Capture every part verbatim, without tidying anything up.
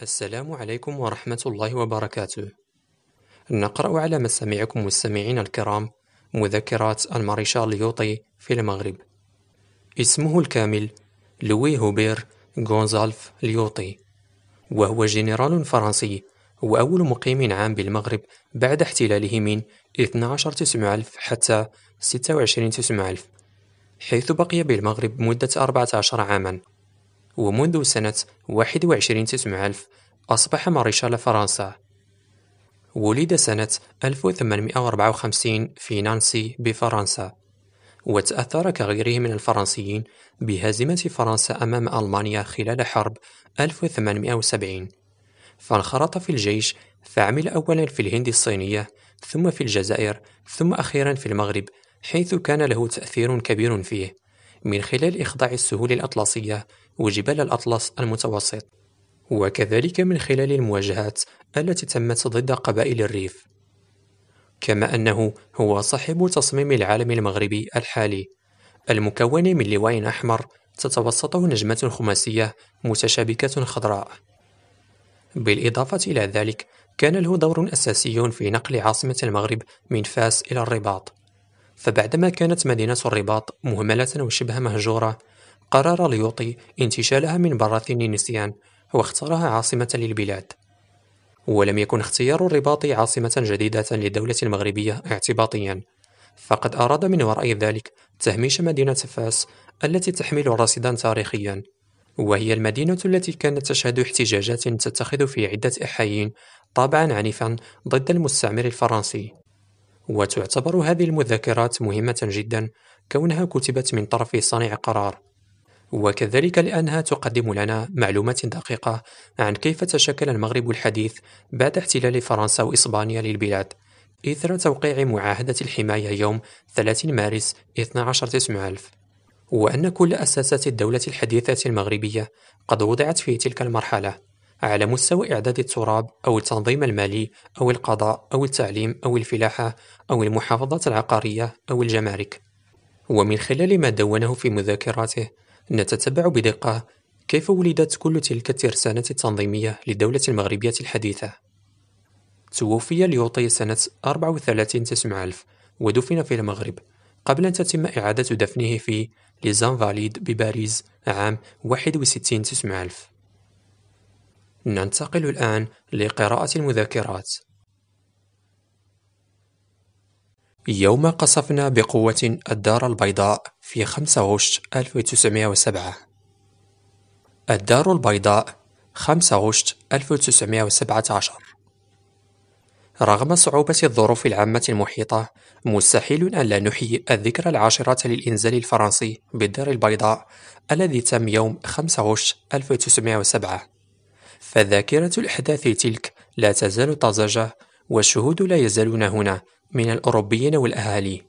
السلام عليكم ورحمة الله وبركاته. نقرأ على مسامعكم مستمعين الكرام مذكرات الماريشال ليوطي في المغرب. اسمه الكامل لوي هوبير غونزالف ليوطي، وهو جنرال فرنسي وأول مقيم عام بالمغرب بعد احتلاله من اثني عشر تسعمائة ألف حتى ستة وعشرين تسعمائة ألف، حيث بقي بالمغرب مدة أربعة عشر عاما، ومنذ سنة واحد وعشرين تسعمائة ألف أصبح ماريشال فرنسا. ولد سنة ألف وثمانمائة وأربعة وخمسين في نانسي بفرنسا، وتأثر كغيره من الفرنسيين بهزيمة فرنسا أمام ألمانيا خلال حرب ألف وثمانمائة وسبعين، فانخرط في الجيش، فعمل أولا في الهند الصينية، ثم في الجزائر، ثم أخيرا في المغرب، حيث كان له تأثير كبير فيه من خلال إخضاع السهول الأطلسية وجبال الأطلس المتوسط، وكذلك من خلال المواجهات التي تمت ضد قبائل الريف. كما أنه هو صاحب تصميم العلم المغربي الحالي المكون من لواء أحمر تتوسطه نجمة خماسية متشابكة خضراء. بالإضافة إلى ذلك، كان له دور أساسي في نقل عاصمة المغرب من فاس إلى الرباط، فبعدما كانت مدينة الرباط مهملة وشبه مهجورة، قرر ليوطي انتشالها من براثن النسيان واختارها عاصمة للبلاد. ولم يكن اختيار الرباط عاصمة جديدة للدولة المغربية اعتباطيا، فقد أراد من وراء ذلك تهميش مدينة فاس التي تحمل رصيدا تاريخيا، وهي المدينة التي كانت تشهد احتجاجات تتخذ في عدة أحايين طابعا عنيفا ضد المستعمر الفرنسي. وتعتبر هذه المذكرات مهمة جدا كونها كتبت من طرف صانع قرار، وكذلك لأنها تقدم لنا معلومات دقيقة عن كيف تشكل المغرب الحديث بعد احتلال فرنسا وإسبانيا للبلاد إثر توقيع معاهدة الحماية يوم ثلاثين مارس اثني عشر تسعمائة ألف، وأن كل أساسات الدولة الحديثة المغربية قد وضعت في تلك المرحلة على مستوى إعداد التراب أو التنظيم المالي أو القضاء أو التعليم أو الفلاحة أو المحافظات العقارية أو الجمارك. ومن خلال ما دونه في مذكراته نتتبع بدقة كيف ولدت كل تلك الترسانة التنظيمية للدولة المغربية الحديثة. توفي ليوطي سنة أربعة وثلاثين تسعمائة ألف ودفن في المغرب قبل أن تتم إعادة دفنه في ليزانفاليد بباريس عام واحد وستين تسعمائة ألف. ننتقل الآن لقراءة المذكرات. يوم قصفنا بقوة الدار البيضاء في خمسة غشت ألف وتسعمائة وسبعة. الدار البيضاء خمسة غشت ألف وتسعمائة وسبعة عشر. رغم صعوبة الظروف العامة المحيطة، مستحيل أن لا نحيي الذكرى العاشرة للإنزال الفرنسي بالدار البيضاء الذي تم يوم خمسة غشت ألف وتسعمائة وسبعة، فذاكرة الأحداث تلك لا تزال طازجة، والشهود لا يزالون هنا من الأوروبيين والأهالي.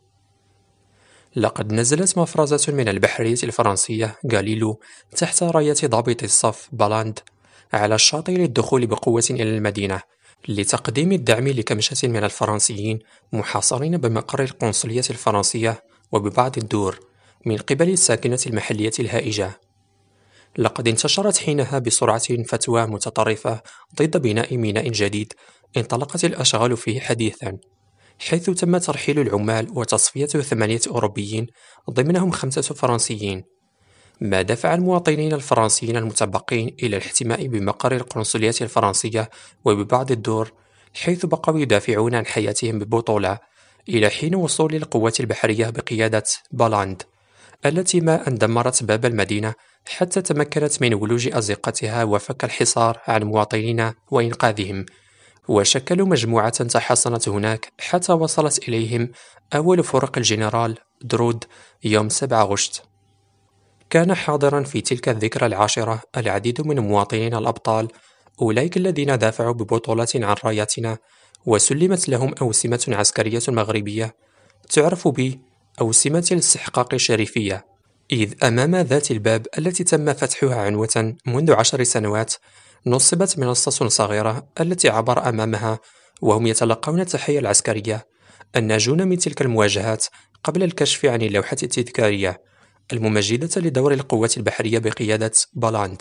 لقد نزلت مفرزة من البحرية الفرنسية غاليلو تحت راية ضابط الصف بالاند على الشاطئ للدخول بقوة إلى المدينة لتقديم الدعم لكمشة من الفرنسيين محاصرين بمقر القنصلية الفرنسية وببعض الدور من قبل الساكنة المحلية الهائجة. لقد انتشرت حينها بسرعة فتوى متطرفة ضد بناء ميناء جديد انطلقت الأشغال فيه حديثا، حيث تم ترحيل العمال وتصفية ثمانية أوروبيين ضمنهم خمسة فرنسيين، ما دفع المواطنين الفرنسيين المتبقين إلى الاحتماء بمقر القنصلية الفرنسية وببعض الدور، حيث بقوا يدافعون عن حياتهم ببطولة إلى حين وصول القوات البحرية بقيادة بالاند، التي ما أن دمرت باب المدينة حتى تمكنت من ولوج أزقتها وفك الحصار عن مواطنين وإنقاذهم، وشكلوا مجموعة تحصنت هناك حتى وصلت إليهم أول فرق الجنرال درود يوم سبعة غشت. كان حاضرا في تلك الذكرى العاشرة العديد من المواطنين الأبطال، أولئك الذين دافعوا ببطولة عن راياتنا وسلمت لهم أوسمة عسكرية مغربية تعرف بأوسمة الاستحقاق الشريفية، إذ أمام ذات الباب التي تم فتحها عنوة منذ عشر سنوات نصبت منصة صغيرة التي عبر أمامها وهم يتلقون التحية العسكرية الناجون من تلك المواجهات قبل الكشف عن اللوحة التذكارية الممجدة لدور القوات البحرية بقيادة بالاند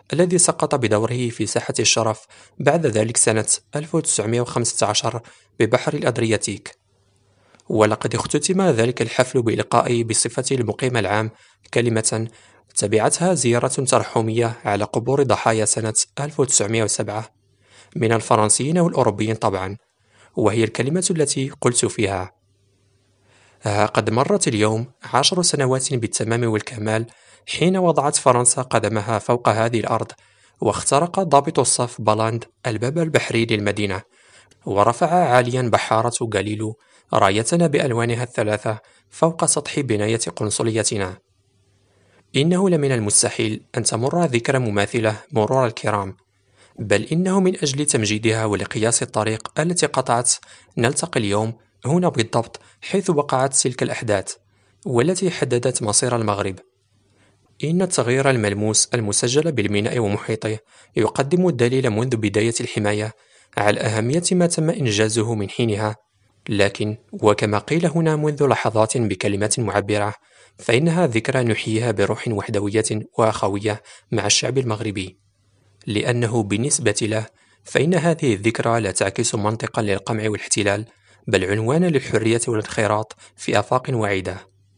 الذي سقط بدوره في ساحة الشرف بعد ذلك سنة ألف وتسعمائة وخمسة عشر ببحر الأدرياتيك. ولقد اختتم ذلك الحفل بإلقائي بصفتي المقيم العام كلمة تبعتها زيارة ترحمية على قبور ضحايا سنة ألف وتسعمائة وسبعة من الفرنسيين والأوروبيين طبعا، وهي الكلمة التي قلت فيها: ها قد مرت اليوم عشر سنوات بالتمام والكمال حين وضعت فرنسا قدمها فوق هذه الأرض، واخترق ضابط الصف بالاند الباب البحري للمدينة، ورفع عاليا بحارة غاليلو رايتنا بألوانها الثلاثة فوق سطح بناية قنصليتنا. إنه لمن المستحيل أن تمر ذكرى مماثلة مرور الكرام، بل إنه من أجل تمجيدها ولقياس الطريق التي قطعت نلتقي اليوم هنا بالضبط حيث وقعت تلك الأحداث والتي حددت مصير المغرب. إن التغيير الملموس المسجل بالميناء ومحيطه يقدم الدليل منذ بداية الحماية على أهمية ما تم إنجازه من حينها، لكن وكما قيل هنا منذ لحظات بكلمات معبرة، فإنها ذكرى نحييها بروح وحدوية وأخوية مع الشعب المغربي، لأنه بالنسبة له فإن هذه الذكرى لا تعكس منطقا للقمع والاحتلال، بل عنوانا للحرية والانخراط في آفاق وعيدة.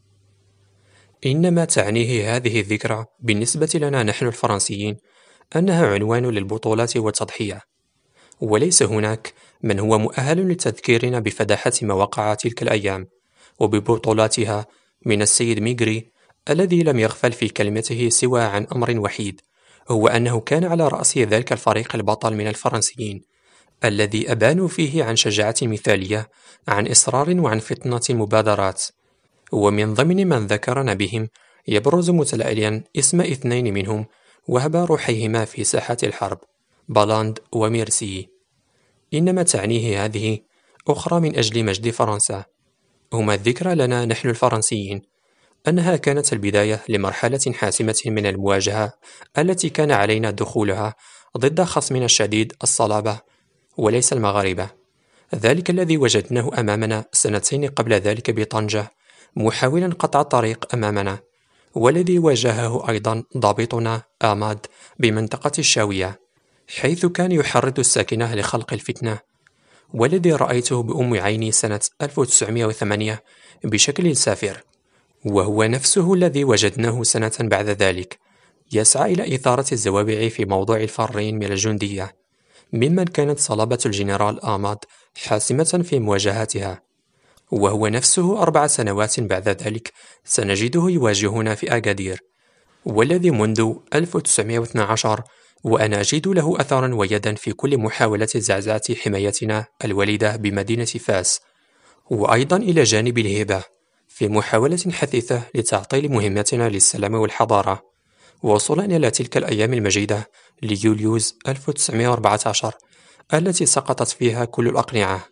إنما تعنيه هذه الذكرى بالنسبة لنا نحن الفرنسيين أنها عنوان للبطولات والتضحية، وليس هناك من هو مؤهل لتذكيرنا بفداحة ما وقع تلك الأيام وببطولاتها، من السيد ميغري الذي لم يغفل في كلمته سوى عن أمر وحيد، هو أنه كان على رأس ذلك الفريق البطل من الفرنسيين الذي أبانوا فيه عن شجاعة مثالية، عن إصرار وعن فطنة مبادرات. ومن ضمن من ذكرنا بهم يبرز متلأليا اسم اثنين منهم وهب روحيهما في ساحة الحرب، بالاند وميرسي. إنما تعنيه هذه أخرى من أجل مجد فرنسا، هما الذكرى لنا نحن الفرنسيين أنها كانت البداية لمرحلة حاسمة من المواجهة التي كان علينا دخولها ضد خصمنا الشديد الصلابة وليس المغاربة، ذلك الذي وجدناه أمامنا سنتين قبل ذلك بطنجة محاولا قطع الطريق أمامنا، والذي واجهه أيضا ضابطنا آماد بمنطقة الشاوية حيث كان يحرض الساكنة لخلق الفتنة، والذي رأيته بأم عيني سنة ألف وتسعمائة وثمانية بشكل سافر، وهو نفسه الذي وجدناه سنة بعد ذلك يسعى إلى إثارة الزوابع في موضوع الفارين من الجندية، ممن كانت صلابة الجنرال آماد حاسمة في مواجهاتها، وهو نفسه أربع سنوات بعد ذلك سنجده يواجهنا في أكادير، والذي منذ ألف وتسعمائة واثني عشر وأنا أجد له أثرا ويدا في كل محاولة زعزعة حمايتنا الوليدة بمدينة فاس، وأيضا إلى جانب الهبة في محاولة حثيثة لتعطيل مهمتنا للسلام والحضارة، وصولا إلى تلك الأيام المجيدة ليوليوز ألف وتسعمائة وأربعة عشر التي سقطت فيها كل الأقنعة.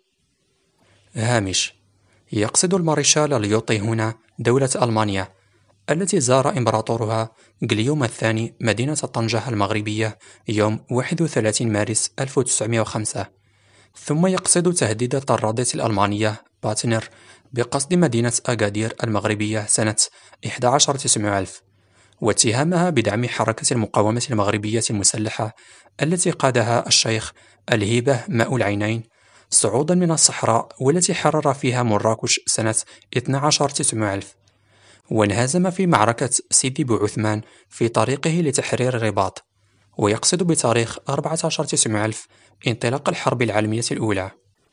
هامش: يقصد المارشال ليوطي هنا دولة ألمانيا التي زار إمبراطورها غليوم الثاني مدينة طنجة المغربية يوم واحد وثلاثين مارس ألف وتسعمائة وخمسة، ثم يقصد تهديد الطرادة الألمانية باتنر بقصد مدينة أكادير المغربية سنة أحد عشر تسعمائة ألف، واتهامها بدعم حركة المقاومة المغربية المسلحة التي قادها الشيخ الهيبة ماء العينين صعودا من الصحراء، والتي حرر فيها مراكش سنة اثني عشر تسعمائة ألف، وانهزم في معركة سيدي بوعثمان في طريقه لتحرير الرباط، ويقصد بتاريخ أربعة عشر تسعمائة ألف انطلاق الحرب العالمية الأولى،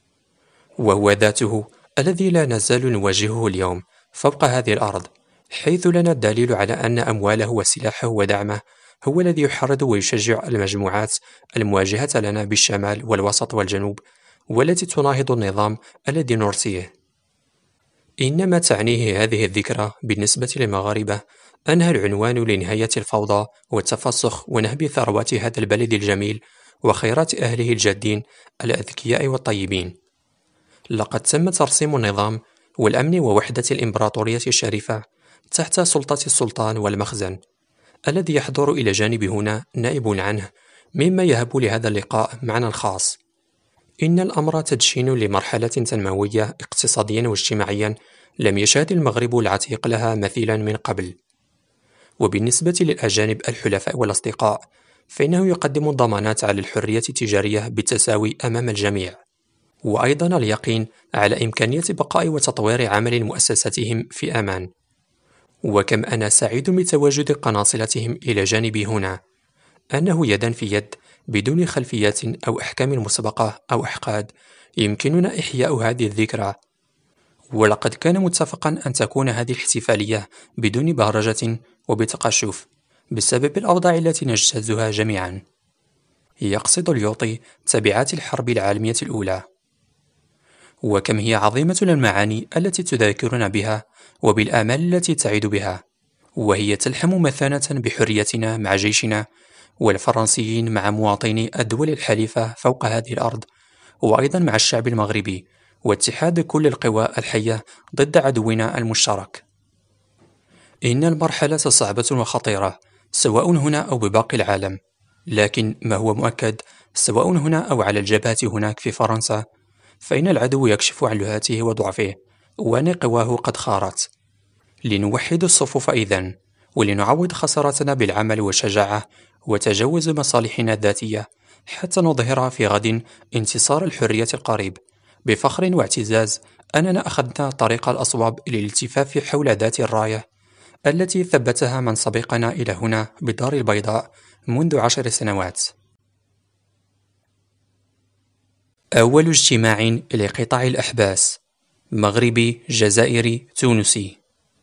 وهو ذاته الذي لا نزال نواجهه اليوم فوق هذه الأرض، حيث لنا الدليل على أن أمواله وسلاحه ودعمه هو الذي يحرض ويشجع المجموعات المواجهة لنا بالشمال والوسط والجنوب، والتي تناهض النظام الذي نرسيه. إنما تعنيه هذه الذكرى بالنسبة للمغاربة أنها العنوان لنهاية الفوضى والتفسخ ونهب ثروات هذا البلد الجميل وخيرات أهله الجادين الأذكياء والطيبين. لقد تم ترسيم النظام والأمن ووحدة الإمبراطورية الشريفة تحت سلطة السلطان والمخزن، الذي يحضر إلى جانب هنا نائب عنه، مما يهب لهذا اللقاء معنى خاص. إن الأمر تدشين لمرحلة تنموية اقتصاديا واجتماعيا لم يشهد المغرب العتيق لها مثيلا من قبل. وبالنسبة للأجانب الحلفاء والأصدقاء، فإنه يقدم الضمانات على الحرية التجارية بالتساوي أمام الجميع، وأيضا اليقين على إمكانية بقاء وتطوير عمل مؤسساتهم في أمان. وكم أنا سعيد بتواجد قناصلتهم إلى جانبي هنا، أنه يدا في يد بدون خلفيات أو أحكام مسبقة أو أحقاد يمكننا إحياء هذه الذكرى. ولقد كان متفقا أن تكون هذه الاحتفالية بدون بهرجة وبتقشف بسبب الأوضاع التي نجتازها جميعا. يقصد اليوطي تبعات الحرب العالمية الأولى. وكم هي عظيمة المعاني التي تذاكرنا بها وبالآمال التي تعد بها، وهي تلحم مثانة بحريتنا مع جيشنا والفرنسيين مع مواطني الدول الحليفة فوق هذه الأرض، وأيضا مع الشعب المغربي واتحاد كل القوى الحية ضد عدونا المشترك. إن المرحلة صعبة وخطيرة سواء هنا أو بباقي العالم، لكن ما هو مؤكد سواء هنا أو على الجبهة هناك في فرنسا، فإن العدو يكشف عن لهاته وضعفه وأن قواه قد خارت. لنوحد الصفوف إذن، ولنعوض خسارتنا بالعمل والشجاعة وتجاوز مصالحنا الذاتية، حتى نظهر في غد انتصار الحرية القريب بفخر واعتزاز أننا أخذنا طريق الأصواب للالتفاف حول ذات الراية التي ثبتها من سبقنا إلى هنا بالدار البيضاء منذ عشر سنوات. أول اجتماع لقطاع الأحباس، مغربي جزائري تونسي.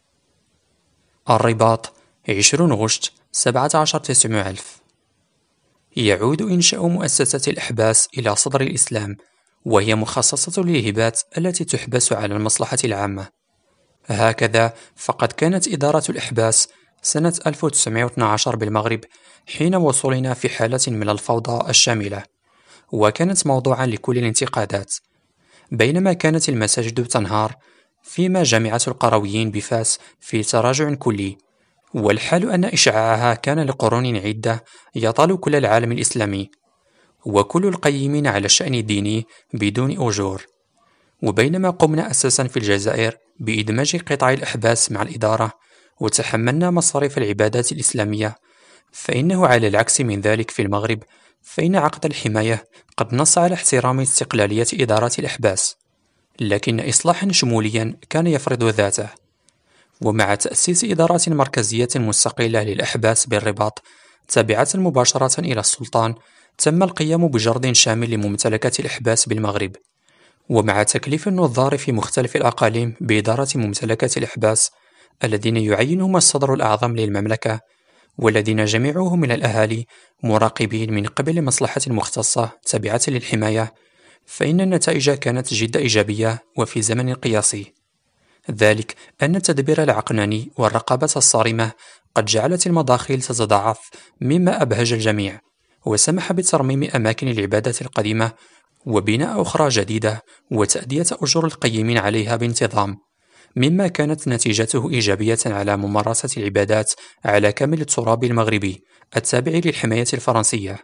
الرباط عشرين غشت سبعة عشر تسعمائة ألف. يعود إنشاء مؤسسة الأحباس إلى صدر الإسلام، وهي مخصصة للهبات التي تحبس على المصلحة العامة. هكذا فقد كانت إدارة الأحباس سنة ألف وتسعمائة واثني عشر بالمغرب حين وصولنا في حالة من الفوضى الشاملة، وكانت موضوعا لكل الانتقادات، بينما كانت المساجد تنهار، فيما جامعة القرويين بفاس في تراجع كلي. والحال أن إشعاعها كان لقرون عدة يطال كل العالم الإسلامي، وكل القيمين على الشأن الديني بدون أجور. وبينما قمنا أساسا في الجزائر بإدماج قطاع الأحباس مع الإدارة وتحملنا مصاريف العبادات الإسلامية، فإنه على العكس من ذلك في المغرب، فإن عقد الحماية قد نص على احترام استقلالية إدارة الأحباس، لكن إصلاحا شموليا كان يفرض ذاته. ومع تأسيس إدارات مركزية مستقلة للأحباس بالرباط تابعة مباشرة إلى السلطان، تم القيام بجرد شامل لممتلكات الأحباس بالمغرب. ومع تكليف النظار في مختلف الأقاليم بإدارة ممتلكات الأحباس الذين يعينهم الصدر الأعظم للمملكة، والذين جميعهم من الأهالي مراقبين من قبل مصلحة مختصة تابعة للحماية، فإن النتائج كانت جد إيجابية وفي زمن قياسي. ذلك أن التدبير العقلاني والرقابة الصارمة قد جعلت المداخيل تتضاعف، مما أبهج الجميع وسمح بترميم أماكن العبادة القديمة وبناء أخرى جديدة وتأدية أجور القيمين عليها بانتظام، مما كانت نتيجته إيجابية على ممارسة العبادات على كامل التراب المغربي التابع للحماية الفرنسية.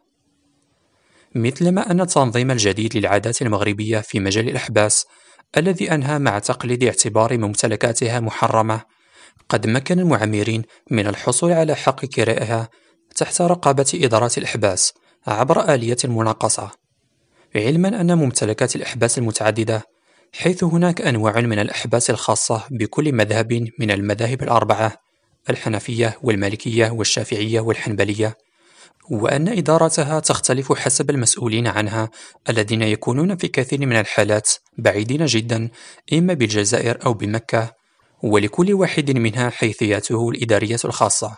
مثلما أن التنظيم الجديد للعادات المغربية في مجال الأحباس الذي أنهى مع تقليد اعتبار ممتلكاتها محرمة قد مكن المعمرين من الحصول على حق كرائها تحت رقابة إدارة الأحباس عبر آلية المناقصة، علما أن ممتلكات الأحباس المتعددة، حيث هناك أنواع من الأحباس الخاصة بكل مذهب من المذاهب الأربعة الحنفية والمالكية والشافعية والحنبلية، وأن إدارتها تختلف حسب المسؤولين عنها الذين يكونون في كثير من الحالات بعيدين جدا إما بالجزائر أو بمكة، ولكل واحد منها حيثياته الإدارية الخاصة.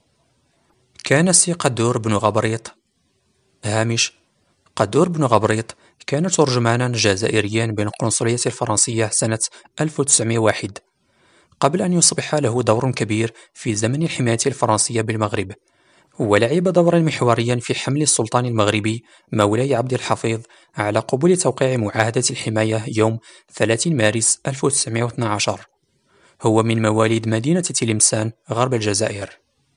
كان السي قدور بن غبريط هامش قدور بن غبريط كان ترجمانا جزائريا بالقنصلية الفرنسية سنة ألف وتسعمائة وواحد، قبل أن يصبح له دور كبير في زمن الحماية الفرنسية بالمغرب، ولعب دورا محوريا في حمل السلطان المغربي مولاي عبد الحفيظ على قبول توقيع معاهدة الحماية يوم ثلاثين مارس ألف وتسعمائة واثني عشر. هو من مواليد مدينة تلمسان غرب الجزائر.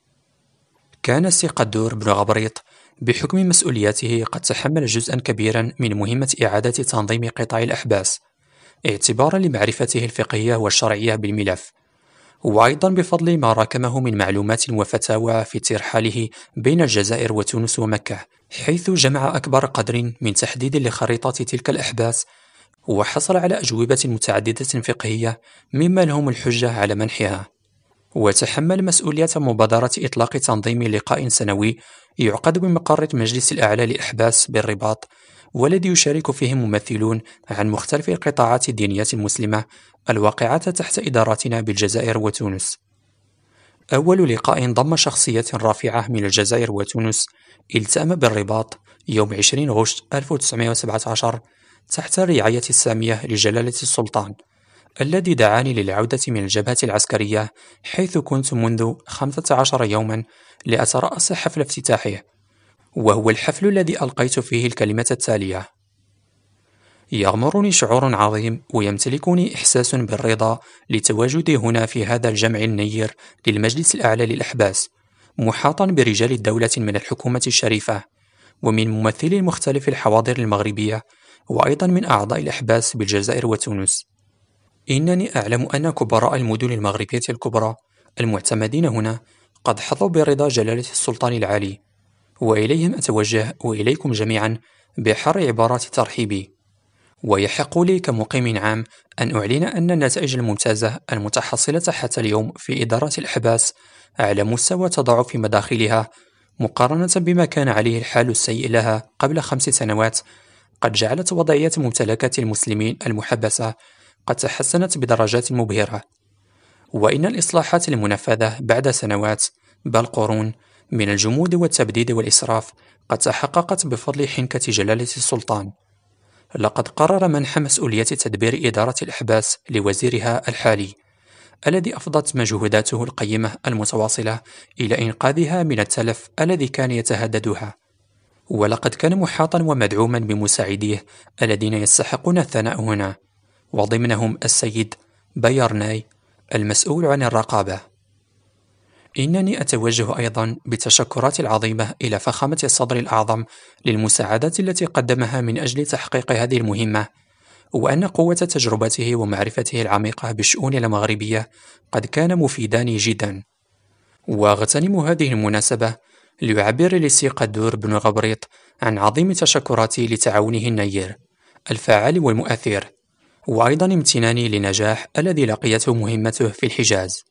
كان السي قدور بن غبريط بحكم مسؤولياته قد تحمل جزءا كبيرا من مهمة إعادة تنظيم قطاع الأحباس، اعتبارا لمعرفته الفقهية والشرعية بالملف، وأيضا بفضل ما راكمه من معلومات وفتاوى في ترحاله بين الجزائر وتونس ومكة، حيث جمع أكبر قدر من تحديد لخريطة تلك الأحباس، وحصل على أجوبة متعددة فقهية مما لهم الحجة على منحها. وتحمل مسؤولية مبادرة إطلاق تنظيم لقاء سنوي يعقد بمقر مجلس الأعلى للأحباس بالرباط، والذي يشارك فيه ممثلون عن مختلف القطاعات الدينية المسلمة الواقعة تحت إدارتنا بالجزائر وتونس. أول لقاء ضم شخصية رافعة من الجزائر وتونس التأم بالرباط يوم عشرين غشت ألف وتسعمائة وسبعة عشر تحت الرعاية السامية لجلالة السلطان، الذي دعاني للعودة من الجبهة العسكرية، حيث كنت منذ خمسة عشر يوما لأترأس حفل افتتاحه، وهو الحفل الذي ألقيت فيه الكلمة التالية: يغمرني شعور عظيم ويمتلكني إحساس بالرضا لتواجدي هنا في هذا الجمع النير للمجلس الأعلى للأحباس، محاطا برجال الدولة من الحكومة الشريفة ومن ممثلي مختلف الحواضر المغربية، وأيضا من أعضاء الأحباس بالجزائر وتونس. إنني أعلم أن كبراء المدن المغربية الكبرى المعتمدين هنا قد حظوا برضا جلالة السلطان العالي، وإليهم أتوجه وإليكم جميعا بحر عبارات ترحيبي. ويحق لي كمقيم عام أن أعلن أن النتائج الممتازة المتحصلة حتى اليوم في إدارة الأحباس على مستوى تضاعف مداخلها مقارنة بما كان عليه الحال السيء لها قبل خمس سنوات قد جعلت وضعية ممتلكات المسلمين المحبسة قد تحسنت بدرجات مبهرة. وإن الإصلاحات المنفذة بعد سنوات بل قرون من الجمود والتبديد والإسراف قد تحققت بفضل حنكة جلالة السلطان. لقد قرر منح مسؤولية تدبير إدارة الأحباس لوزيرها الحالي، الذي أفضت مجهوداته القيمة المتواصلة إلى إنقاذها من التلف الذي كان يتهددها. ولقد كان محاطا ومدعوما بمساعديه الذين يستحقون الثناء هنا، وضمنهم السيد بايرناي المسؤول عن الرقابة. إنني أتوجه أيضا بالتشكرات العظيمة إلى فخامة الصدر الأعظم للمساعدات التي قدمها من أجل تحقيق هذه المهمة، وأن قوة تجربته ومعرفته العميقة بالشؤون المغربية قد كان مفيدان جدا. وأغتنم هذه المناسبة ليعبر لسي قدور بن غبريط عن عظيم تشكراتي لتعاونه النير الفعال والمؤثر، وأيضا امتناني لنجاح الذي لقيته مهمته في الحجاز.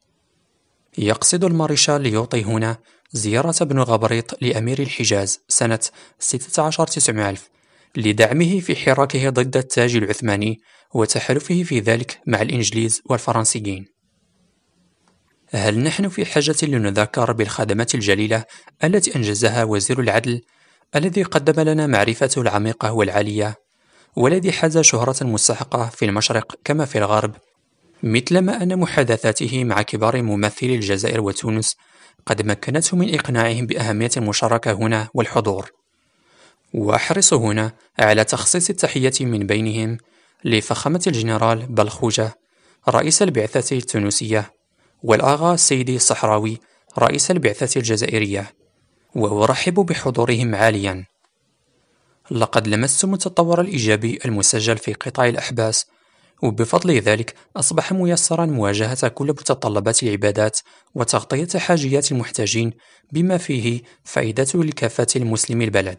يقصد المارشال ليوطي هنا زيارة بن غبريط لأمير الحجاز سنة ستة عشر تسعمائة ألف لدعمه في حراكه ضد التاج العثماني وتحالفه في ذلك مع الإنجليز والفرنسيين. هل نحن في حاجة لنذكر بالخدمات الجليلة التي أنجزها وزير العدل الذي قدم لنا معرفته العميقة والعالية، والذي حاز شهرة مستحقة في المشرق كما في الغرب، مثلما أن محادثاته مع كبار ممثلي الجزائر وتونس قد مكنته من إقناعهم بأهمية المشاركة هنا والحضور. وأحرص هنا على تخصيص التحية من بينهم لفخامة الجنرال بلخوجة رئيس البعثة التونسية، والآغا سيدي الصحراوي رئيس البعثة الجزائرية، وأرحب بحضورهم عاليا. لقد لمستم التطور الإيجابي المسجل في قطاع الأحباس، وبفضل ذلك أصبح ميسرا مواجهة كل متطلبات العبادات وتغطية حاجيات المحتاجين بما فيه فائدته لكافة المسلمي البلد.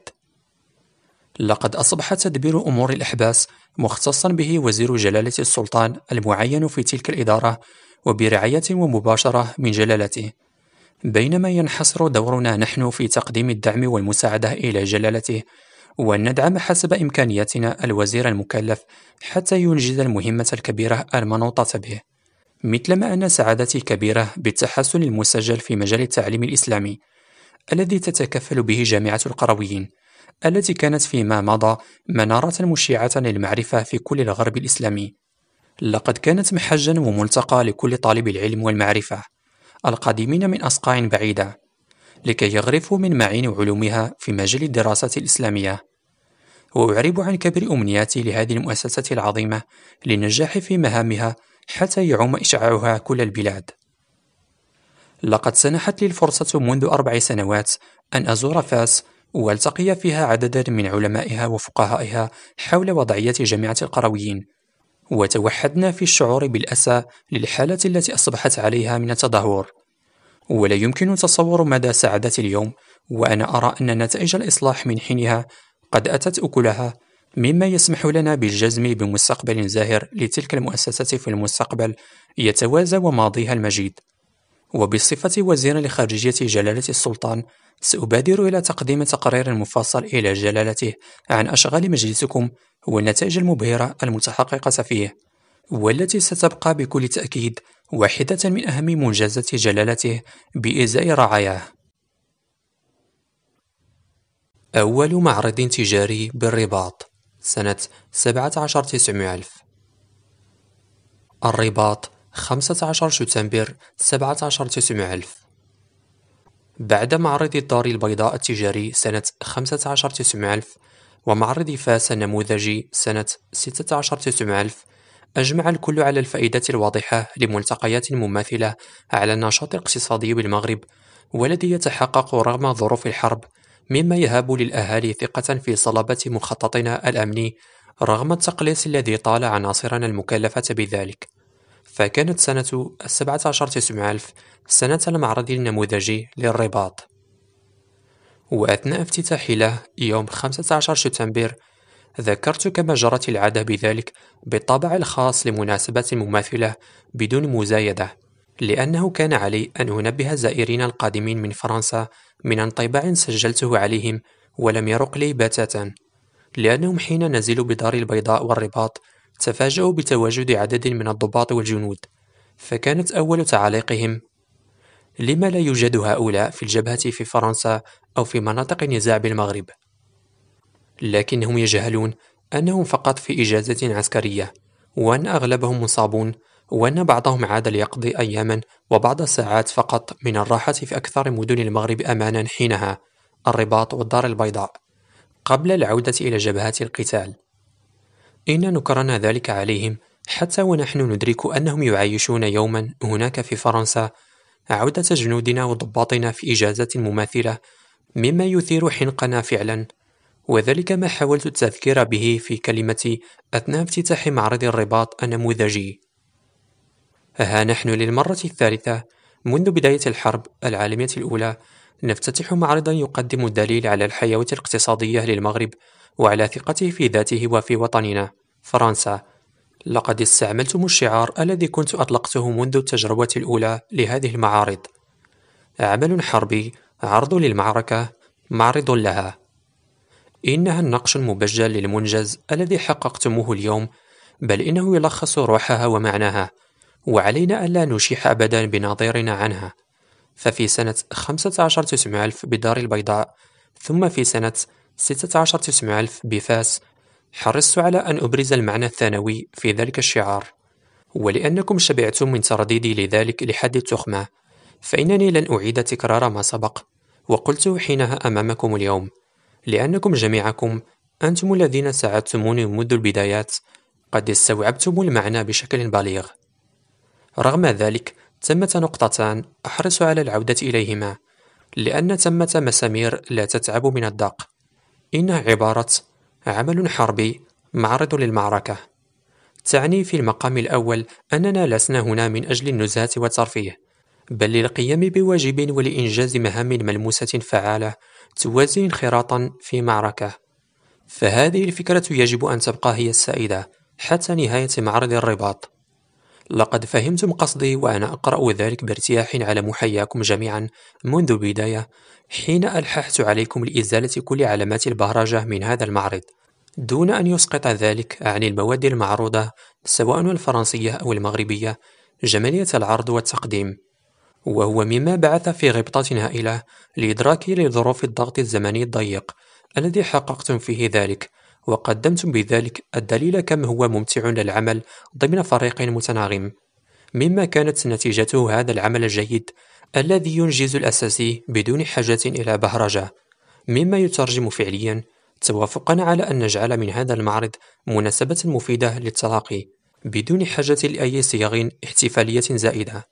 لقد أصبح تدبير أمور الأحباس مختصا به وزير جلالة السلطان المعين في تلك الإدارة وبرعاية ومباشرة من جلالته، بينما ينحصر دورنا نحن في تقديم الدعم والمساعدة إلى جلالته، وأن ندعم حسب إمكانياتنا الوزير المكلف حتى ينجز المهمة الكبيرة المنوطة به، مثلما أن سعادتي كبيرة بالتحسن المسجل في مجال التعليم الإسلامي الذي تتكفل به جامعة القرويين، التي كانت فيما مضى منارة مشيعة للمعرفة في كل الغرب الإسلامي. لقد كانت محجا وملتقى لكل طالب العلم والمعرفة القادمين من أصقاع بعيدة لكي يغرفوا من معين علومها في مجال الدراسات الإسلامية. وأعرب عن كبر أمنياتي لهذه المؤسسة العظيمة للنجاح في مهامها حتى يعم إشعاعها كل البلاد. لقد سنحت لي الفرصة منذ أربع سنوات أن أزور فاس والتقي فيها عددا من علمائها وفقهائها حول وضعية جامعة القرويين، وتوحدنا في الشعور بالأسى للحالة التي أصبحت عليها من التدهور. ولا يمكن تصور مدى سعادتي اليوم وأنا أرى أن نتائج الإصلاح من حينها قد أتت أكلها، مما يسمح لنا بالجزم بمستقبل زاهر لتلك المؤسسة في المستقبل يتوازى ماضيها المجيد. وبصفتي وزيرا لخارجية جلالة السلطان، سأبادر إلى تقديم تقرير مفصل إلى جلالته عن أشغال مجلسكم والنتائج المبهرة المتحققة فيه، والتي ستبقى بكل تأكيد واحدة من أهم منجزات جلالته بإزاء رعاياه. أول معرض تجاري بالرباط سنة سبعة عشر تسعمائة ألف. الرباط خمسة عشر شتنبر سبعة عشر تسعمائة ألف. بعد معرض الدار البيضاء التجاري سنة خمسة عشر تسعمائة ألف ومعرض فاس النموذجي سنة ستة عشر تسعمائة ألف، أجمع الكل على الفائدة الواضحة لملتقيات مماثلة على النشاط الاقتصادي بالمغرب، والذي يتحقق رغم ظروف الحرب، مما يهب للأهالي ثقة في صلابة مخططنا الأمني رغم التقليص الذي طال عناصرنا المكلفة بذلك. فكانت سنة سبعة عشر تسعمائة ألف سنة المعرض النموذجي للرباط، وأثناء افتتاحي له يوم خمسة عشر شتنبر ذكرت كما جرت العادة بذلك بالطابع الخاص لمناسبات مماثلة بدون مزايدة، لأنه كان علي أن أنبه زائرين القادمين من فرنسا من انطباع سجلته عليهم ولم يرق لي بتاتا، لأنهم حين نزلوا بدار البيضاء والرباط تفاجأوا بتواجد عدد من الضباط والجنود، فكانت أول تعاليقهم: لما لا يوجد هؤلاء في الجبهة في فرنسا أو في مناطق النزاع بالمغرب؟ لكنهم يجهلون أنهم فقط في إجازة عسكرية، وأن أغلبهم مصابون، وأن بعضهم عاد ليقضي أياما وبعض الساعات فقط من الراحة في أكثر مدن المغرب أمانا حينها، الرباط والدار البيضاء، قبل العودة إلى جبهات القتال. إن نكرنا ذلك عليهم حتى ونحن ندرك أنهم يعيشون يوما هناك في فرنسا عودة جنودنا وضباطنا في إجازة مماثلة، مما يثير حنقنا فعلا، وذلك ما حاولت التذكير به في كلمتي أثناء افتتاح معرض الرباط النموذجي. ها نحن للمرة الثالثة منذ بداية الحرب العالمية الأولى نفتتح معرضا يقدم الدليل على الحيوية الاقتصادية للمغرب وعلى ثقته في ذاته وفي وطننا فرنسا. لقد استعملتم الشعار الذي كنت أطلقته منذ التجربة الأولى لهذه المعارض: عمل حربي، عرض للمعركة، معرض لها. إنها النقش المبجل للمنجز الذي حققتموه اليوم، بل إنه يلخص روحها ومعناها، وعلينا ألا نشيح أبدا بناظرنا عنها. ففي سنة خمسة عشر تسعمائة ألف بدار البيضاء، ثم في سنة ستة عشر تسعمائة ألف بفاس، حرصت على أن أبرز المعنى الثانوي في ذلك الشعار، ولأنكم شبعتم من ترديدي لذلك لحد التخمة، فإنني لن أعيد تكرار ما سبق وقلته حينها أمامكم اليوم، لأنكم جميعكم أنتم الذين ساعدتموني منذ البدايات قد استوعبتم المعنى بشكل بليغ. رغم ذلك ثمة نقطتان أحرص على العودة إليهما، لأن ثمة مسامير لا تتعب من الدق. إنها عبارة عمل حربي، معرض للمعركة. تعني في المقام الأول أننا لسنا هنا من أجل النزهة والترفيه، بل للقيام بواجب ولإنجاز مهام ملموسة فعالة توازي انخراطا في معركة. فهذه الفكرة يجب أن تبقى هي السائدة حتى نهاية معرض الرباط. لقد فهمتم قصدي وأنا أقرأ ذلك بارتياح على محياكم جميعا منذ البداية، حين ألححت عليكم لإزالة كل علامات البهرجة من هذا المعرض، دون أن يسقط ذلك عن المواد المعروضة سواء الفرنسية أو المغربية جمالية العرض والتقديم، وهو مما بعث في غبطة هائلة لإدراكي لظروف الضغط الزمني الضيق الذي حققتم فيه ذلك، وقدمتم بذلك الدليل كم هو ممتع للعمل ضمن فريق متناغم، مما كانت نتيجته هذا العمل الجيد الذي ينجز الأساسي بدون حاجة إلى بهرجة، مما يترجم فعليا توافقنا على أن نجعل من هذا المعرض مناسبة مفيدة للتلاقي بدون حاجة لأي صيغ احتفالية زائدة.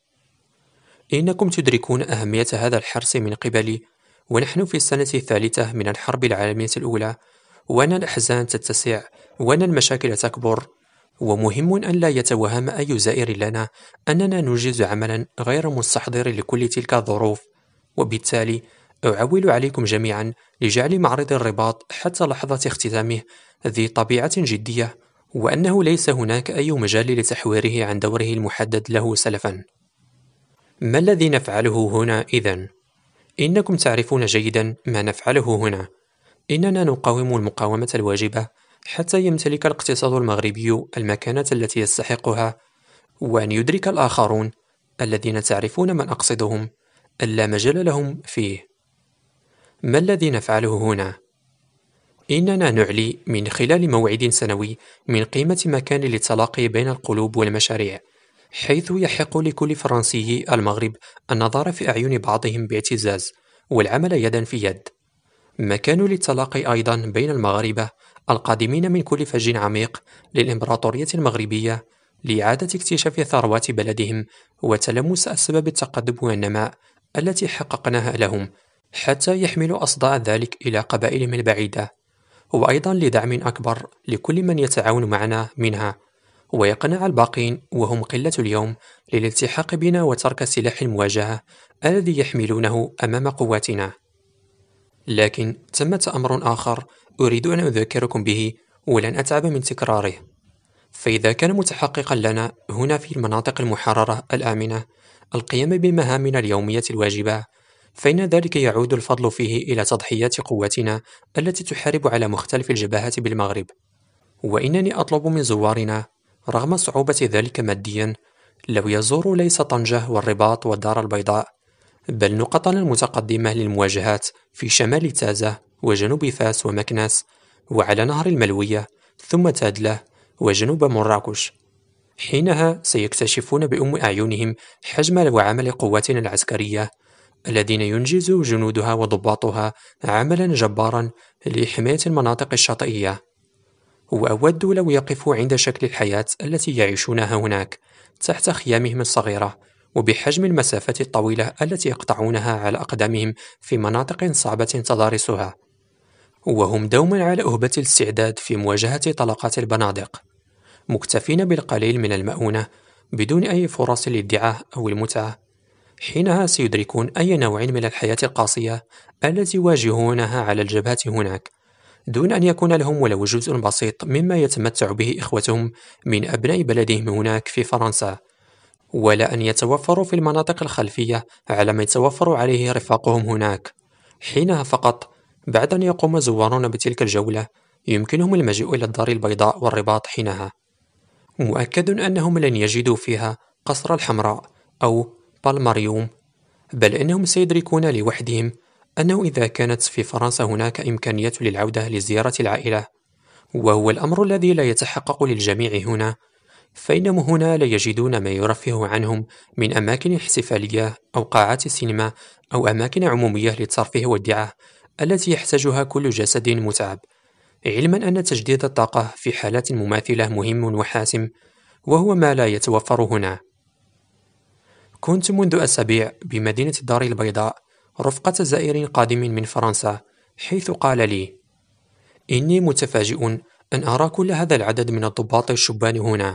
إنكم تدركون أهمية هذا الحرص من قبلي، ونحن في السنة الثالثة من الحرب العالمية الأولى، وأن الأحزان تتسع وأن المشاكل تكبر، ومهم أن لا يتوهم أي زائر لنا أننا ننجز عملا غير مستحضر لكل تلك الظروف، وبالتالي أعول عليكم جميعا لجعل معرض الرباط حتى لحظة اختتامه ذي طبيعة جدية، وأنه ليس هناك أي مجال لتحويره عن دوره المحدد له سلفا. ما الذي نفعله هنا إذن؟ إنكم تعرفون جيدا ما نفعله هنا. إننا نقاوم المقاومة الواجبة حتى يمتلك الاقتصاد المغربي المكانة التي يستحقها، وأن يدرك الآخرون الذين تعرفون من أقصدهم أن لا مجال لهم فيه. ما الذي نفعله هنا؟ إننا نعلي من خلال موعد سنوي من قيمة مكان للتلاقي بين القلوب والمشاريع، حيث يحق لكل فرنسي المغرب النظر في أعين بعضهم باعتزاز والعمل يدا في يد. مكان للتلاقي أيضا بين المغاربة القادمين من كل فج عميق للإمبراطورية المغربية لإعادة اكتشاف ثروات بلدهم وتلمس أسباب التقدم والنماء التي حققناها لهم، حتى يحملوا أصداء ذلك إلى قبائلهم البعيدة، وأيضا لدعم أكبر لكل من يتعاون معنا منها، ويقنع الباقين وهم قلة اليوم للالتحاق بنا وترك سلاح المواجهة الذي يحملونه أمام قواتنا. لكن ثمة أمر آخر أريد أن أذكركم به ولن أتعب من تكراره. فإذا كان متحققا لنا هنا في المناطق المحررة الآمنة القيام بمهامنا اليومية الواجبة، فإن ذلك يعود الفضل فيه إلى تضحيات قواتنا التي تحارب على مختلف الجبهات بالمغرب. وإنني أطلب من زوارنا رغم صعوبة ذلك ماديا لو يزوروا ليس طنجة والرباط والدار البيضاء، بل نقطنا المتقدمة للمواجهات في شمال تازة وجنوب فاس ومكناس وعلى نهر الملوية ثم تادلة وجنوب مراكش. حينها سيكتشفون بأم أعينهم حجم وعمل قواتنا العسكرية الذين ينجز جنودها وضباطها عملا جبارا لحماية المناطق الشاطئية. وأود لو يقفوا عند شكل الحياة التي يعيشونها هناك تحت خيامهم الصغيرة وبحجم المسافات الطويلة التي يقطعونها على أقدامهم في مناطق صعبة تضارسها، وهم دوما على أهبة الاستعداد في مواجهة طلقات البنادق، مكتفين بالقليل من المؤونة بدون أي فرص للادعاء أو المتعة. حينها سيدركون أي نوع من الحياة القاسية التي يواجهونها على الجبهة هناك، دون أن يكون لهم ولو جزء بسيط مما يتمتع به إخوتهم من أبناء بلدهم هناك في فرنسا، ولا أن يتوفروا في المناطق الخلفية على ما يتوفر عليه رفاقهم هناك. حينها فقط بعد أن يقوم زوارون بتلك الجولة يمكنهم المجيء إلى الدار البيضاء والرباط. حينها مؤكد أنهم لن يجدوا فيها قصر الحمراء أو بالماريوم، بل إنهم سيدركون لوحدهم أنه إذا كانت في فرنسا هناك إمكانية للعودة لزيارة العائلة، وهو الأمر الذي لا يتحقق للجميع هنا، فإنهم هنا لا يجدون ما يرفه عنهم من أماكن احتفالية أو قاعات السينما أو أماكن عمومية للترفيه والدعة التي يحتاجها كل جسد متعب، علما أن تجديد الطاقة في حالات مماثلة مهم وحاسم، وهو ما لا يتوفر هنا. كنت منذ أسابيع بمدينة الدار البيضاء رفقة زائر قادم من فرنسا، حيث قال لي: إني متفاجئ أن أرى كل هذا العدد من الضباط الشبان هنا.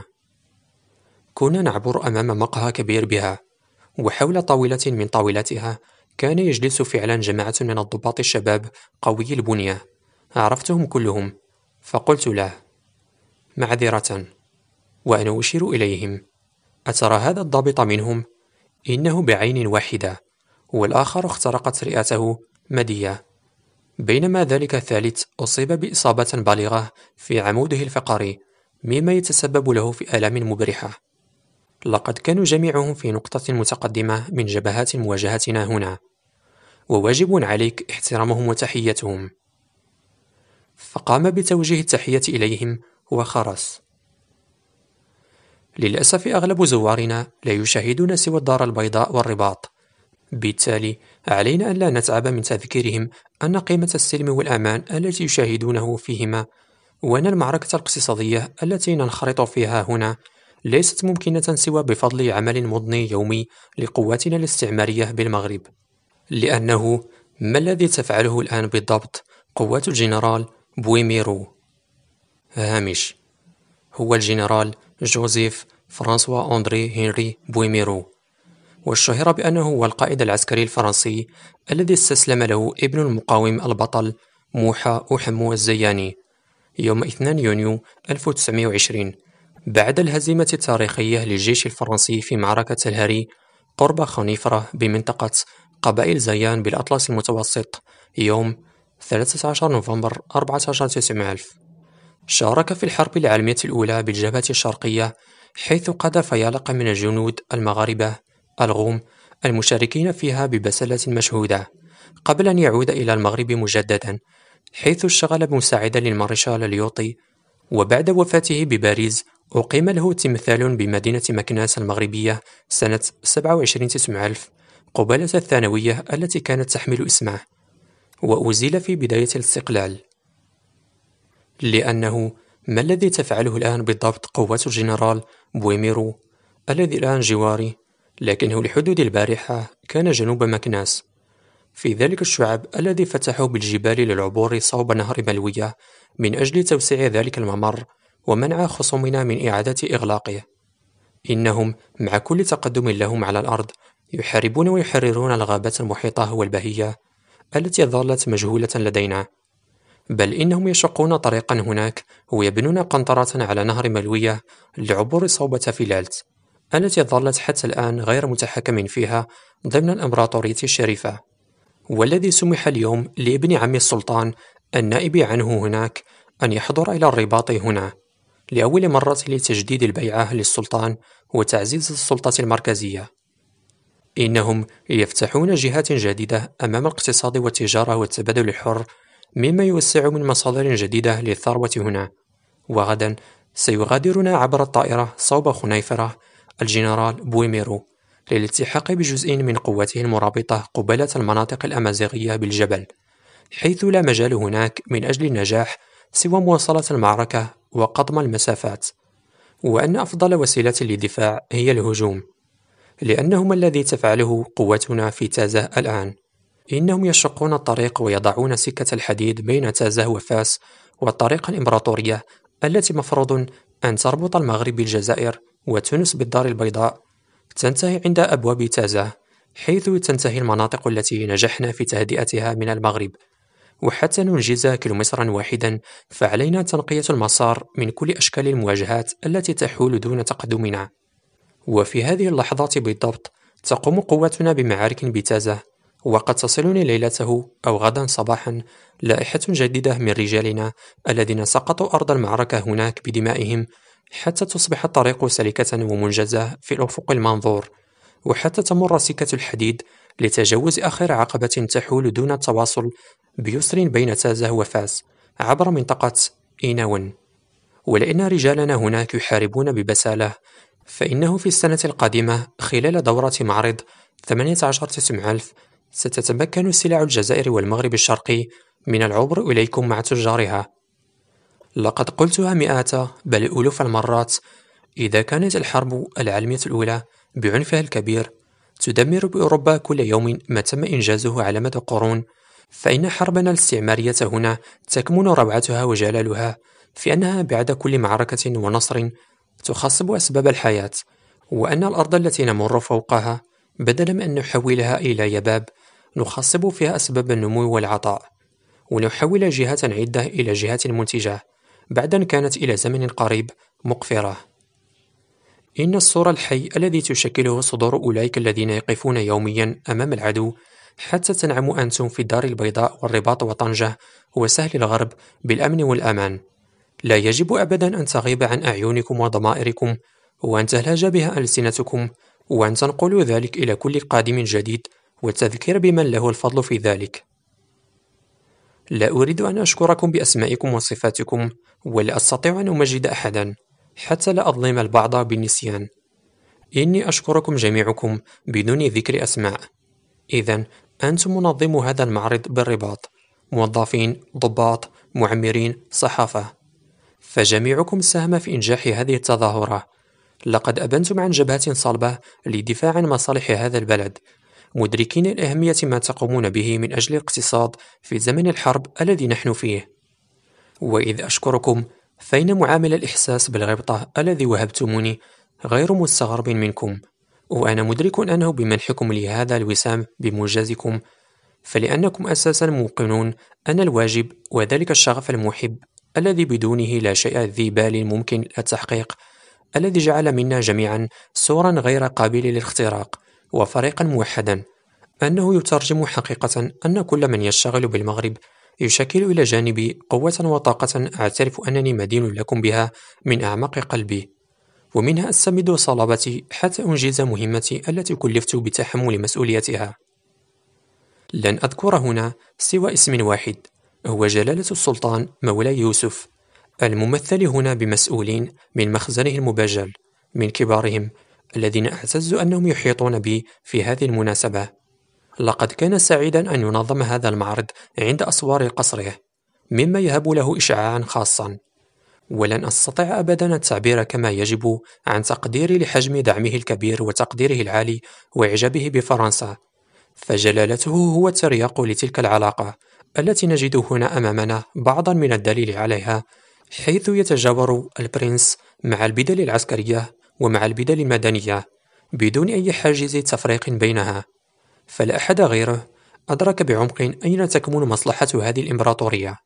كنا نعبر أمام مقهى كبير بها، وحول طاولة من طاولاتها كان يجلس فعلا جماعة من الضباط الشباب قوي البنية، عرفتهم كلهم، فقلت له: معذرة، وأنا أشير إليهم: أترى هذا الضابط منهم؟ إنه بعين واحدة، والآخر اخترقت رئته مدية، بينما ذلك الثالث أصيب بإصابة بالغة في عموده الفقري مما يتسبب له في آلام مبرحة. لقد كانوا جميعهم في نقطة متقدمة من جبهات مواجهتنا هنا، وواجب عليك احترامهم وتحيتهم. فقام بتوجيه التحية إليهم وخرس. للأسف أغلب زوارنا لا يشاهدون سوى الدار البيضاء والرباط، بالتالي علينا أن لا نتعب من تذكيرهم أن قيمة السلم والأمان التي يشاهدونه فيهما، وأن المعركة الاقتصادية التي ننخرط فيها هنا ليست ممكنة سوى بفضل عمل مضني يومي لقواتنا الاستعمارية بالمغرب. لأنه ما الذي تفعله الآن بالضبط قوات الجنرال بويميرو؟ هامش: هو الجنرال جوزيف فرانسوا أندري هنري بويميرو، والشهر بأنه هو القائد العسكري الفرنسي الذي استسلم له ابن المقاوم البطل موحى أوحمو الزياني يوم اثنين يونيو ألف وتسعمائة وعشرين بعد الهزيمة التاريخية للجيش الفرنسي في معركة الهري قرب خنيفرة بمنطقة قبائل زيان بالأطلس المتوسط يوم ثلاثة عشر نوفمبر أربعة عشر تسعمائة ألف. شارك في الحرب العالمية الأولى بالجبهة الشرقية، حيث قاد فيالق من الجنود المغاربة الغوم المشاركين فيها ببسالة مشهودة، قبل أن يعود إلى المغرب مجددا، حيث اشتغل مساعدا للمارشال ليوطي. وبعد وفاته بباريس أقيم له تمثال بمدينة مكناس المغربية سنة سبعة وعشرين تسعمائة ألف قبالة الثانوية التي كانت تحمل اسمه، وأزيل في بداية الاستقلال. لأنه ما الذي تفعله الآن بالضبط قوات الجنرال بويميرو الذي الآن جواري، لكنه لحدود البارحة كان جنوب مكناس، في ذلك الشعب الذي فتحوا بالجبال للعبور صوب نهر ملوية من أجل توسيع ذلك الممر ومنع خصومنا من إعادة إغلاقه. إنهم مع كل تقدم لهم على الأرض يحاربون ويحررون الغابات المحيطة والبهية التي ظلت مجهولة لدينا، بل إنهم يشقون طريقا هناك ويبنون قنطرة على نهر ملوية لعبور صوب تافيلالت التي ظلت حتى الآن غير متحكم فيها ضمن الإمبراطورية الشريفة، والذي سمح اليوم لابن عم السلطان النائب عنه هناك أن يحضر إلى الرباط هنا لأول مرة لتجديد البيعة للسلطان وتعزيز السلطة المركزية. إنهم يفتحون جهات جديدة أمام الاقتصاد والتجارة والتبادل الحر، مما يوسع من مصادر جديدة للثروة هنا. وغدا سيغادرون عبر الطائرة صوب خنيفرة الجنرال بويميرو للالتحاق بجزء من قوته المرابطة قبالة المناطق الأمازيغية بالجبل، حيث لا مجال هناك من أجل النجاح سوى مواصلة المعركة وقضم المسافات، وأن أفضل وسيلة للدفاع هي الهجوم، لأنه ما الذي تفعله قوتنا في تازة الآن. إنهم يشقون الطريق ويضعون سكة الحديد بين تازة وفاس والطريق الإمبراطورية التي مفروض أن تربط المغرب بالجزائر وتونس بالدار البيضاء، تنتهي عند أبواب تازة، حيث تنتهي المناطق التي نجحنا في تهدئتها من المغرب. وحتى ننجز كيلومترا واحدا فعلينا تنقية المسار من كل أشكال المواجهات التي تحول دون تقدمنا. وفي هذه اللحظات بالضبط تقوم قواتنا بمعارك بتازة، وقد تصلني ليلته أو غدا صباحا لائحة جديدة من رجالنا الذين سقطوا أرض المعركة هناك بدمائهم، حتى تصبح الطريق سلكة ومنجزة في الأفق المنظور، وحتى تمر سكة الحديد لتجاوز آخر عقبة تحول دون التواصل بيسر بين تازة وفاس عبر منطقة إيناون. ولأن رجالنا هناك يحاربون ببسالة، فإنه في السنة القادمة خلال دورة معرض ثمانية عشر تسعمائة ألف ستتمكن سلع الجزائر والمغرب الشرقي من العبور إليكم مع تجارها. لقد قلتها مئات بل ألوف المرات، إذا كانت الحرب العالمية الأولى بعنفها الكبير تدمر بأوروبا كل يوم ما تم إنجازه على مدى قرون، فإن حربنا الاستعمارية هنا تكمن روعتها وجلالها في أنها بعد كل معركة ونصر تخصب أسباب الحياة، وأن الأرض التي نمر فوقها بدلا من أن نحولها إلى يباب نخصب فيها أسباب النمو والعطاء، ونحول جهات عدة إلى جهات منتجة بعد أن كانت إلى زمن قريب مقفرة. إن الصورة الحي الذي تشكله صدور أولئك الذين يقفون يوميا أمام العدو حتى تنعموا أنتم في الدار البيضاء والرباط وطنجة وسهل الغرب بالأمن والأمان، لا يجب أبدا أن تغيب عن أعينكم وضمائركم، وأن تلهج بها ألسنتكم، وأن تنقلوا ذلك إلى كل قادم جديد والتذكير بمن له الفضل في ذلك. لا أريد أن أشكركم بأسمائكم وصفاتكم، ولا أستطيع أن أمجد أحدا حتى لا أظلم البعض بالنسيان. إني أشكركم جميعكم بدون ذكر أسماء. إذن أنتم منظمو هذا المعرض بالرباط، موظفين، ضباط، معمرين، صحافة، فجميعكم ساهم في إنجاح هذه التظاهرة. لقد أبنتم عن جبهة صلبة لدفاع عن مصالح هذا البلد، مدركين الأهمية ما تقومون به من أجل الاقتصاد في زمن الحرب الذي نحن فيه. وإذ أشكركم فإن معامل الإحساس بالغبطة الذي وهبتموني غير مستغرب منكم، وأنا مدرك أنه بمنحكم لي هذا الوسام بموجزكم، فلأنكم أساسا موقنون أن الواجب وذلك الشغف المحب الذي بدونه لا شيء ذي بال ممكن التحقيق، الذي جعل منا جميعا سورا غير قابل للاختراق وفريقا موحدا، أنه يترجم حقيقة أن كل من يشتغل بالمغرب يشكل إلى جانبي قوة وطاقة أعترف أنني مدين لكم بها من أعماق قلبي، ومنها أستمد صلابتي حتى أنجز مهمتي التي كلفت بتحمل مسؤوليتها. لن أذكر هنا سوى اسم واحد، هو جلالة السلطان مولاي يوسف، الممثل هنا بمسؤولين من مخزنه المبجل، من كبارهم الذين أعتز أنهم يحيطون بي في هذه المناسبة. لقد كان سعيدا أن ينظم هذا المعرض عند أسوار قصره، مما يهب له إشعاعا خاصا، ولن أستطيع أبدا التعبير كما يجب عن تقديري لحجم دعمه الكبير وتقديره العالي وإعجابه بفرنسا، فجلالته هو الترياق لتلك العلاقة التي نجد هنا أمامنا بعضا من الدليل عليها، حيث يتجاور البرنس مع البدل العسكرية ومع البدل المدنية بدون أي حاجز تفريق بينها، فلا أحد غيره أدرك بعمق أين تكمن مصلحة هذه الإمبراطورية.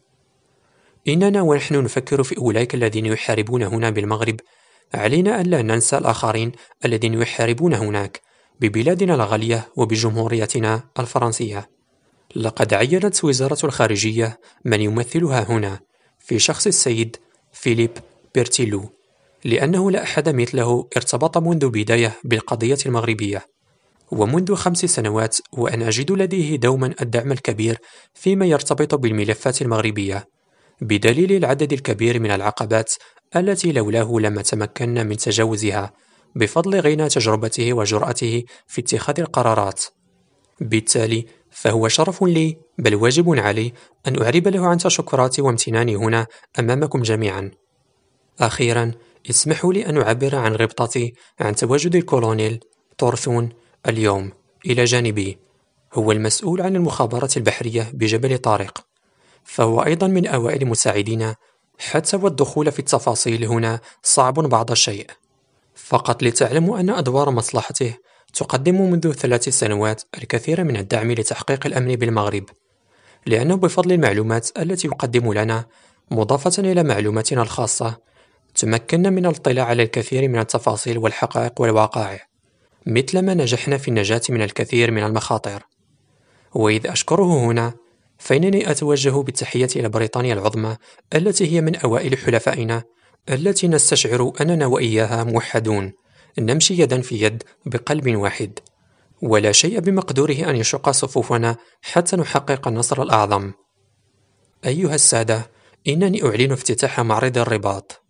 إننا ونحن نفكر في أولئك الذين يحاربون هنا بالمغرب، علينا ألا ننسى الآخرين الذين يحاربون هناك ببلادنا الغالية وبجمهوريتنا الفرنسية. لقد عينت وزارة الخارجية من يمثلها هنا في شخص السيد فيليب بيرتيلو، لأنه لا أحد مثله ارتبط منذ بداية بالقضية المغربية، ومنذ خمس سنوات وأنا أجد لديه دوما الدعم الكبير فيما يرتبط بالملفات المغربية، بدليل العدد الكبير من العقبات التي لولاه لما تمكنا من تجاوزها بفضل غنى تجربته وجرأته في اتخاذ القرارات. بالتالي فهو شرف لي بل واجب علي أن أعرب له عن تشكراتي وامتناني هنا أمامكم جميعا. أخيرا اسمحوا لي أن أعبر عن غبطتي عن تواجد الكولونيل طورثون اليوم إلى جانبي، هو المسؤول عن المخابرات البحرية بجبل طارق، فهو أيضا من أوائل مساعدينا، حتى والدخول في التفاصيل هنا صعب بعض الشيء، فقط لتعلموا أن أدوار مصلحته تقدم منذ ثلاث سنوات الكثير من الدعم لتحقيق الأمن بالمغرب، لأنه بفضل المعلومات التي يقدم لنا مضافة إلى معلوماتنا الخاصة تمكنا من الاطلاع على الكثير من التفاصيل والحقائق والوقائع، مثلما نجحنا في النجاة من الكثير من المخاطر. وإذ أشكره هنا فإنني أتوجه بالتحية إلى بريطانيا العظمى التي هي من أوائل حلفائنا، التي نستشعر أننا وإياها موحدون، نمشي يدا في يد بقلب واحد، ولا شيء بمقدوره أن يشق صفوفنا حتى نحقق النصر الأعظم. أيها السادة، إنني أعلن افتتاح معرض الرباط.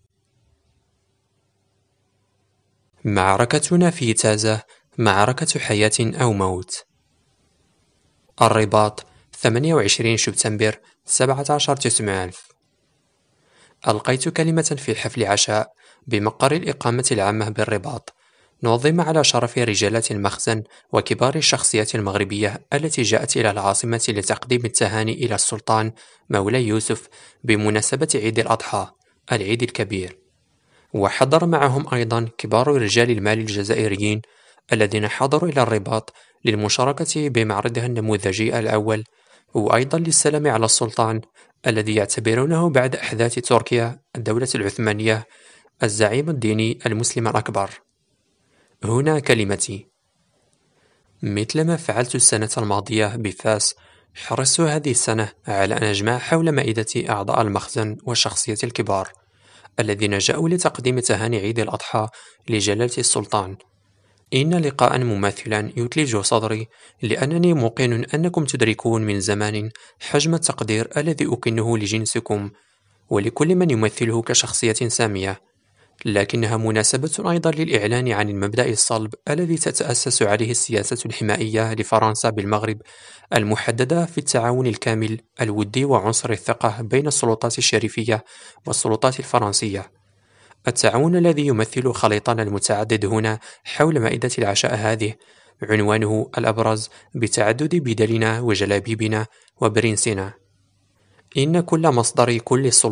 معركتنا في تازة معركة حياة أو موت. الرباط، ثمانية وعشرين سبتمبر سبعة عشر تسعمائة ألف. ألقيت كلمة في حفل عشاء بمقر الإقامة العامة بالرباط، نظم على شرف رجالات المخزن وكبار الشخصيات المغربية التي جاءت إلى العاصمة لتقديم التهاني إلى السلطان مولاي يوسف بمناسبة عيد الأضحى، العيد الكبير. وحضر معهم أيضا كبار رجال المال الجزائريين الذين حضروا إلى الرباط للمشاركة بمعرضها النموذجي الأول، وأيضا للسلام على السلطان الذي يعتبرونه بعد أحداث تركيا الدولة العثمانية الزعيم الديني المسلم الأكبر. هنا كلمتي. مثلما فعلت السنة الماضية بفاس، حرصت هذه السنة على أن أجمع حول مائدة أعضاء المخزن والشخصيات الكبار الذين جاءوا لتقديم تهاني عيد الأضحى لجلالة السلطان. إن لقاء مماثلا يثلج صدري، لأنني موقن أنكم تدركون من زمان حجم التقدير الذي أكنه لجنسكم ولكل من يمثله كشخصية سامية، لكنها مناسبة أيضا للإعلان عن المبدأ الصلب الذي تتأسس عليه السياسة الحمائية لفرنسا بالمغرب، المحددة في التعاون الكامل الودي وعنصر الثقة بين السلطات الشريفية والسلطات الفرنسية. التعاون الذي يمثل خليطنا المتعدد هنا حول مائدة العشاء هذه عنوانه الأبرز بتعدد بدلنا وجلابيبنا وبرنسنا. إن كل مصدر كل السلط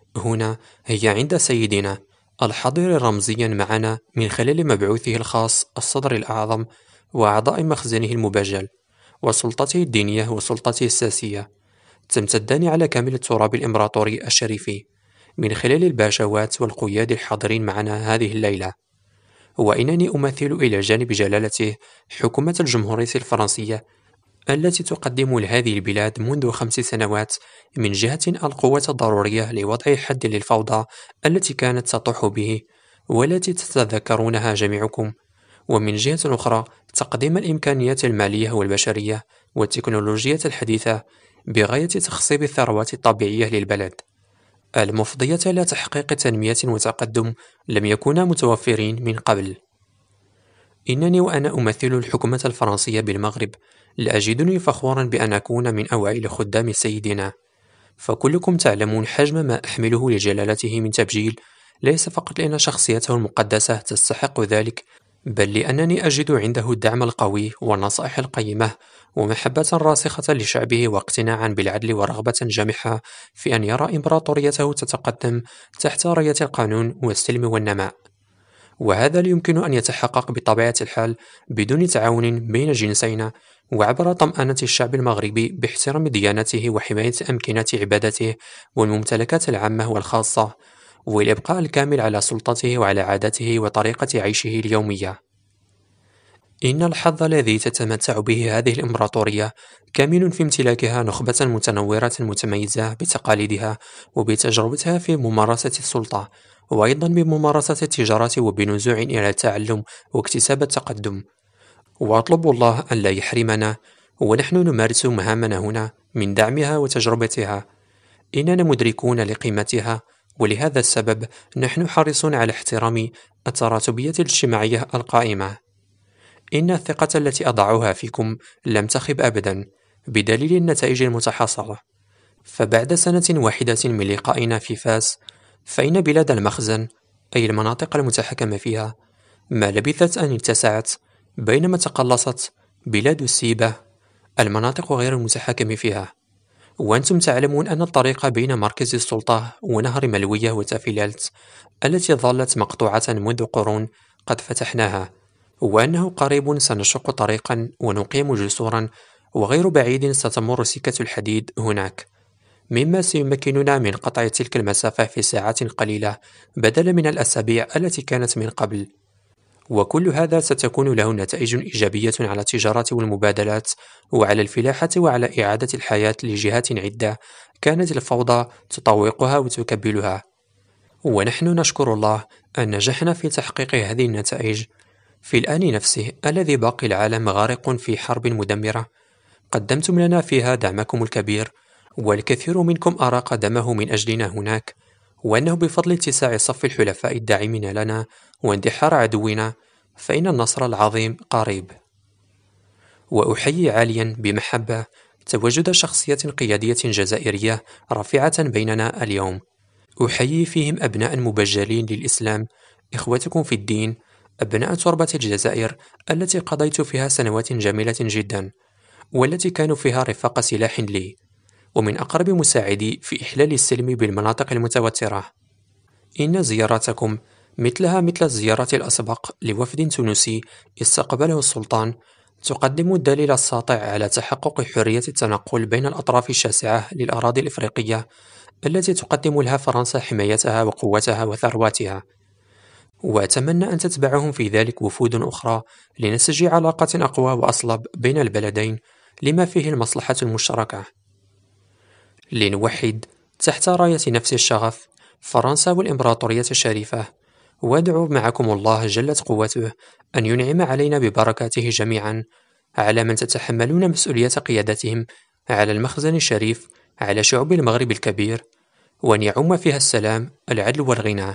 هنا هي عند سيدنا الحاضر رمزيا معنا من خلال مبعوثه الخاص الصدر الأعظم وأعضاء مخزنه المبجل وسلطته الدينية وسلطته السياسية تمتدان على كامل التراب الإمبراطوري الشريفي من خلال الباشوات والقياد الحاضرين معنا هذه الليلة. وإنني أمثل إلى جانب جلالته حكومة الجمهورية الفرنسية التي تقدم لهذه البلاد منذ خمس سنوات من جهة القوة الضرورية لوضع حد للفوضى التي كانت تطوح به والتي تتذكرونها جميعكم، ومن جهة أخرى تقديم الإمكانيات المالية والبشرية والتكنولوجية الحديثة بغاية تخصيب الثروات الطبيعية للبلد المفضية إلى تحقيق تنمية وتقدم لم يكونا متوفرين من قبل. إنني وأنا أمثل الحكومة الفرنسية بالمغرب لأجدني فخورا بأن أكون من أوائل خدام سيدنا، فكلكم تعلمون حجم ما أحمله لجلالته من تبجيل، ليس فقط لأن شخصيته المقدسة تستحق ذلك، بل لأنني أجد عنده الدعم القوي والنصائح القيمة ومحبة راسخة لشعبه واقتناعا بالعدل ورغبة جامحة في أن يرى إمبراطوريته تتقدم تحت راية القانون والسلم والنماء. وهذا لا يمكن أن يتحقق بطبيعة الحال بدون تعاون بين جنسينا وعبر طمأنة الشعب المغربي باحترام ديانته وحماية أمكنة عبادته والممتلكات العامة والخاصة، والإبقاء الكامل على سلطته وعلى عاداته وطريقة عيشه اليومية. إن الحظ الذي تتمتع به هذه الإمبراطورية كامن في امتلاكها نخبة متنورة متميزة بتقاليدها وبتجربتها في ممارسة السلطة، وأيضا بممارسة التجارة وبنزوع إلى التعلم واكتساب التقدم. وأطلب الله أن لا يحرمنا ونحن نمارس مهامنا هنا من دعمها وتجربتها. إننا مدركون لقيمتها، ولهذا السبب نحن حريصون على احترام التراتبية الاجتماعية القائمة. إن الثقة التي أضعها فيكم لم تخب أبدا بدليل النتائج المتحصلة. فبعد سنة واحدة من لقائنا في فاس، فإن بلاد المخزن أي المناطق المتحكم فيها ما لبثت أن اتسعت، بينما تقلصت بلاد السيبة المناطق غير المتحكم فيها. وأنتم تعلمون أن الطريق بين مركز السلطة ونهر ملوية وتافيلالت التي ظلت مقطوعة منذ قرون قد فتحناها، وأنه قريب سنشق طريقا ونقيم جسورا، وغير بعيد ستمر سكة الحديد هناك، مما سيمكننا من قطع تلك المسافة في ساعات قليلة بدلا من الأسابيع التي كانت من قبل. وكل هذا ستكون له نتائج إيجابية على التجارة والمبادلات وعلى الفلاحة وعلى إعادة الحياة لجهات عدة كانت الفوضى تطوقها وتكبلها. ونحن نشكر الله أن نجحنا في تحقيق هذه النتائج في الآن نفسه الذي باقي العالم غارق في حرب مدمرة. قدمتم لنا فيها دعمكم الكبير، والكثير منكم أراق دمه من أجلنا هناك، وأنه بفضل اتساع صف الحلفاء الداعمين لنا واندحار عدونا فإن النصر العظيم قريب. وأحيي عاليا بمحبة تواجد شخصية قيادية جزائرية رفيعة بيننا اليوم، أحيي فيهم أبناء مبجلين للإسلام، إخوتكم في الدين، أبناء تربة الجزائر التي قضيت فيها سنوات جميلة جدا، والتي كانوا فيها رفاق سلاح لي ومن أقرب مساعدي في إحلال السلم بالمناطق المتوترة. إن زياراتكم مثلها مثل الزيارات الأسبق لوفد تونسي استقبله السلطان تقدم الدليل الساطع على تحقق حرية التنقل بين الأطراف الشاسعة للأراضي الإفريقية التي تقدم لها فرنسا حمايتها وقوتها وثرواتها. وأتمنى أن تتبعهم في ذلك وفود أخرى لنسج علاقة أقوى وأصلب بين البلدين لما فيه المصلحة المشتركة. لنوحد تحت راية نفس الشغف فرنسا والإمبراطورية الشريفة، وادعوا معكم الله جلت قوته أن ينعم علينا ببركاته جميعا على من تتحملون مسؤولية قيادتهم على المخزن الشريف على شعوب المغرب الكبير، وأن يعم فيها السلام العدل والغنى.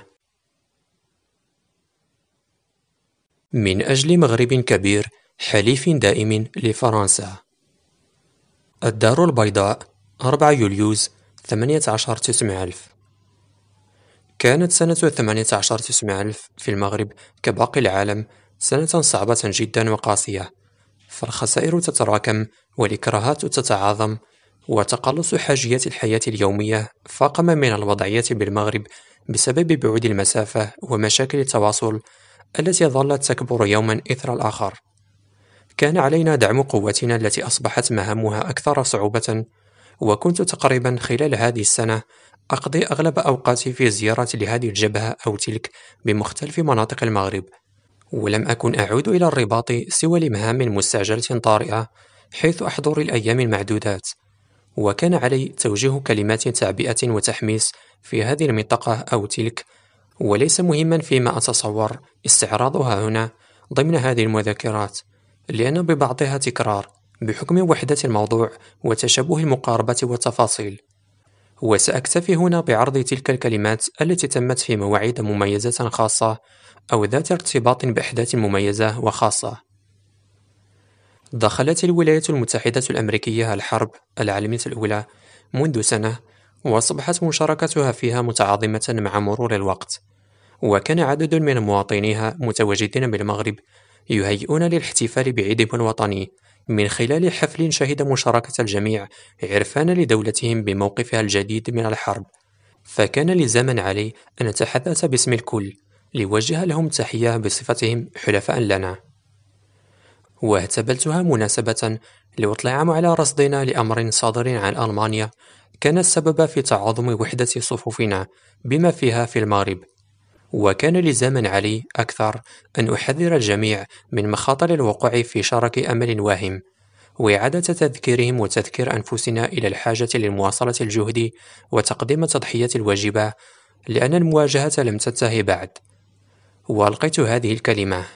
من أجل مغرب كبير حليف دائم لفرنسا. الدار البيضاء، أربعة يوليوز ثمانية عشر تسعمائة ألف. كانت سنة ثمانية عشر تسعمائة ألف في المغرب كباقي العالم سنة صعبة جدا وقاسية، فالخسائر تتراكم والإكراهات تتعاظم، وتقلص حاجيات الحياة اليومية فاقم من الوضعية بالمغرب بسبب بعد المسافة ومشاكل التواصل التي ظلت تكبر يوما إثر الآخر. كان علينا دعم قوتنا التي أصبحت مهامها أكثر صعوبة، وكنت تقريبا خلال هذه السنة أقضي أغلب أوقاتي في زيارة لهذه الجبهة أو تلك بمختلف مناطق المغرب، ولم أكن أعود إلى الرباط سوى لمهام مستعجلة طارئة حيث أحضر الأيام المعدودات. وكان علي توجيه كلمات تعبئة وتحميس في هذه المنطقة أو تلك، وليس مهما فيما أتصور استعراضها هنا ضمن هذه المذكرات، لأن ببعضها تكرار بحكم وحدة الموضوع وتشابه المقاربة والتفاصيل. وسأكتفي هنا بعرض تلك الكلمات التي تمت في مواعيد مميزة خاصة أو ذات ارتباط بأحداث مميزة وخاصة. دخلت الولايات المتحدة الأمريكية الحرب العالمية الأولى منذ سنة، وأصبحت مشاركتها فيها متعاظمة مع مرور الوقت، وكان عدد من مواطنيها متواجدين بالمغرب يهيئون للاحتفال بعيدهم الوطني من خلال حفل شهد مشاركة الجميع عرفان لدولتهم بموقفها الجديد من الحرب. فكان لزاما علي أن أتحدث باسم الكل لوجه لهم تحية بصفتهم حلفاء لنا. واهتبلتها مناسبة لأطلعهم على رصدنا لأمر صادر عن ألمانيا كان السبب في تعاظم وحدة صفوفنا بما فيها في المغرب. وكان لزاما علي أكثر أن أحذر الجميع من مخاطر الوقوع في شرك أمل واهم، وإعادة تذكيرهم وتذكير أنفسنا إلى الحاجة لمواصلة الجهد وتقديم التضحية الواجبة، لأن المواجهة لم تنتهي بعد. وألقيت هذه الكلمة: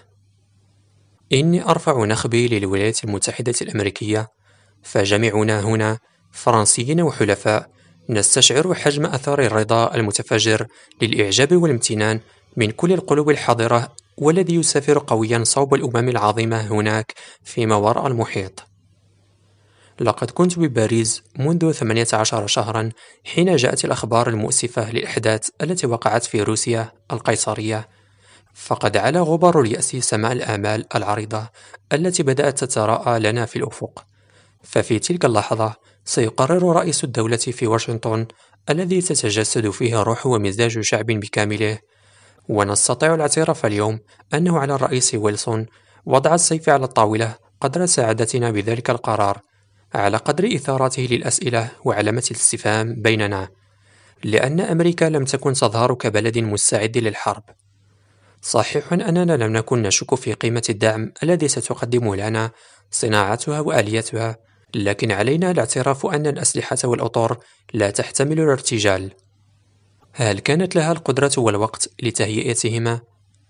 إني أرفع نخبي للولايات المتحدة الأمريكية، فجميعنا هنا فرنسيين وحلفاء نستشعر حجم أثار الرضا المتفجر للإعجاب والامتنان من كل القلوب الحاضرة، والذي يسافر قويا صوب الأمم العظيمة هناك فيما وراء المحيط. لقد كنت بباريس منذ ثمانية عشر شهرا حين جاءت الأخبار المؤسفة للأحداث التي وقعت في روسيا القيصرية، فقد علا غبار اليأس سماء الآمال العريضة التي بدأت تتراءى لنا في الأفق. ففي تلك اللحظة سيقرر رئيس الدولة في واشنطن، الذي تتجسد فيه روح ومزاج شعب بكامله، ونستطيع الاعتراف اليوم أنه على الرئيس ويلسون وضع السيف على الطاولة قدر سعادتنا بذلك القرار، على قدر إثارته للأسئلة وعلامة الاستفهام بيننا، لأن أمريكا لم تكن تظهر كبلد مستعد للحرب. صحيح أننا لم نكن نشك في قيمة الدعم الذي ستقدمه لنا صناعتها وآلياتها، لكن علينا الاعتراف أن الأسلحة والأطر لا تحتمل الارتجال. هل كانت لها القدرة والوقت لتهيئتهما؟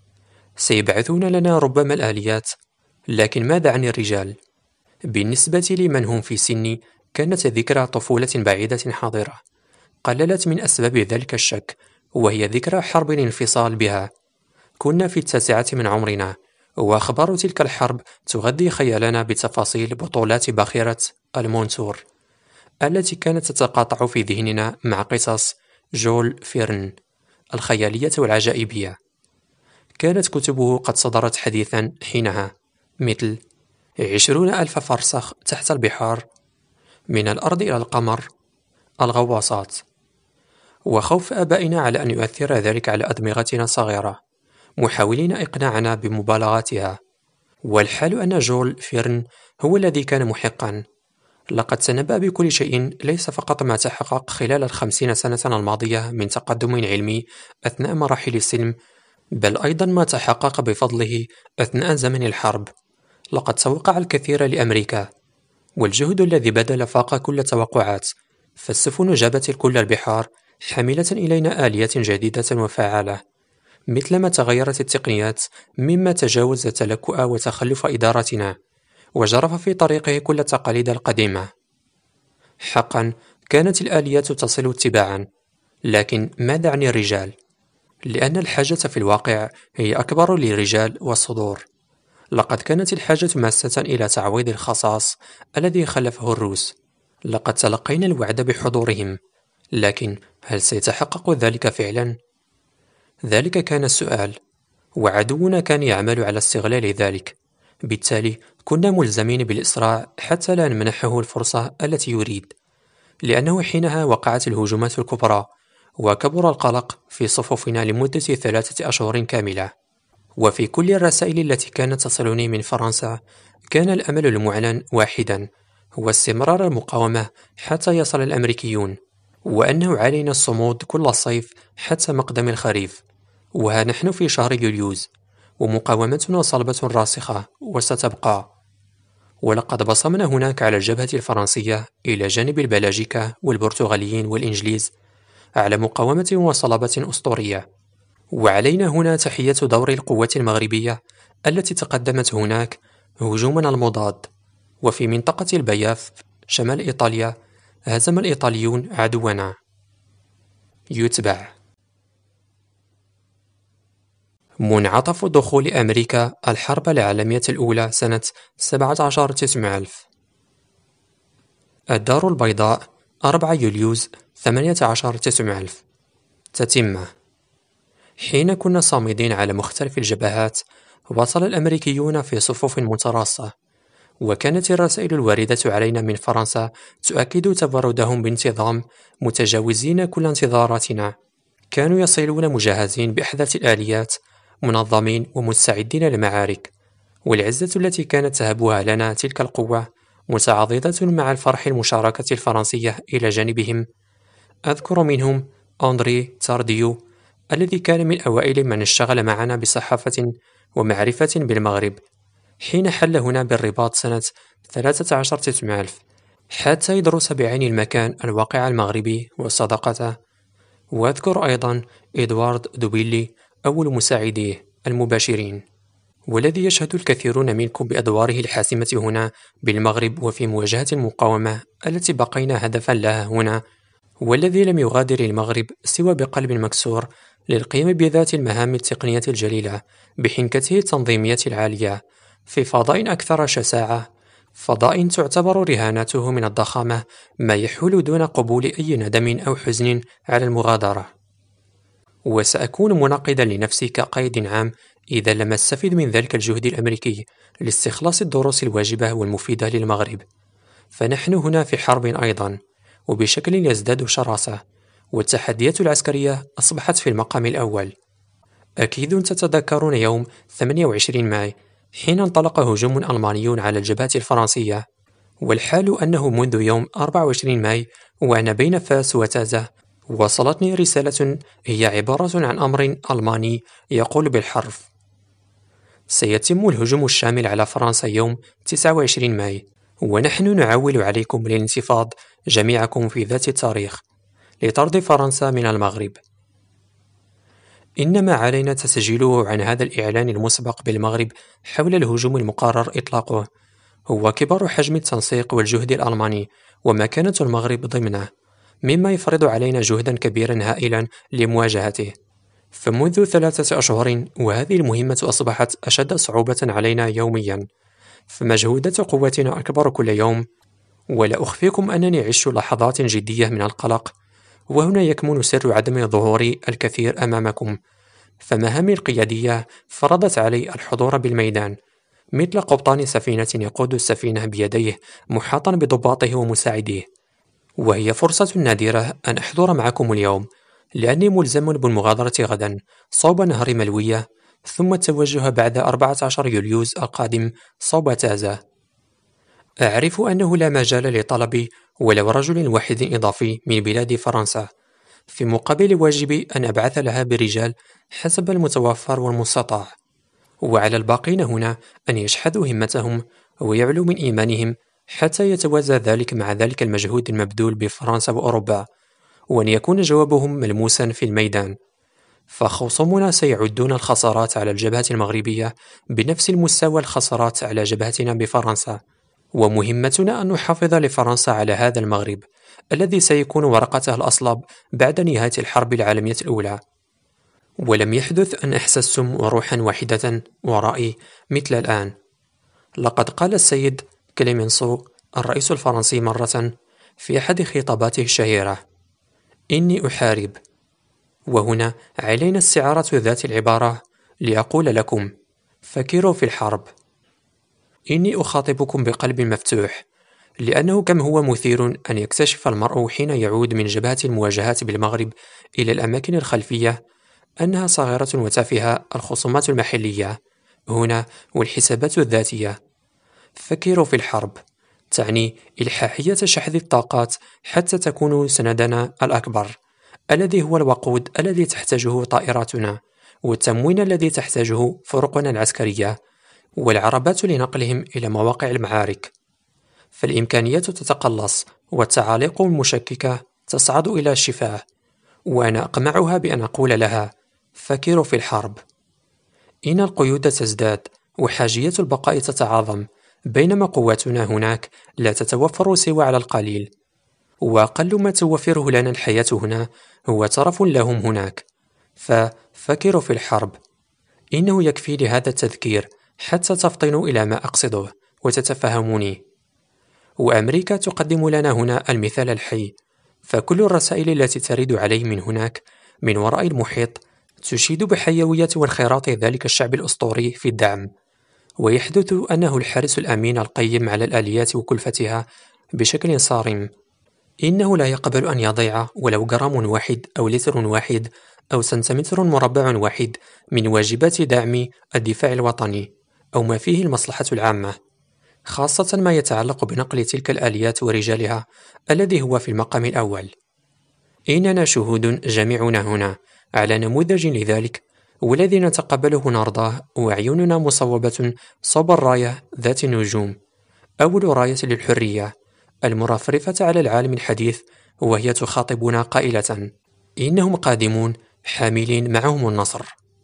سيبعثون لنا ربما الآليات، لكن ماذا عن الرجال؟ بالنسبة لمن هم في سني كانت ذكرى طفولة بعيدة حاضرة قللت من أسباب ذلك الشك، وهي ذكرى حرب الانفصال بها. كنا في التاسعة من عمرنا، وأخبار تلك الحرب تغذي خيالنا بتفاصيل بطولات باخرة المونسور التي كانت تتقاطع في ذهننا مع قصص جول فيرن الخيالية والعجائبية. كانت كتبه قد صدرت حديثا حينها، مثل عشرون ألف فرسخ تحت البحار، من الأرض إلى القمر، الغواصات. وخوف آبائنا على أن يؤثر ذلك على أدمغتنا الصغيرة، محاولين إقناعنا بمبالغاتها. والحال أن جول فيرن هو الذي كان محقا. لقد تنبأ بكل شيء، ليس فقط ما تحقق خلال الخمسين سنة الماضية من تقدم علمي أثناء مراحل السلم، بل أيضا ما تحقق بفضله أثناء زمن الحرب. لقد توقع الكثير لأمريكا، والجهد الذي بذل فاق كل التوقعات، فالسفن جابت كل البحار حاملة إلينا آليات جديدة وفعالة، مثلما تغيرت التقنيات مما تجاوز تلكؤ وتخلف إدارتنا وجرف في طريقه كل التقاليد القديمة. حقا كانت الآليات تصل اتباعا، لكن ماذا عن الرجال؟ لأن الحاجة في الواقع هي أكبر للرجال والصدور. لقد كانت الحاجة ماسة إلى تعويض الخصاص الذي خلفه الروس. لقد تلقينا الوعد بحضورهم، لكن هل سيتحقق ذلك فعلا؟ ذلك كان السؤال، وعدونا كان يعمل على استغلال ذلك. بالتالي كنا ملزمين بالإسراع حتى لا نمنحه الفرصة التي يريد. لأنه حينها وقعت الهجومات الكبرى، وكبر القلق في صفوفنا لمدة ثلاثة أشهر كاملة. وفي كل الرسائل التي كانت تصلني من فرنسا كان الأمل المعلن واحدا، هو استمرار المقاومة حتى يصل الأمريكيون، وأنه علينا الصمود كل الصيف حتى مقدم الخريف. وها نحن في شهر يوليوز، ومقاومتنا صلبة راسخة وستبقى. ولقد بصمنا هناك على الجبهة الفرنسية إلى جانب البلاجيكا والبرتغاليين والإنجليز على مقاومة وصلابة أسطورية. وعلينا هنا تحية دور القوات المغربية التي تقدمت هناك هجوما المضاد. وفي منطقة البياف شمال إيطاليا هزم الإيطاليون عدونا. يتبع منعطف دخول أمريكا الحرب العالمية الأولى سنة سبعة عشر تسعمائة ألف. الدار البيضاء أربعة يوليوز ثمانية عشر تسعمائة ألف. تتمة. حين كنا صامدين على مختلف الجبهات، وصل الأمريكيون في صفوف متراصة، وكانت الرسائل الواردة علينا من فرنسا تؤكد تبردهم بانتظام، متجاوزين كل انتظاراتنا. كانوا يصلون مجهزين بأحدث الآليات، منظمين ومستعدين للمعارك. والعزة التي كانت تهبها لنا تلك القوة متعاضدة مع الفرح المشاركة الفرنسية إلى جانبهم. أذكر منهم أندري تارديو الذي كان من أوائل من اشتغل معنا بصحافة ومعرفة بالمغرب، حين حل هنا بالرباط سنة ثلاثة عشر تسعمائة ألف، حتى يدرس بعين المكان الواقع المغربي وصداقته. وأذكر أيضا إدوارد دوبيلي أول مساعديه المباشرين، والذي يشهد الكثيرون منكم بأدواره الحاسمة هنا بالمغرب وفي مواجهة المقاومة التي بقينا هدفا لها هنا، والذي لم يغادر المغرب سوى بقلب مكسور للقيام بذات المهام التقنية الجليلة بحنكته التنظيمية العالية في فضاء أكثر شساعة، فضاء تعتبر رهانته من الضخامة ما يحول دون قبول أي ندم أو حزن على المغادرة. وسأكون مناقضا لنفسي كقيد عام إذا لم أستفد من ذلك الجهد الأمريكي لاستخلاص الدروس الواجبة والمفيدة للمغرب. فنحن هنا في حرب أيضا، وبشكل يزداد شراسة، والتحديات العسكرية أصبحت في المقام الأول. أكيد تتذكرون يوم ثمانية وعشرين ماي حين انطلق هجوم ألماني على الجبهة الفرنسية، والحال أنه منذ يوم أربعة وعشرين ماي وأنا بين فاس وتازة وصلتني رسالة هي عبارة عن أمر ألماني يقول بالحرف: سيتم الهجوم الشامل على فرنسا يوم تسعة وعشرين ماي، ونحن نعول عليكم للانتفاض جميعكم في ذات التاريخ لطرد فرنسا من المغرب. إنما علينا تسجيله عن هذا الإعلان المسبق بالمغرب حول الهجوم المقرر إطلاقه هو كبر حجم التنسيق والجهد الألماني ومكانة المغرب ضمنه، مما يفرض علينا جهدا كبيرا هائلا لمواجهته. فمنذ ثلاثة أشهر وهذه المهمة أصبحت أشد صعوبة علينا يوميا، فمجهودات قوتنا أكبر كل يوم. ولا أخفيكم أنني عشت لحظات جدية من القلق، وهنا يكمن سر عدم ظهوري الكثير أمامكم. فمهامي القيادية فرضت علي الحضور بالميدان، مثل قبطان سفينة يقود السفينة بيديه محاطا بضباطه ومساعديه. وهي فرصة نادرة أن أحضر معكم اليوم، لأني ملزم بالمغادرة غدا صوب نهر ملوية، ثم التوجه بعد أربعة عشر يوليوز القادم صوب تازة. أعرف أنه لا مجال لطلبي ولو رجل واحد إضافي من بلاد فرنسا، في مقابل واجبي أن أبعث لها برجال حسب المتوفر والمستطاع. وعلى الباقين هنا أن يشحذوا همتهم ويعلوا من إيمانهم حتى يتوازى ذلك مع ذلك المجهود المبذول بفرنسا وأوروبا، وأن يكون جوابهم ملموسا في الميدان. فخصومنا سيعدون الخسارات على الجبهة المغربية بنفس المستوى الخسارات على جبهتنا بفرنسا، ومهمتنا أن نحافظ لفرنسا على هذا المغرب الذي سيكون ورقته الأصلب بعد نهاية الحرب العالمية الأولى. ولم يحدث أن أحسستم وروحا واحدة ورائي مثل الآن. لقد قال السيد كليمنسو الرئيس الفرنسي مرة في أحد خطاباته الشهيرة: إني أحارب. وهنا علينا استعارة ذات العبارة لأقول لكم: فكروا في الحرب. إني أخاطبكم بقلب مفتوح، لأنه كم هو مثير أن يكتشف المرء حين يعود من جبهة المواجهات بالمغرب إلى الأماكن الخلفية أنها صغيرة وتافهة. الخصومات المحلية هنا والحسابات الذاتية. فكروا في الحرب تعني إلحاحية شحذ الطاقات حتى تكون سندنا الأكبر، الذي هو الوقود الذي تحتاجه طائراتنا، والتموين الذي تحتاجه فرقنا العسكرية، والعربات لنقلهم إلى مواقع المعارك. فالإمكانيات تتقلص والتعاليق المشككة تصعد إلى الشفاه، وأنا أقمعها بأن أقول لها: فكروا في الحرب. إن القيود تزداد وحاجية البقاء تتعاظم، بينما قواتنا هناك لا تتوفر سوى على القليل، وأقل ما توفره لنا الحياة هنا هو ترف لهم هناك. ففكروا في الحرب. إنه يكفي لهذا التذكير حتى تفطنوا إلى ما أقصده وتتفهموني. وأمريكا تقدم لنا هنا المثال الحي، فكل الرسائل التي ترد عليه من هناك من وراء المحيط تشيد بحيوية وانخراط ذلك الشعب الأسطوري في الدعم، ويحدث أنه الحارس الأمين القيم على الآليات وكلفتها بشكل صارم. إنه لا يقبل أن يضيع ولو جرام واحد أو لتر واحد أو سنتيمتر مربع واحد من واجبات دعم الدفاع الوطني أو ما فيه المصلحة العامة، خاصة ما يتعلق بنقل تلك الآليات ورجالها الذي هو في المقام الأول. إننا شهود جميعنا هنا على نموذج لذلك، والذي نتقبله نرضاه وعيوننا مصوبة صوب الراية ذات النجوم، أول راية للحرية المرفرفة على العالم الحديث، وهي تخاطبنا قائلة: إنهم قادمون حاملين معهم النصر.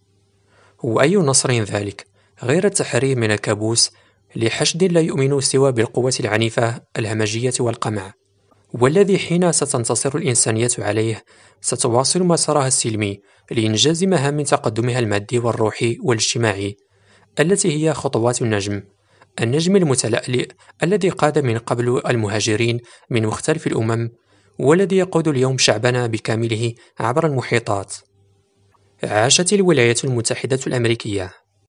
وأي نصر ذلك غير التحرير من الكابوس لحشد لا يؤمن سوى بالقوة العنيفة الهمجية والقمع، والذي حين ستنتصر الإنسانية عليه ستواصل مسارها السلمي لإنجاز مهام تقدمها المادي والروحي والاجتماعي، التي هي خطوات النجم النجم المتلألئ الذي قاد من قبل المهاجرين من مختلف الأمم، والذي يقود اليوم شعبنا بكامله عبر المحيطات. عاشت الولايات المتحدة الأمريكية.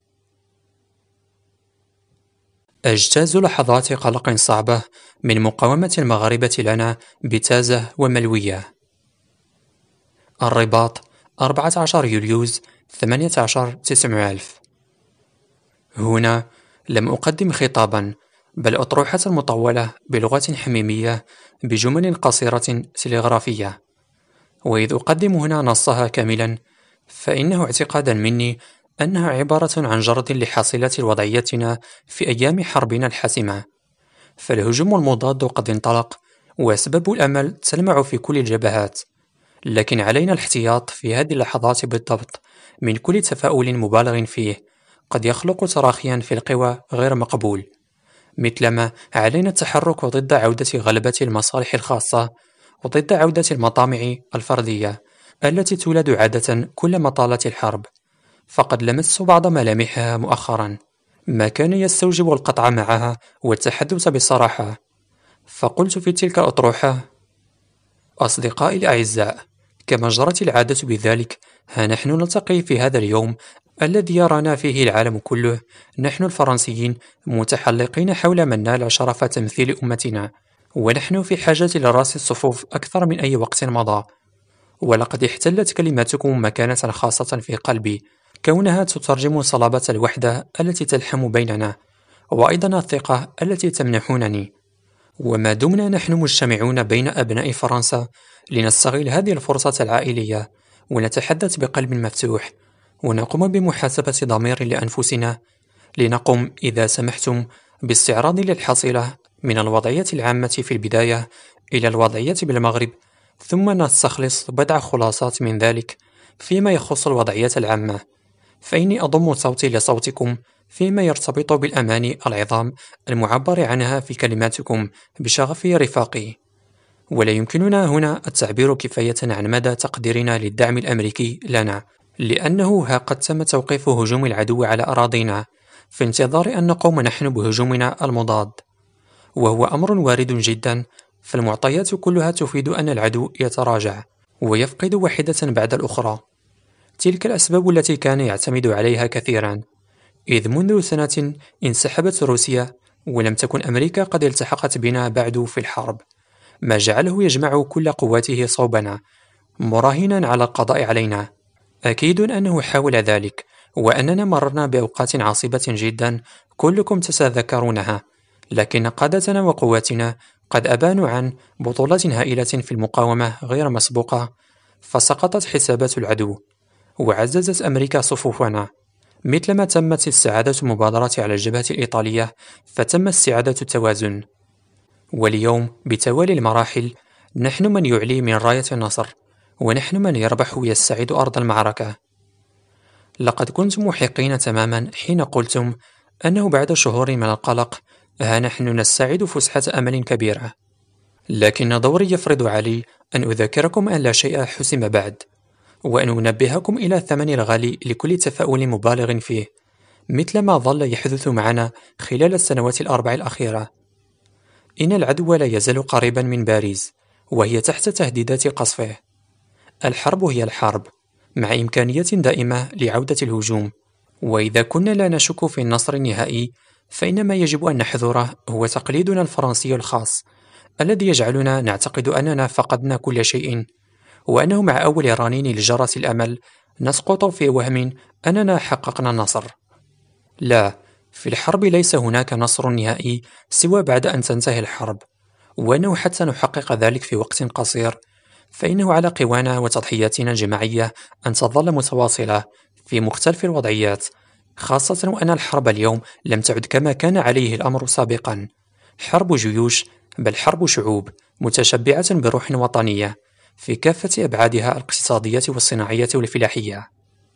أجتاز لحظات قلق صعبة من مقاومة المغاربة لنا بتازة وملوية. الرباط أربعة عشر يوليوز ثمانية عشر تسعمائة ألف. هنا لم أقدم خطابا، بل أطروحة مطولة بلغة حميمية بجمل قصيرة تلغرافية، وإذ أقدم هنا نصها كاملا فإنه اعتقادا مني أنها عبارة عن جرد لحاصلات وضعيتنا في أيام حربنا الحاسمة. فالهجوم المضاد قد انطلق، وأسباب الأمل تلمع في كل الجبهات، لكن علينا الاحتياط في هذه اللحظات بالضبط من كل تفاؤل مبالغ فيه قد يخلق تراخيا في القوى غير مقبول، مثلما علينا التحرك ضد عودة غلبة المصالح الخاصة وضد عودة المطامع الفردية التي تولد عادة كلما طالت الحرب. فقد لمست بعض ملامحها مؤخرا، ما كان يستوجب القطع معها والتحدث بصراحة. فقلت في تلك الأطروحة: أصدقائي الأعزاء، كما جرت العادة بذلك، ها نحن نلتقي في هذا اليوم الذي يرانا فيه العالم كله، نحن الفرنسيين متحلقين حول من نال شرف تمثيل أمتنا، ونحن في حاجة لرأس الصفوف أكثر من أي وقت مضى. ولقد احتلت كلماتكم مكانة خاصة في قلبي، كونها تترجم صلابة الوحدة التي تلحم بيننا، وأيضا الثقة التي تمنحونني. وما دمنا نحن مجتمعون بين أبناء فرنسا لنستغل هذه الفرصة العائلية ونتحدث بقلب مفتوح، ونقوم بمحاسبة ضمير لأنفسنا، لنقوم إذا سمحتم باستعراض للحاصلة من الوضعية العامة في البداية إلى الوضعية بالمغرب، ثم نستخلص بضع خلاصات من ذلك فيما يخص الوضعية العامة. فإني أضم صوتي لصوتكم فيما يرتبط بالأماني العظام المعبر عنها في كلماتكم بشغف رفاقي. ولا يمكننا هنا التعبير كفاية عن مدى تقديرنا للدعم الأمريكي لنا، لأنه ها قد تم توقيف هجوم العدو على أراضينا في انتظار أن نقوم نحن بهجومنا المضاد، وهو أمر وارد جدا، فالمعطيات كلها تفيد أن العدو يتراجع ويفقد واحدة بعد الأخرى. تلك الأسباب التي كان يعتمد عليها كثيرا، إذ منذ سنة انسحبت روسيا ولم تكن أمريكا قد التحقت بنا بعد في الحرب، ما جعله يجمع كل قواته صوبنا مراهنا على القضاء علينا. أكيد أنه حاول ذلك، وأننا مررنا بأوقات عصيبة جدا كلكم تتذكرونها، لكن قادتنا وقواتنا قد أبانوا عن بطولات هائلة في المقاومة غير مسبوقة، فسقطت حسابات العدو وعززت أمريكا صفوفنا، مثلما تمت استعادة المبادرة على الجبهة الإيطالية فتم استعادة التوازن. واليوم بتوالي المراحل نحن من يعلي من راية النصر، ونحن من يربح ويستعيد أرض المعركة. لقد كنتم محقين تماما حين قلتم أنه بعد شهور من القلق ها نحن نستعيد فسحة أمل كبيرة، لكن دوري يفرض علي أن أذكركم أن لا شيء حسم بعد، وأن أنبهكم إلى الثمن الغالي لكل تفاؤل مبالغ فيه، مثل ما ظل يحدث معنا خلال السنوات الأربع الأخيرة. إن العدو لا يزال قريبا من باريس، وهي تحت تهديدات قصفه. الحرب هي الحرب، مع إمكانية دائمة لعودة الهجوم، وإذا كنا لا نشك في النصر النهائي فإن ما يجب أن نحذره هو تقليدنا الفرنسي الخاص الذي يجعلنا نعتقد أننا فقدنا كل شيء، وأنه مع أول رنين لجرس الأمل نسقط في وهم أننا حققنا النصر. لا، في الحرب ليس هناك نصر نهائي سوى بعد أن تنتهي الحرب، وأنه حتى نحقق ذلك في وقت قصير فإنه على قوانا وتضحياتنا الجماعية أن تظل متواصلة في مختلف الوضعيات، خاصة وأن الحرب اليوم لم تعد كما كان عليه الأمر سابقا، حرب جيوش بل حرب شعوب متشبعة بروح وطنية في كافة أبعادها الاقتصادية والصناعية والفلاحية.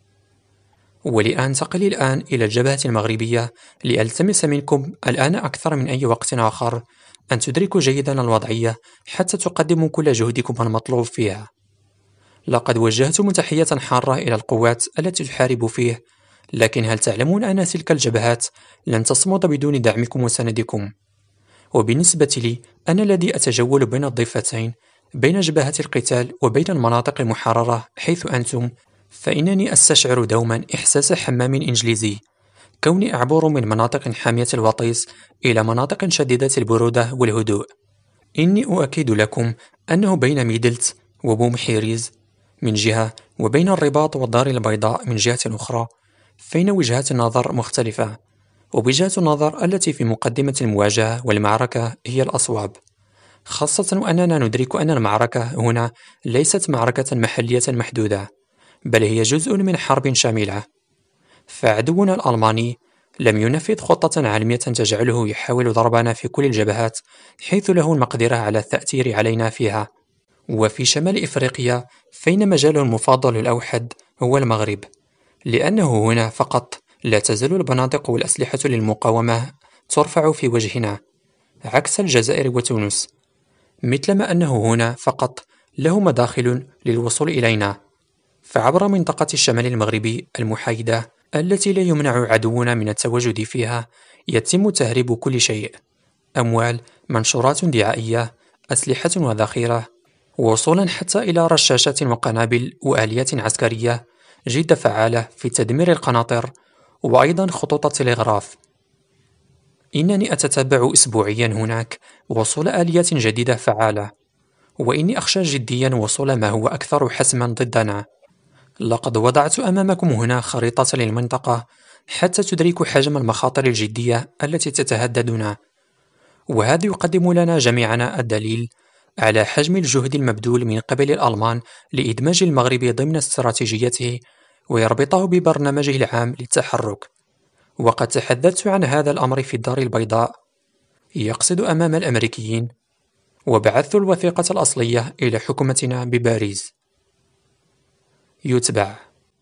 ولأنتقل الآن إلى الجبهة المغربية لألتمس منكم الآن أكثر من أي وقت آخر أن تدركوا جيدا الوضعية حتى تقدموا كل جهدكم المطلوب فيها. لقد وجهتم تحية حارة إلى القوات التي تحارب فيه، لكن هل تعلمون أن تلك الجبهات لن تصمد بدون دعمكم وسندكم؟ وبالنسبة لي أنا الذي أتجول بين الضفتين، بين جبهة القتال وبين المناطق المحررة حيث أنتم، فإنني أستشعر دوما إحساس حمام إنجليزي، كوني أعبر من مناطق حامية الوطيس إلى مناطق شديدة البرودة والهدوء. إني أؤكد لكم أنه بين ميدلت وبوم حيريز من جهة، وبين الرباط والدار البيضاء من جهة أخرى، فإن وجهات النظر مختلفة، ووجهات النظر التي في مقدمة المواجهة والمعركة هي الأصوب، خاصة وأننا ندرك أن المعركة هنا ليست معركة محلية محدودة، بل هي جزء من حرب شاملة. فعدونا الألماني لم ينفذ خطة عالمية تجعله يحاول ضربنا في كل الجبهات حيث له المقدرة على التأثير علينا فيها. وفي شمال إفريقيا فإن مجاله المفضل الأوحد هو المغرب، لأنه هنا فقط لا تزال البنادق والأسلحة للمقاومة ترفع في وجهنا، عكس الجزائر وتونس، مثلما أنه هنا فقط له مداخل للوصول إلينا. فعبر منطقة الشمال المغربي المحايدة التي لا يمنع عدونا من التواجد فيها يتم تهريب كل شيء: أموال، منشورات دعائية، أسلحة وذخيرة، وصولا حتى إلى رشاشات وقنابل وآليات عسكرية جد فعالة في تدمير القناطر، وأيضا خطوط التلغراف. إنني أتتبع أسبوعيا هناك وصول آليات جديدة فعالة، وإني أخشى جديا وصول ما هو أكثر حسما ضدنا. لقد وضعت أمامكم هنا خريطة للمنطقة حتى تدركوا حجم المخاطر الجدية التي تتهددنا، وهذا يقدم لنا جميعنا الدليل على حجم الجهد المبذول من قبل الألمان لإدماج المغرب ضمن استراتيجيته ويربطه ببرنامجه العام للتحرك. وقد تحدثت عن هذا الأمر في الدار البيضاء، يقصد أمام الأمريكيين، وبعثت الوثيقة الأصلية إلى حكومتنا بباريس. يتبع: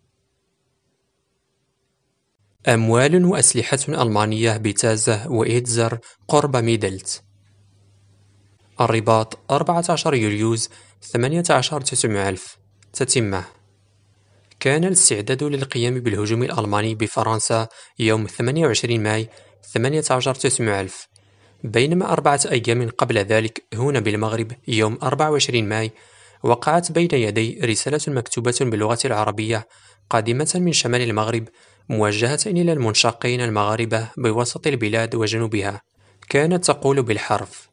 أموال وأسلحة ألمانية بتازة وإيتزر قرب ميدلت. الرباط أربعة عشر يوليوز ثمانية عشر تسعمائة ألف. تتمة: كان الاستعداد للقيام بالهجوم الألماني بفرنسا يوم ثمانية وعشرين ماي ثمانية عشر تسعمائة ألف، بينما أربعة أيام قبل ذلك هنا بالمغرب يوم أربعة وعشرين ماي وقعت بين يدي رسالة مكتوبة باللغة العربية قادمة من شمال المغرب موجهة إلى المنشقين المغاربة بوسط البلاد وجنوبها، كانت تقول بالحرف: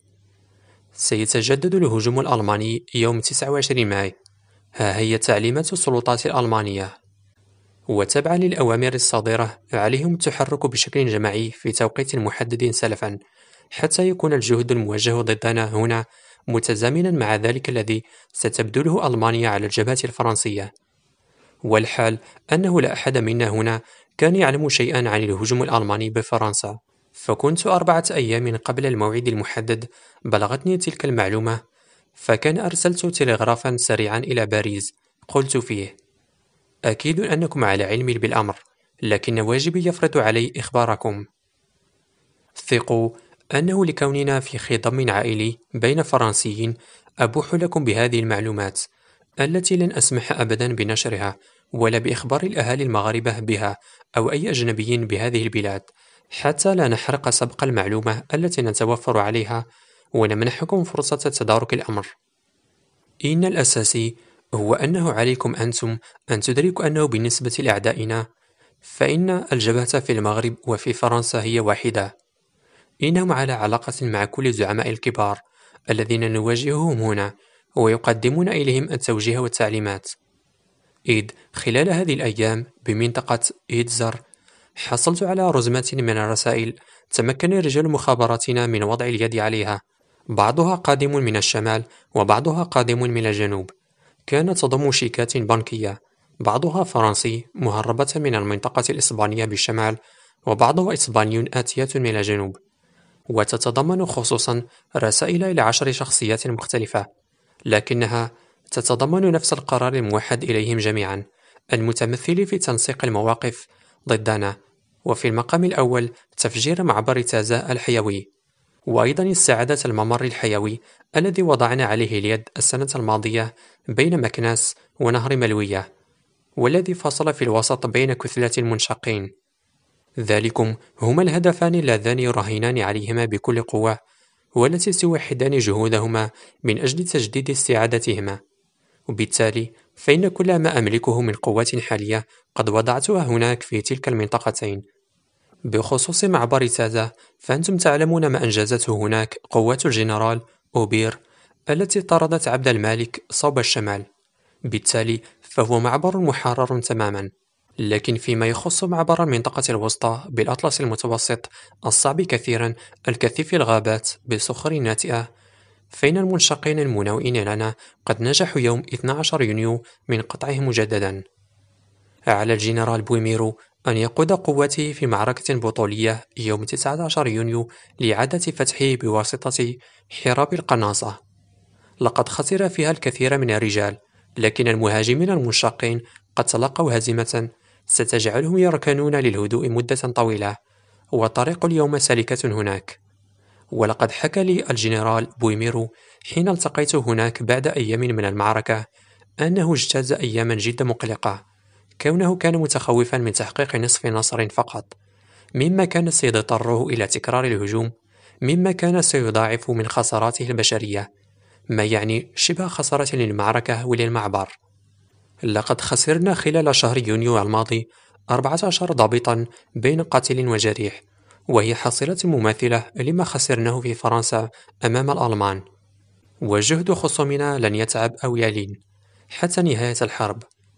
سيتجدد الهجوم الألماني يوم تسعة وعشرين ماي، ها هي تعليمات السلطات الألمانية. وتبعا للأوامر الصادرة عليهم التحرك بشكل جماعي في توقيت محدد سلفا، حتى يكون الجهد الموجه ضدنا هنا متزامنا مع ذلك الذي ستبذله ألمانيا على الجبهة الفرنسية. والحال أنه لا أحد منا هنا كان يعلم شيئا عن الهجوم الألماني بفرنسا، فكنت أربعة أيام قبل الموعد المحدد بلغتني تلك المعلومة، فكان أرسلت تلغرافا سريعا إلى باريس قلت فيه: أكيد أنكم على علم بالأمر، لكن واجبي يفرض علي إخباركم. ثقوا أنه لكوننا في خضم عائلي بين فرنسيين أبوح لكم بهذه المعلومات التي لن أسمح أبدا بنشرها ولا بإخبار الأهالي المغاربة بها أو أي أجنبي بهذه البلاد، حتى لا نحرق سبق المعلومة التي نتوفر عليها ونمنحكم فرصة تدارك الأمر. إن الأساسي هو أنه عليكم أنتم أن تدركوا أنه بالنسبة لأعدائنا فإن الجبهة في المغرب وفي فرنسا هي واحدة. إنهم على علاقة مع كل الزعماء الكبار الذين نواجههم هنا ويقدمون إليهم التوجيه والتعليمات. إذ خلال هذه الأيام بمنطقة إيدزر حصلت على رزمة من الرسائل تمكن رجال مخابراتنا من وضع اليد عليها، بعضها قادم من الشمال وبعضها قادم من الجنوب. كانت تضم شيكات بنكية، بعضها فرنسي مهربة من المنطقة الإسبانية بالشمال وبعضها إسباني آتية من الجنوب، وتتضمن خصوصا رسائل إلى عشر شخصيات مختلفة، لكنها تتضمن نفس القرار الموحد إليهم جميعا المتمثل في تنسيق المواقف ضدنا، وفي المقام الأول تفجير معبر تازا الحيوي، وأيضا استعادة الممر الحيوي الذي وضعنا عليه اليد السنة الماضية بين مكناس ونهر ملوية، والذي فصل في الوسط بين كتلة المنشقين. ذلكم هما الهدفان اللذان يراهنان عليهما بكل قوة، والتي سيوحدان جهودهما من أجل تجديد استعادتهما. وبالتالي فإن كل ما أملكه من قوات حالية قد وضعتها هناك في تلك المنطقتين. بخصوص معبر تازا فأنتم تعلمون ما أنجزته هناك قوات الجنرال أوبير التي طردت عبد المالك صوب الشمال، بالتالي فهو معبر محرر تماما. لكن فيما يخص معبر المنطقة الوسطى بالأطلس المتوسط الصعب كثيرا الكثيف الغابات بالصخور الناتئة، فإن المنشقين المناوئين لنا قد نجحوا يوم اثني عشر يونيو من قطعه مجددا. على الجنرال بويميرو أن يقود قواته في معركة بطولية يوم تسعة عشر يونيو لإعادة فتحه بواسطة حراب القناصة. لقد خسر فيها الكثير من الرجال، لكن المهاجمين المنشقين قد تلقوا هزيمة ستجعلهم يركنون للهدوء مدة طويلة، والطريق اليوم سالكة هناك. ولقد حكى لي الجنرال بويميرو حين التقيت هناك بعد أيام من المعركة أنه اجتاز أياما جد مقلقة، كونه كان متخوفا من تحقيق نصف نصر فقط، مما كان سيضطره إلى تكرار الهجوم، مما كان سيضاعف من خساراته البشرية، ما يعني شبه خسارة للمعركة وللمعبر. لقد خسرنا خلال شهر يونيو الماضي أربعة عشر ضابطا بين قاتل وجريح، وهي حصيلة مماثلة لما خسرناه في فرنسا أمام الألمان. وجهد خصومنا لن يتعب أو يلين حتى نهاية الحرب.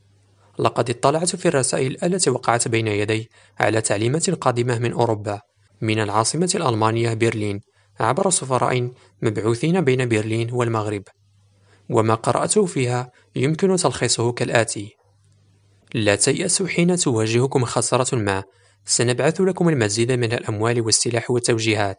لقد اطلعت في الرسائل التي وقعت بين يدي على تعليمات قادمة من أوروبا، من العاصمة الألمانية برلين، عبر سفراء مبعوثين بين برلين والمغرب، وما قرأته فيها يمكن تلخيصه كالآتي: لا تيأسوا حين تواجهكم خسارة ما، سنبعث لكم المزيد من الأموال والسلاح والتوجيهات.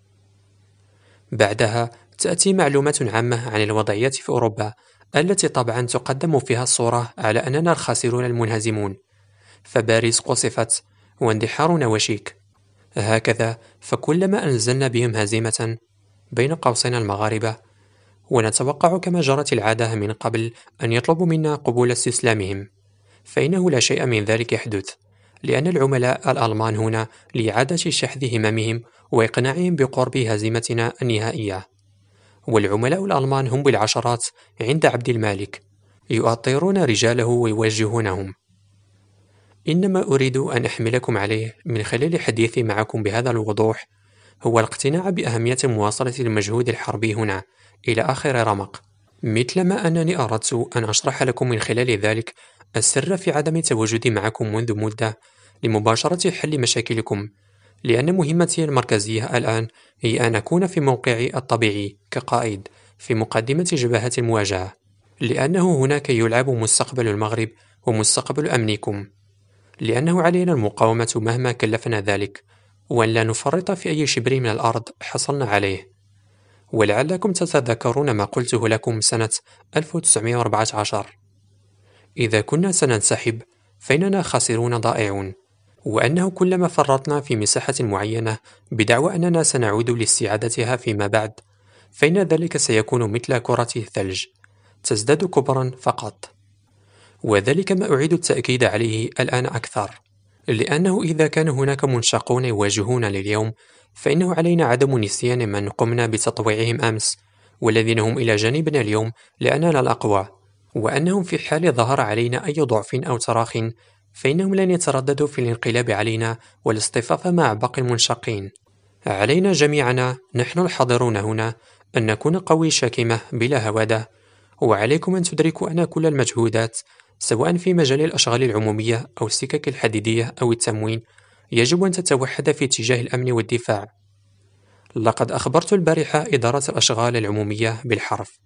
بعدها تأتي معلومات عامة عن الوضعية في أوروبا، التي طبعا تقدم فيها الصورة على أننا الخاسرون المنهزمون، فباريس قصفت واندحارنا وشيك. هكذا فكلما أنزلنا بهم هزيمة بين قوسين المغاربة، ونتوقع كما جرت العادة من قبل أن يطلبوا منا قبول استسلامهم، فإنه لا شيء من ذلك يحدث، لأن العملاء الألمان هنا لإعادة شحذ هممهم وإقناعهم بقرب هزيمتنا النهائية. والعملاء الألمان هم بالعشرات عند عبد المالك، يؤطرون رجاله ويوجهونهم. إنما أريد أن أحملكم عليه من خلال حديثي معكم بهذا الوضوح هو الاقتناع بأهمية مواصلة المجهود الحربي هنا إلى آخر رمق، مثلما أنني أردت أن أشرح لكم من خلال ذلك السر في عدم تواجدي معكم منذ مدة لمباشرة حل مشاكلكم، لأن مهمتي المركزية الآن هي أن أكون في موقعي الطبيعي كقائد في مقدمة جبهة المواجهة، لأنه هناك يلعب مستقبل المغرب ومستقبل أمنكم، لأنه علينا المقاومة مهما كلفنا ذلك، وأن لا نفرط في أي شبر من الأرض حصلنا عليه. ولعلكم تتذكرون ما قلته لكم سنة ألف وتسعمائة وأربعة عشر: إذا كنا سننسحب فإننا خاسرون ضائعون، وأنه كلما فرطنا في مساحة معينة بدعوى أننا سنعود لاستعادتها فيما بعد، فإن ذلك سيكون مثل كرة الثلج تزداد كبرا فقط. وذلك ما أعيد التأكيد عليه الآن أكثر، لأنه إذا كان هناك منشقون يواجهون لليوم، فإنه علينا عدم نسيان من قمنا بتطويعهم أمس، والذين هم إلى جانبنا اليوم لأننا الأقوى، وأنهم في حال ظهر علينا أي ضعف أو تراخ فإنهم لن يترددوا في الانقلاب علينا والاصطفاف مع باقي المنشقين. علينا جميعنا نحن الحاضرون هنا أن نكون قوي شاكمة بلا هوادة، وعليكم أن تدركوا أن كل المجهودات سواء في مجال الأشغال العمومية أو السكك الحديدية أو التموين يجب أن تتوحد في اتجاه الأمن والدفاع. لقد أخبرت البارحة إدارة الأشغال العمومية بالحرف.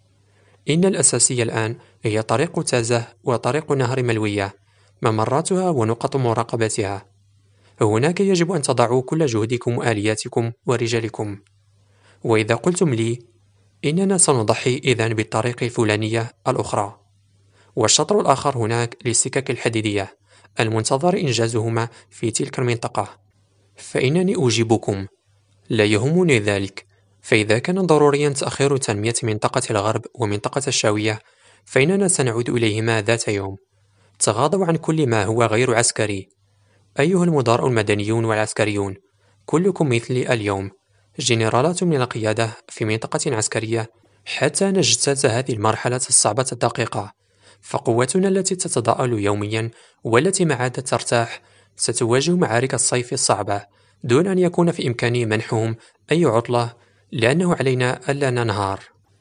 إن الأساسية الآن هي طريق تازة وطريق نهر ملوية، ممراتها ونقط مراقبتها. هناك يجب أن تضعوا كل جهدكم وآلياتكم ورجالكم. وإذا قلتم لي إننا سنضحي إذن بالطريق الفلانية الأخرى، والشطر الآخر هناك للسكك الحديدية المنتظر إنجازهما في تلك المنطقة، فإنني أجيبكم لا يهمني ذلك. فإذا كان ضروريا تأخير تنمية منطقة الغرب ومنطقة الشاوية فإننا سنعود إليهما ذات يوم. تغاضوا عن كل ما هو غير عسكري. أيها المدراء المدنيون والعسكريون، كلكم مثلي اليوم جنرالات من القيادة في منطقة عسكرية حتى نجتاز هذه المرحلة الصعبة الدقيقة، فقوتنا التي تتضاءل يوميا والتي ما عادت ترتاح ستواجه معارك الصيف الصعبة دون أن يكون في إمكاني منحهم أي عطلة، لأنه علينا ألا ننهار.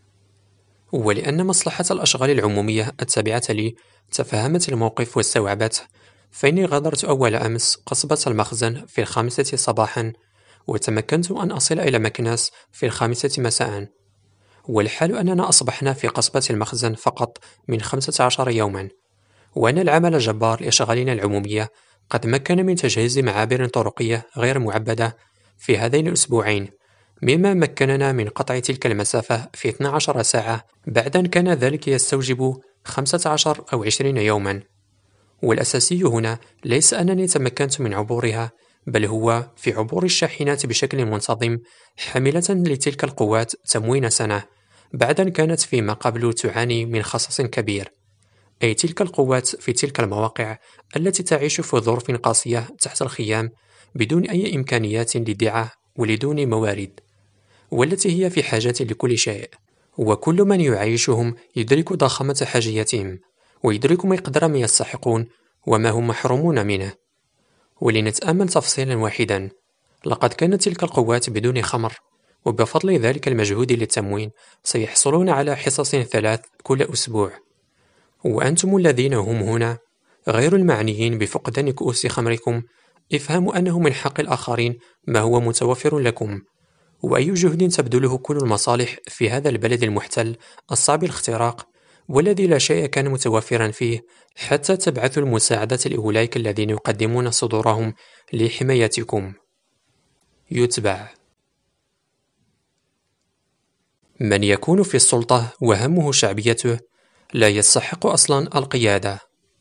ولأن مصلحة الأشغال العمومية التابعة لي تفهمت الموقف واستوعبته، فإني غادرت أول أمس قصبة المخزن في الخامسة صباحا، وتمكنت أن أصل إلى مكناس في الخامسة مساء. والحال أننا أصبحنا في قصبة المخزن فقط من خمسة عشر يوما، وأن العمل الجبار لأشغالنا العمومية قد مكن من تجهيز معابر طرقية غير معبدة في هذين الأسبوعين، مما مكننا من قطع تلك المسافة في اثنتي عشرة ساعة بعد أن كان ذلك يستوجب خمسة عشر أو عشرين يوما. والأساسي هنا ليس أنني تمكنت من عبورها، بل هو في عبور الشاحنات بشكل منتظم حاملة لتلك القوات تموين سنة بعد أن كانت فيما قبل تعاني من خصص كبير، أي تلك القوات في تلك المواقع التي تعيش في ظروف قاسية تحت الخيام بدون أي إمكانيات للدعاء ولدون موارد، والتي هي في حاجة لكل شيء. وكل من يعيشهم يدرك ضخامة حاجياتهم ويدرك مقدار ما يستحقون وما هم محرومون منه. ولنتأمل تفصيلا واحدا، لقد كانت تلك القوات بدون خمر، وبفضل ذلك المجهود للتموين سيحصلون على حصص ثلاث كل أسبوع. وأنتم الذين هم هنا غير المعنيين بفقدان كؤوس خمركم، افهموا أنه من حق الآخرين ما هو متوفر لكم. وأي جهد تبذله كل المصالح في هذا البلد المحتل الصعب الاختراق والذي لا شيء كان متوفرا فيه حتى تبعثوا المساعدة لأولئك الذين يقدمون صدورهم لحمايتكم. يتبع. من يكون في السلطة وهمه شعبيته لا يستحق أصلا القيادة.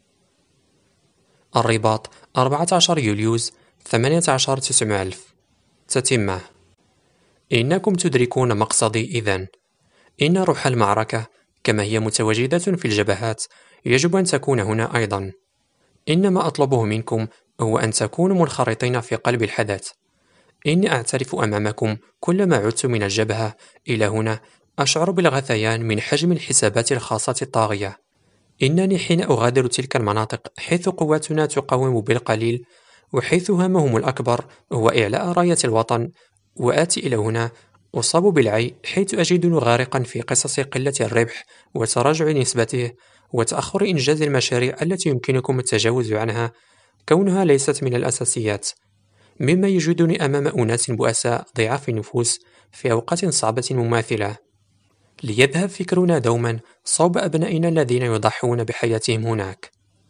الرباط أربعة عشر يوليوز ثمانية عشر تسعمائة ألف. تتمة. إنكم تدركون مقصدي إذن. إن روح المعركة كما هي متواجدة في الجبهات يجب أن تكون هنا أيضا. إن ما أطلبه منكم هو أن تكونوا منخرطين في قلب الحدث. إني أعترف أمامكم كلما عدت من الجبهة إلى هنا أشعر بالغثيان من حجم الحسابات الخاصة الطاغية. إنني حين أغادر تلك المناطق حيث قواتنا تقاوم بالقليل وحيث همهم الأكبر هو إعلاء راية الوطن، وآتي إلى هنا أصاب بالعي حيث أجدني غارقا في قصص قلة الربح وتراجع نسبته وتأخر إنجاز المشاريع التي يمكنكم التجاوز عنها كونها ليست من الأساسيات، مما يجدني أمام أناس بؤساء ضعاف النفوس في أوقات صعبة مماثلة. ليذهب فكرنا دوما صوب أبنائنا الذين يضحون بحياتهم هناك.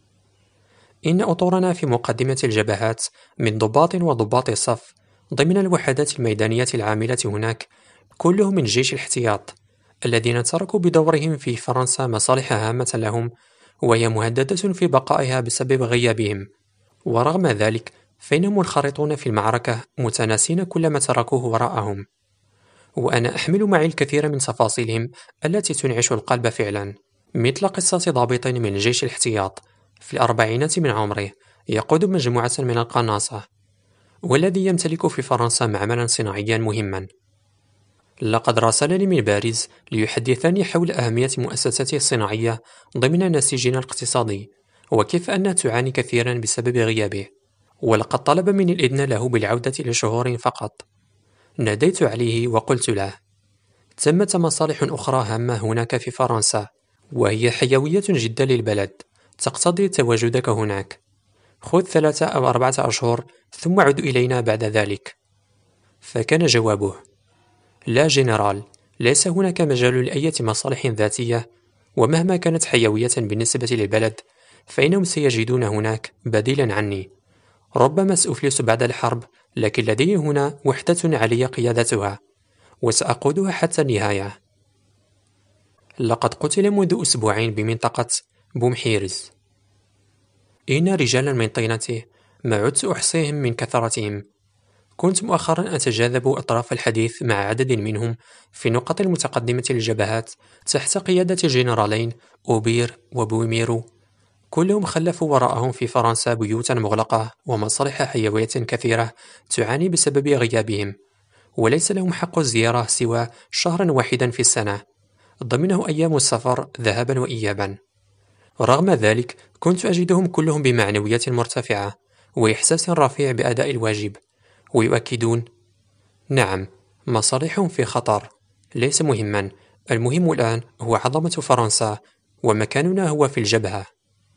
إن أطورنا في مقدمة الجبهات من ضباط وضباط الصف ضمن الوحدات الميدانية العاملة هناك كلهم من جيش الاحتياط الذين تركوا بدورهم في فرنسا مصالح هامة لهم وهي مهددة في بقائها بسبب غيابهم، ورغم ذلك فإنهم منخرطون في المعركة متناسين كل ما تركوه وراءهم. وأنا أحمل معي الكثير من تفاصيلهم التي تنعش القلب فعلا، مثل قصة ضابط من جيش الاحتياط في الأربعينات من عمره يقود مجموعة من القناصة، والذي يمتلك في فرنسا معملا صناعيا مهما. لقد راسلني من باريس ليحدثني حول أهمية مؤسساته الصناعية ضمن نسيجنا الاقتصادي وكيف أنها تعاني كثيرا بسبب غيابه، ولقد طلب مني الإذن له بالعودة لشهور فقط. ناديت عليه وقلت له: ثمة مصالح أخرى هامة هناك في فرنسا وهي حيوية جدا للبلد تقتضي تواجدك هناك. خذ ثلاثة أو أربعة أشهر ثم عد إلينا بعد ذلك. فكان جوابه: لا جنرال، ليس هناك مجال لأية مصالح ذاتية، ومهما كانت حيوية بالنسبة للبلد فإنهم سيجدون هناك بديلا عني. ربما سأفلس بعد الحرب، لكن لدي هنا وحدة علي قيادتها وسأقودها حتى النهاية. لقد قتل منذ أسبوعين بمنطقة بومحيرز. إن رجالا من طينته ما عدت أحصيهم من كثرتهم. كنت مؤخرا أتجاذب أطراف الحديث مع عدد منهم في النقط المتقدمة للجبهات تحت قيادة الجنرالين أوبير وبويميرو. كلهم خلفوا وراءهم في فرنسا بيوتا مغلقة ومصالح حيوية كثيرة تعاني بسبب غيابهم، وليس لهم حق الزيارة سوى شهرا واحدا في السنة ضمنه أيام السفر ذهابا وإيابا. رغم ذلك كنت أجدهم كلهم بمعنويات مرتفعة وإحساس رفيع بأداء الواجب، ويؤكدون: نعم، مصالحهم في خطر، ليس مهما، المهم الآن هو عظمة فرنسا ومكاننا هو في الجبهة.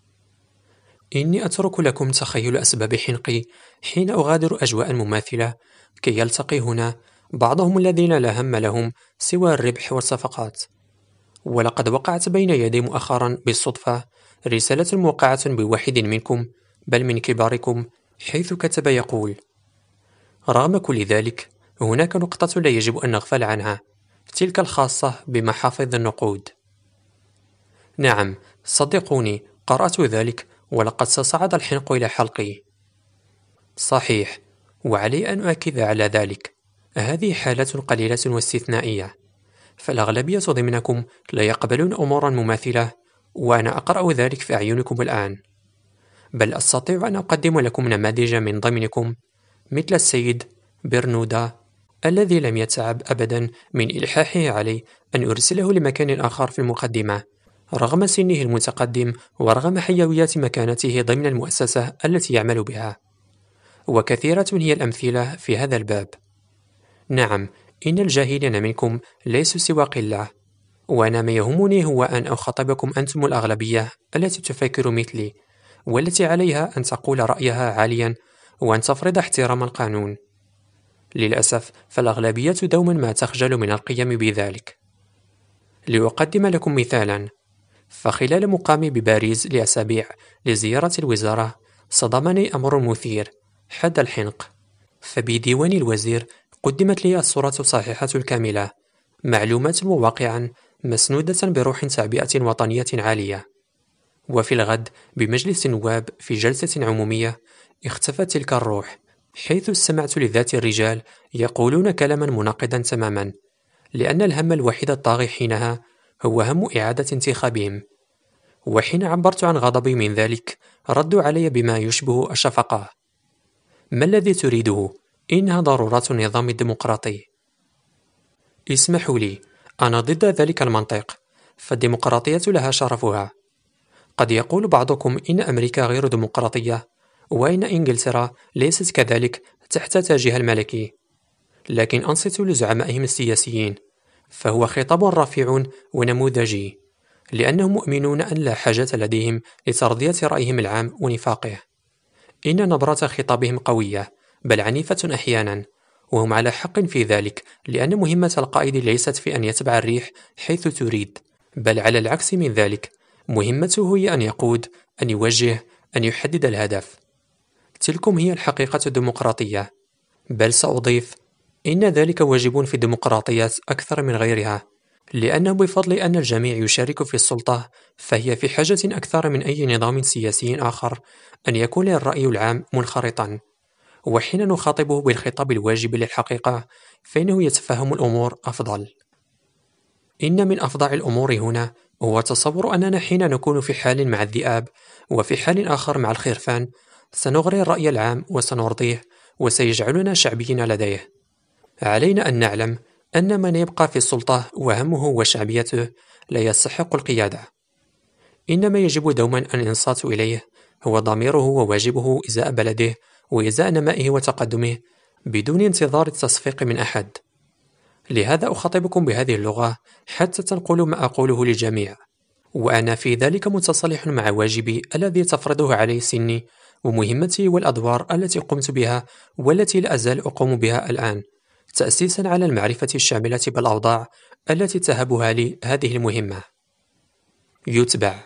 إني أترك لكم تخيل أسباب حنقي حين أغادر أجواء مماثلة كي يلتقي هنا بعضهم الذين لا هم لهم سوى الربح والصفقات. ولقد وقعت بين يدي مؤخرا بالصدفة رسالة موقعة بواحد منكم، بل من كباركم، حيث كتب يقول: رغم كل ذلك هناك نقطة لا يجب أن نغفل عنها، تلك الخاصة بمحافظ النقود. نعم، صدقوني، قرأت ذلك ولقد ستصعد الحنق إلى حلقي. صحيح، وعلي أن أؤكد على ذلك، هذه حالة قليلة واستثنائية، فالأغلبية ضمنكم لا يقبلون أمورا مماثلة، وأنا أقرأ ذلك في أعينكم الآن. بل أستطيع أن أقدم لكم نماذج من ضمنكم مثل السيد برنودا الذي لم يتعب أبدا من إلحاحه علي أن أرسله لمكان آخر في المقدمة رغم سنه المتقدم ورغم حيويات مكانته ضمن المؤسسة التي يعمل بها. وكثيرة هي الأمثلة في هذا الباب. نعم، إن الجاهلين منكم ليسوا سوى قلة، وأنا ما يهمني هو أن أخاطبكم أنتم الأغلبية التي تفكر مثلي والتي عليها أن تقول رأيها عاليا وأن تفرض احترام القانون. للأسف فالأغلبية دوما ما تخجل من القيام بذلك. لأقدم لكم مثالا، فخلال مقامي بباريس لأسابيع لزيارة الوزارة صدمني أمر مثير حد الحنق. فبديوان الوزير قدمت لي الصورة الصحيحة الكاملة، معلومات وواقعا مسنودة بروح تعبئة وطنية عالية. وفي الغد بمجلس النواب في جلسة عمومية اختفت تلك الروح، حيث استمعت لذات الرجال يقولون كلاما مناقضا تماما، لأن الهم الوحيد الطاغي حينها هو هم إعادة انتخابهم. وحين عبرت عن غضبي من ذلك ردوا علي بما يشبه الشفقة: ما الذي تريده؟ إنها ضرورات النظام الديمقراطي. اسمحوا لي، أنا ضد ذلك المنطق، فالديمقراطية لها شرفها. قد يقول بعضكم إن أمريكا غير ديمقراطية، وإن إنجلترا ليست كذلك تحت تاجها الملكي، لكن أنصتوا لزعمائهم السياسيين، فهو خطاب رافع ونموذجي، لأنهم مؤمنون أن لا حاجة لديهم لترضية رأيهم العام ونفاقه. إن نبرة خطابهم قوية، بل عنيفة أحيانا، وهم على حق في ذلك، لأن مهمة القائد ليست في أن يتبع الريح حيث تريد، بل على العكس من ذلك، مهمته هي أن يقود، أن يوجه، أن يحدد الهدف. تلكم هي الحقيقة الديمقراطية، بل سأضيف إن ذلك واجب في الديمقراطيات أكثر من غيرها، لأنه بفضل أن الجميع يشارك في السلطة، فهي في حاجة أكثر من أي نظام سياسي آخر أن يكون الرأي العام منخرطا. وحين نخاطبه بالخطاب الواجب للحقيقة، فإنه يتفهم الأمور أفضل. إن من أفظع الأمور هنا هو تصور أننا حين نكون في حال مع الذئاب وفي حال آخر مع الخرفان سنغري الرأي العام وسنرضيه وسيجعلنا شعبيين لديه. علينا أن نعلم أن من يبقى في السلطة وهمه وشعبيته لا يستحق القيادة. إنما يجب دوما أن الإنصات إليه، هو ضميره وواجبه إزاء بلده وإزاء نمائه وتقدمه بدون انتظار التصفيق من أحد. لهذا أخاطبكم بهذه اللغة حتى تنقلوا ما أقوله للجميع، وأنا في ذلك متصالح مع واجبي الذي تفرضه علي سني ومهمتي والأدوار التي قمت بها والتي لا أزال أقوم بها الآن، تأسيسا على المعرفة الشاملة بالأوضاع التي تهبها لي هذه المهمة. يتبع.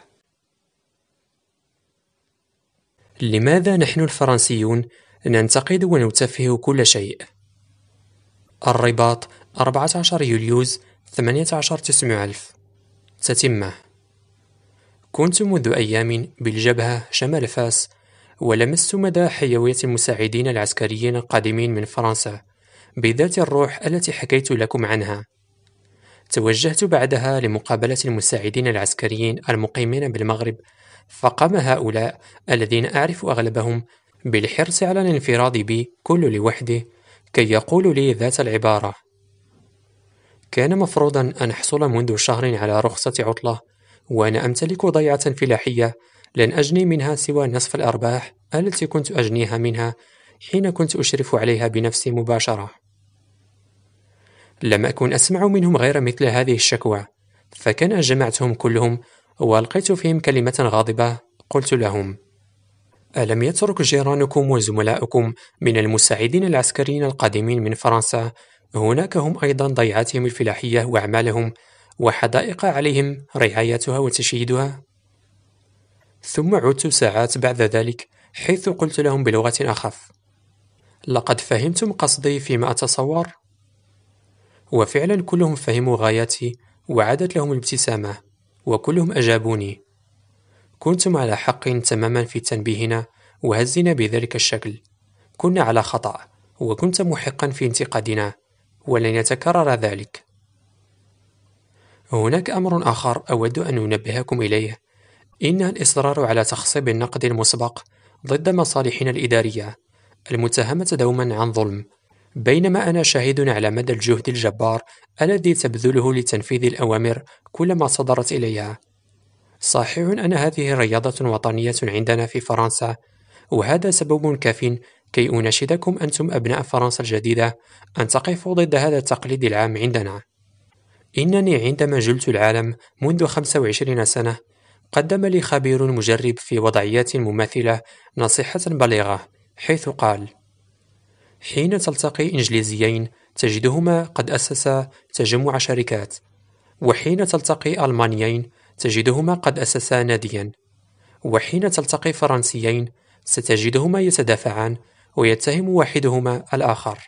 لماذا نحن الفرنسيون ننتقد ونتفه كل شيء؟ الرباط أربعة عشر يوليوز ثمانية عشر تسعمائة ألف. تتمة. كنت منذ أيام بالجبهة شمال فاس، ولمست مدى حيوية المساعدين العسكريين القادمين من فرنسا بذات الروح التي حكيت لكم عنها. توجهت بعدها لمقابلة المساعدين العسكريين المقيمين بالمغرب، فقام هؤلاء الذين أعرف أغلبهم بالحرص على الانفراد بي كل لوحده كي يقولوا لي ذات العبارة. كان مفروضا أن أحصل منذ شهر على رخصة عطلة، وأنا أمتلك ضيعة فلاحية لن أجني منها سوى نصف الأرباح التي كنت أجنيها منها حين كنت أشرف عليها بنفسي مباشرة. لم أكن أسمع منهم غير مثل هذه الشكوى، فكان جمعتهم كلهم وألقيت فيهم كلمة غاضبة. قلت لهم: ألم يترك جيرانكم وزملاؤكم من المساعدين العسكريين القادمين من فرنسا هناك هم أيضا ضيعاتهم الفلاحية وأعمالهم وحدائق عليهم رعايتها وتشييدها؟ ثم عدت ساعات بعد ذلك حيث قلت لهم بلغة أخف: لقد فهمتم قصدي فيما أتصور؟ وفعلا كلهم فهموا غاياتي وعادت لهم الابتسامة، وكلهم أجابوني. كنتم على حق تماما في تنبيهنا وهزنا بذلك الشكل. كنا على خطأ، وكنت محقا في انتقادنا، ولن يتكرر ذلك. هناك أمر آخر أود أن أنبهكم إليه، إنها الإصرار على تخصيب النقد المسبق ضد مصالحنا الإدارية المتهمة دوما عن ظلم، بينما أنا شاهد على مدى الجهد الجبار الذي تبذله لتنفيذ الأوامر كلما صدرت إليها. صحيح أن هذه رياضة وطنية عندنا في فرنسا، وهذا سبب كاف كي أناشدكم أنتم أبناء فرنسا الجديدة أن تقفوا ضد هذا التقليد العام عندنا. إنني عندما جلت العالم منذ خمس وعشرين سنة قدم لي خبير مجرب في وضعيات مماثلة نصيحة بليغة، حيث قال: حين تلتقي إنجليزيين تجدهما قد أسسا تجمع شركات، وحين تلتقي ألمانيين تجدهما قد أسسا ناديا، وحين تلتقي فرنسيين ستجدهما يتدافعان ويتهم واحدهما الآخر.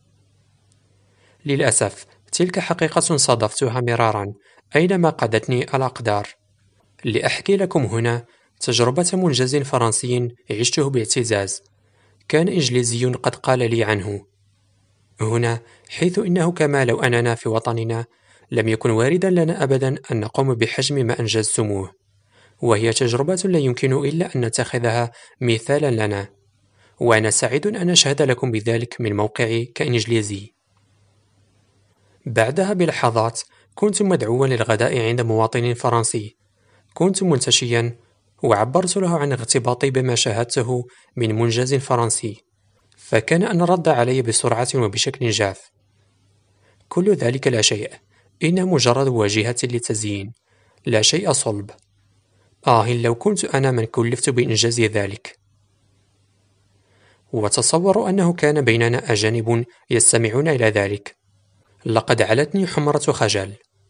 للأسف تلك حقيقة صادفتها مرارا أينما قادتني الأقدار. لأحكي لكم هنا تجربة منجز فرنسي عشته باعتزاز، كان إنجليزي قد قال لي عنه هنا، حيث إنه كما لو أننا في وطننا لم يكن واردا لنا أبدا أن نقوم بحجم ما أنجزتموه، وهي تجربة لا يمكن إلا أن نتخذها مثالا لنا، وأنا سعيد أن أشهد لكم بذلك من موقعي كإنجليزي. بعدها بلحظات كنت مدعوا للغداء عند مواطن فرنسي، كنت منتشيا وعبرت له عن اغتباطي بما شاهدته من منجز فرنسي، فكان أن رد علي بسرعة وبشكل جاف. كل ذلك لا شيء، إنها مجرد واجهة للتزيين، لا شيء صلب. آه لو كنت أنا من كلفت بإنجاز ذلك. وتصور أنه كان بيننا أجانب يستمعون إلى ذلك. لقد علتني حمرة خجل.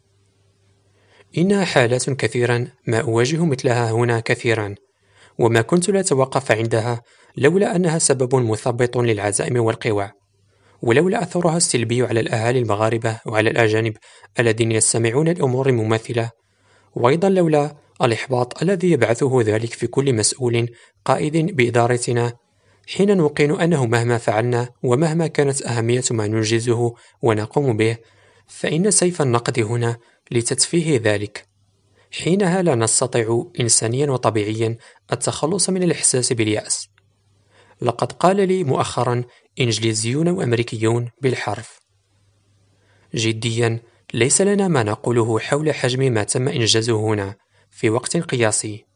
إنها حالات كثيرا ما أواجه مثلها هنا كثيرا، وما كنت لا أتوقف عندها لولا أنها سبب مثبط للعزائم والقوى، ولولا أثرها السلبي على الأهالي المغاربة وعلى الأجانب الذين يستمعون لأمور مماثلة، وأيضا لولا الإحباط الذي يبعثه ذلك في كل مسؤول قائد بإدارتنا، حين نوقن أنه مهما فعلنا ومهما كانت أهمية ما ننجزه ونقوم به، فإن سيف النقد هنا لتتفيه ذلك. حينها لا نستطيع إنسانيا وطبيعيا التخلص من الإحساس باليأس. لقد قال لي مؤخرا إنجليزيون وأمريكيون بالحرف: جديا، ليس لنا ما نقوله حول حجم ما تم إنجازه هنا في وقت قياسي.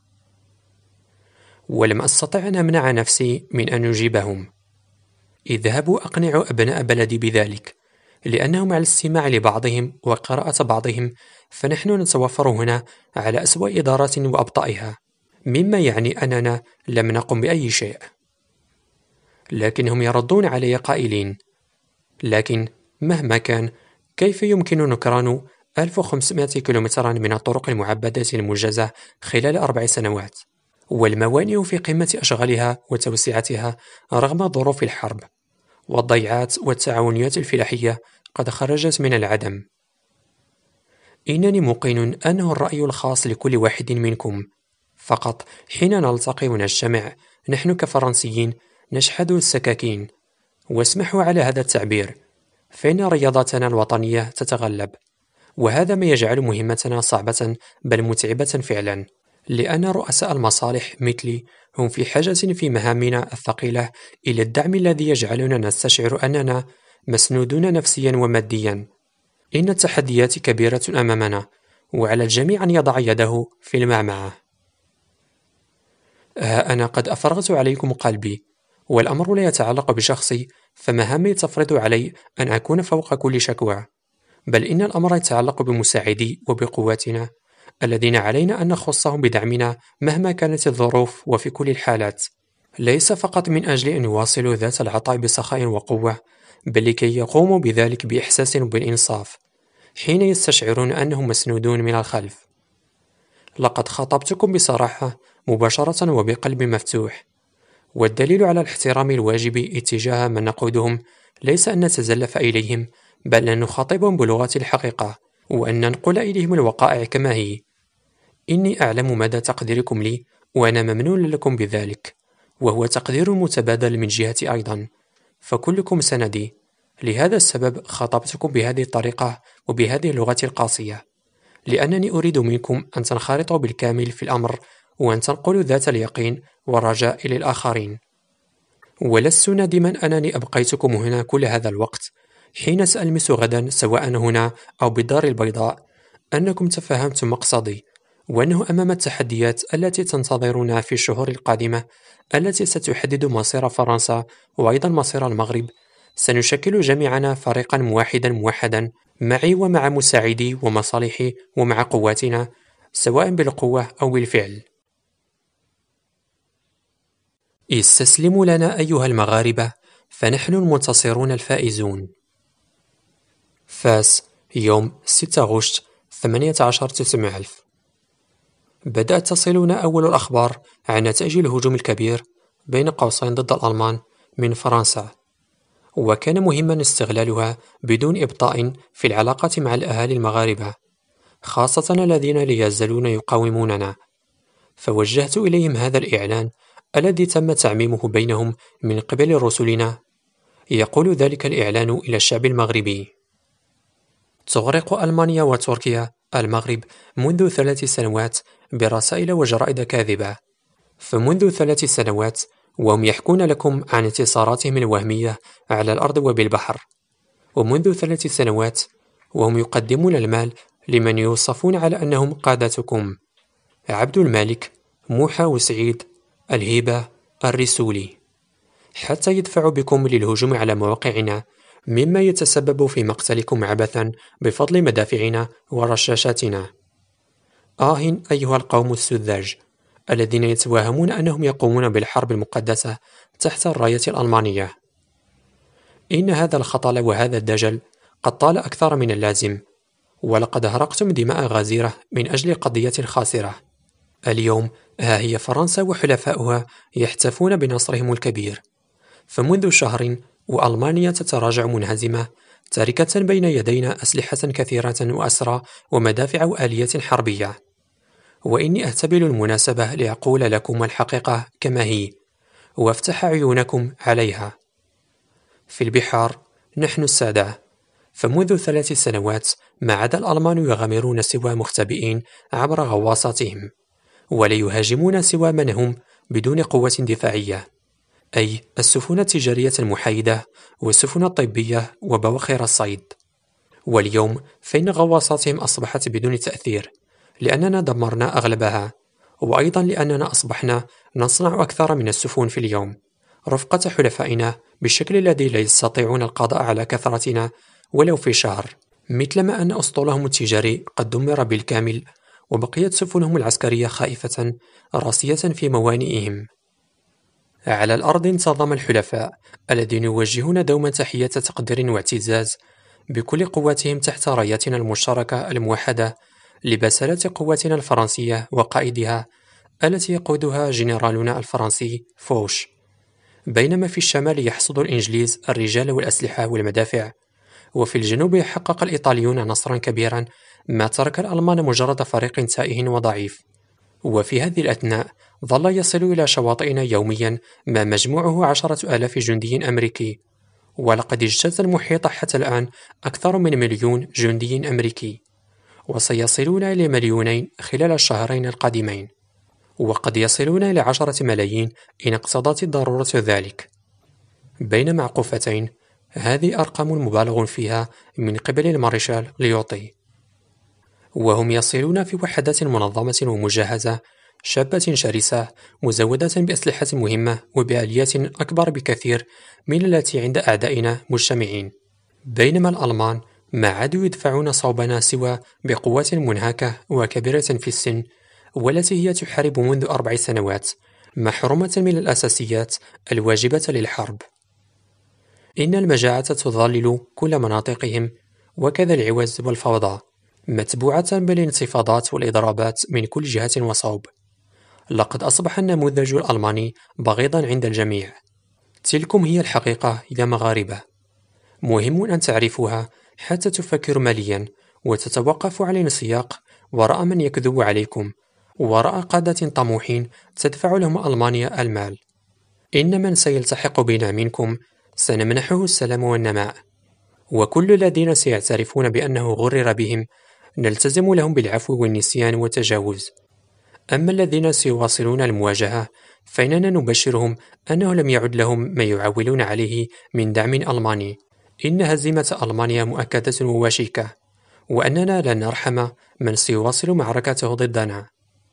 ولم أستطع أن أمنع نفسي من أن أجيبهم: اذهبوا أقنعوا أبناء بلدي بذلك، لأنه مع الاستماع لبعضهم وقراءة بعضهم فنحن نتوفر هنا على أسوأ إدارات وأبطأها، مما يعني أننا لم نقم بأي شيء. لكنهم يردون علي قائلين: لكن مهما كان، كيف يمكن نكران ألف وخمسمائة كيلومترا من الطرق المعبدة المنجزة خلال أربع سنوات، والموانئ في قمة أشغالها وتوسعتها رغم ظروف الحرب، والضيعات والتعاونيات الفلاحية قد خرجت من العدم؟ إنني موقن أنه الرأي الخاص لكل واحد منكم، فقط حين نلتقي ونجتمع نحن كفرنسيين نشحذ السكاكين، واسمحوا على هذا التعبير، فإن رياضتنا الوطنية تتغلب، وهذا ما يجعل مهمتنا صعبة بل متعبة فعلا، لأن رؤساء المصالح مثلي هم في حاجة في مهامنا الثقيلة إلى الدعم الذي يجعلنا نستشعر أننا مسنودون نفسيا وماديا. إن التحديات كبيرة أمامنا، وعلى الجميع أن يضع يده في المعمعة. ها أنا قد أفرغت عليكم قلبي، والأمر لا يتعلق بشخصي، فمهامي تفرض علي أن أكون فوق كل شكوى، بل إن الأمر يتعلق بمساعدي وبقواتنا الذين علينا أن نخصهم بدعمنا مهما كانت الظروف وفي كل الحالات، ليس فقط من أجل أن يواصلوا ذات العطاء بسخاء وقوة، بل لكي يقوموا بذلك بإحساس وبالإنصاف حين يستشعرون أنهم مسنودون من الخلف. لقد خاطبتكم بصراحة مباشرة وبقلب مفتوح، والدليل على الاحترام الواجب اتجاه من نقودهم ليس أن نتزلف إليهم، بل أن نخاطبهم بلغة الحقيقة، وأن ننقل إليهم الوقائع كما هي. إني أعلم مدى تقديركم لي، وأنا ممنون لكم بذلك، وهو تقدير متبادل من جهتي أيضا، فكلكم سندي. لهذا السبب خاطبتكم بهذه الطريقة وبهذه اللغة القاسية، لأنني أريد منكم أن تنخرطوا بالكامل في الأمر، وأن تنقلوا ذات اليقين والرجاء إلى الآخرين. ولست نادما أنني أبقيتكم هنا كل هذا الوقت، حين سألمس غدا سواء هنا أو بالدار البيضاء أنكم تفهمتم مقصدي، وأنه أمام التحديات التي تنتظرنا في الشهور القادمة التي ستحدد مصير فرنسا وأيضا مصير المغرب، سنشكل جميعنا فريقا موحدا موحدا معي ومع مساعدي ومصالحي ومع قواتنا، سواء بالقوة أو بالفعل. استسلموا لنا أيها المغاربة، فنحن المنتصرون الفائزون. فاس، يوم ستة غشت ثمانية عشر تسعمائة ألف. بدأت تصلنا أول الأخبار عن نتائج الهجوم الكبير بين قوسين ضد الألمان من فرنسا، وكان مهما استغلالها بدون إبطاء في العلاقة مع الأهالي المغاربة، خاصة الذين لا يزالون يقاوموننا. فوجهت إليهم هذا الإعلان الذي تم تعميمه بينهم من قبل رسلنا. يقول ذلك الإعلان إلى الشعب المغربي: تغرق ألمانيا وتركيا المغرب منذ ثلاث سنوات برسائل وجرائد كاذبة. فمنذ ثلاث سنوات وهم يحكون لكم عن انتصاراتهم الوهمية على الأرض وبالبحر، ومنذ ثلاث سنوات وهم يقدمون المال لمن يوصفون على أنهم قادتكم: عبد الملك، موحى وسعيد، الهبة، الرسولي، حتى يدفعوا بكم للهجوم على مواقعنا مما يتسبب في مقتلكم عبثا بفضل مدافعنا ورشاشاتنا. آه أيها القوم السذاج الذين يتوهمون أنهم يقومون بالحرب المقدسة تحت الراية الألمانية. إن هذا الخطل وهذا الدجل قد طال أكثر من اللازم، ولقد هرقتم دماء غزيرة من أجل قضية خاسرة. اليوم ها هي فرنسا وحلفاؤها يحتفون بنصرهم الكبير، فمنذ شهر وألمانيا تتراجع منهزمة، تاركة بين يدينا أسلحة كثيرة وأسرى ومدافع وآلية حربية. وإني أهتبل المناسبة لأقول لكم الحقيقة كما هي، وافتح عيونكم عليها. في البحار نحن السادة، فمنذ ثلاث سنوات ما عاد الألمان يغامرون سوى مختبئين عبر غواصاتهم، ولا يهاجمون سوى من هم بدون قوة دفاعية، أي السفن التجارية المحايدة والسفن الطبية وبواخر الصيد. واليوم فإن غواصاتهم أصبحت بدون تأثير، لأننا دمرنا أغلبها، وأيضا لأننا أصبحنا نصنع أكثر من السفن في اليوم رفقة حلفائنا بالشكل الذي لا يستطيعون القضاء على كثرتنا ولو في شهر، مثلما أن أسطولهم التجاري قد دمر بالكامل، وبقيت سفنهم العسكرية خائفة راسية في موانئهم. على الأرض انتظم الحلفاء الذين يوجهون دوما تحية تقدير واعتزاز بكل قواتهم تحت رايتنا المشتركة الموحدة لبسالة قواتنا الفرنسية وقائدها التي يقودها جنرالنا الفرنسي فوش، بينما في الشمال يحصد الإنجليز الرجال والأسلحة والمدافع، وفي الجنوب يحقق الإيطاليون نصرا كبيرا ما ترك الألمان مجرد فريق تائه وضعيف. وفي هذه الأثناء ظل يصل إلى شواطئنا يوميا ما مجموعه عشرة آلاف جندي أمريكي، ولقد اجتاز المحيط حتى الآن أكثر من مليون جندي أمريكي، وسيصلون إلى مليونين خلال الشهرين القادمين، وقد يصلون إلى عشرة ملايين إن اقتضت الضرورة ذلك. بين معقوفتين هذه أرقام مبالغ فيها من قبل المارشال ليوطي، وهم يصلون في وحدات منظمة ومجهزة شابة شرسة مزودة بأسلحة مهمة وبآليات أكبر بكثير من التي عند أعدائنا مجتمعين، بينما الألمان ما عادوا يدفعون صوبنا سوى بقوات منهكة وكبيرة في السن، والتي هي تحارب منذ أربع سنوات محرومة من الأساسيات الواجبة للحرب. إن المجاعة تظلل كل مناطقهم، وكذا العوز والفوضى، متبوعة بالانتفاضات والإضرابات من كل جهة وصوب. لقد أصبح النموذج الألماني بغيضا عند الجميع. تلكم هي الحقيقة يا مغاربة، مهم أن تعرفوها حتى تفكروا ماليا وتتوقفوا عن الانسياق وراء من يكذب عليكم، وراء قادة طموحين تدفع لهم ألمانيا المال. إن من سيلتحق بنا منكم سنمنحه السلام والنماء، وكل الذين سيعترفون بأنه غرر بهم نلتزم لهم بالعفو والنسيان والتجاوز. أما الذين سيواصلون المواجهة فإننا نبشرهم أنه لم يعد لهم ما يعولون عليه من دعم ألماني. إن هزيمة ألمانيا مؤكدة ووشيكة، وأننا لن نرحم من سيواصل معركته ضدنا.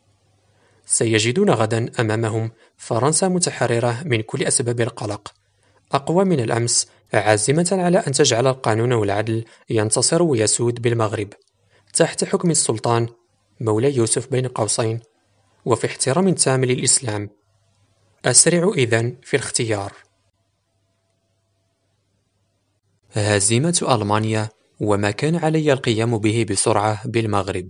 سيجدون غدا أمامهم فرنسا متحررة من كل أسباب القلق، أقوى من الأمس، عازمة على أن تجعل القانون والعدل ينتصر ويسود بالمغرب تحت حكم السلطان مولاي يوسف بين قوسين، وفي احترام تام للإسلام. أسرع إذن في الاختيار. هزيمة ألمانيا وما كان علي القيام به بسرعة بالمغرب.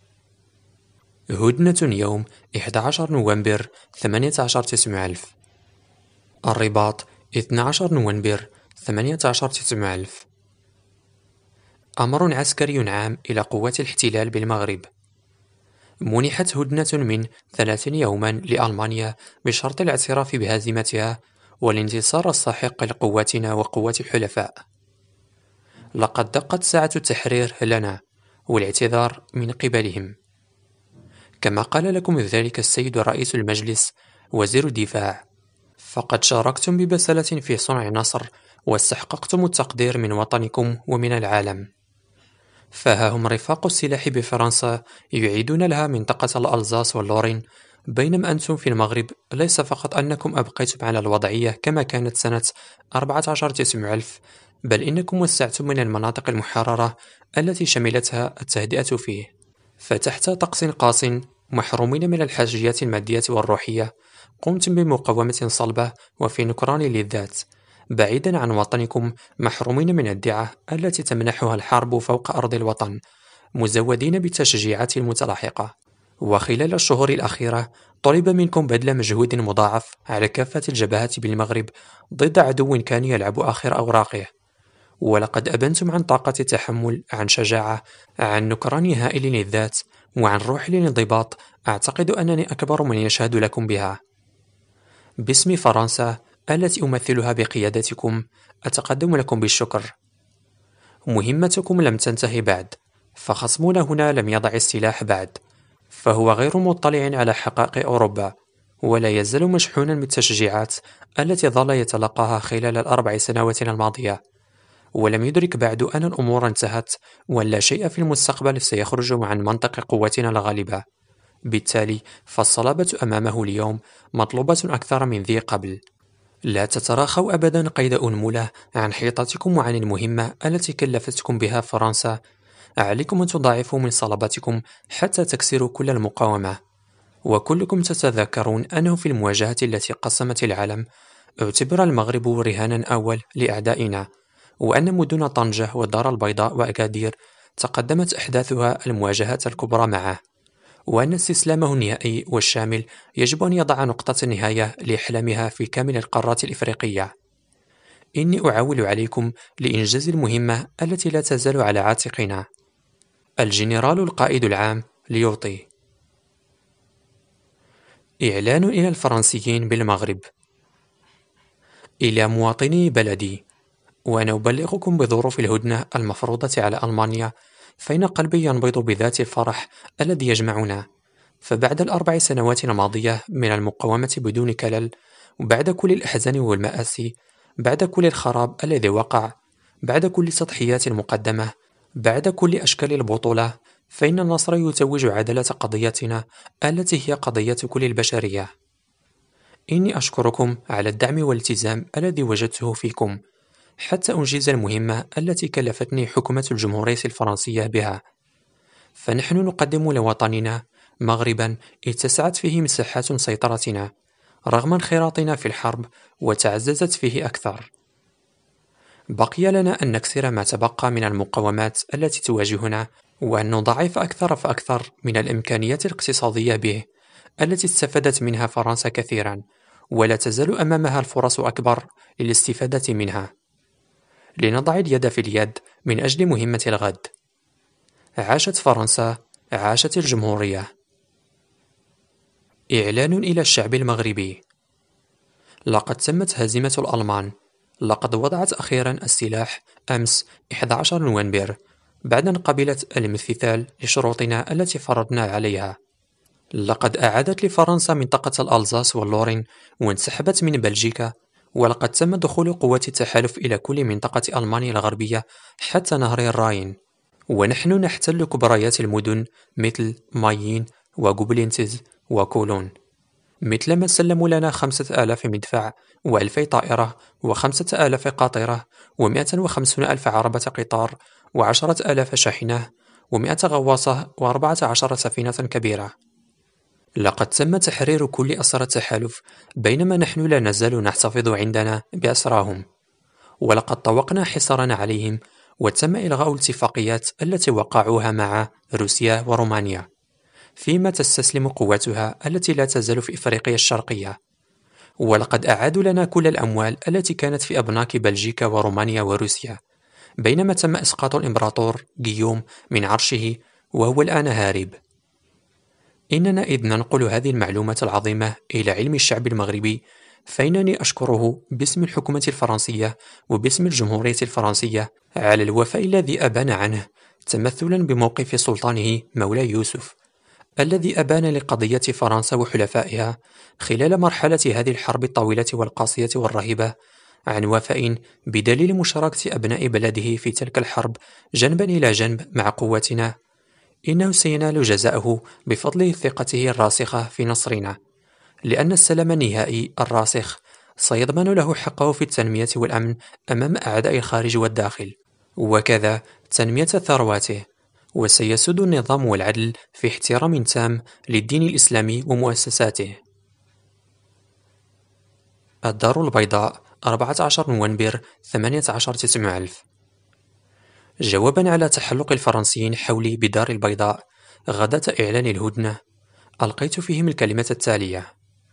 هدنة يوم أحد عشر نوفمبر ثمانية عشر تسعمائة ألف. الرباط اثني عشر نوفمبر ثمانية عشر تسعمائة ألف. أمر عسكري عام إلى قوات الاحتلال بالمغرب. منحت هدنة من ثلاثين يوما لألمانيا بشرط الاعتراف بهزيمتها والانتصار الساحق لقواتنا وقوات الحلفاء. لقد دقت ساعة التحرير لنا والاعتذار من قبلهم، كما قال لكم ذلك السيد رئيس المجلس وزير الدفاع، فقد شاركتم ببسالة في صنع نصر واستحققتم التقدير من وطنكم ومن العالم. فها هم رفاق السلاح بفرنسا يعيدون لها منطقة الألزاس واللورين بينما أنتم في المغرب ليس فقط أنكم أبقيتم على الوضعية كما كانت سنة أربعة عشر تسعمائة ألف، بل إنكم وسعتم من المناطق المحررة التي شملتها التهدئة فيه. فتحت طقس قاس، محرومين من الحاجيات المادية والروحية، قمتم بمقاومة صلبة وفي نكران للذات، بعيدا عن وطنكم، محرومين من الدعة التي تمنحها الحرب فوق أرض الوطن، مزودين بالتشجيعات المتلاحقة. وخلال الشهور الأخيرة طلب منكم بذل مجهود مضاعف على كافة الجبهات بالمغرب ضد عدو كان يلعب آخر أوراقه، ولقد أبنتم عن طاقة التحمل، عن شجاعة، عن نكران هائل للذات، وعن روح الانضباط أعتقد أنني أكبر من يشهد لكم بها. باسم فرنسا التي أمثلها بقيادتكم أتقدم لكم بالشكر. مهمتكم لم تنتهي بعد، فخصمنا هنا لم يضع السلاح بعد، فهو غير مطلع على حقائق أوروبا، ولا يزال مشحونا بالتشجيعات التي ظل يتلقاها خلال الأربع سنوات الماضية، ولم يدرك بعد أن الأمور انتهت ولا شيء في المستقبل سيخرج عن منطق قوتنا الغالبة. بالتالي فالصلابة أمامه اليوم مطلوبة أكثر من ذي قبل. لا تتراخوا أبدا قيد أنملة عن حيطتكم وعن المهمة التي كلفتكم بها فرنسا. عليكم أن تضاعفوا من صلابتكم حتى تكسروا كل المقاومة. وكلكم تتذكرون أنه في المواجهة التي قسمت العالم اعتبر المغرب رهانا أول لأعدائنا، وأن مدن طنجة والدار البيضاء وأكادير تقدمت أحداثها المواجهات الكبرى معه، وأن استسلامه النهائي والشامل يجب أن يضع نقطة نهاية لأحلامها في كامل القارات الإفريقية. إني أعول عليكم لإنجاز المهمة التي لا تزال على عاتقنا. الجنرال القائد العام ليوطي. إعلان إلى الفرنسيين بالمغرب. إلى مواطني بلدي، وأنا أبلغكم بظروف الهدنة المفروضة على ألمانيا، فإن قلبي ينبض بذات الفرح الذي يجمعنا. فبعد الأربع سنوات الماضية من المقاومة بدون كلل، وبعد كل الأحزان والمآسي، بعد كل الخراب الذي وقع، بعد كل التضحيات المقدمة، بعد كل أشكال البطولة، فإن النصر يتوج عدالة قضيتنا التي هي قضية كل البشرية. إني أشكركم على الدعم والالتزام الذي وجدته فيكم حتى أنجز المهمة التي كلفتني حكومة الجمهورية الفرنسية بها. فنحن نقدم لوطننا مغربا اتسعت فيه مساحات سيطرتنا رغم انخراطنا في الحرب وتعززت فيه أكثر. بقي لنا أن نكسر ما تبقى من المقاومات التي تواجهنا، وأن نضاعف أكثر فأكثر من الإمكانيات الاقتصادية به التي استفادت منها فرنسا كثيرا، ولا تزال أمامها الفرص أكبر للاستفادة منها. لنضع اليد في اليد من أجل مهمة الغد. عاشت فرنسا، عاشت الجمهورية. إعلان إلى الشعب المغربي. لقد تمت هزيمة الألمان. لقد وضعت أخيرا السلاح أمس أحد عشر نوفمبر، بعد أن قبلت الامتثال لشروطنا التي فرضنا عليها. لقد أعادت لفرنسا منطقة الألزاس واللورين وانسحبت من بلجيكا، ولقد تم دخول قوات التحالف إلى كل منطقة ألمانيا الغربية حتى نهر الراين، ونحن نحتل كبريات المدن مثل مايين وغوبلينتز وكولون، مثلما سلموا لنا خمسة آلاف مدفع وألفي طائرة وخمسة آلاف قاطرة ومائة وخمسون ألف عربة قطار وعشرة آلاف شاحنة ومائة غواصة وأربعة عشر سفينة كبيرة. لقد تم تحرير كل أسرى التحالف، بينما نحن لا نزال نحتفظ عندنا بأسراهم. ولقد طوقنا حصارنا عليهم، وتم إلغاء الاتفاقيات التي وقعوها مع روسيا ورومانيا، فيما تستسلم قواتها التي لا تزال في إفريقيا الشرقية. ولقد أعادوا لنا كل الأموال التي كانت في أبناك بلجيكا ورومانيا وروسيا، بينما تم إسقاط الإمبراطور غيوم من عرشه وهو الآن هارب. إننا إذ ننقل هذه المعلومات العظيمة إلى علم الشعب المغربي، فإنني أشكره باسم الحكومة الفرنسية وباسم الجمهورية الفرنسية على الوفاء الذي أبان عنه، تمثلا بموقف سلطانه مولاي يوسف، الذي أبان لقضية فرنسا وحلفائها خلال مرحلة هذه الحرب الطويلة والقاسية والرهيبة عن وفاء بدليل مشاركة أبناء بلده في تلك الحرب جنبا إلى جنب مع قواتنا. إنه سينال جزاءه بفضل ثقته الراسخة في نصرنا، لأن السلام النهائي الراسخ سيضمن له حقه في التنمية والأمن أمام أعداء الخارج والداخل، وكذا تنمية ثرواته، وسيسود النظام والعدل في احترام تام للدين الإسلامي ومؤسساته. الدار البيضاء، أربعة عشر نوفمبر ثمانية عشر تسعمائة ألف. جوابا على تحلق الفرنسيين حولي بدار البيضاء غداة إعلان الهدنة، ألقيت فيهم الكلمة التالية: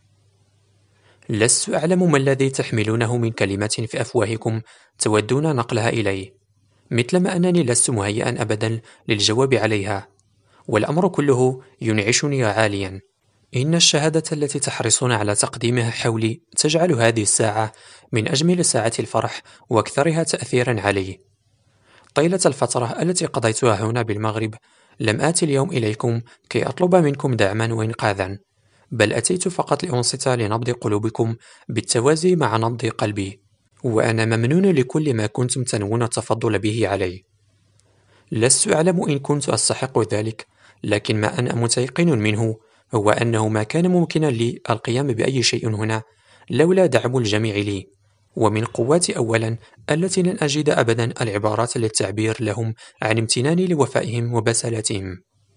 لست أعلم ما الذي تحملونه من كلمات في أفواهكم تودون نقلها إلي، مثلما أنني لست مهيئا أبدا للجواب عليها، والأمر كله ينعشني عاليا. إن الشهادة التي تحرصون على تقديمها حولي تجعل هذه الساعة من أجمل ساعات الفرح وأكثرها تأثيرا علي. طيلة الفترة التي قضيتها هنا بالمغرب لم آتي اليوم إليكم كي أطلب منكم دعما وإنقاذا، بل أتيت فقط لأنصت لنبض قلوبكم بالتوازي مع نبض قلبي، وأنا ممنون لكل ما كنتم تنوون التفضل به علي. لست أعلم إن كنت أستحق ذلك، لكن ما أنا متيقن منه هو أنه ما كان ممكنا لي القيام بأي شيء هنا لولا دعم الجميع لي، ومن قواتي أولا التي لن أجد أبدا العبارات للتعبير لهم عن امتناني لوفائهم وبسالتهم.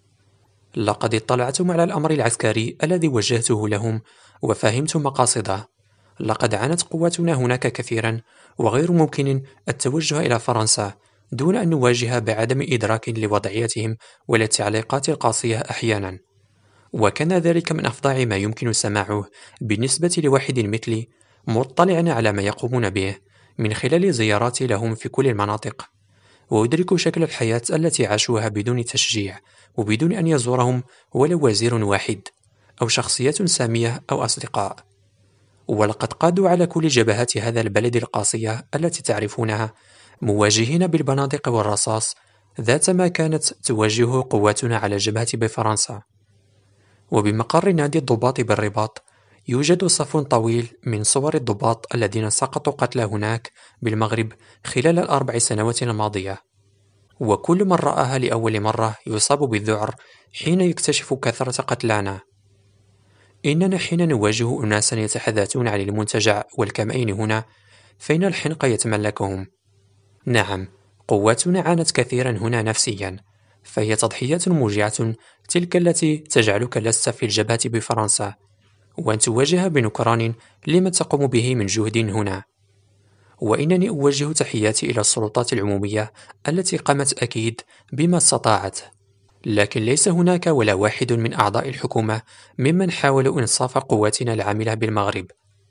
لقد اطلعتم على الأمر العسكري الذي وجهته لهم وفهمت مقاصده. لقد عانت قواتنا هناك كثيرا، وغير ممكن التوجه إلى فرنسا دون أن نواجه بعدم إدراك لوضعيتهم ولا التعليقات القاسية أحيانا، وكان ذلك من أفظع ما يمكن سماعه بالنسبة لواحد مثلي مطلعا على ما يقومون به من خلال زياراتي لهم في كل المناطق، وأدرك شكل الحياة التي عاشوها بدون تشجيع وبدون أن يزورهم ولو وزير واحد أو شخصية سامية أو أصدقاء. ولقد قادوا على كل جبهات هذا البلد القاسية التي تعرفونها، مواجهين بالبنادق والرصاص ذات ما كانت تواجهه قواتنا على الجبهة بفرنسا. وبمقر نادي الضباط بالرباط يوجد صف طويل من صور الضباط الذين سقطوا قتلى هناك بالمغرب خلال الأربع سنوات الماضية، وكل من رآها لأول مرة يصاب بالذعر حين يكتشف كثرة قتلانا. إننا حين نواجه أناسا يتحدثون عن المنتجع والكمين هنا فإن الحنق يتملكهم. نعم، قواتنا عانت كثيرا هنا نفسيا، فهي تضحيات موجعة تلك التي تجعلك لست في الجبهة بفرنسا، وأن تواجه بنكران لما تقوم به من جهد هنا. وإنني أوجه تحياتي إلى السلطات العمومية التي قامت أكيد بما استطاعت، لكن ليس هناك ولا واحد من أعضاء الحكومة ممن حاولوا إنصاف قواتنا العاملة بالمغرب.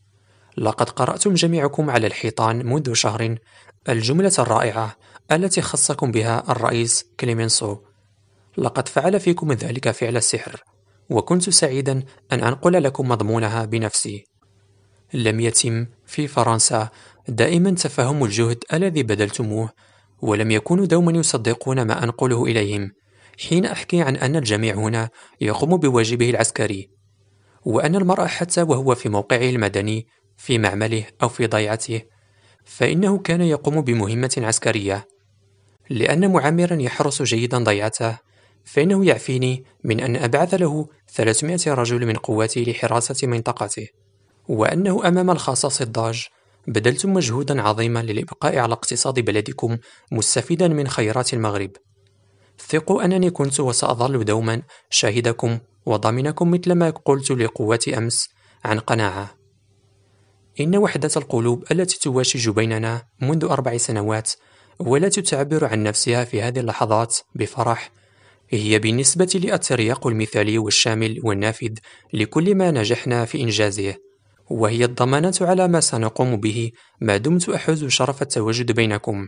لقد قرأتم جميعكم على الحيطان منذ شهر الجملة الرائعة التي خصكم بها الرئيس كليمنسو. لقد فعل فيكم ذلك فعل السحر، وكنت سعيدا أن أنقل لكم مضمونها بنفسي. لم يتم في فرنسا دائما تفهم الجهد الذي بذلتموه، ولم يكونوا دوما يصدقون ما أنقله إليهم حين أحكي عن أن الجميع هنا يقوم بواجبه العسكري، وأن المرء حتى وهو في موقعه المدني في معمله أو في ضيعته فإنه كان يقوم بمهمة عسكرية. لأن معمرا يحرس جيدا ضيعته فإنه يعفيني من أن أبعث له ثلاثمائة رجل من قواتي لحراسة منطقته، وأنه أمام الخصاص الضاج بذلتم مجهودا عظيما للإبقاء على اقتصاد بلدكم مستفيدا من خيرات المغرب. ثقوا أنني كنت وسأظل دوما شاهدكم وضامنكم مثلما قلت لقواتي أمس عن قناعة. إن وحدة القلوب التي تواشج بيننا منذ أربع سنوات والتي تعبر عن نفسها في هذه اللحظات بفرح هي بالنسبة لي الترياق المثالي والشامل والنافذ لكل ما نجحنا في إنجازه، وهي الضمانة على ما سنقوم به ما دمت أحوز شرف التواجد بينكم.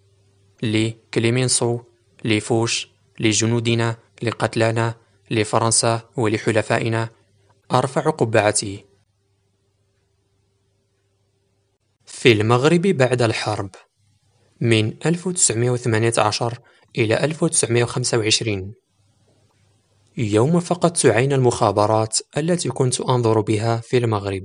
لي كليمنسو، لفوش، لجنودنا، لقتلانا، لفرنسا ولحلفائنا أرفع قبعتي. في المغرب بعد الحرب من ألف وتسعمائة وثمانية عشر إلى ألف وتسعمائة وخمسة وعشرين. يوم فقدت عين المخابرات التي كنت أنظر بها في المغرب.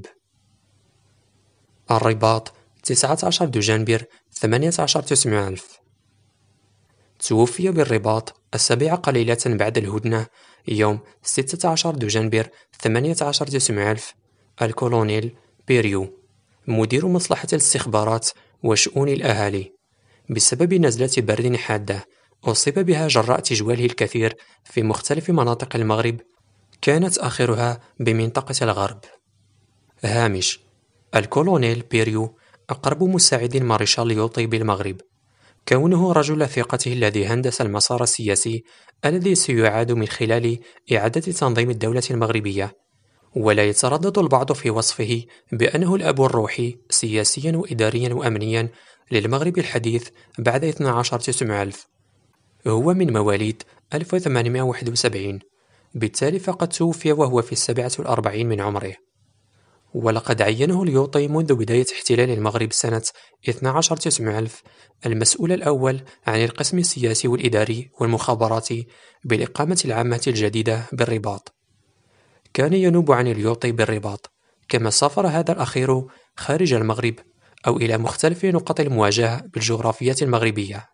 الرباط، تسعة عشر دجنبر ثمانية عشر تسعمائة ألف. توفي بالرباط السابعة قليلة بعد الهدنة يوم ستة عشر دجنبر ثمانية عشر تسعمائة ألف الكولونيل بيريو، مدير مصلحة الاستخبارات وشؤون الأهالي، بسبب نزلة برد حادة أصيب بها جراء تجواله الكثير في مختلف مناطق المغرب، كانت آخرها بمنطقة الغرب. هامش: الكولونيل بيريو أقرب مساعد مارشال ليوطي بالمغرب، كونه رجل ثقته الذي هندس المسار السياسي الذي سيعاد من خلال إعادة تنظيم الدولة المغربية، ولا يتردد البعض في وصفه بأنه الأب الروحي سياسيا وإداريا وأمنيا للمغرب الحديث بعد اثنا عشر تسعمائة ألف. هو من مواليد ألف وثمانمائة وواحد وسبعين، بالتالي فقد توفي وهو في السابعة والأربعين من عمره، ولقد عينه ليوطي منذ بداية احتلال المغرب سنة اثنا عشر تسعمائة ألف المسؤول الأول عن القسم السياسي والإداري والمخابراتي بالإقامة العامة الجديدة بالرباط. كان ينوب عن اليوطي بالرباط، كما سافر هذا الأخير خارج المغرب أو إلى مختلف نقط المواجهة بالجغرافية المغربية.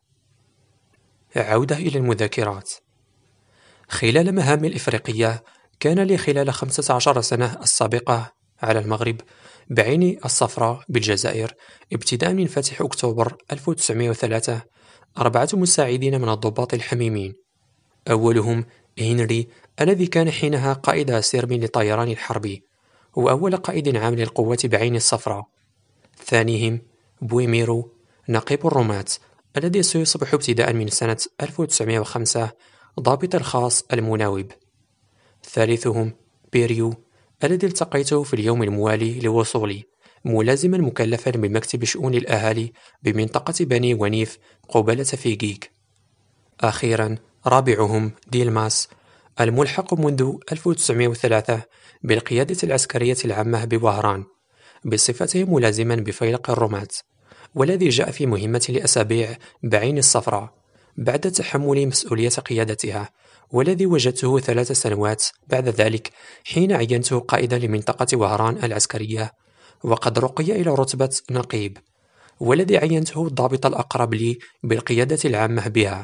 عودة إلى المذكرات. خلال مهامي الإفريقية كان لي خلال خمسة عشر سنة السابقة على المغرب بعين الصفراء بالجزائر ابتداء من فتح أكتوبر ألف وتسعمائة وثلاثة أربعة مساعدين من الضباط الحميمين، أولهم هنري الذي كان حينها قائد سرب للطيران الحربي وأول قائد عام للقوات بعين الصفراء، ثانيهم بويميرو نقيب الرماة الذي سيصبح ابتداء من سنة ألف وتسعمائة وخمسة ضابط الخاص المناوب، ثالثهم بيريو الذي التقيته في اليوم الموالي لوصولي ملازما مكلفا بمكتب شؤون الأهالي بمنطقة بني ونيف قبالة فيغيك، أخيرا رابعهم ديلماس الملحق منذ ألف وتسعمائة وثلاثة بالقيادة العسكرية العامة بوهران بصفته ملازما بفيلق الرماة، والذي جاء في مهمة لأسابيع بعين الصفراء بعد تحمل مسؤولية قيادتها، والذي وجدته ثلاث سنوات بعد ذلك حين عينته قائدا لمنطقة وهران العسكرية، وقد رقي إلى رتبة نقيب، والذي عينته الضابط الأقرب لي بالقيادة العامة بها.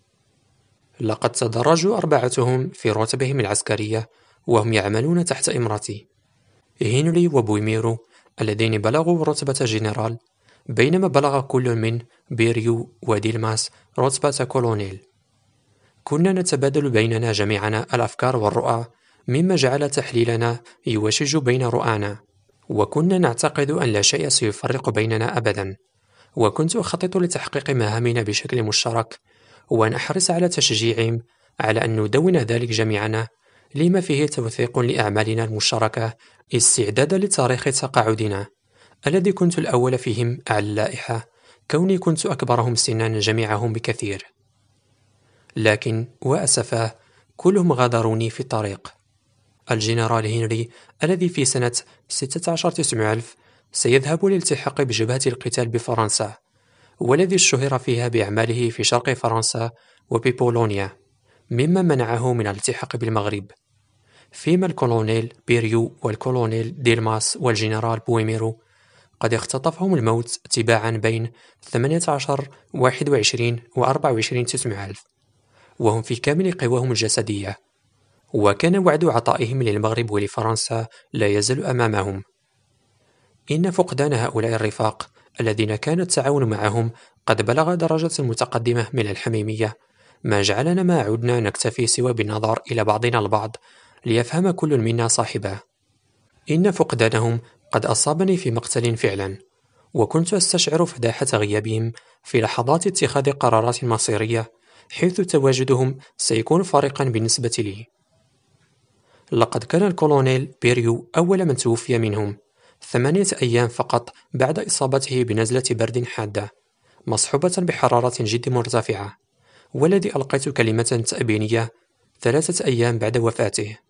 لقد تدرجوا أربعتهم في رتبهم العسكرية وهم يعملون تحت إمرتي، هنري وبويميرو اللذين بلغوا رتبة جنرال، بينما بلغ كل من بيريو وديلماس رتبة كولونيل. كنا نتبادل بيننا جميعنا الأفكار والرؤى، مما جعل تحليلنا يوشج بين رؤانا، وكنا نعتقد أن لا شيء سيفرق بيننا أبدا، وكنت أخطط لتحقيق مهامنا بشكل مشترك، ونحرص على تشجيعهم على أن ندون ذلك جميعنا، لما فيه توثيق لأعمالنا المشتركة استعدادا لتاريخ تقاعدنا الذي كنت الأول فيهم على اللائحة، كوني كنت أكبرهم سنا جميعهم بكثير. لكن وأسفاه كلهم غادروني في الطريق. الجنرال هنري الذي في سنة ستة عشر تسعمائة ألف سيذهب للالتحاق بجبهة القتال بفرنسا، والذي اشتهر فيها بأعماله في شرق فرنسا وببولونيا، مما منعه من الالتحاق بالمغرب، فيما الكولونيل بيريو والكولونيل ديلماس والجنرال بويميرو قد اختطفهم الموت تباعا بين ثمانية عشر واحد وعشرين و أربعة وعشرين تسعمائة ألف، وهم في كامل قواهم الجسدية، وكان وعد عطائهم للمغرب ولفرنسا لا يزال أمامهم. إن فقدان هؤلاء الرفاق الذين كان التعاون معهم قد بلغ درجة متقدمة من الحميمية، ما جعلنا ما عدنا نكتفي سوى بالنظر إلى بعضنا البعض ليفهم كل منا صاحبه. إن فقدانهم قد أصابني في مقتل فعلا، وكنت أستشعر فداحة غيابهم في لحظات اتخاذ قرارات مصيرية، حيث تواجدهم سيكون فارقا بالنسبة لي. لقد كان الكولونيل بيريو أول من توفي منهم ثمانية أيام فقط بعد إصابته بنزلة برد حادة مصحوبة بحرارة جد مرتفعة، والذي ألقيت كلمة تأبينية ثلاثة أيام بعد وفاته.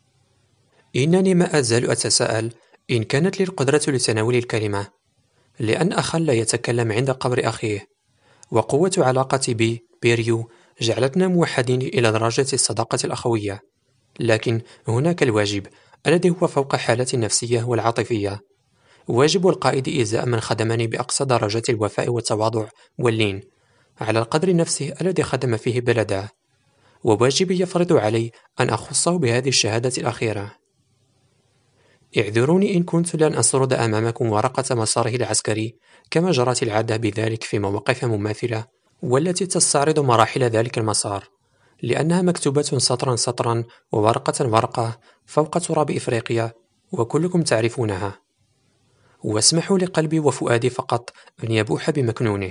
إنني ما أزال أتساءل إن كانت لي القدرة لتناول الكلمة، لأن أخا لا يتكلم عند قبر أخيه، وقوة علاقتي بي بيريو جعلتنا موحدين إلى درجة الصداقة الأخوية، لكن هناك الواجب الذي هو فوق حالتي النفسية والعاطفية، واجب القائد إزاء من خدمني بأقصى درجات الوفاء والتواضع واللين، على القدر نفسه الذي خدم فيه بلده، وواجبي يفرض علي أن أخصه بهذه الشهادة الأخيرة. اعذروني إن كنت لن أسرد أمامكم ورقة مساره العسكري كما جرت العادة بذلك في مواقف مماثلة والتي تستعرض مراحل ذلك المسار، لأنها مكتوبة سطرا سطرا وورقة ورقة فوق تراب إفريقيا وكلكم تعرفونها. واسمحوا لقلبي وفؤادي فقط أن يبوح بمكنونه.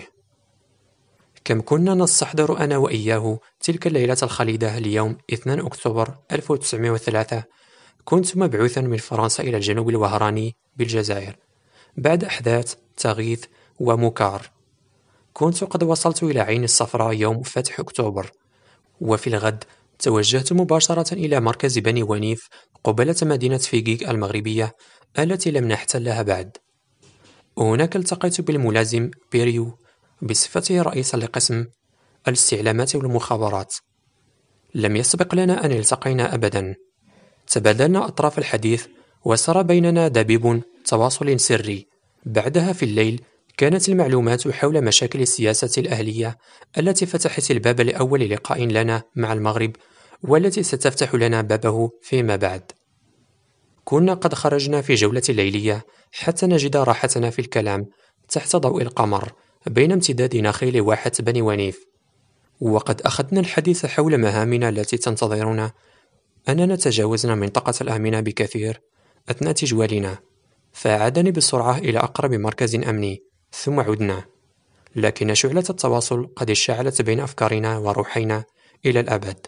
كم كنا نستحضر أنا وإياه تلك الليلة الخليدة ليوم اثنين أكتوبر ألف وتسعمائة وثلاثة. كنت مبعوثا من فرنسا إلى الجنوب الوهراني بالجزائر بعد أحداث تغيث ومكار. كنت قد وصلت إلى عين الصفراء يوم فتح أكتوبر، وفي الغد توجهت مباشرة إلى مركز بني ونيف قبالة مدينة فيغيك المغربية التي لم نحتلها بعد. وهناك التقيت بالملازم بيريو بصفته رئيسا لقسم الاستعلامات والمخابرات. لم يسبق لنا أن التقينا أبدا. تبادلنا أطراف الحديث وسرى بيننا دبيب تواصل سري. بعدها في الليل كانت المعلومات حول مشاكل السياسة الأهلية التي فتحت الباب لأول لقاء لنا مع المغرب والتي ستفتح لنا بابه فيما بعد. كنا قد خرجنا في جولة ليلية حتى نجد راحتنا في الكلام تحت ضوء القمر بين امتداد نخيل واحة بني ونيف، وقد أخذنا الحديث حول مهامنا التي تنتظرنا. أننا تجاوزنا منطقة الآمنة بكثير أثناء تجوالنا، فعادني بسرعة إلى أقرب مركز أمني ثم عدنا، لكن شعلة التواصل قد اشتعلت بين أفكارنا وروحينا إلى الأبد.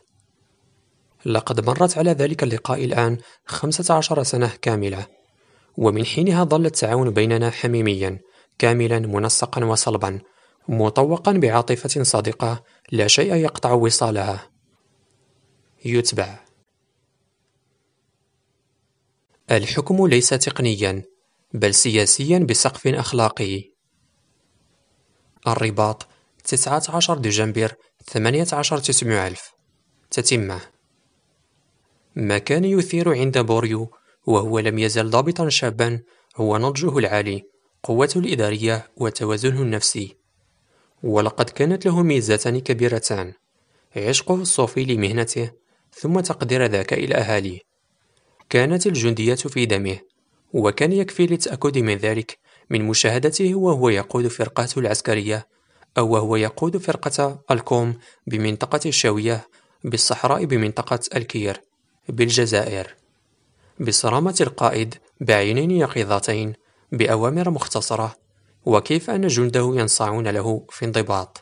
لقد مرت على ذلك اللقاء الآن خمسة عشر سنة كاملة، ومن حينها ظل التعاون بيننا حميميا كاملا منسقا وصلبا مطوقا بعاطفة صادقة لا شيء يقطع وصالها. يتبع. الحكم ليس تقنيا بل سياسيا بسقف أخلاقي. الرباط تسعة عشر دجنبر ثمانية عشر تسعمائة ألف. تتمة. ما كان يثير عند بوريو وهو لم يزل ضابطا شابا هو نضجه العالي، قوته الإدارية وتوازنه النفسي. ولقد كانت له ميزتان كبيرتان: عشقه الصوفي لمهنته ثم تقدير ذكاء الأهالي. كانت الجندية في دمه، وكان يكفي للتأكد من ذلك من مشاهدته وهو يقود فرقته العسكرية أو وهو يقود فرقة الكوم بمنطقة الشاوية بالصحراء بمنطقة الكير بالجزائر، بصرامة القائد بعينين يقظتين بأوامر مختصرة، وكيف أن جنده ينصاعون له في انضباط.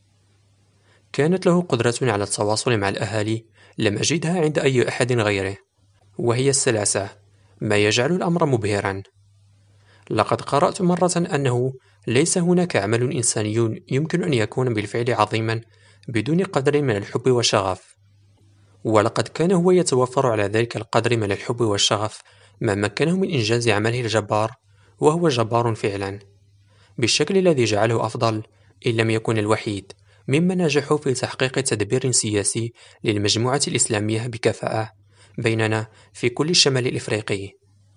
كانت له قدرة على التواصل مع الأهالي لم أجدها عند أي أحد غيره، وهي السلاسة، ما يجعل الأمر مبهرا. لقد قرأت مرة أنه ليس هناك عمل إنساني يمكن أن يكون بالفعل عظيما بدون قدر من الحب والشغف، ولقد كان هو يتوفر على ذلك القدر من الحب والشغف ما مكنه من إنجاز عمله الجبار، وهو جبار فعلا بالشكل الذي جعله أفضل إن لم يكن الوحيد ممن نجحوا في تحقيق تدبير سياسي للمجموعة الإسلامية بكفاءة بيننا في كل الشمال الإفريقي.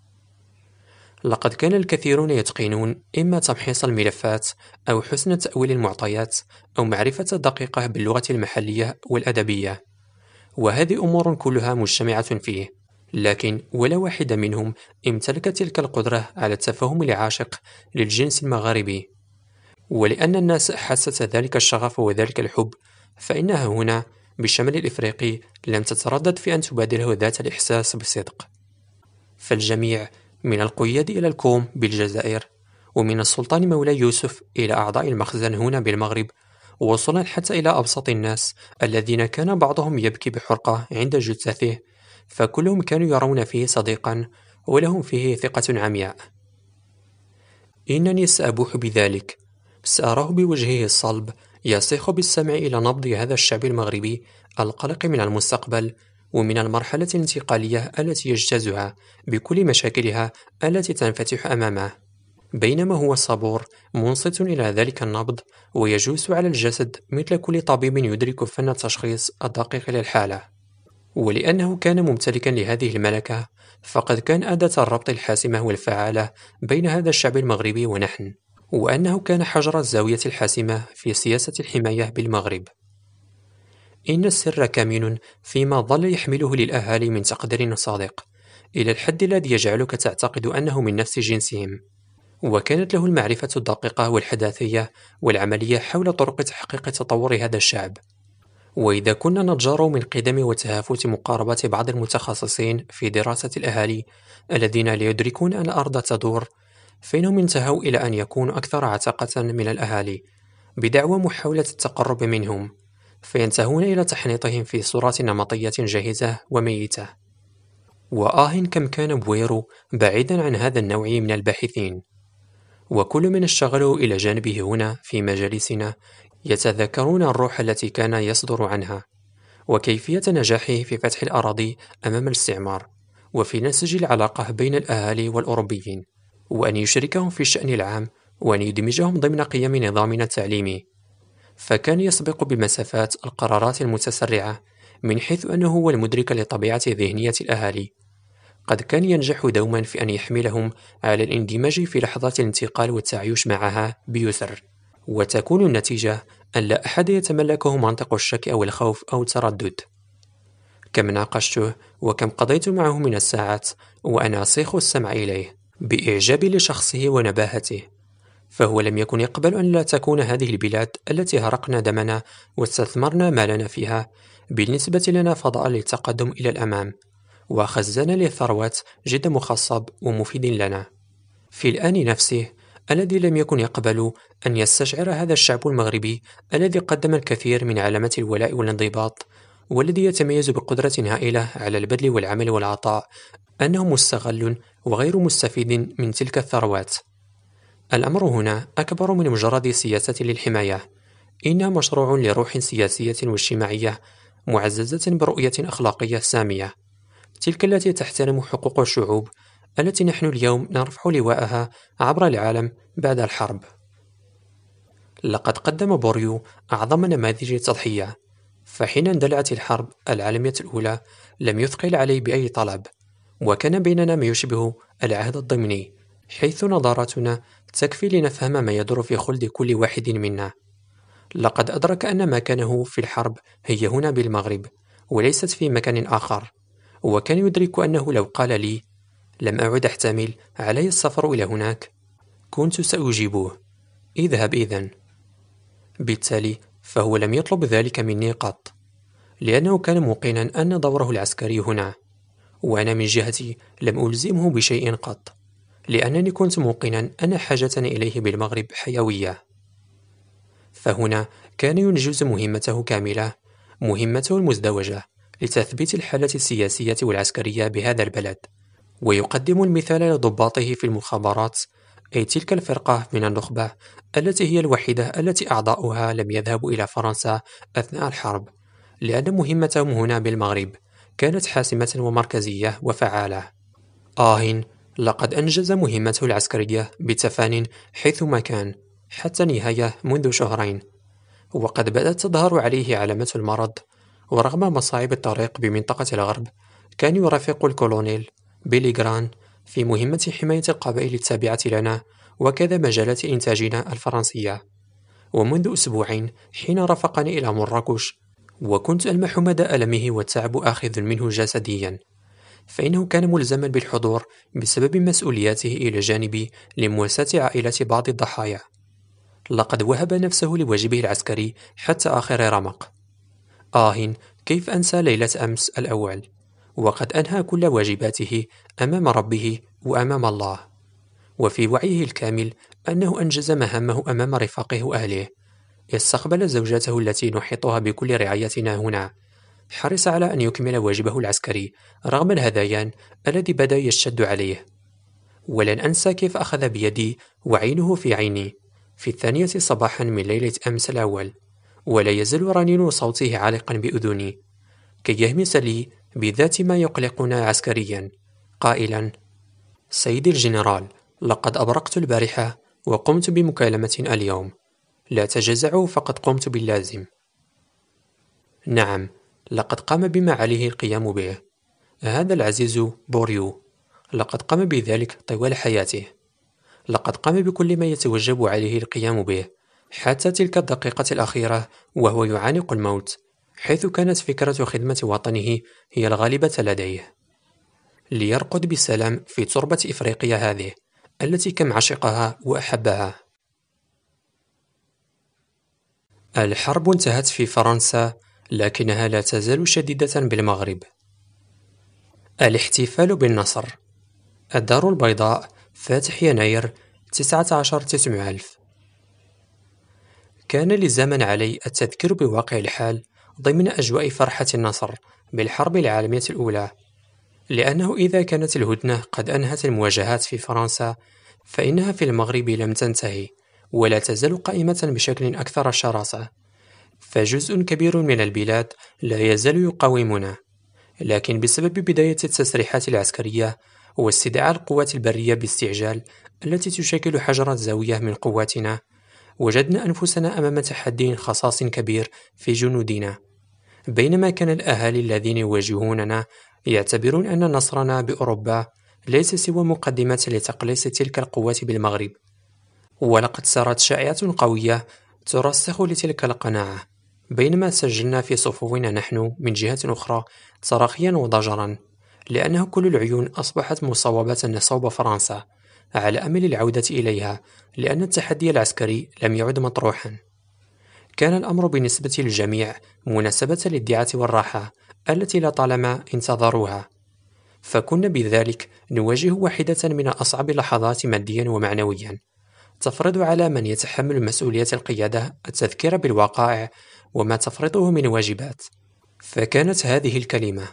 لقد كان الكثيرون يتقنون إما تمحيص الملفات أو حسن تأويل المعطيات أو معرفة دقيقة باللغة المحلية والأدبية، وهذه أمور كلها مجتمعة فيه، لكن ولا واحد منهم امتلك تلك القدرة على التفهم العاشق للجنس المغاربي. ولأن الناس حست ذلك الشغف وذلك الحب، فإنها هنا بالشمال الإفريقي لم تتردد في أن تبادله ذات الإحساس بصدق. فالجميع من القياد إلى الكوم بالجزائر، ومن السلطان مولاي يوسف إلى أعضاء المخزن هنا بالمغرب، وصولا حتى إلى أبسط الناس الذين كان بعضهم يبكي بحرقة عند جثته، فكلهم كانوا يرون فيه صديقا ولهم فيه ثقة عمياء. إنني سأبوح بذلك، سأراه بوجهه الصلب يصيخ بالسمع إلى نبض هذا الشعب المغربي القلق من المستقبل ومن المرحلة الانتقالية التي يجتازها بكل مشاكلها التي تنفتح أمامه، بينما هو صبور منصت إلى ذلك النبض ويجوس على الجسد مثل كل طبيب يدرك فن التشخيص الدقيق للحالة. ولأنه كان ممتلكا لهذه الملكة، فقد كان أداة الربط الحاسمة والفعالة بين هذا الشعب المغربي ونحن. وأنه كان حجر الزاوية الحاسمة في سياسة الحماية بالمغرب. إن السر كامن فيما ظل يحمله للأهالي من تقدير صادق، إلى الحد الذي يجعلك تعتقد أنه من نفس جنسهم. وكانت له المعرفة الدقيقة والحداثية والعملية حول طرق تحقيق تطور هذا الشعب. وإذا كنا نتجار من قدم وتهافت مقاربة بعض المتخصصين في دراسة الأهالي الذين لا يدركون أن الأرض تدور، فإنهم انتهوا إلى أن يكونوا أكثر عتاقة من الأهالي بدعوى محاولة التقرب منهم، فينتهون إلى تحنيطهم في صورة نمطية جاهزة وميتة. وآه كم كان بويرو بعيدا عن هذا النوع من الباحثين، وكل من اشتغلوا إلى جانبه هنا في مجالسنا يتذكرون الروح التي كان يصدر عنها، وكيفية نجاحه في فتح الأراضي أمام الاستعمار، وفي نسج العلاقة بين الأهالي والأوروبيين، وأن يشركهم في الشأن العام، وأن يدمجهم ضمن قيم نظامنا التعليمي. فكان يسبق بمسافات القرارات المتسرعة، من حيث أنه هو المدرك لطبيعة ذهنية الأهالي. قد كان ينجح دوما في أن يحملهم على الاندماج في لحظات الانتقال والتعايش معها بيسر، وتكون النتيجة أن لا أحد يتملكه منطق الشك أو الخوف أو التردد. كم ناقشته وكم قضيت معه من الساعات وأنا أصيخ السمع إليه بإعجابي لشخصه ونباهته، فهو لم يكن يقبل أن لا تكون هذه البلاد التي هرقنا دمنا واستثمرنا مالنا فيها بالنسبة لنا فضاء للتقدم إلى الأمام، وخزن للثروات جد مخصب ومفيد لنا. في الآن نفسه الذي لم يكن يقبل أن يستشعر هذا الشعب المغربي الذي قدم الكثير من علامات الولاء والانضباط، والذي يتميز بقدرة هائلة على البذل والعمل والعطاء، أنه مستغل وغير مستفيد من تلك الثروات. الأمر هنا أكبر من مجرد سياسة للحماية، إنها مشروع لروح سياسية واجتماعية معززة برؤية أخلاقية سامية، تلك التي تحترم حقوق الشعوب التي نحن اليوم نرفع لواءها عبر العالم بعد الحرب. لقد قدم بوريو أعظم نماذج التضحية، فحين اندلعت الحرب العالمية الأولى لم يثقل عليه بأي طلب، وكان بيننا ما يشبه العهد الضمني، حيث نظارتنا تكفي لنفهم ما يدور في خلد كل واحد منا. لقد أدرك أن مكانه في الحرب هي هنا بالمغرب وليست في مكان آخر، وكان يدرك أنه لو قال لي لم أعد أحتمل علي السفر إلى هناك كنت سأجيبه اذهب إذن. بالتالي فهو لم يطلب ذلك مني قط، لأنه كان موقنا أن دوره العسكري هنا، وأنا من جهتي لم ألزمه بشيء قط، لأنني كنت موقنا أن حاجتنا إليه بالمغرب حيوية. فهنا كان ينجز مهمته كاملة، مهمته المزدوجة لتثبيت الحالة السياسية والعسكرية بهذا البلد، ويقدم المثال لضباطه في المخابرات، أي تلك الفرقة من النخبة التي هي الوحيدة التي أعضاؤها لم يذهبوا إلى فرنسا أثناء الحرب، لأن مهمتهم هنا بالمغرب كانت حاسمة ومركزية وفعالة. آه لقد أنجز مهمته العسكرية بتفان حيثما كان حتى نهاية منذ شهرين، وقد بدأت تظهر عليه علامات المرض، ورغم مصاعب الطريق بمنطقة الغرب كان يرافق الكولونيل بيلي غران في مهمة حماية القبائل التابعة لنا وكذا مجالات إنتاجنا الفرنسية. ومنذ أسبوعين حين رافقني إلى مراكش وكنت ألمح مدى ألمه والتعب آخذ منه جسديا، فإنه كان ملزما بالحضور بسبب مسؤولياته إلى جانبي لمواساة عائلة بعض الضحايا. لقد وهب نفسه لواجبه العسكري حتى آخر رمق. آه كيف أنسى ليلة أمس الأول، وقد أنهى كل واجباته أمام ربه وأمام الله، وفي وعيه الكامل أنه أنجز مهامه أمام رفاقه وأهله. استقبل زوجته التي نحيطها بكل رعايتنا هنا، حرص على أن يكمل واجبه العسكري رغم الهذيان الذي بدأ يشتد عليه. ولن أنسى كيف أخذ بيدي وعينه في عيني في الثانية صباحا من ليلة أمس الأول، ولا يزال رنين صوته عالقا بأذني، كي يهمس لي بذات ما يقلقنا عسكريا قائلا: سيدي الجنرال، لقد أبرقت البارحة وقمت بمكالمة اليوم، لا تجزعوا فقد قمت باللازم. نعم، لقد قام بما عليه القيام به. هذا العزيز بوريو لقد قام بذلك طوال حياته. لقد قام بكل ما يتوجب عليه القيام به حتى تلك الدقيقة الأخيرة وهو يعانق الموت، حيث كانت فكرة خدمة وطنه هي الغالبة لديه، ليرقد بسلام في تربة إفريقيا هذه التي كم عشقها وأحبها. الحرب انتهت في فرنسا، لكنها لا تزال شديدة بالمغرب. الاحتفال بالنصر. الدار البيضاء، فاتح يناير تسعة عشر تسعمائة ألف. كان لزاما علي التذكير بواقع الحال ضمن أجواء فرحة النصر بالحرب العالمية الأولى، لأنه إذا كانت الهدنة قد أنهت المواجهات في فرنسا، فإنها في المغرب لم تنتهي ولا تزال قائمة بشكل أكثر شراسة، فجزء كبير من البلاد لا يزال يقاومنا، لكن بسبب بداية التسريحات العسكرية واستدعاء القوات البرية باستعجال التي تشكل حجر الزاوية من قواتنا، وجدنا أنفسنا أمام تحدي خصاص كبير في جنودنا، بينما كان الأهالي الذين يواجهوننا يعتبرون أن نصرنا بأوروبا ليس سوى مقدمة لتقليص تلك القوات بالمغرب. ولقد سارت شائعة قوية ترسخ لتلك القناعة، بينما سجلنا في صفوفنا نحن من جهة أخرى صراخيا وضجرا، لأنه كل العيون أصبحت مصوبة صوب فرنسا على أمل العودة إليها، لأن التحدي العسكري لم يعد مطروحا. كان الأمر بالنسبة للجميع مناسبة للدعة والراحة التي لطالما انتظروها، فكنا بذلك نواجه واحدة من أصعب اللحظات ماديا ومعنويا، تفرض على من يتحمل مسؤولية القيادة التذكير بالوقائع وما تفرضه من واجبات. فكانت هذه الكلمة: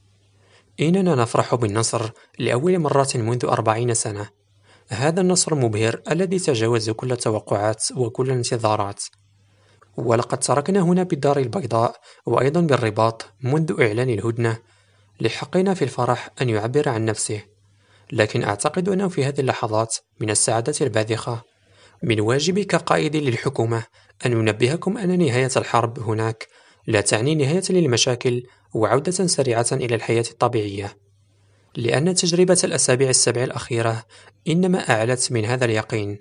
إننا نفرح بالنصر لأول مرة منذ أربعين سنة. هذا النصر المبهر الذي تجاوز كل التوقعات وكل الانتظارات. ولقد تركنا هنا بالدار البيضاء وأيضا بالرباط منذ إعلان الهدنة لحقنا في الفرح أن يعبر عن نفسه، لكن أعتقد أنه في هذه اللحظات من السعادة الباذخة من واجبي كقائد للحكومة أن ننبهكم أن نهاية الحرب هناك لا تعني نهاية للمشاكل وعودة سريعة إلى الحياة الطبيعية، لأن تجربة الأسابيع السبع الأخيرة إنما أعلت من هذا اليقين.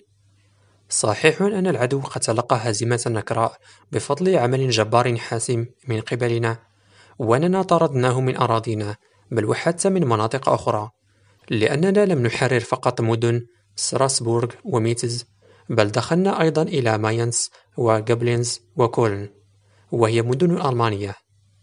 صحيح أن العدو قد تلقى هزيمة نكراء بفضل عمل جبار حاسم من قبلنا، وأننا طردناه من أراضينا بل وحتى من مناطق أخرى، لأننا لم نحرر فقط مدن ستراسبورغ وميتز، بل دخلنا أيضا إلى ماينس وغابلينز وكولن، وهي مدن ألمانية.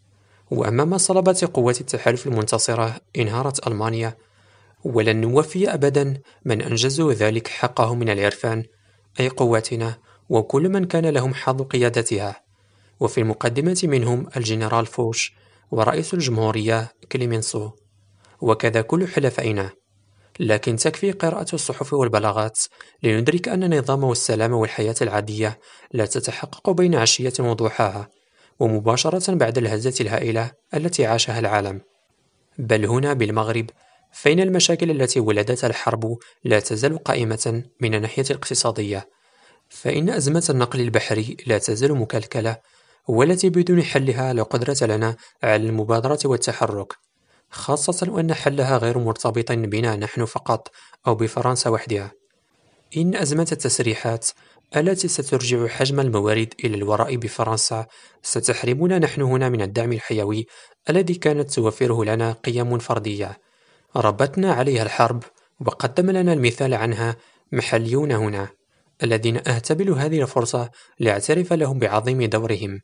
وأمام صلبة قوات التحالف المنتصرة انهارت ألمانيا، ولن نوفي أبدا من أنجزوا ذلك حقه من العرفان، أي قواتنا وكل من كان لهم حظ قيادتها، وفي المقدمة منهم الجنرال فوش ورئيس الجمهورية كليمنسو، وكذا كل حلفائنا. لكن تكفي قراءة الصحف والبلاغات لندرك أن النظام والسلام والحياة العادية لا تتحقق بين عشية وضحاها ومباشرة بعد الهزة الهائلة التي عاشها العالم، بل هنا بالمغرب فإن المشاكل التي ولدتها الحرب لا تزال قائمة من الناحية الاقتصادية، فإن أزمة النقل البحري لا تزال مكلكلة، والتي بدون حلها لا قدرة لنا على المبادرة والتحرك، خاصة وأن حلها غير مرتبط بنا نحن فقط أو بفرنسا وحدها. إن أزمة التسريحات التي سترجع حجم الموارد إلى الوراء بفرنسا ستحرمنا نحن هنا من الدعم الحيوي الذي كانت توفره لنا قيم فردية ربتنا عليها الحرب، وقدم لنا المثال عنها محليون هنا الذين أهتبل هذه الفرصة لأعترف لهم بعظيم دورهم.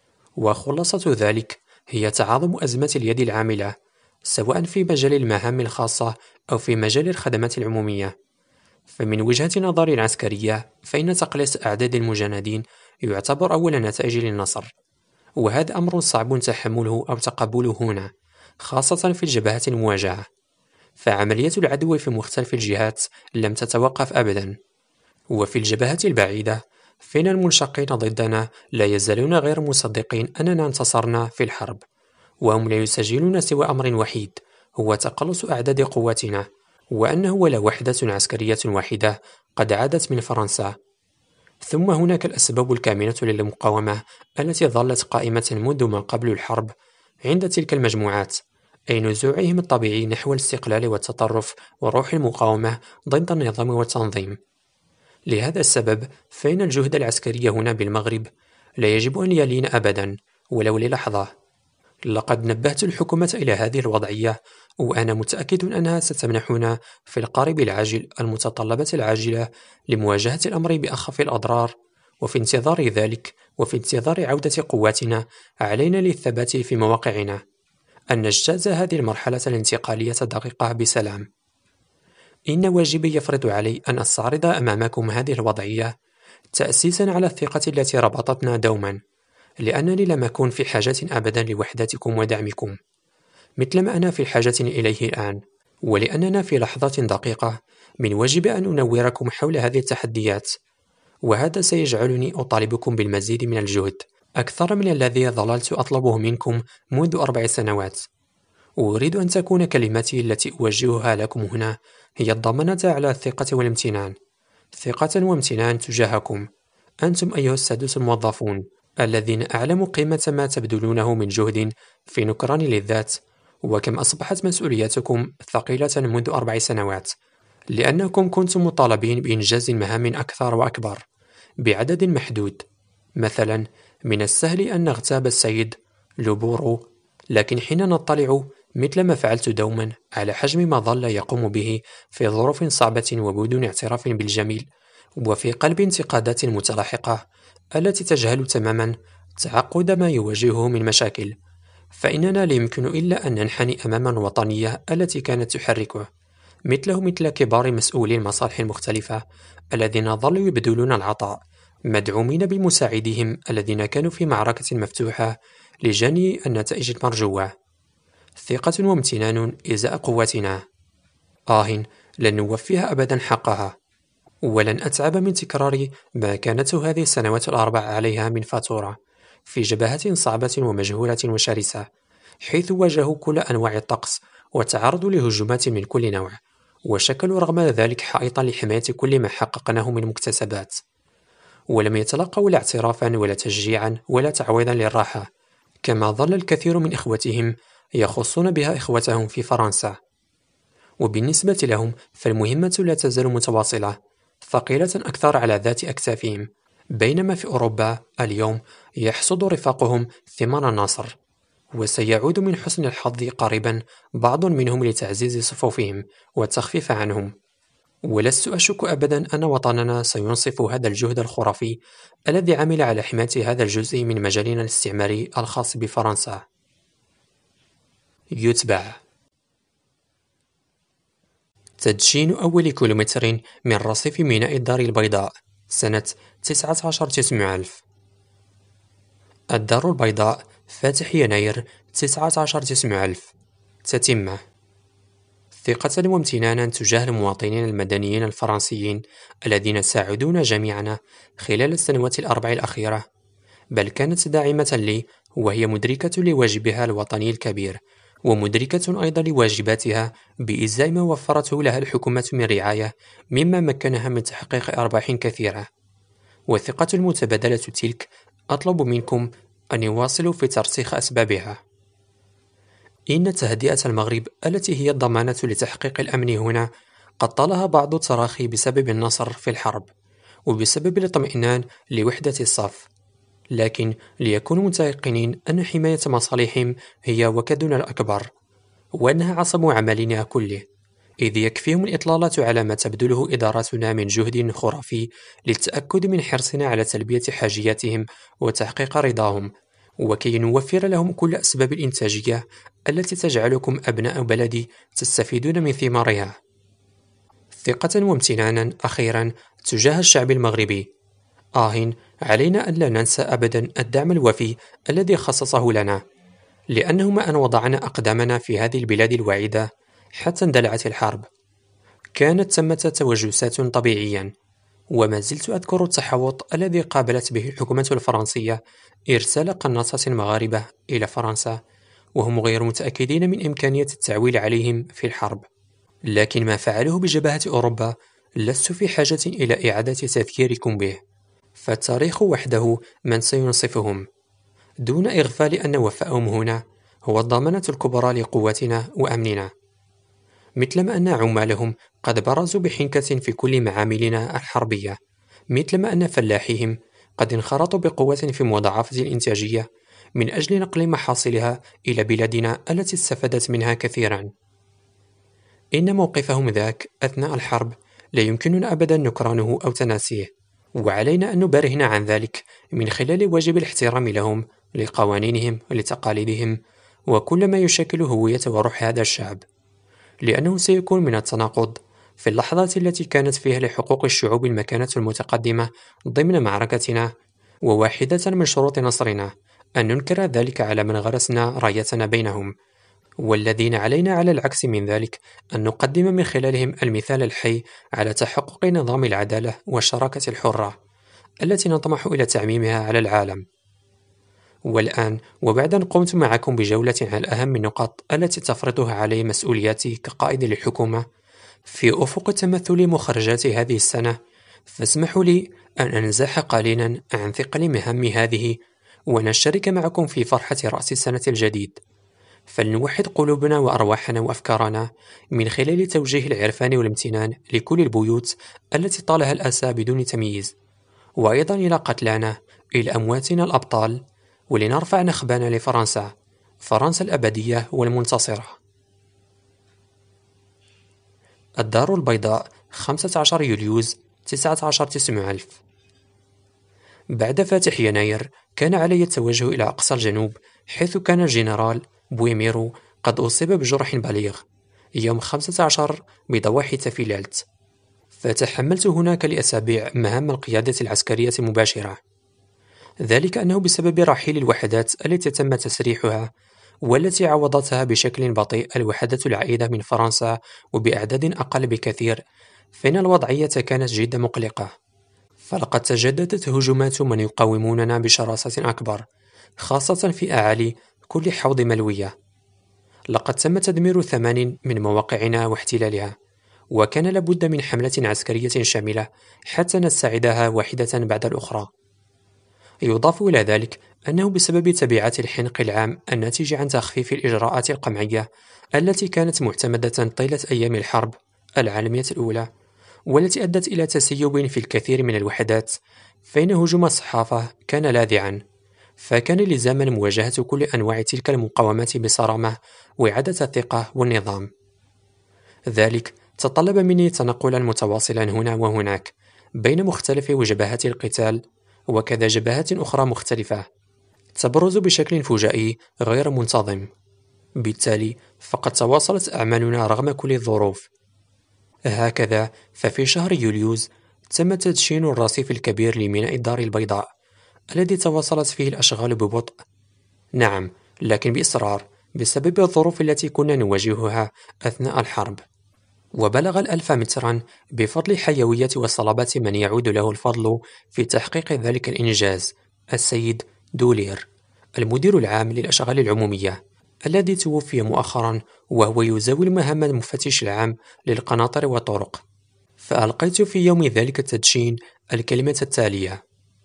وخلاصة ذلك هي تعاظم أزمة اليد العاملة، سواء في مجال المهام الخاصة أو في مجال الخدمات العمومية. فمن وجهة نظر عسكرية فإن تقليص أعداد المجندين يعتبر أول نتائج للنصر، وهذا أمر صعب تحمله أو تقبله هنا، خاصة في الجبهات المواجهة، فعملية العدو في مختلف الجهات لم تتوقف أبدا. وفي الجبهات البعيدة فإن المنشقين ضدنا لا يزالون غير مصدقين أننا انتصرنا في الحرب، وهم لا يسجلون سوى أمر وحيد هو تقلص أعداد قواتنا، وأنه ولا وحدة عسكرية واحدة قد عادت من فرنسا. ثم هناك الأسباب الكامنة للمقاومة التي ظلت قائمة منذ ما قبل الحرب عند تلك المجموعات أي نزوعهم الطبيعي نحو الاستقلال والتطرف وروح المقاومة ضد النظام والتنظيم. لهذا السبب فإن الجهد العسكري هنا بالمغرب لا يجب أن يلين أبدا ولو للحظة. لقد نبهت الحكومة إلى هذه الوضعية، وأنا متأكد أنها ستمنحنا في القريب العاجل المتطلبات العاجلة لمواجهة الأمر بأخف الأضرار. وفي انتظار ذلك وفي انتظار عودة قواتنا، علينا للثبات في مواقعنا، أن نجتاز هذه المرحلة الانتقالية الدقيقة بسلام. إن واجبي يفرض علي أن أستعرض أمامكم هذه الوضعية تأسيسا على الثقة التي ربطتنا دوما، لأنني لم أكن في حاجة أبدا لوحدتكم ودعمكم مثلما أنا في حاجة إليه الآن، ولأننا في لحظة دقيقة من واجب أن أنوركم حول هذه التحديات. وهذا سيجعلني أطالبكم بالمزيد من الجهد، أكثر من الذي ظللت أطلبه منكم منذ أربع سنوات. وأريد أن تكون كلمتي التي أوجهها لكم هنا هي الضمانة على الثقة والامتنان، ثقة وامتنان تجاهكم أنتم أيها السادة الموظفون، الذين أعلموا قيمة ما تبذلونه من جهد في نكران للذات، وكم أصبحت مسؤولياتكم ثقيلة منذ أربع سنوات، لأنكم كنتم مطالبين بإنجاز مهام أكثر وأكبر بعدد محدود. مثلا، من السهل أن نغتاب السيد لوبورو، لكن حين نطلع مثل ما فعلت دوما على حجم ما ظل يقوم به في ظروف صعبة وبدون اعتراف بالجميل، وفي قلب انتقادات متلاحقة التي تجهل تماما تعقد ما يواجهه من مشاكل، فإننا لا يمكن إلا أن ننحني أمام الوطنية التي كانت تحركه، مثله مثل كبار مسؤولي المصالح المختلفة الذين ظلوا يبذلون العطاء مدعومين بمساعديهم الذين كانوا في معركة مفتوحة لجني النتائج المرجوة. ثقة وامتنان إزاء قوتنا. آه، لن نوفيها أبدا حقها، ولن أتعب من تكرار ما كانته هذه السنوات الأربع عليها من فاتورة في جبهات صعبة ومجهولة وشرسة، حيث واجهوا كل أنواع الطقس وتعرضوا لهجومات من كل نوع، وشكلوا رغم ذلك حائطا لحماية كل ما حققناه من مكتسبات، ولم يتلقوا لا اعترافا ولا تشجيعا ولا تعويضا للراحة، كما ظل الكثير من إخوتهم يخصون بها إخوتهم في فرنسا. وبالنسبة لهم فالمهمة لا تزال متواصلة، ثقيلة أكثر على ذات أكتافهم، بينما في أوروبا اليوم يحصد رفاقهم ثمار النصر، وسيعود من حسن الحظ قريبا بعض منهم لتعزيز صفوفهم والتخفيف عنهم. ولست أشك أبدا أن وطننا سينصف هذا الجهد الخرافي الذي عمل على حماية هذا الجزء من مجالنا الاستعماري الخاص بفرنسا. يتبع تدشين أول كيلومتر من رصيف ميناء الدار البيضاء سنة تسعة عشر تسعمائة ألف. الدار البيضاء، فاتح يناير تسعة عشر تسعمائة ألف. تتمة: ثقة وامتنانا تجاه المواطنين المدنيين الفرنسيين الذين ساعدونا جميعنا خلال السنوات الأربع الأخيرة، بل كانت داعمة لي وهي مدركة لواجبها الوطني الكبير، ومدركة أيضا لواجباتها بإزاء ما وفرته لها الحكومة من رعاية مما مكنها من تحقيق أرباح كثيرة. وثقة المتبادلة تلك أطلب منكم أن يواصلوا في ترسيخ أسبابها. إن تهدئة المغرب التي هي الضمانة لتحقيق الأمن هنا قد طالها بعض التراخي بسبب النصر في الحرب وبسبب الاطمئنان لوحدة الصف، لكن ليكونوا متيقنين أن حماية مصالحهم هي وكدنا الأكبر، وأنها عصب عملنا كله، إذ يكفيهم الإطلالة على ما تبذله إدارتنا من جهد خرافي للتأكد من حرصنا على تلبية حاجياتهم وتحقيق رضاهم، وكي نوفر لهم كل أسباب الإنتاجية التي تجعلكم أبناء بلدي تستفيدون من ثمارها. ثقة وامتنانا أخيرا تجاه الشعب المغربي. آه، علينا أن لا ننسى أبدا الدعم الوفي الذي خصصه لنا، لأنه ما أن وضعنا أقدامنا في هذه البلاد الوعيدة حتى اندلعت الحرب كانت ثمة توجسات طبيعيا، وما زلت أذكر التحوط الذي قابلت به الحكومة الفرنسية إرسال قناصات مغاربة إلى فرنسا وهم غير متأكدين من إمكانية التعويل عليهم في الحرب، لكن ما فعلوه بجبهة أوروبا لست في حاجة إلى إعادة تذكيركم به، فالتاريخ وحده من سينصفهم، دون إغفال أن وفاءهم هنا هو الضمانة الكبرى لقوتنا وأمننا، مثلما أن عمالهم قد برزوا بحنكة في كل معاملنا الحربية، مثلما أن فلاحيهم قد انخرطوا بقوة في مضاعفة الإنتاجية من أجل نقل محاصيلها إلى بلادنا التي استفادت منها كثيرا. إن موقفهم ذاك أثناء الحرب لا يمكننا أبدا نكرانه أو تناسيه، وعلينا أن نبرهن عن ذلك من خلال واجب الاحترام لهم، لقوانينهم ولتقاليدهم وكل ما يشكل هوية وروح هذا الشعب، لأنه سيكون من التناقض في اللحظات التي كانت فيها لحقوق الشعوب المكانة المتقدمة ضمن معركتنا، وواحدة من شروط نصرنا أن ننكر ذلك على من غرسنا رايتنا بينهم، والذين علينا على العكس من ذلك أن نقدم من خلالهم المثال الحي على تحقق نظام العدالة والشراكة الحرة التي نطمح إلى تعميمها على العالم. والآن، وبعد أن قمت معكم بجولة عن أهم النقاط التي تفرضها علي مسؤولياتي كقائد للحكومة في أفق تمثل مخرجات هذه السنة، فاسمحوا لي أن أنزح قليلا عن ثقل مهام هذه ونشترك معكم في فرحة رأس السنة الجديد. فلنوحد قلوبنا وأرواحنا وأفكارنا من خلال توجيه العرفان والامتنان لكل البيوت التي طالها الأسى بدون تمييز، وأيضا إلى قتلانا، إلى أمواتنا الأبطال، ولنرفع نخبانا لفرنسا، فرنسا الأبدية والمنتصرة. الدار البيضاء، خمسة عشر يوليوز تسعة عشر تسعمائة ألف. بعد فاتح يناير كان علي التوجه إلى أقصى الجنوب، حيث كان الجنرال بويميرو قد أصيب بجرح بليغ يوم خمسة عشر بضواحي تافيلالت، فتحملت هناك لأسابيع مهام القيادة العسكرية المباشرة، ذلك أنه بسبب رحيل الوحدات التي تم تسريحها والتي عوضتها بشكل بطيء الوحدات العائدة من فرنسا وبأعداد أقل بكثير، فإن الوضعية كانت جد مقلقة. فلقد تجددت هجومات من يقاوموننا بشراسة أكبر، خاصة في أعالي كل حوض ملوية. لقد تم تدمير ثمان من مواقعنا واحتلالها، وكان لابد من حملة عسكرية شاملة حتى نستعيدها واحدة بعد الأخرى. يضاف إلى ذلك أنه بسبب تبعات الحنق العام الناتج عن تخفيف الإجراءات القمعية التي كانت معتمدة طيلة أيام الحرب العالمية الأولى، والتي أدت إلى تسيب في الكثير من الوحدات، فإن هجوم الصحافة كان لاذعا، فكان لزاما مواجهة كل أنواع تلك المقاومات بصرامة وإعادة الثقة والنظام. ذلك تطلب مني تنقلا متواصلا هنا وهناك بين مختلف وجبهات القتال، وكذا جبهات أخرى مختلفة تبرز بشكل فجائي غير منتظم. بالتالي فقد تواصلت أعمالنا رغم كل الظروف. هكذا ففي شهر يوليوز تم تدشين الرصيف الكبير لميناء الدار البيضاء الذي تواصلت فيه الأشغال ببطء، نعم، لكن بإصرار بسبب الظروف التي كنا نواجهها أثناء الحرب. وبلغ الألف مترا بفضل حيوية وصلابة من يعود له الفضل في تحقيق ذلك الإنجاز، السيد دولير، المدير العام للأشغال العمومية، الذي توفي مؤخرا وهو يزاول مهام المفتش العام للقناطر والطرق. فألقيت في يوم ذلك التدشين الكلمة التالية: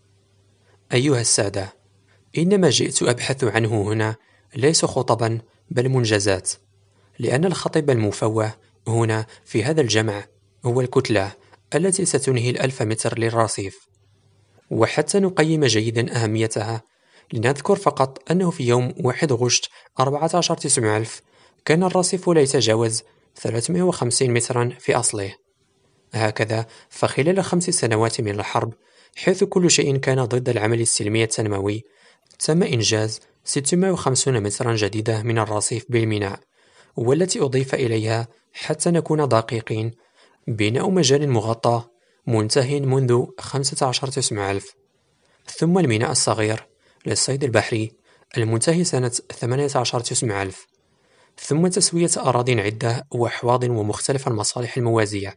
أيها السادة، إنما جئت أبحث عنه هنا ليس خطبا بل منجزات، لأن الخطيب المفوه هنا في هذا الجمع هو الكتلة التي ستنهي الألف متر للرصيف. وحتى نقيم جيدا أهميتها، لنذكر فقط أنه في يوم واحد غشت أربعة عشر تسعمائة ألف كان الرصيف لا يتجاوز ثلاثمائة وخمسين مترا في أصله. هكذا فخلال خمس سنوات من الحرب، حيث كل شيء كان ضد العمل السلمي التنموي، تم إنجاز ستمائة وخمسين مترا جديدة من الرصيف بالميناء، والتي أضيف إليها حتى نكون دقيقين بناء مجال مغطى منتهٍ منذ خمسة عشر تسعمائة ألف، ثم الميناء الصغير للصيد البحري المنتهي سنة ثمانية عشر تسعمائة ألف، ثم تسوية أراضٍ عدة وأحواض ومختلف المصالح الموازية.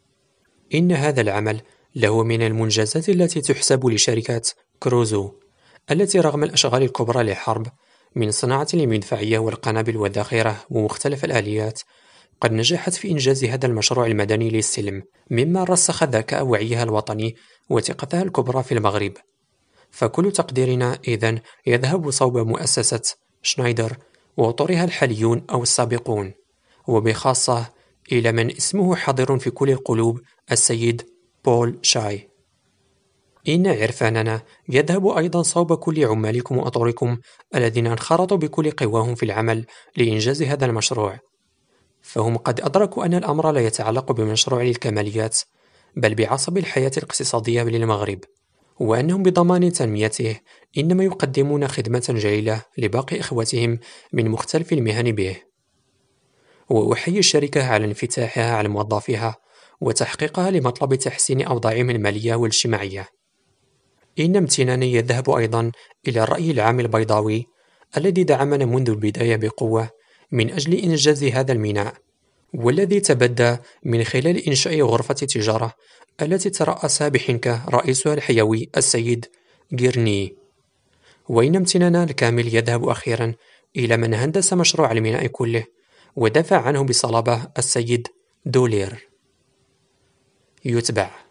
إن هذا العمل له من المنجزات التي تحسب لشركة كروزو، التي رغم الأشغال الكبرى للحرب من صناعة المدفعية والقنابل والذخيرة ومختلف الآليات، قد نجحت في إنجاز هذا المشروع المدني للسلم، مما رسخ ذكاء وعيها الوطني وثقتها الكبرى في المغرب. فكل تقديرنا إذن يذهب صوب مؤسسة شنايدر، والتي تقوم بإنجاز هذا المشروع العسكري الضخم. الذي يمكن أن يكون أكثر تطورا وتقدما في المجال العسكري. فكل تقديرنا إذن يذهب صوب مؤسسة شنايدر وطرها الحاليون أو السابقون، وبخاصة إلى من اسمه حاضر في كل القلوب، السيد بول شاي. إن عرفاننا يذهب أيضا صوب كل عمالكم وأطركم الذين انخرطوا بكل قواهم في العمل لإنجاز هذا المشروع، فهم قد أدركوا أن الأمر لا يتعلق بمشروع للكماليات، بل بعصب الحياة الاقتصادية للمغرب، وأنهم بضمان تنميته إنما يقدمون خدمة جليلة لباقي إخوتهم من مختلف المهن به. وأحيي الشركة على انفتاحها على موظفيها وتحقيقها لمطلب تحسين أوضاعهم المالية والاجتماعية. إن امتناني يذهب أيضا إلى الرأي العام البيضاوي الذي دعمنا منذ البداية بقوة من أجل إنجاز هذا الميناء، والذي تبدى من خلال إنشاء غرفة تجارة التي ترأسها بحنكة رئيسها الحيوي السيد غيرني. وإن امتناننا الكامل يذهب أخيرا إلى من هندس مشروع الميناء كله ودافع عنه بصلابة، السيد دولير. يتبع: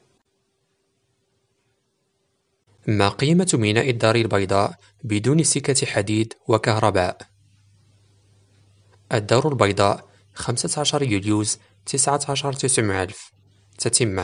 ما قيمة ميناء الدار البيضاء بدون سكة حديد وكهرباء؟ الدار البيضاء، خمسة عشر يوليوز تسعة عشر تسعمائة ألف. تتمة.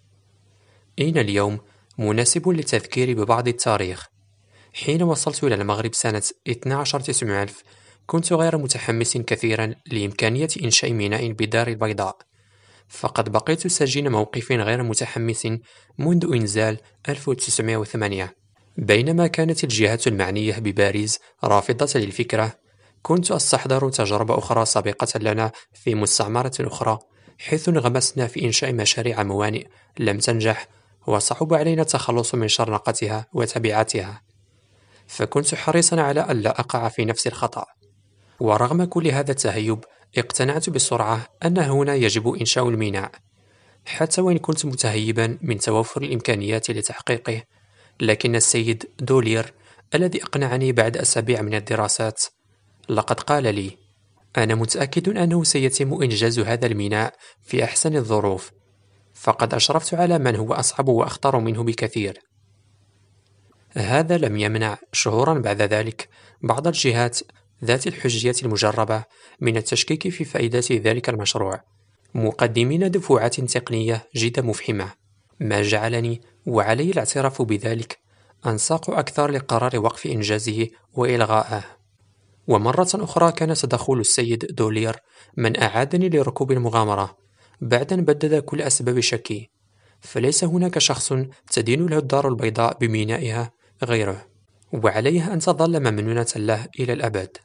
إن اليوم مناسب للتذكير ببعض التاريخ. حين وصلت إلى المغرب سنة اثني عشر تسعمائة ألف كنت غير متحمس كثيرا لإمكانية إنشاء ميناء بالدار البيضاء، فقد بقيت سجين موقف غير متحمس منذ إنزال ألف وتسعمائة وثمانية. بينما كانت الجهات المعنية بباريس رافضة للفكرة، كنت أستحضر تجربة أخرى سابقة لنا في مستعمرة أخرى، حيث انغمسنا في إنشاء مشاريع موانئ لم تنجح، وصعب علينا التخلص من شرنقتها وتبعاتها، فكنت حريصا على ألا أقع في نفس الخطأ. ورغم كل هذا التهيب، اقتنعت بسرعة أن هنا يجب إنشاء الميناء، حتى وإن كنت متهيبا من توفر الإمكانيات لتحقيقه. لكن السيد دولير الذي أقنعني بعد أسابيع من الدراسات لقد قال لي: أنا متأكد أنه سيتم إنجاز هذا الميناء في أحسن الظروف، فقد أشرفت على من هو أصعب وأخطر منه بكثير. هذا لم يمنع شهورا بعد ذلك بعض الجهات ذات الحجية المجربة من التشكيك في فائدة ذلك المشروع، مقدمين دفوعات تقنية جد مفحمة، ما جعلني وعلي الاعتراف بذلك أنساق أكثر لقرار وقف إنجازه وإلغائه. ومرة أخرى كان تدخل السيد دولير من أعادني لركوب المغامرة بعد أن بدد كل أسباب شكي، فليس هناك شخص تدين له الدار البيضاء بمينائها غيره، وعليها أن تظل ممنونة له إلى الأبد.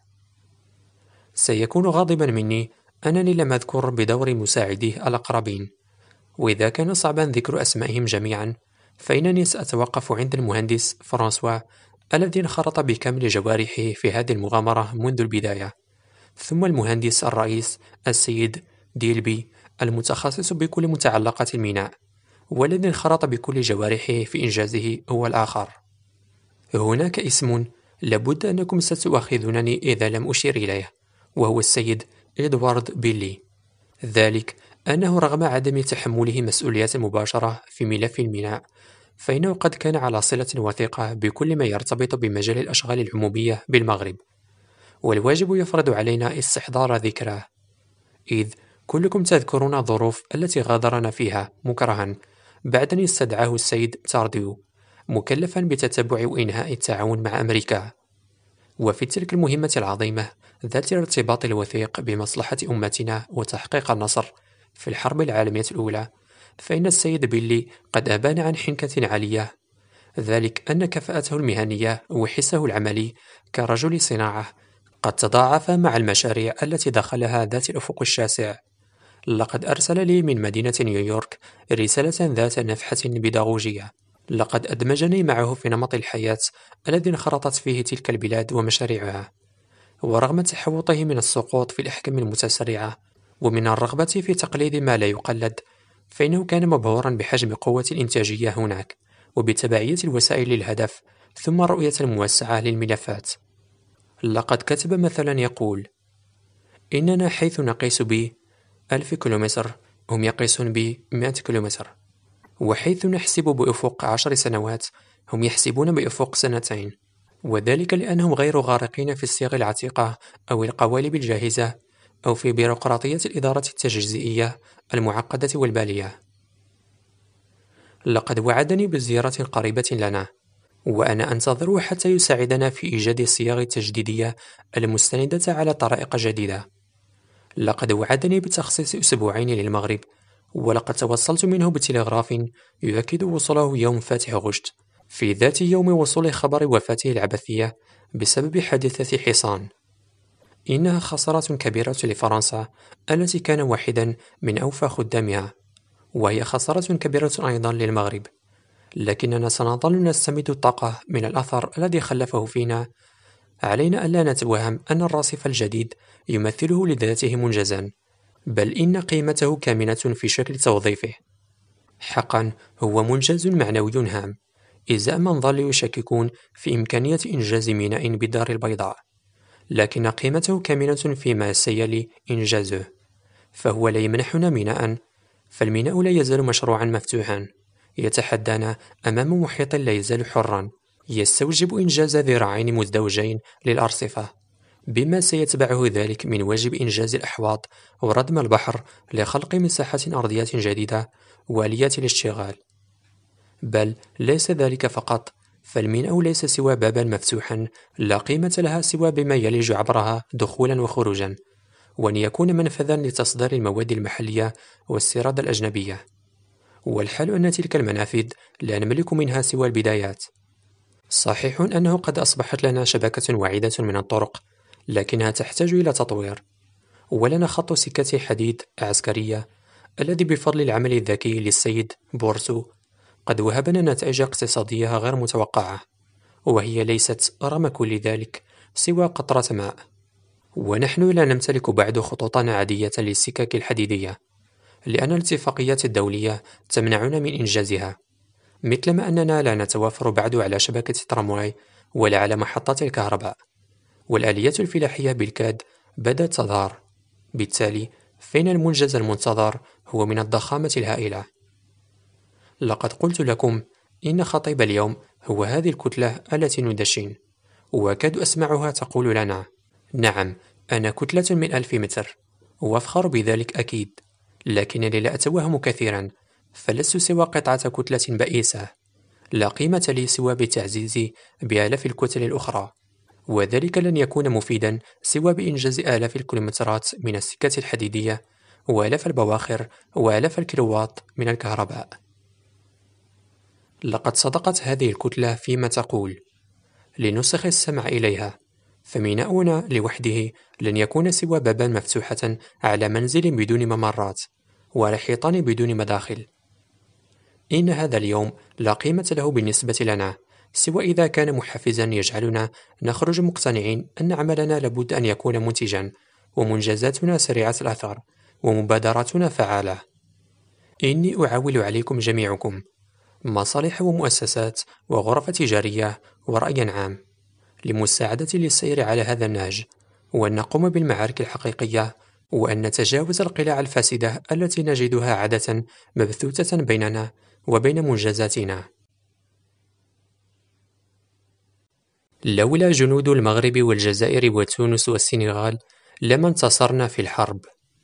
سيكون غاضبا مني أنني لم أذكر بدور مساعديه الأقربين، وإذا كان صعبا ذكر أسمائهم جميعا فإنني سأتوقف عند المهندس فرانسوا الذي انخرط بكامل جوارحه في هذه المغامرة منذ البداية، ثم المهندس الرئيس السيد ديلبي المتخصص بكل متعلقات الميناء، والذي انخرط بكل جوارحه في إنجازه هو الآخر. هناك اسم لابد أنكم ستؤاخذونني إذا لم أشير إليه، وهو السيد إدوارد بيلي، ذلك أنه رغم عدم تحمله مسؤولية مباشرة في ملف الميناء، فإنه قد كان على صلة وثيقة بكل ما يرتبط بمجال الأشغال العمومية بالمغرب، والواجب يفرض علينا استحضار ذكراه، إذ كلكم تذكرون الظروف التي غادرنا فيها مكرها بعد أن استدعاه السيد تارديو مكلفا بتتبع وإنهاء التعاون مع أمريكا. وفي تلك المهمة العظيمة ذات الارتباط الوثيق بمصلحة أمتنا وتحقيق النصر في الحرب العالمية الأولى، فإن السيد بيلي قد أبان عن حنكة عالية، ذلك أن كفاءته المهنية وحسه العملي كرجل صناعة قد تضاعف مع المشاريع التي دخلها ذات الأفق الشاسع. لقد أرسل لي من مدينة نيويورك رسالة ذات نفحة بيداغوجية، لقد أدمجني معه في نمط الحياة الذي انخرطت فيه تلك البلاد ومشاريعها، ورغم تحوطه من السقوط في الأحكام المتسرعة ومن الرغبة في تقليد ما لا يقلد، فإنه كان مبهورا بحجم قوة الإنتاجية هناك وبتبعية الوسائل للهدف ثم الرؤية الموسعة للملفات. لقد كتب مثلا يقول: إننا حيث نقيس ب ألف كيلومتر هم يقيسون ب مئة كيلومتر، وحيث نحسب بأفق عشر سنوات هم يحسبون بأفق سنتين، وذلك لأنهم غير غارقين في الصيغ العتيقة أو القوالب الجاهزة أو في بيروقراطية الإدارة التجزئية المعقدة والبالية. لقد وعدني بزيارة قريبة لنا، وأنا أنتظره حتى يساعدنا في إيجاد الصيغ التجديدية المستندة على طرائق جديدة. لقد وعدني بتخصيص أسبوعين للمغرب، ولقد توصلت منه بتلغراف يؤكد وصوله يوم فاتح غشت، في ذات يوم وصول خبر وفاته العبثية بسبب حادثة حصان. إنها خسارة كبيرة لفرنسا التي كان واحدا من أوفى خدامها، وهي خسارة كبيرة أيضا للمغرب، لكننا سنظل نستمد الطاقة من الأثر الذي خلفه فينا. علينا ألا نتوهم أن الرصيف الجديد يمثله لذاته منجزا، بل إن قيمته كامنة في شكل توظيفه. حقا هو منجز معنوي هام، إزاء من ظلوا يشككون في إمكانية إنجاز ميناء بالدار البيضاء، لكن قيمته كامنة فيما سيلي إنجازه. فهو لا يمنحنا ميناء، فالميناء لا يزال مشروعا مفتوحا يتحدانا أمام محيط لا يزال حرا، يستوجب إنجاز ذراعين مزدوجين للأرصفة، بما سيتبعه ذلك من واجب إنجاز الأحواض وردم البحر لخلق مساحات أرضية جديدة والية الاشتغال. بل ليس ذلك فقط، فالميناء ليس سوى بابا مفتوحا لا قيمة لها سوى بما يلج عبرها دخولا وخروجا، وأن يكون منفذا لتصدير المواد المحلية واستيراد الأجنبية. والحال أن تلك المنافذ لا نملك منها سوى البدايات. صحيح أنه قد أصبحت لنا شبكة وعيدة من الطرق، لكنها تحتاج إلى تطوير. ولنا خط سكة حديد عسكرية الذي بفضل العمل الذكي للسيد بورتو قد وهبنا نتائج اقتصادية غير متوقعة، وهي ليست رغم كل ذلك سوى قطرة ماء. ونحن لا نمتلك بعد خطوطا عادية للسكك الحديدية، لأن الاتفاقيات الدولية تمنعنا من إنجازها، مثلما أننا لا نتوافر بعد على شبكة ترامواي ولا على محطات الكهرباء، والآليات الفلاحية بالكاد بدأت تظهر. بالتالي فإن المنجز المنتظر هو من الضخامة الهائلة. لقد قلت لكم إن خطيب اليوم هو هذه الكتلة التي ندشن، وأكاد أسمعها تقول لنا: نعم، أنا كتلة من ألف متر، وأفخر بذلك أكيد، لكنني لا أتوهم كثيرا، فلست سوى قطعة كتلة بئيسة، لا قيمة لي سوى بتعزيزي بآلاف الكتل الأخرى، وذلك لن يكون مفيدا سوى بإنجاز آلاف الكيلومترات من السكة الحديدية وآلاف البواخر وآلاف الكيلووات من الكهرباء. لقد صدقت هذه الكتلة فيما تقول، لنسخ السمع إليها، فميناؤنا لوحده لن يكون سوى بابا مفتوحة على منزل بدون ممرات ولحيطان بدون مداخل. إن هذا اليوم لا قيمة له بالنسبة لنا سوى إذا كان محفزا يجعلنا نخرج مقتنعين أن عملنا لابد أن يكون منتجا، ومنجزاتنا سريعة الأثر، ومبادراتنا فعالة. إني أعول عليكم جميعكم، مصالح ومؤسسات وغرف تجارية ورأي عام، لمساعدة للسير على هذا النهج، وأن نقوم بالمعارك الحقيقية، وأن نتجاوز القلاع الفاسدة التي نجدها عادة مبثوثة بيننا وبين منجزاتنا. لولا جنود المغرب والجزائر وتونس والسنغال لما انتصرنا في الحرب.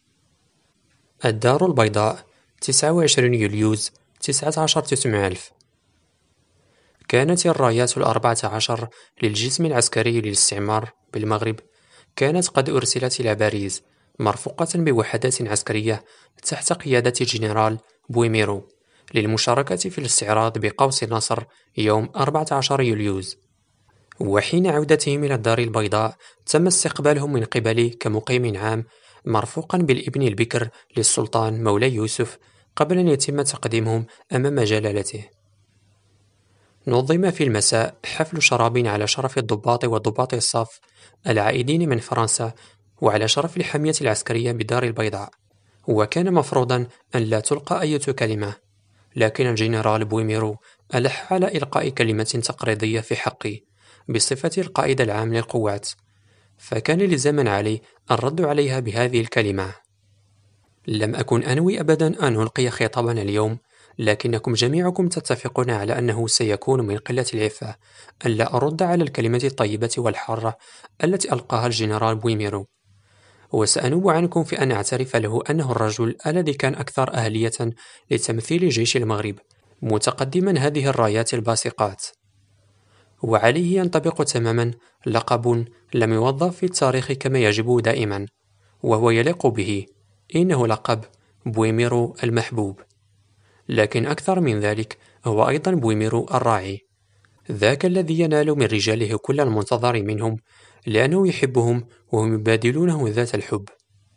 الدار البيضاء، تسعة وعشرين يوليوز تسعة عشر تسعمائة ألف. كانت الرايات الأربعة عشر للجسم العسكري للاستعمار بالمغرب كانت قد أرسلت إلى باريس مرفوقة بوحدات عسكرية تحت قيادة جنرال بويميرو للمشاركة في الاستعراض بقوس النصر يوم أربعة عشر يوليوز. وحين عودتهم إلى الدار البيضاء تم استقبالهم من قبلي كمقيم عام مرفوقا بالابن البكر للسلطان مولاي يوسف قبل أن يتم تقديمهم أمام جلالته. نظم في المساء حفل شراب على شرف الضباط وضباط الصف العائدين من فرنسا وعلى شرف الحمية العسكرية بدار البيضاء، وكان مفروضا أن لا تلقى أي كلمة، لكن الجنرال بويميرو ألح على إلقاء كلمة تقريضية في حقي بصفة القائد العام للقوات، فكان لزاما علي الرد عليها بهذه الكلمة: لم أكن أنوي أبدا أن ألقي خطابا اليوم، لكنكم جميعكم تتفقون على أنه سيكون من قلة العفة أن لا أرد على الكلمة الطيبة والحارة التي ألقاها الجنرال بويميرو، وسأنوب عنكم في أن أعترف له أنه الرجل الذي كان أكثر أهلية لتمثيل جيش المغرب متقدما هذه الرايات الباسقات. وعليه ينطبق تماما لقب لم يوظف في التاريخ كما يجب دائما، وهو يليق به، إنه لقب بويميرو المحبوب. لكن أكثر من ذلك، هو أيضا بويميرو الراعي، ذاك الذي ينال من رجاله كل المنتظر منهم لأنه يحبهم وهم يبادلونه ذات الحب.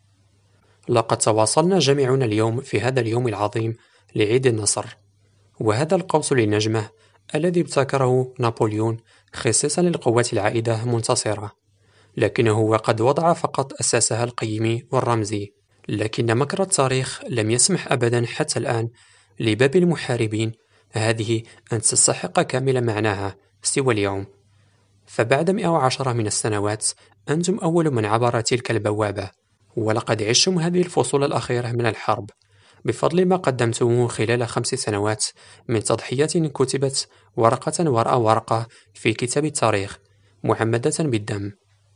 لقد تواصلنا جميعنا اليوم في هذا اليوم العظيم لعيد النصر، وهذا القوس للنجمة الذي ابتكره نابليون خصيصا للقوات العائدة منتصرة، لكنه هو قد وضع فقط أساسها القيمي والرمزي. لكن مكر التاريخ لم يسمح أبدا حتى الآن لباب المحاربين هذه أن تستحق كامل معناها سوى اليوم. فبعد مئة وعشرة من السنوات أنتم أول من عبر تلك البوابة، ولقد عشتم هذه الفصول الأخيرة من الحرب بفضل ما قدمتموه خلال خمس سنوات من تضحيات كتبت ورقة وراء ورقة في كتاب التاريخ محمدة بالدم.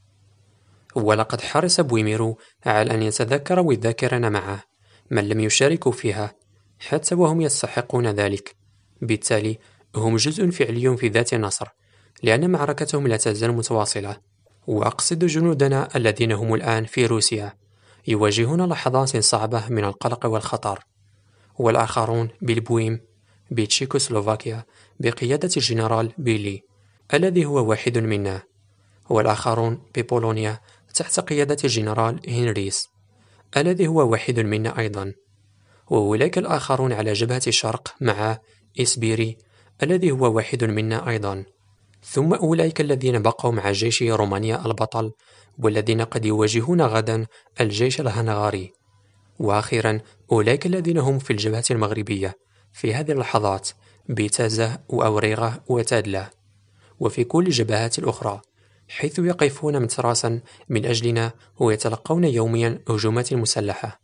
ولقد حرص بويميرو على أن يتذكر ويذاكرنا معه من لم يشاركوا فيها حتى وهم يستحقون ذلك. بالتالي هم جزء فعلي في ذات النصر، لأن معركتهم لا تزال متواصلة. وأقصد جنودنا الذين هم الآن في روسيا يواجهون لحظات صعبة من القلق والخطر، والآخرون بالبويم بتشيكوسلوفاكيا بقيادة الجنرال بيلي الذي هو واحد منا، والآخرون ببولونيا تحت قيادة الجنرال هنريس الذي هو واحد منا أيضا، وأولئك الآخرون على جبهة الشرق مع إسبيري الذي هو واحد منا أيضا، ثم أولئك الذين بقوا مع جيش رومانيا البطل والذين قد يواجهون غدا الجيش الهنغاري، وأخيرا أولئك الذين هم في الجبهة المغربية في هذه اللحظات بتازة وأوريغة وتادلة، وفي كل الجبهات الأخرى، حيث يقفون متراسا من أجلنا ويتلقون يوميا هجومات مسلحة.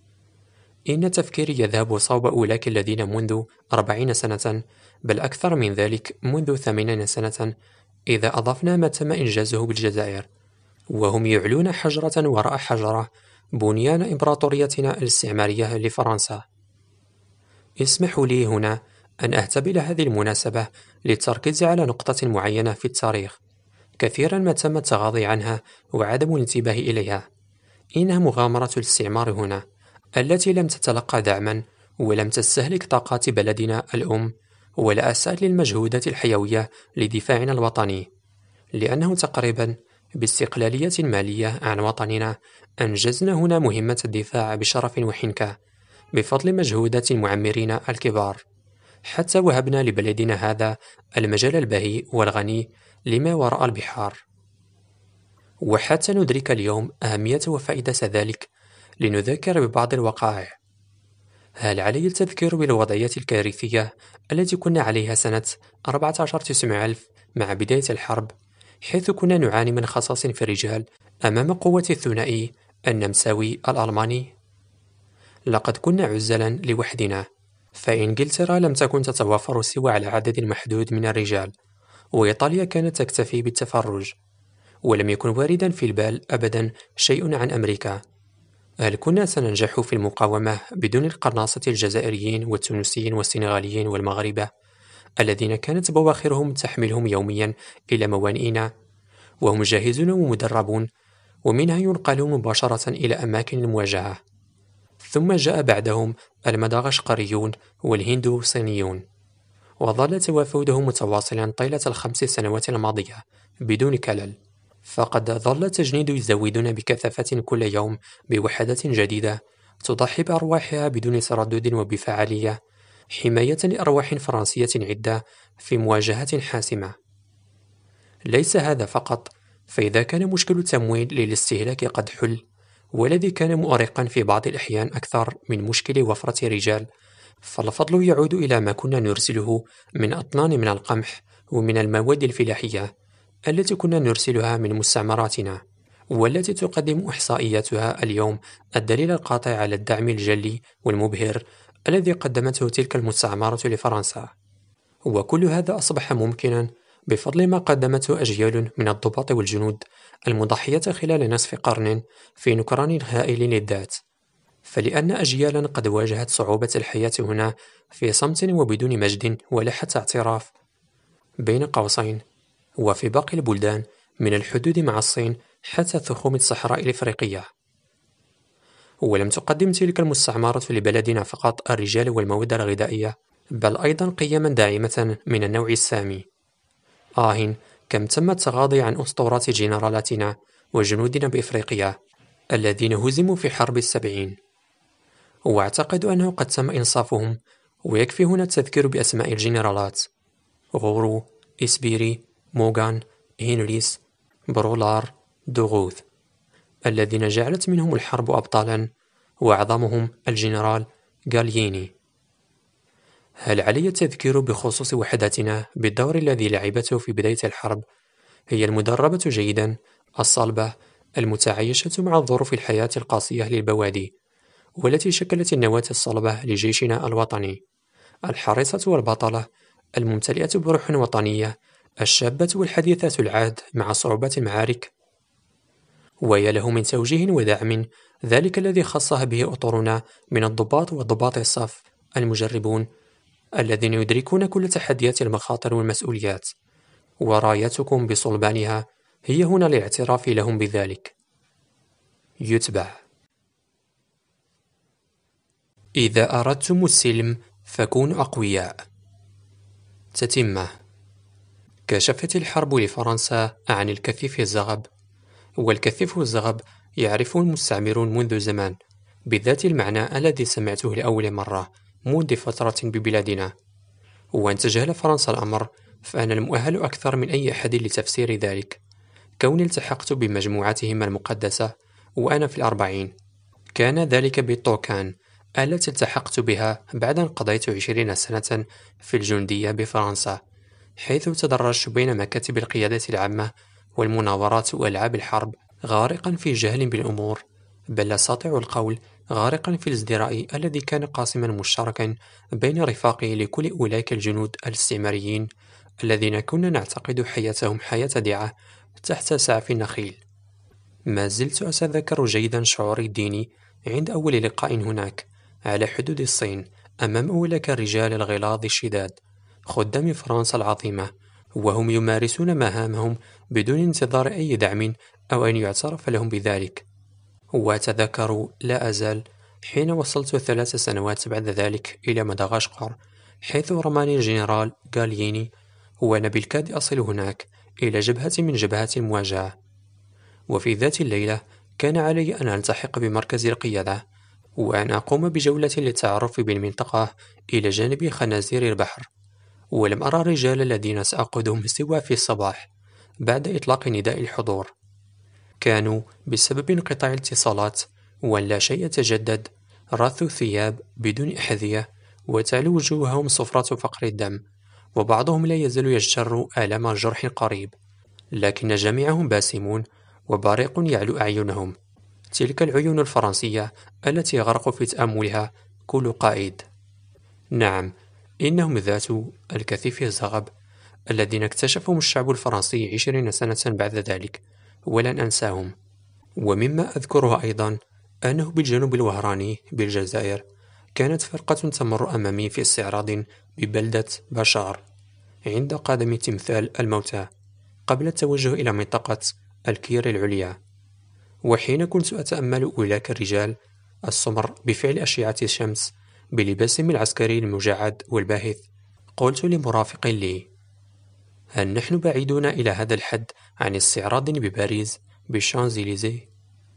إن تفكيري يذهب صوب أولئك الذين منذ أربعين سنة، بل أكثر من ذلك منذ ثمانين سنة إذا أضفنا ما تم إنجازه بالجزائر، وهم يعلون حجرة وراء حجرة بنيان إمبراطوريتنا الاستعمارية لفرنسا. اسمحوا لي هنا أن أهتبل هذه المناسبة للتركيز على نقطة معينة في التاريخ كثيرا ما تم التغاضي عنها وعدم الانتباه إليها. إنها مغامرة الاستعمار هنا التي لم تتلقى دعما ولم تستهلك طاقات بلدنا الأم ولا أسعت للمجهودات الحيوية لدفاعنا الوطني، لأنه تقريبا باستقلالية مالية عن وطننا أنجزنا هنا مهمة الدفاع بشرف وحنكة بفضل مجهودات المعمرين الكبار، حتى وهبنا لبلدنا هذا المجال البهي والغني لما وراء البحار. وحتى ندرك اليوم أهمية وفائدة ذلك لنذكر ببعض الوقائع. هل علي التذكير بالوضعية الكارثية التي كنا عليها سنة أربعة عشر تسعمائة ألف مع بداية الحرب، حيث كنا نعاني من خصاص في الرجال أمام قوة الثنائي النمساوي الألماني؟ لقد كنا عزلا لوحدنا، فإنجلترا لم تكن تتوافر سوى على عدد محدود من الرجال، وإيطاليا كانت تكتفي بالتفرج، ولم يكن واردا في البال أبدا شيء عن أمريكا. هل كنا سننجح في المقاومة بدون القناصة الجزائريين والتونسيين والسنغاليين والمغاربة الذين كانت بواخرهم تحملهم يوميا إلى موانئنا، وهم جاهزون ومدربون، ومنها ينقلون مباشرة إلى أماكن المواجهة؟ ثم جاء بعدهم المدغشقريون والهندوصينيون، وظل توافدهم متواصلا طيلة الخمس سنوات الماضية بدون كلل، فقد ظل التجنيد يزودون بكثافة كل يوم بوحدات جديدة تضحي بأرواحها بدون تردد وبفعالية حماية لأرواح فرنسية عدة في مواجهة حاسمة. ليس هذا فقط، فإذا كان مشكل التمويل للاستهلاك قد حل، والذي كان مؤرقا في بعض الأحيان أكثر من مشكل وفرة رجال، فالفضل يعود إلى ما كنا نرسله من أطنان من القمح ومن المواد الفلاحية التي كنا نرسلها من مستعمراتنا، والتي تقدم إحصائياتها اليوم الدليل القاطع على الدعم الجلي والمبهر الذي قدمته تلك المستعمرة لفرنسا. وكل هذا أصبح ممكنا بفضل ما قدمته أجيال من الضباط والجنود المضحية خلال نصف قرن في نكران هائل للذات. فلأن أجيالا قد واجهت صعوبة الحياة هنا في صمت وبدون مجد ولا حتى اعتراف، بين قوسين، وفي باقي البلدان من الحدود مع الصين حتى ثخوم الصحراء الإفريقية. ولم تقدم تلك المستعمرة لبلدنا فقط الرجال والمواد الغذائية، بل أيضا قيما داعمة من النوع السامي. آه كم تم التغاضي عن أسطورات جنرالاتنا وجنودنا بإفريقيا الذين هزموا في حرب السبعين. وأعتقد أنه قد تم إنصافهم، ويكفي هنا التذكير بأسماء الجنرالات: غورو، إسبيري، موغان، هنريس، برولار، دوغوث، الذين جعلت منهم الحرب أبطالا، وأعظمهم الجنرال غالييني. هل علي التذكير بخصوص وحدتنا بالدور الذي لعبته في بداية الحرب؟ هي المدربة جيدا، الصلبة، المتعايشة مع ظروف الحياة القاسية للبوادي، والتي شكلت النواة الصلبة لجيشنا الوطني، الحريصة والبطلة، الممتلئة بروح وطنية، الشابة والحديثة العهد مع صعوبات المعارك. ويا له من توجيه ودعم ذلك الذي خصها به أطرنا من الضباط وضباط الصف المجربون الذين يدركون كل تحديات المخاطر والمسؤوليات، ورايتكم بصلبانها هي هنا للاعتراف لهم بذلك. يتبع: إذا أردتم السلم فكونوا أقوياء. تتمة: كشفت الحرب لفرنسا عن الكثيف الزغب، والكثيف الزغب يعرفه المستعمرون منذ زمان بذات المعنى الذي سمعته لأول مرة منذ فترة ببلادنا. وأن تجهل فرنسا الأمر فأنا المؤهل أكثر من أي أحد لتفسير ذلك، كوني التحقت بمجموعتهم المقدسة وأنا في الأربعين. كان ذلك بالطوكان التي التحقت بها بعد أن قضيت عشرين سنة في الجندية بفرنسا، حيث تدرجت بين مكاتب القيادة العامة والمناورات وألعاب الحرب، غارقا في جهل بالأمور، بل لا أستطيع القول غارقا في الازدراء الذي كان قاسما مشتركا بين رفاقي لكل أولئك الجنود الاستعماريين الذين كنا نعتقد حياتهم حياة دعة تحت سعف النخيل. ما زلت أتذكر جيدا شعوري الديني عند أول لقاء هناك على حدود الصين أمام أولئك الرجال الغلاظ الشداد خدام فرنسا العظيمة، وهم يمارسون مهامهم بدون انتظار أي دعم أو أن يعترف لهم بذلك. وأتذكر لا أزال حين وصلت ثلاث سنوات بعد ذلك إلى مدغشقر، حيث رماني الجنرال غالييني وأنا بالكاد أصل هناك إلى جبهة من جبهات المواجهة. وفي ذات الليلة كان علي أن ألتحق بمركز القيادة وأن أقوم بجولة للتعرف بالمنطقة إلى جانب خنازير البحر، ولم أرى الرجال الذين سأقودهم سوى في الصباح بعد إطلاق نداء الحضور. كانوا بسبب انقطاع الاتصالات وأن لا شيء يتجدد رثوا ثياب بدون أحذية، وتعلو وجوههم صفرة فقر الدم، وبعضهم لا يزال يجتر آلام جرح قريب، لكن جميعهم باسمون وبريق يعلو أعينهم، تلك العيون الفرنسية التي يغرق في تأملها كل قائد. نعم، إنهم ذات الكثيف الزغب الذين اكتشفهم الشعب الفرنسي عشرين سنة بعد ذلك، ولن أنساهم. ومما أذكره أيضا أنه بالجنوب الوهراني بالجزائر كانت فرقة تمر أمامي في استعراض ببلدة بشار عند قدم تمثال الموتى قبل التوجه إلى منطقة الكير العليا. وحين كنت أتأمل أولئك الرجال السمر بفعل أشعة الشمس بلباسهم العسكري المجعد والباهث، قلت لمرافق لي: هل نحن بعيدون إلى هذا الحد عن استعراض بباريس بالشانزليزيه؟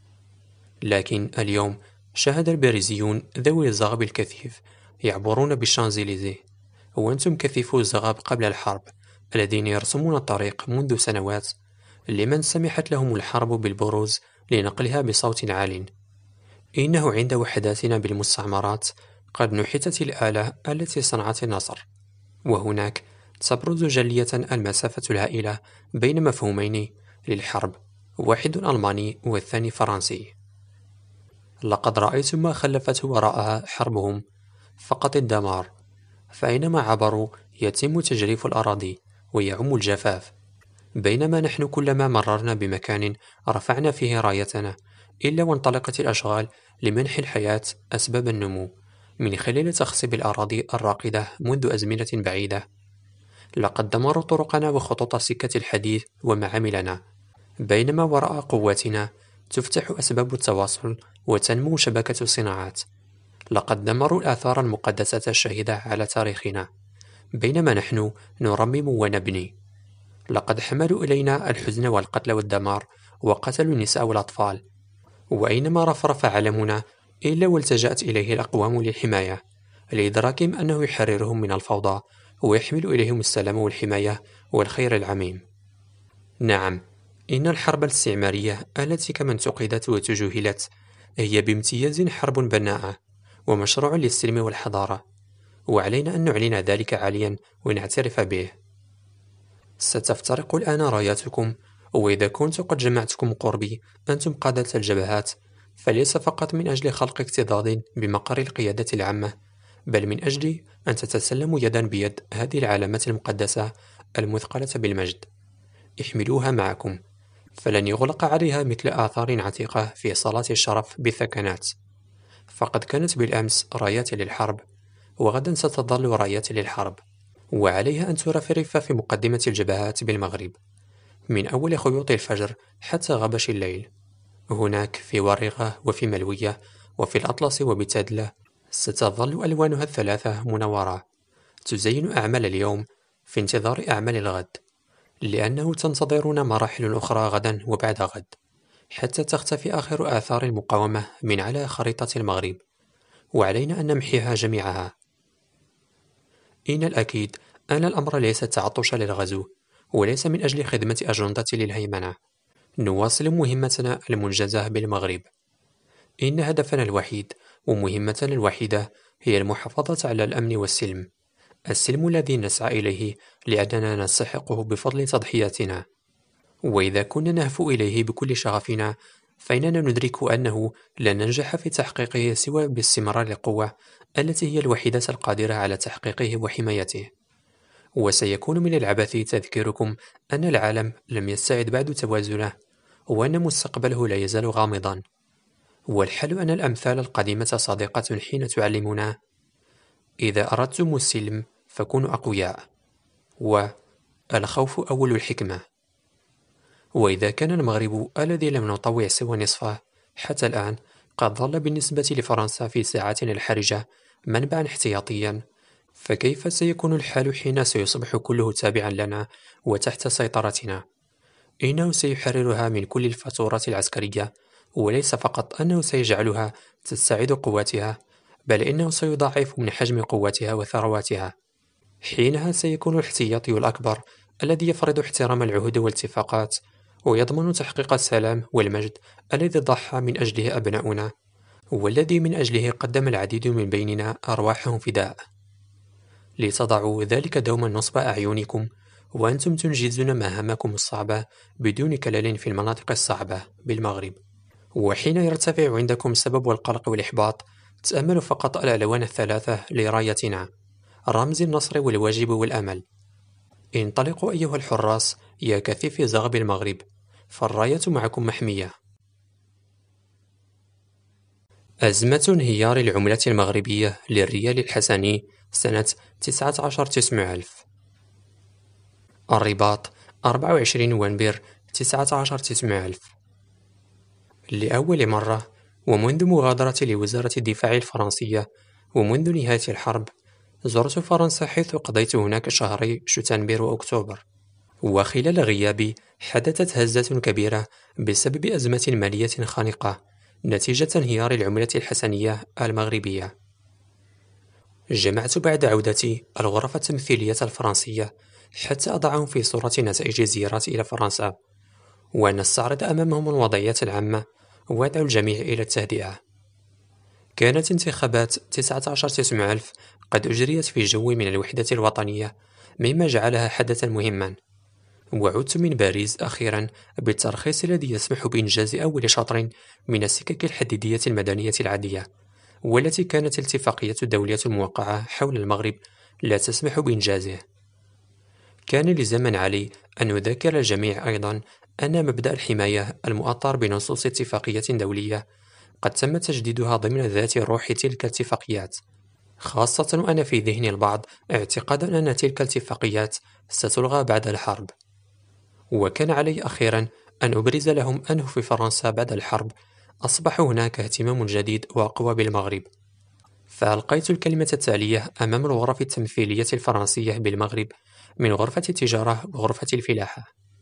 لكن اليوم شاهد الباريزيون ذوي الزغب الكثيف يعبرون بالشانزليزيه، وأنتم كثيفو الزغب قبل الحرب الذين يرسمون الطريق منذ سنوات لمن سمحت لهم الحرب بالبروز لنقلها بصوت عال. إنه عند وحداتنا بالمستعمرات قد نحتت الآلة التي صنعت النصر، وهناك تبرز جلية المسافة الهائلة بين مفهومين للحرب، واحد ألماني والثاني فرنسي. لقد رأيت ما خلفته وراءها حربهم فقط الدمار. فأينما عبروا يتم تجريف الأراضي ويعم الجفاف، بينما نحن كلما مررنا بمكان رفعنا فيه رايتنا، إلا وانطلقت الأشغال لمنح الحياة أسباب النمو من خلال تخصيب الأراضي الراقدة منذ أزمنة بعيدة. لقد دمروا طرقنا وخطوط سكة الحديد ومعاملنا، بينما وراء قواتنا تفتح أسباب التواصل وتنمو شبكة الصناعات. لقد دمروا الآثار المقدسة الشاهدة على تاريخنا، بينما نحن نرمم ونبني. لقد حملوا إلينا الحزن والقتل والدمار، وقتلوا النساء والأطفال. وأينما رفرف علمنا إلا والتجأت إليه الأقوام للحماية، لإدراكهم أنه يحررهم من الفوضى ويحمل إليهم السلام والحماية والخير العميم. نعم، إن الحرب الاستعمارية التي كما انتقدت وتجوهلت هي بامتياز حرب بناءة ومشروع للسلم والحضارة، وعلينا أن نعلن ذلك عاليا ونعترف به. ستفترق الآن راياتكم، وإذا كنت قد جمعتكم قربي أنتم قادة الجبهات، فليس فقط من أجل خلق اكتظاظ بمقر القيادة العامة، بل من أجل أن تتسلموا يدا بيد هذه العلامات المقدسة المثقلة بالمجد. احملوها معكم، فلن يغلق عليها مثل آثار عتيقة في صالات الشرف بالثكنات. فقد كانت بالأمس رايات للحرب، وغدا ستظل رايات للحرب، وعليها أن ترفرف في مقدمة الجبهات بالمغرب، من أول خيوط الفجر حتى غبش الليل. هناك في ورقة وفي ملوية وفي الأطلس وبتدلة ستظل ألوانها الثلاثة منورة، تزين أعمال اليوم في انتظار أعمال الغد، لأنه تنتظرنا مراحل أخرى غدا وبعد غد، حتى تختفي آخر آثار المقاومة من على خريطة المغرب، وعلينا أن نمحيها جميعها. إن الأكيد أن الأمر ليس تعطشا للغزو، وليس من أجل خدمة أجندة للهيمنة. نواصل مهمتنا المنجزة بالمغرب. إن هدفنا الوحيد ومهمتنا الوحيدة هي المحافظة على الأمن والسلم، السلم الذي نسعى إليه لأننا نستحقه بفضل تضحياتنا. وإذا كنا نهفو إليه بكل شغفنا، فإننا ندرك أنه لن ننجح في تحقيقه سوى باستمرار القوة التي هي الوحيدة القادرة على تحقيقه وحمايته. وسيكون من العبث تذكيركم أن العالم لم يستعد بعد توازنه، وأن مستقبله لا يزال غامضا. والحل أن الأمثال القديمة صادقة حين تعلمنا: إذا أردتم السلم فكونوا أقوياء، والخوف أول الحكمة. وإذا كان المغرب الذي لم نطوع سوى نصفه حتى الآن قد ظل بالنسبة لفرنسا في ساعتنا الحرجة منبعا احتياطيا، فكيف سيكون الحال حين سيصبح كله تابعا لنا وتحت سيطرتنا؟ إنه سيحررها من كل الفاتورات العسكرية، وليس فقط أنه سيجعلها تستعيد قواتها، بل إنه سيضاعف من حجم قواتها وثرواتها. حينها سيكون الاحتياطي الأكبر الذي يفرض احترام العهود والاتفاقات، ويضمن تحقيق السلام والمجد الذي ضحى من أجله أبناؤنا، والذي من أجله قدم العديد من بيننا أرواحهم فداء. لتضعوا ذلك دوما نصب أعينكم، وأنتم تنجزون مهامكم الصعبة بدون كلل في المناطق الصعبة بالمغرب. وحين يرتفع عندكم السبب والقلق والإحباط، تأملوا فقط الألوان الثلاثة لرايتنا، رمز النصر والواجب والأمل. انطلقوا أيها الحراس يا كثيف زغب المغرب، فالراية معكم محمية. أزمة انهيار العملة المغربية للريال الحسني سنة تسعة عشر تسعمائة ألف. الرباط أربعة وعشرين نوفمبر تسعة عشر تسعمائة ألف. لأول مرة ومنذ مغادرتي لوزارة الدفاع الفرنسية ومنذ نهاية الحرب، زرت فرنسا، حيث قضيت هناك شهري شتنبر وأكتوبر. وخلال غيابي حدثت هزة كبيرة بسبب أزمة مالية خانقة نتيجة انهيار العملة الحسنية المغربية. جمعت بعد عودتي الغرف التمثيلية الفرنسية حتى أضعهم في صورة نتائج زياراتي إلى فرنسا، ونستعرض أمامهم الوضعية العامة وأدعو الجميع إلى التهدئة. كانت انتخابات تسعة عشر تسعمائة ألف قد أجريت في جو من الوحدة الوطنية، مما جعلها حدثا مهما. وعدت من باريس أخيرا بالترخيص الذي يسمح بإنجاز أول شطر من السكك الحديدية المدنية العادية، والتي كانت الاتفاقية الدولية الموقعة حول المغرب لا تسمح بإنجازه. كان لزاما علي أن نذكر الجميع أيضا أن مبدأ الحماية المؤطر بنصوص اتفاقية دولية قد تم تجديدها ضمن ذات روح تلك الاتفاقيات، خاصة وأن في ذهن البعض اعتقادا أن تلك الاتفاقيات ستلغى بعد الحرب. وكان علي أخيرا أن أبرز لهم أنه في فرنسا بعد الحرب أصبح هناك اهتمام جديد وأقوى بالمغرب. فألقيت الكلمة التالية أمام الغرف التمثيلية الفرنسية بالمغرب من غرفة التجارة وغرفة الفلاحة: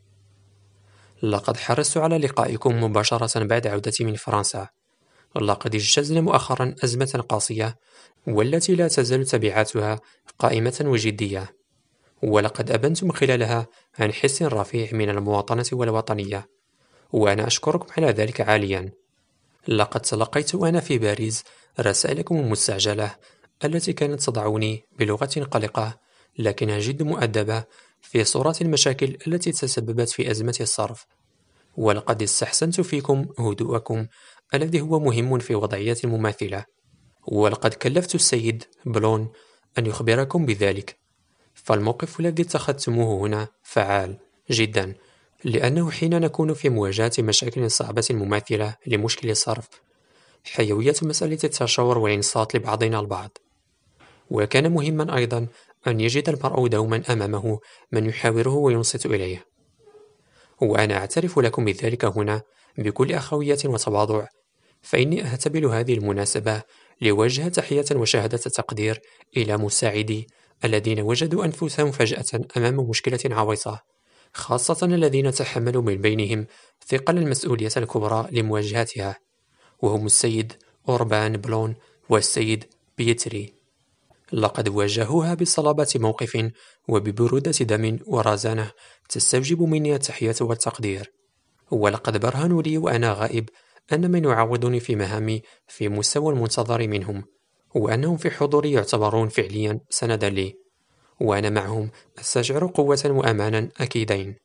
لقد حرصت على لقائكم مباشرة بعد عودتي من فرنسا. لقد اجتزنا مؤخرا أزمة قاسية والتي لا تزال تبعاتها قائمة وجدية، ولقد أبنتم خلالها عن حس رفيع من المواطنة والوطنية، وأنا أشكركم على ذلك عاليا. لقد تلقيت وأنا في باريس رسائلكم المستعجلة التي كانت تضعني بلغة قلقة لكنها جد مؤدبة في صورة المشاكل التي تسببت في أزمة الصرف، ولقد استحسنت فيكم هدوءكم الذي هو مهم في وضعية مماثلة، ولقد كلفت السيد بلون أن يخبركم بذلك. فالموقف الذي اتخذتموه هنا فعال جدا، لأنه حين نكون في مواجهة مشاكل صعبة مماثلة لمشكل الصرف، حيوية مسألة التشاور والإنصات لبعضنا البعض. وكان مهما أيضا أن يجد المرء دوما أمامه من يحاوره وينصت إليه. وأنا أعترف لكم بذلك هنا بكل أخوية وتواضع، فإني أهتبل هذه المناسبة لوجه تحية وشهادة تقدير إلى مساعدي الذين وجدوا أنفسهم فجأة أمام مشكلة عويصة، خاصة الذين تحملوا من بينهم ثقل المسؤولية الكبرى لمواجهتها، وهم السيد أوربان بلون والسيد بيتري. لقد واجهوها بصلابة موقف وببرودة دم ورزانة تستوجب مني التحية والتقدير، ولقد برهنوا لي وأنا غائب أن من يعوضني في مهامي في مستوى المنتظر منهم، وأنهم في حضوري يعتبرون فعليا سندا لي، وأنا معهم أستشعر قوة وأمانا أكيدين.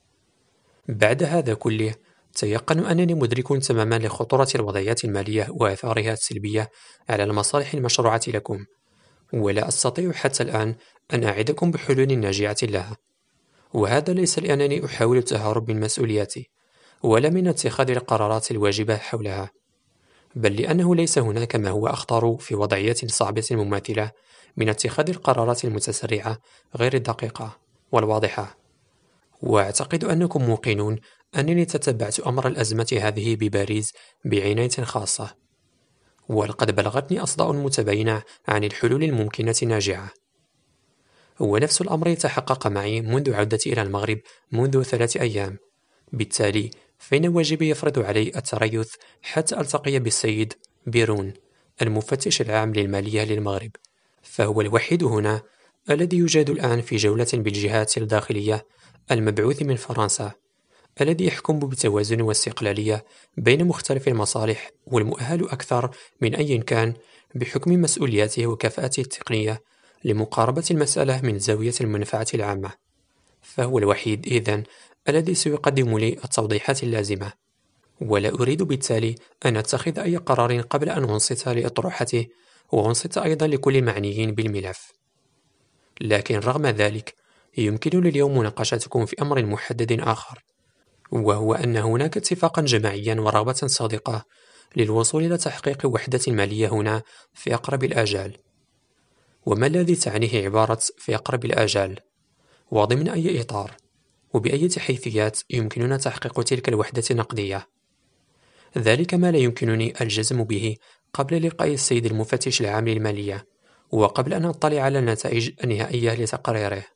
بعد هذا كله تيقن أنني مدرك تماما لخطورة الوضعيات المالية وآثارها السلبية على المصالح المشروعة لكم، ولا أستطيع حتى الآن أن أعدكم بحلول ناجعة لها. وهذا ليس لأنني أحاول التهرب من مسؤولياتي ولا من اتخاذ القرارات الواجبة حولها، بل لأنه ليس هناك ما هو أخطر في وضعيات صعبة مماثلة من اتخاذ القرارات المتسرعة غير الدقيقة والواضحة. وأعتقد أنكم موقنون أنني تتبعت أمر الأزمة هذه بباريس بعناية خاصة، ولقد بلغتني أصداء متباينة عن الحلول الممكنة ناجعة. ونفس الأمر يتحقق معي منذ عودتي إلى المغرب منذ ثلاثة أيام. بالتالي فإن واجبي يفرض علي التريث حتى ألتقي بالسيد بيرون المفتش العام للمالية للمغرب، فهو الوحيد هنا الذي يوجد الآن في جولة بالجهات الداخلية المبعوث من فرنسا، الذي يحكم بتوازن واستقلالية بين مختلف المصالح، والمؤهل أكثر من أي كان بحكم مسؤولياته وكفاءته التقنية لمقاربة المسألة من زاوية المنفعة العامة. فهو الوحيد إذن الذي سيقدم لي التوضيحات اللازمة، ولا أريد بالتالي أن أتخذ أي قرار قبل أن أنصت لأطروحته وأنصت أيضا لكل المعنيين بالملف. لكن رغم ذلك يمكنني اليوم مناقشتكم في أمر محدد آخر، وهو أن هناك اتفاقا جماعيا ورغبة صادقة للوصول إلى تحقيق وحدة مالية هنا في أقرب الآجال. وما الذي تعنيه عبارة في أقرب الآجال؟ وضمن أي إطار؟ وبأية حيثيات يمكننا تحقيق تلك الوحدة النقدية؟ ذلك ما لا يمكنني الجزم به قبل لقاء السيد المفتش العام للمالية، وقبل أن أطلع على النتائج النهائية لتقريره.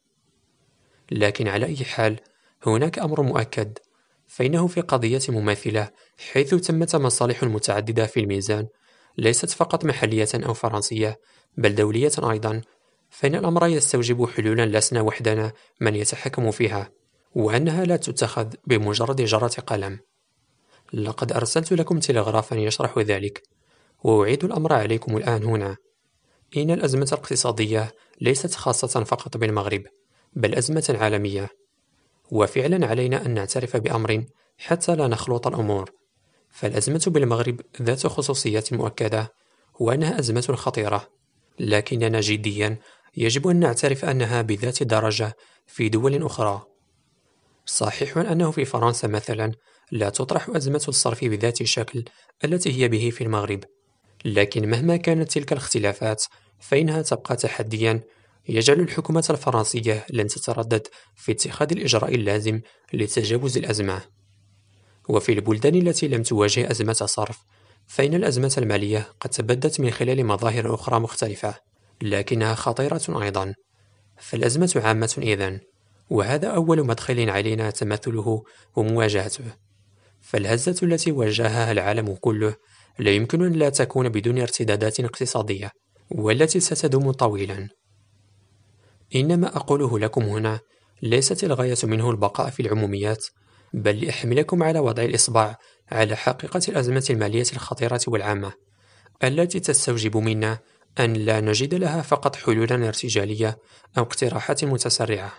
لكن على أي حال هناك أمر مؤكد، فإنه في قضية مماثلة حيث تمت مصالح متعددة في الميزان، ليست فقط محلية أو فرنسية بل دولية أيضا، فإن الأمر يستوجب حلولا لسنا وحدنا من يتحكم فيها، وأنها لا تتخذ بمجرد جرة قلم. لقد أرسلت لكم تلغرافا يشرح ذلك، وأعيد الأمر عليكم الآن هنا. إن الأزمة الاقتصادية ليست خاصة فقط بالمغرب بل أزمة عالمية، وفعلا علينا أن نعترف بأمر حتى لا نخلط الأمور، فالأزمة بالمغرب ذات خصوصيات مؤكدة، وأنها أزمة خطيرة، لكننا جديا يجب أن نعترف أنها بذات درجة في دول أخرى. صحيح أنه في فرنسا مثلا لا تطرح أزمة الصرف بذات الشكل التي هي به في المغرب، لكن مهما كانت تلك الاختلافات فإنها تبقى تحديا يجعل الحكومة الفرنسية لن تتردد في اتخاذ الإجراء اللازم لتجاوز الأزمة. وفي البلدان التي لم تواجه أزمة صرف فإن الأزمة المالية قد تبدت من خلال مظاهر أخرى مختلفة، لكنها خطيرة أيضا. فالأزمة عامة إذن، وهذا أول مدخل علينا تمثله ومواجهته. فالهزة التي واجهها العالم كله لا يمكن أن لا تكون بدون ارتدادات اقتصادية، والتي ستدوم طويلا. إنما أقوله لكم هنا ليست الغاية منه البقاء في العموميات، بل لأحملكم على وضع الإصبع على حقيقة الأزمة المالية الخطيرة والعامة، التي تستوجب منا أن لا نجد لها فقط حلولا ارتجالية أو اقتراحات متسرعة.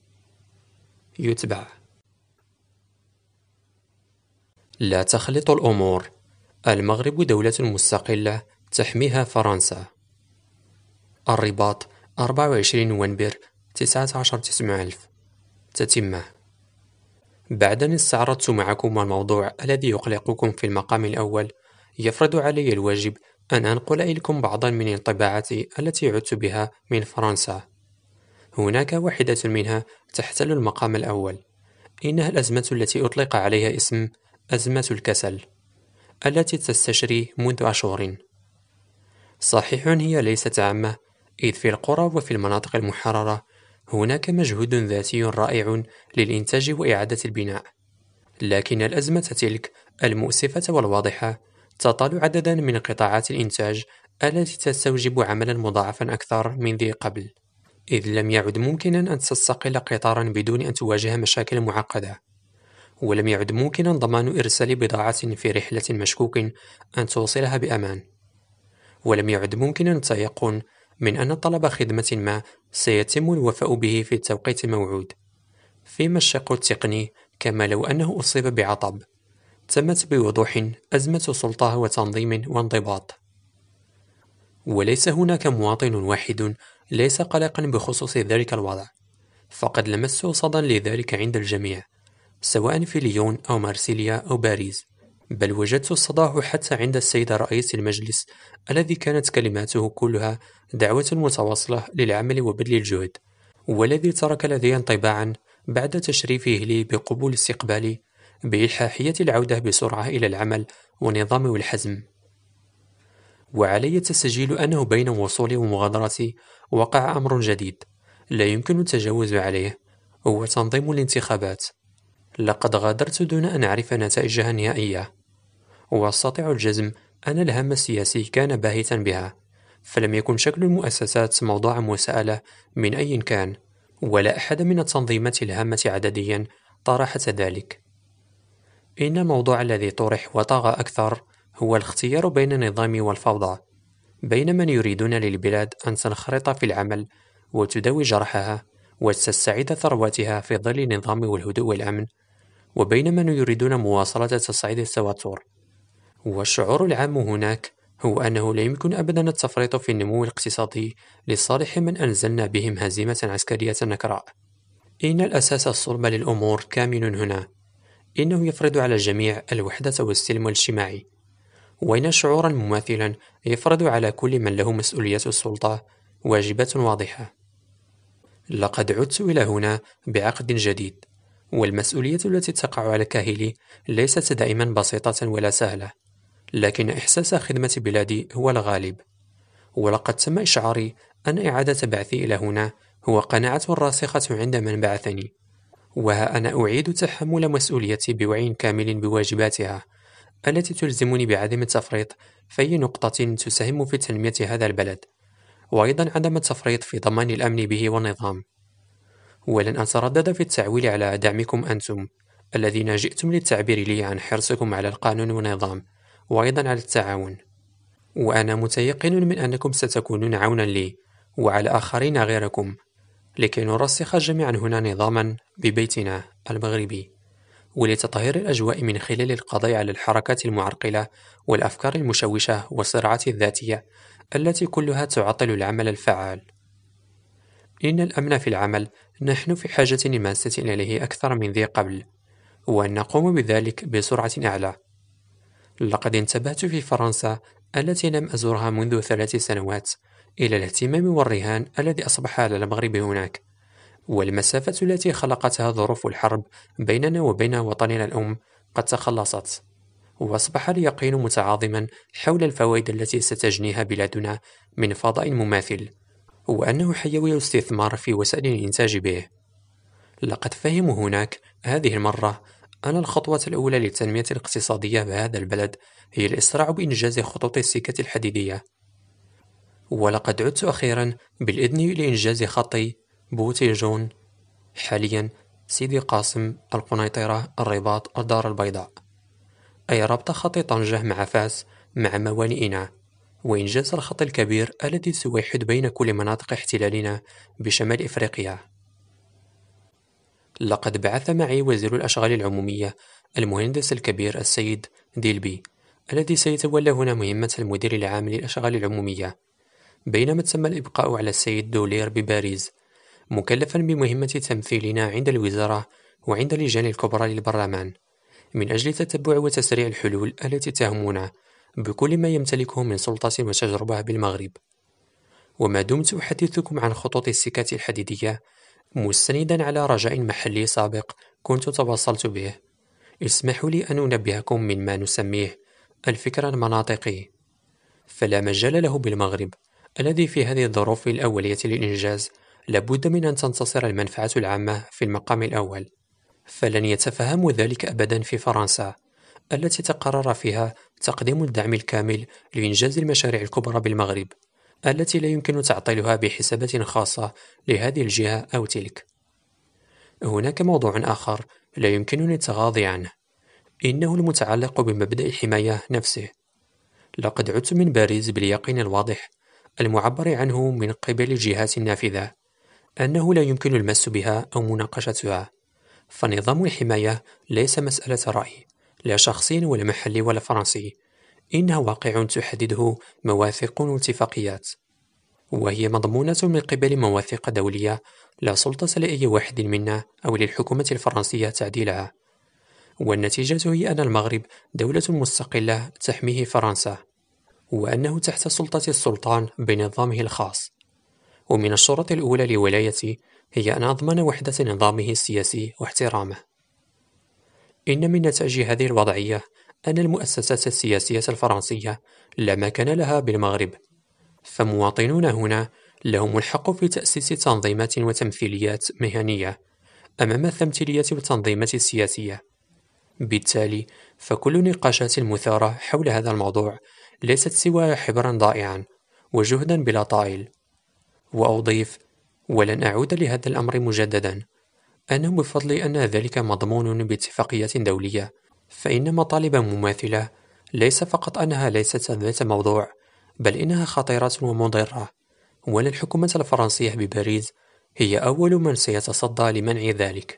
يتبع: لا تخلط الأمور. المغرب دولة مستقلة تحميها فرنسا. الرباط أربعة وعشرين نوفمبر تسعة عشر تسعمائة ألف. تتمة: بعد أن استعرضت معكم الموضوع الذي يقلقكم في المقام الأول، يفرض علي الواجب أن أنقل إليكم بعضا من الانطباعات التي عدت بها من فرنسا. هناك واحدة منها تحتل المقام الأول، إنها الأزمة التي أطلق عليها اسم أزمة الكسل، التي تستشري منذ أشهر. صحيح هي ليست عامة، إذ في القرى وفي المناطق المحررة هناك مجهود ذاتي رائع للإنتاج وإعادة البناء، لكن الأزمة تلك المؤسفة والواضحة تطال عددا من قطاعات الإنتاج التي تستوجب عملا مضاعفا أكثر من ذي قبل، إذ لم يعد ممكنا أن تستقل قطارا بدون أن تواجه مشاكل معقدة، ولم يعد ممكنا ضمان إرسال بضاعة في رحلة مشكوك أن توصلها بأمان، ولم يعد ممكنا التيقن من أن طلب خدمة ما سيتم الوفاء به في التوقيت الموعود. فيما الشق التقني، كما لو أنه أصيب بعطب، تمت بوضوح أزمة سلطة وتنظيم وانضباط. وليس هناك مواطن واحد ليس قلقا بخصوص ذلك الوضع، فقد لمست صدى لذلك عند الجميع، سواء في ليون أو مارسيليا أو باريس، بل وجدت الصداه حتى عند السيد رئيس المجلس الذي كانت كلماته كلها دعوة متواصلة للعمل وبذل الجهد، والذي ترك لدي انطباعا بعد تشريفه لي بقبول استقبالي بإلحاحية العودة بسرعة إلى العمل والنظام والحزم. وعلي تسجيل أنه بين وصولي ومغادرتي وقع أمر جديد لا يمكن التجاوز عليه، هو تنظيم الانتخابات. لقد غادرت دون أن أعرف نتائجها النهائية، وأستطيع الجزم أن الهم السياسي كان باهتا بها، فلم يكن شكل المؤسسات موضوع مساءلة من أي كان، ولا أحد من التنظيمات الهامة عدديا طرحت ذلك. إن الموضوع الذي طرح وطغى أكثر هو الاختيار بين النظام والفوضى، بين من يريدون للبلاد أن تنخرط في العمل وتداوي جرحها وتستعيد ثرواتها في ظل النظام والهدوء والأمن، وبين من يريدون مواصلة تصعيد التوتر. والشعور العام هناك هو أنه لا يمكن أبدا التفريط في النمو الاقتصادي لصالح من أنزلنا بهم هزيمة عسكرية نكراء. إن الأساس الصلب للأمور كامن هنا، إنه يفرض على الجميع الوحدة والسلم الاجتماعي، وإن شعورا مماثلا يفرض على كل من له مسؤولية السلطة واجبات واضحة. لقد عدت إلى هنا بعقد جديد، والمسؤولية التي تقع على كاهلي ليست دائما بسيطة ولا سهلة، لكن إحساس خدمة بلادي هو الغالب. ولقد تم إشعاري أن إعادة بعثي إلى هنا هو قناعة راسخة عند من بعثني، وها أنا أعيد تحمل مسؤوليتي بوعي كامل بواجباتها التي تلزمني بعدم التفريط في أي نقطة تساهم في تنمية هذا البلد، وأيضا عدم التفريط في ضمان الأمن به والنظام. ولن أتردد في التعويل على دعمكم أنتم الذين جئتم للتعبير لي عن حرصكم على القانون والنظام، وأيضا على التعاون. وأنا متيقن من أنكم ستكونون عونا لي وعلى آخرين غيركم لكي نرسخ جميعا هنا نظاما ببيتنا المغربي، ولتطهير الأجواء من خلال القضاء على الحركات المعرقلة والأفكار المشوشة والصراعات الذاتية التي كلها تعطل العمل الفعال. إن الأمن في العمل نحن في حاجة ماسة إليه أكثر من ذي قبل، وأن نقوم بذلك بسرعة أعلى. لقد انتبهت في فرنسا التي لم أزورها منذ ثلاث سنوات إلى الاهتمام والرهان الذي أصبح على المغرب هناك، والمسافة التي خلقتها ظروف الحرب بيننا وبين وطننا الأم قد تخلصت، وأصبح اليقين متعاظما حول الفوائد التي ستجنيها بلادنا من فضاء مماثل، وأنه حيوي الاستثمار في وسائل الإنتاج به. لقد فهموا هناك هذه المرة أن الخطوة الأولى للتنمية الاقتصادية بهذا البلد هي الإسراع بإنجاز خطوط السكة الحديدية. ولقد عدت أخيرا بالإذن لإنجاز خطي بوتيجون، حاليا سيدي قاسم، القنيطرة، الرباط، الدار البيضاء، أي ربط خط طنجة مع فاس مع موانئنا، وإنجاز الخط الكبير الذي سيوحد بين كل مناطق احتلالنا بشمال إفريقيا. لقد بعث معي وزير الأشغال العمومية المهندس الكبير السيد ديلبي، الذي سيتولى هنا مهمة المدير العام للأشغال العمومية، بينما تم الإبقاء على السيد دولير بباريس، مكلفا بمهمة تمثيلنا عند الوزارة وعند اللجان الكبرى للبرلمان، من أجل تتبع وتسريع الحلول التي تهمنا بكل ما يمتلكه من سلطة وتجربة بالمغرب. وما دمت أحدثكم عن خطوط السكة الحديدية مستندا على رجاء محلي سابق كنت توصلت به، اسمحوا لي أن أنبهكم مما نسميه الفكر المناطقي، فلا مجال له بالمغرب الذي في هذه الظروف الأولية للإنجاز لابد من أن تنتصر المنفعة العامة في المقام الأول. فلن يتفهموا ذلك أبدا في فرنسا التي تقرر فيها تقديم الدعم الكامل لإنجاز المشاريع الكبرى بالمغرب، التي لا يمكن تعطيلها بحسابات خاصة لهذه الجهة أو تلك. هناك موضوع آخر لا يمكنني التغاضي عنه، إنه المتعلق بمبدأ الحماية نفسه. لقد عدت من باريس باليقين الواضح المعبر عنه من قبل الجهات النافذة أنه لا يمكن المس بها أو مناقشتها، فنظام الحماية ليس مسألة رأي، لا شخصي ولا محلي ولا فرنسي، إنه واقع تحدده مواثيق واتفاقيات، وهي مضمونة من قبل مواثيق دولية لا سلطة لأي واحد منا أو للحكومة الفرنسية تعديلها. والنتيجة هي أن المغرب دولة مستقلة تحميه فرنسا، وأنه تحت سلطة السلطان بنظامه الخاص. ومن الشروط الأولى لولايتي هي أن أضمن وحدة نظامه السياسي واحترامه. إن من نتاج هذه الوضعية أن المؤسسات السياسية الفرنسية لا مكان لها بالمغرب، فمواطنون هنا لهم الحق في تأسيس تنظيمات وتمثيليات مهنية أمام التمثيلية والتنظيمات السياسية. بالتالي فكل نقاشات المثارة حول هذا الموضوع ليست سوى حبرا ضائعا وجهدا بلا طائل. وأضيف، ولن أعود لهذا الأمر مجددا، أنه بفضل أن ذلك مضمون باتفاقيات دولية، فإن مطالب مماثلة ليس فقط أنها ليست ذات موضوع، بل إنها خطيرة ومضرة، ولا الحكومة الفرنسية بباريس هي أول من سيتصدى لمنع ذلك.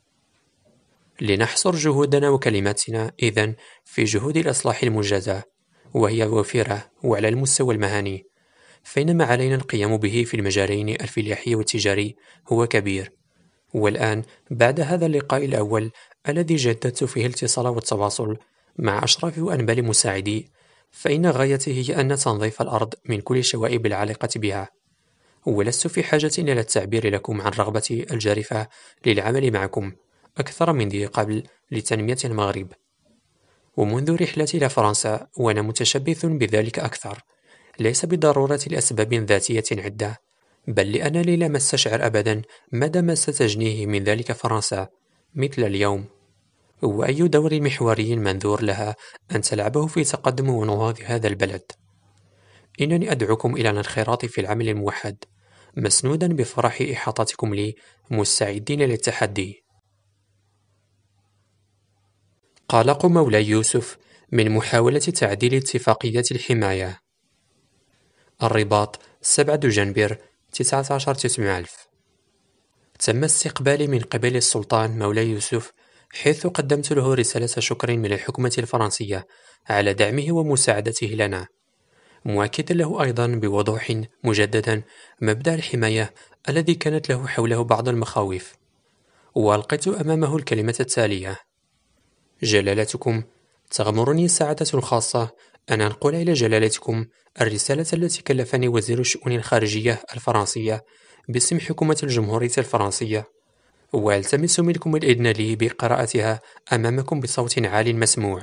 لنحصر جهودنا وكلماتنا إذن في جهود الإصلاح المجازة، وهي وفيرة وعلى المستوى المهني، فإن ما علينا القيام به في المجالين الفلاحي والتجاري هو كبير. والآن بعد هذا اللقاء الأول الذي جددت فيه الاتصال والتواصل مع أشرف وأنبل مساعدي، فإن غايتي هي أن تنظيف الأرض من كل الشوائب العالقة بها، ولست في حاجة إلى التعبير لكم عن رغبتي الجارفة للعمل معكم أكثر من ذي قبل لتنمية المغرب. ومنذ رحلتي إلى فرنسا وأنا متشبث بذلك أكثر، ليس بالضرورة لأسباب ذاتية عدة، بل لأنني لم أستشعر أبدا مدى ما ستجنيه من ذلك فرنسا مثل اليوم، وأي دور محوري منذور لها أن تلعبه في تقدم ونهوض هذا البلد. إنني أدعوكم إلى الانخراط في العمل الموحد، مسنودا بفرح إحاطتكم لي، مستعدين للتحدي. قلق مولاي يوسف من محاولة تعديل اتفاقية الحماية. الرباط سبعة دجنبر تسعة عشر تسعمائة ألف. تم استقبالي من قبل السلطان مولاي يوسف حيث قدمت له رسالة شكر من الحكومة الفرنسية على دعمه ومساعدته لنا، مؤكدا له أيضا بوضوح مجددا مبدأ الحماية الذي كانت له حوله بعض المخاوف. وألقيت أمامه الكلمة التالية: جلالتكم، تغمرني سعادة خاصة أن أنقل إلى جلالتكم الرسالة التي كلفني وزير الشؤون الخارجية الفرنسية باسم حكومة الجمهورية الفرنسية، وألتمس منكم الإذن لي بقراءتها أمامكم بصوت عال مسموع.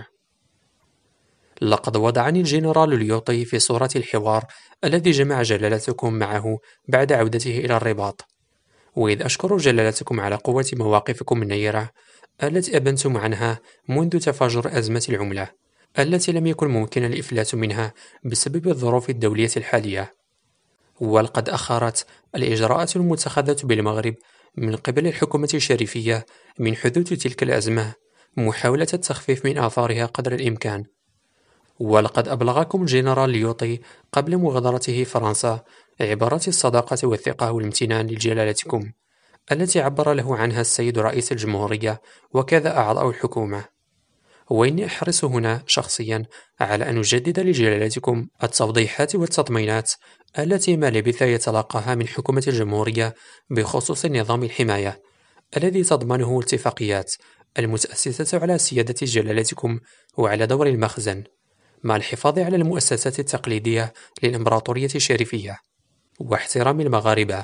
لقد وضعني الجنرال ليوطي في صورة الحوار الذي جمع جلالتكم معه بعد عودته إلى الرباط، وإذ أشكر جلالتكم على قوة مواقفكم النيرة التي أبنتم عنها منذ تفجر أزمة العملة التي لم يكن ممكنا الإفلات منها بسبب الظروف الدولية الحالية. ولقد أخرت الإجراءات المتخذة بالمغرب من قبل الحكومة الشريفية من حدوث تلك الأزمة محاولة التخفيف من آثارها قدر الإمكان. ولقد أبلغكم الجنرال ليوطي قبل مغادرته فرنسا عبارات الصداقة والثقة والامتنان لجلالتكم التي عبر له عنها السيد رئيس الجمهورية وكذا أعضاء الحكومة. وإني أحرص هنا شخصيا على أن أجدد لجلالتكم التوضيحات والتطمينات التي ما لبث يتلقاها من حكومة الجمهورية بخصوص نظام الحماية الذي تضمنه الاتفاقيات المتأسسة على سيادة جلالتكم وعلى دور المخزن، مع الحفاظ على المؤسسات التقليدية للإمبراطورية الشريفية واحترام المغاربة.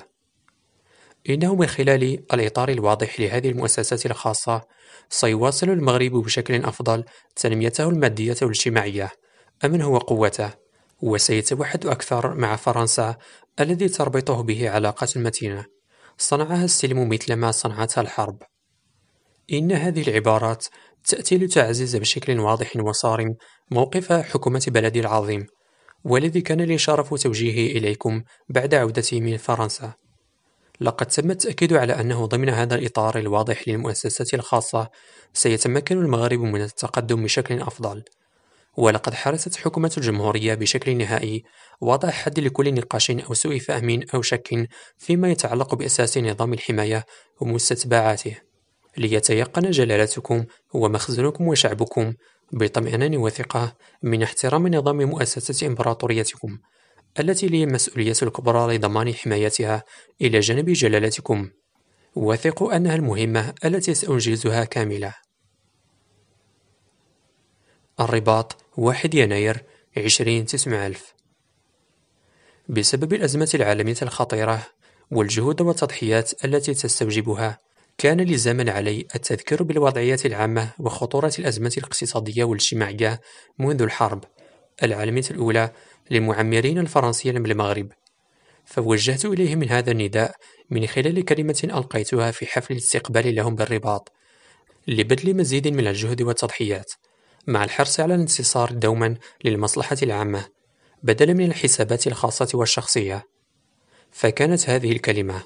إنه من خلال الإطار الواضح لهذه المؤسسات الخاصة سيواصل المغرب بشكل أفضل تنميته المادية والاجتماعية أمنه وقوته، وسيتوحد أكثر مع فرنسا الذي تربطه به علاقات متينة صنعها السلم مثلما صنعتها الحرب. إن هذه العبارات تأتي لتعزز بشكل واضح وصارم موقف حكومة بلدي العظيم، والذي كان لي شرف توجيهه إليكم بعد عودتي من فرنسا. لقد تم التأكيد على أنه ضمن هذا الإطار الواضح للمؤسسات الخاصة سيتمكن المغرب من التقدم بشكل أفضل. ولقد حرصت حكومة الجمهورية بشكل نهائي وضع حد لكل نقاش أو سوء فهم أو شك فيما يتعلق بأساس نظام الحماية ومستتبعاته، ليتيقن جلالتكم ومخزنكم وشعبكم بطمأنينة وثقة من احترام نظام مؤسسة إمبراطوريتكم التي لي المسؤولية الكبرى لضمان حمايتها إلى جانب جلالتكم. وثقوا أنها المهمة التي سأنجزها كاملة. الرباط، واحد يناير عشرين تسعمائة ألف. بسبب الأزمة العالمية الخطيرة والجهود والتضحيات التي تستوجبها، كان لزاما علي التذكير بالوضعية العامة وخطورة الأزمة الاقتصادية والاجتماعية منذ الحرب العالمية الأولى للمعمرين الفرنسيين بالمغرب، فوجهت إليهم من هذا النداء من خلال كلمة ألقيتها في حفل الاستقبال لهم بالرباط لبذل مزيد من الجهد والتضحيات، مع الحرص على الانتصار دوما للمصلحة العامة بدلا من الحسابات الخاصة والشخصية. فكانت هذه الكلمة: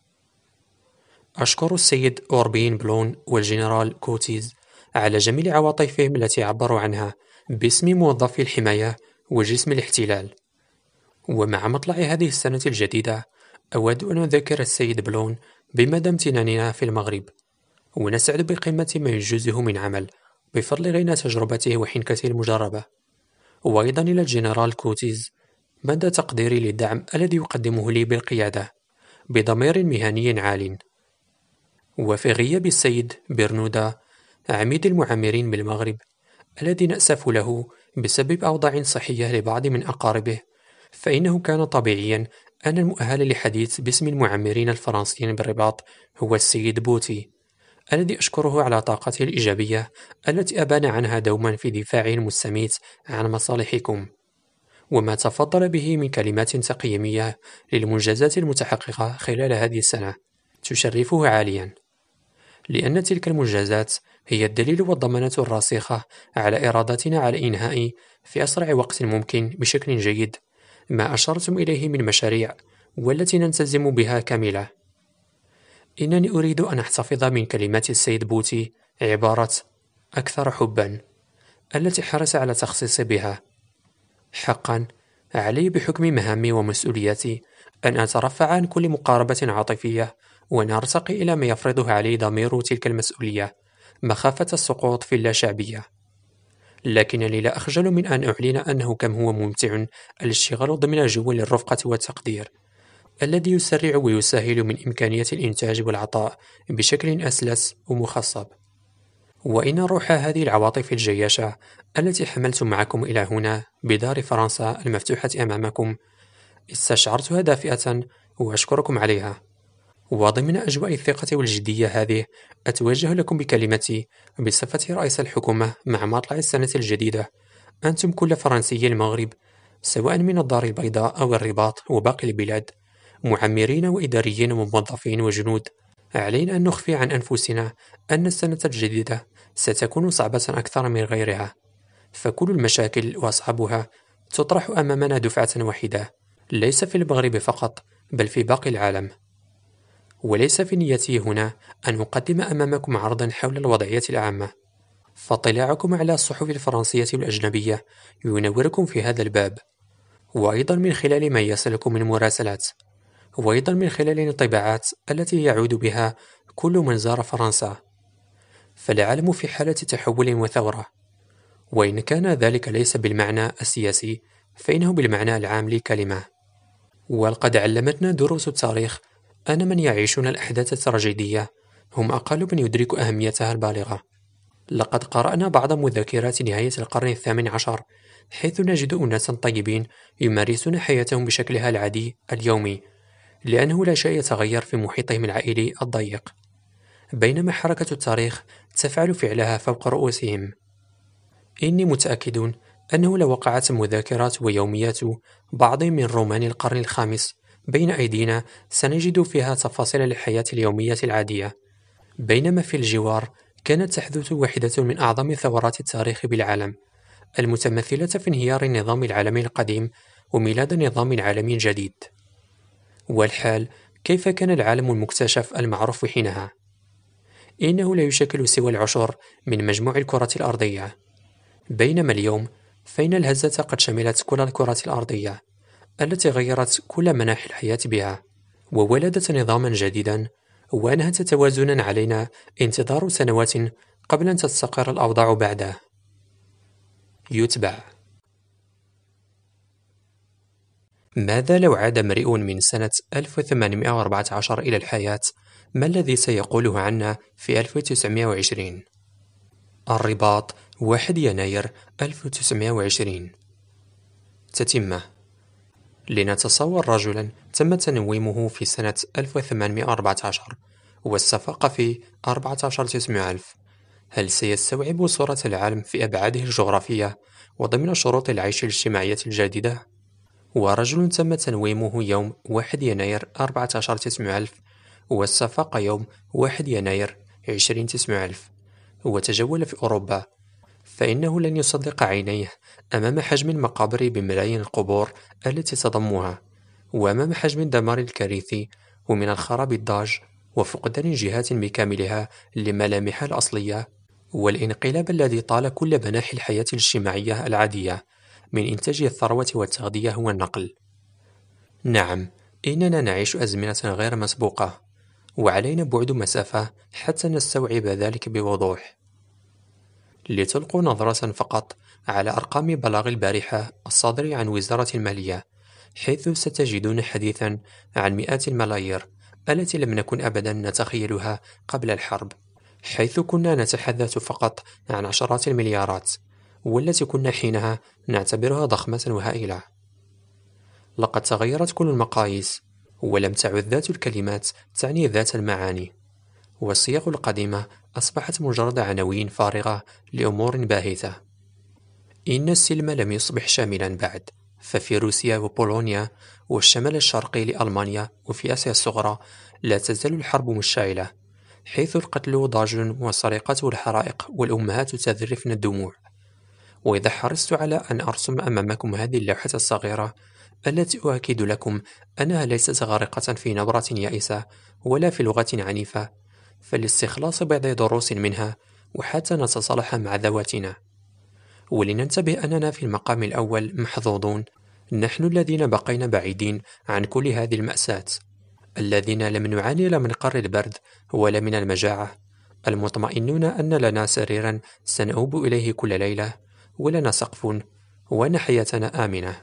أشكر السيد أوربين بلون والجنرال كوتيز على جميل عواطفهم التي عبروا عنها باسم موظفي الحماية وجسم الاحتلال. ومع مطلع هذه السنة الجديدة أود أن أذكر السيد بلون بمدى امتناننا في المغرب، ونسعد بقيمة ما ينجزه من عمل بفضل غنى تجربته وحنكته المجربة. وأيضا إلى الجنرال كوتيز مدى تقديري للدعم الذي يقدمه لي بالقيادة بضمير مهني عال. وفي غياب السيد برنودا عميد المعمرين بالمغرب الذي نأسف له بسبب أوضاع صحية لبعض من أقاربه، فإنه كان طبيعيا أن المؤهل للحديث باسم المعمرين الفرنسيين بالرباط هو السيد بوتي، الذي أشكره على طاقته الإيجابية التي أبان عنها دوما في دفاعه المستميت عن مصالحكم، وما تفضل به من كلمات تقييمية للمنجزات المتحققة خلال هذه السنة تشرفه عاليا، لأن تلك المنجزات هي الدليل والضمانة الراسخة على إرادتنا على إنهاء في أسرع وقت ممكن بشكل جيد ما أشرتم إليه من مشاريع والتي نلتزم بها كاملة. إنني أريد أن أحتفظ من كلمات السيد بوتي عبارة أكثر حبا التي حرص على تخصيصي بها. حقا علي بحكم مهامي ومسؤولياتي أن أترفع عن كل مقاربة عاطفية وأن أرتقي إلى ما يفرضه علي ضمير تلك المسؤولية مخافة السقوط في اللاشعبية. لكنني لا أخجل من أن أعلن أنه كم هو ممتع الاشتغال ضمن جو للرفقة والتقدير، الذي يسرع ويسهل من إمكانية الإنتاج والعطاء بشكل أسلس ومخصب. وإن روح هذه العواطف الجياشة التي حملت معكم إلى هنا بدار فرنسا المفتوحة أمامكم استشعرتها دافئة، وأشكركم عليها. وضمن أجواء الثقة والجدية هذه أتوجه لكم بكلمتي بصفتي رئيس الحكومة مع مطلع السنة الجديدة. أنتم كل فرنسي المغرب، سواء من الدار البيضاء أو الرباط وباقي البلاد، معمرين وإداريين وموظفين وجنود، علينا أن نخفي عن أنفسنا أن السنة الجديدة ستكون صعبة أكثر من غيرها، فكل المشاكل وأصحابها تطرح أمامنا دفعة واحدة، ليس في المغرب فقط بل في باقي العالم. وليس في نيتي هنا أن أقدم أمامكم عرضا حول الوضعية العامة، فاطلاعكم على الصحف الفرنسية والأجنبية ينوركم في هذا الباب، وأيضا من خلال ما يصلكم من مراسلات، وأيضا من خلال الانطباعات التي يعود بها كل من زار فرنسا. فالعالم في حالة تحول وثورة، وإن كان ذلك ليس بالمعنى السياسي فإنه بالمعنى العام للكلمة. ولقد علمتنا دروس التاريخ أن من يعيشون الأحداث التراجيدية هم أقل من يدرك أهميتها البالغة. لقد قرأنا بعض مذكرات نهاية القرن الثامن عشر، حيث نجد أناسا طيبين يمارسون حياتهم بشكلها العادي اليومي، لأنه لا شيء يتغير في محيطهم العائلي الضيق، بينما حركة التاريخ تفعل فعلها فوق رؤوسهم. إني متأكد أنه لو وقعت مذاكرات ويوميات بعض من رومان القرن الخامس بين أيدينا سنجد فيها تفاصيل الحياة اليومية العادية، بينما في الجوار كانت تحدث واحدة من أعظم ثورات التاريخ بالعالم، المتمثلة في انهيار النظام العالمي القديم وميلاد نظام عالمي جديد. والحال كيف كان العالم المكتشف المعروف حينها؟ إنه لا يشكل سوى العشر من مجموع الكرة الأرضية، بينما اليوم فإن الهزة قد شملت كل الكرة الأرضية التي غيرت كل مناحي الحياة بها، وولدت نظاما جديدا، وأنهت توازنا علينا انتظار سنوات قبل أن تستقر الأوضاع بعده. يتبع. ماذا لو عاد امرئ من سنة ألف وثمانمائة وأربعة عشر إلى الحياة؟ ما الذي سيقوله عنا في ألف وتسعمائة وعشرين؟ الرباط، واحد يناير ألف وتسعمائة وعشرين. تتمة. لنتصور رجلا تم تنويمه في سنة ألف وثمانمائة وأربعة عشر واستفاق في أربعة عشر تسعمائة ألف. هل سيستوعب صورة العالم في أبعاده الجغرافية وضمن شروط العيش الاجتماعية الجديدة؟ ورجل تم تنويمه يوم واحد يناير أربعة عشر تسعمائة ألف واستفاق يوم واحد يناير عشرين تسعمائة ألف وتجول في أوروبا، فإنه لن يصدق عينيه أمام حجم المقابر بملايين القبور التي تضمها، وأمام حجم الدمار الكارثي ومن الخراب الضاج وفقدان جهات بكاملها لملامحها الأصلية، والانقلاب الذي طال كل مناحي الحياة الاجتماعية العادية من إنتاج الثروة والتغذية والنقل. نعم، إننا نعيش أزمنة غير مسبوقة، وعلينا بعد مسافة حتى نستوعب ذلك بوضوح. لتلقوا نظرة فقط على أرقام بلاغ البارحة الصادر عن وزارة المالية، حيث ستجدون حديثا عن مئات الملايير التي لم نكن أبدا نتخيلها قبل الحرب، حيث كنا نتحدث فقط عن عشرات المليارات، والتي كنا حينها نعتبرها ضخمة وهائلة. لقد تغيرت كل المقاييس، ولم تعد ذات الكلمات تعني ذات المعاني، والصيغ القديمة أصبحت مجرد عناوين فارغة لأمور باهتة. إن السلم لم يصبح شاملا بعد، ففي روسيا وبولونيا والشمال الشرقي لألمانيا وفي آسيا الصغرى لا تزال الحرب مشتعلة، حيث القتل ضاج والسرقة والحرائق والأمهات تذرفن الدموع. وإذا حرصت على أن أرسم أمامكم هذه اللوحة الصغيرة التي أؤكد لكم أنها ليست غارقة في نبرة يائسة ولا في لغة عنيفة، فلاستخلاص بعض دروس منها وحتى نتصالح مع ذواتنا، ولننتبه أننا في المقام الأول محظوظون، نحن الذين بقينا بعيدين عن كل هذه المأساة، الذين لم نعاني لا من قر البرد ولا من المجاعة، المطمئنون أن لنا سريرا سنؤوب إليه كل ليلة، ولنا سقف، وأن حياتنا آمنة.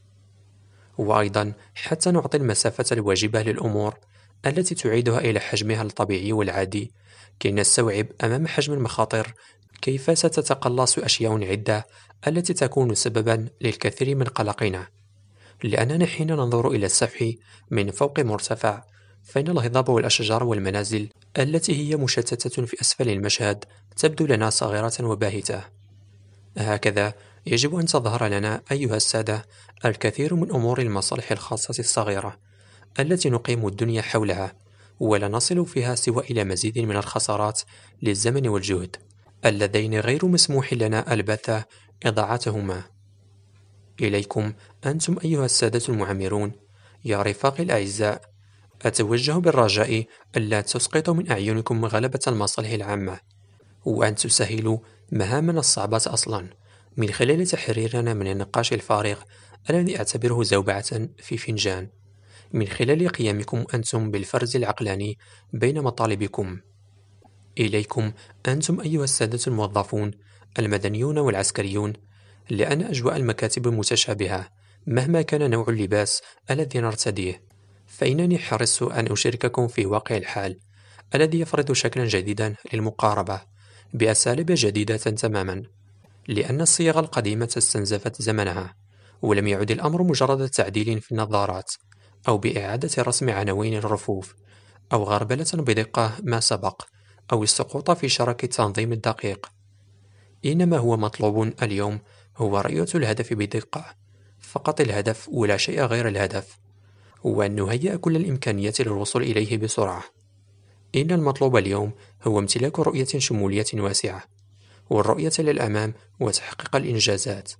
وأيضا حتى نعطي المسافة الواجبة للأمور التي تعيدها إلى حجمها الطبيعي والعادي، كي نستوعب أمام حجم المخاطر كيف ستتقلص أشياء عدة التي تكون سببا للكثير من قلقنا. لأننا حين ننظر إلى السفح من فوق مرتفع، فإن الهضاب والأشجار والمنازل التي هي مشتتة في أسفل المشهد تبدو لنا صغيرة وباهتة. هكذا يجب أن تظهر لنا أيها السادة الكثير من أمور المصالح الخاصة الصغيرة التي نقيم الدنيا حولها، ولا نصل فيها سوى إلى مزيد من الخسارات للزمن والجهد اللذين غير مسموح لنا البتة إضاعتهما. إليكم أنتم أيها السادة المعمرون يا رفاقي الأعزاء، أتوجه بالرجاء ألا تسقطوا من أعينكم غلبة المصالح العامة، وأن تسهلوا مهامنا الصعبة أصلا من خلال تحريرنا من النقاش الفارغ الذي أعتبره زوبعة في فنجان، من خلال قيامكم أنتم بالفرز العقلاني بين مطالبكم. إليكم أنتم أيها السادة الموظفون المدنيون والعسكريون، لأن أجواء المكاتب متشابهة مهما كان نوع اللباس الذي نرتديه، فإنني حرصت أن أشارككم في واقع الحال الذي يفرض شكلا جديدا للمقاربة بأساليب جديدة تماما، لأن الصيغ القديمة استنزفت زمنها، ولم يعد الأمر مجرد تعديل في النظارات أو بإعادة رسم عناوين الرفوف أو غربلة بدقة ما سبق أو السقوط في شرك التنظيم الدقيق. إنما هو مطلوب اليوم هو رؤية الهدف بدقة، فقط الهدف ولا شيء غير الهدف، وأن نهيئ كل الإمكانيات للوصول إليه بسرعة. إن المطلوب اليوم هو امتلاك رؤية شمولية واسعة، والرؤية للأمام وتحقيق الإنجازات.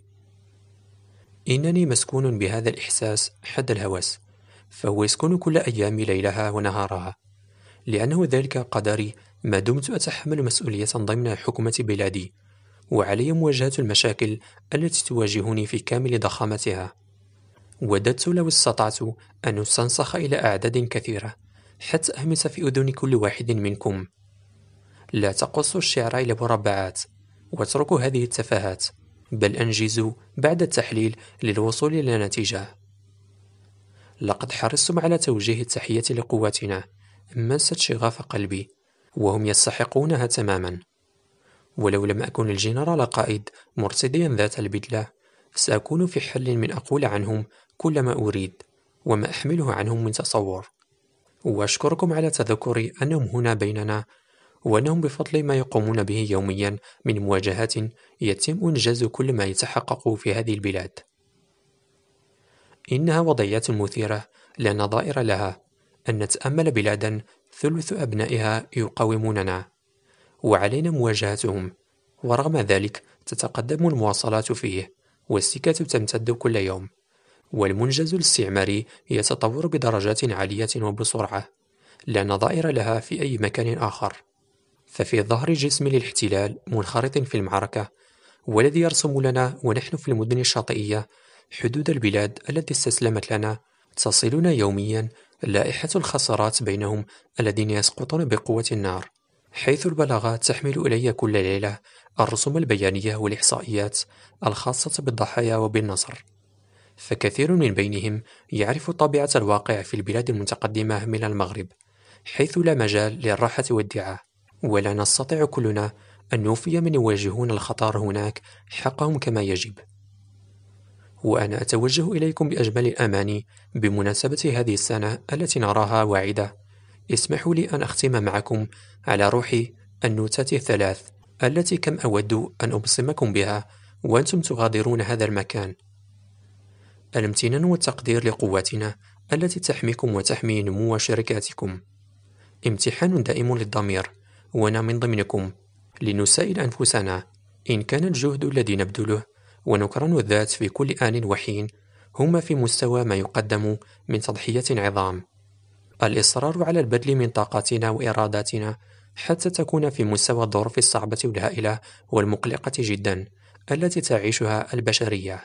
إنني مسكون بهذا الإحساس حد الهوس، فهو يسكن كل أيام ليلها ونهارها، لأنه ذلك قدري ما دمت أتحمل مسؤولية ضمن حكومة بلادي، وعلي مواجهة المشاكل التي تواجهني في كامل ضخامتها. وددت لو استطعت أن أستنسخ إلى أعداد كثيرة حتى أهمس في أذن كل واحد منكم: لا تقصوا الشعر إلى مربعات، واتركوا هذه التفاهات، بل أنجزوا بعد التحليل للوصول إلى نتيجة. لقد حرصتم على توجيه التحية لقواتنا، مست شغاف قلبي، وهم يستحقونها تماما. ولو لم أكن الجنرال قائد مرتديا ذات البدلة، سأكون في حل من أقول عنهم كل ما أريد وما أحمله عنهم من تصور. وأشكركم على تذكري أنهم هنا بيننا، وأنهم بفضل ما يقومون به يوميا من مواجهات يتم إنجاز كل ما يتحقق في هذه البلاد. إنها وضعيات مثيرة لا نظائر لها، أن نتأمل بلادا ثلث أبنائها يقاوموننا، وعلينا مواجهتهم، ورغم ذلك تتقدم المواصلات فيه، والسكة تمتد كل يوم، والمنجز الاستعماري يتطور بدرجات عالية وبسرعة لا نظائر لها في أي مكان آخر. ففي ظهر جسم الاحتلال منخرط في المعركة، والذي يرسم لنا ونحن في المدن الشاطئية حدود البلاد التي استسلمت لنا، تصلنا يوميا لائحة الخسارات بينهم الذين يسقطون بقوة النار، حيث البلاغات تحمل إلي كل ليلة الرسوم البيانية والإحصائيات الخاصة بالضحايا وبالنصر. فكثير من بينهم يعرف طبيعة الواقع في البلاد المتقدمة من المغرب، حيث لا مجال للراحة والدعاء، ولا نستطيع كلنا أن نوفي من يواجهون الخطر هناك حقهم كما يجب. وأنا أتوجه إليكم بأجمل الأماني بمناسبة هذه السنة التي نراها واعدة. اسمحوا لي أن أختم معكم على روح النوتات الثلاث التي كم أود أن أبصمكم بها وأنتم تغادرون هذا المكان. الامتنان والتقدير لقواتنا التي تحميكم وتحمي نمو شركاتكم. امتحان دائم للضمير، وأنا من ضمنكم، لنسائل أنفسنا إن كان الجهد الذي نبذله ونكران الذات في كل آن وحين هما في مستوى ما يقدم من تضحية عظام. الإصرار على البذل من طاقاتنا وإراداتنا حتى تكون في مستوى الظروف الصعبة والهائلة والمقلقة جدا التي تعيشها البشرية.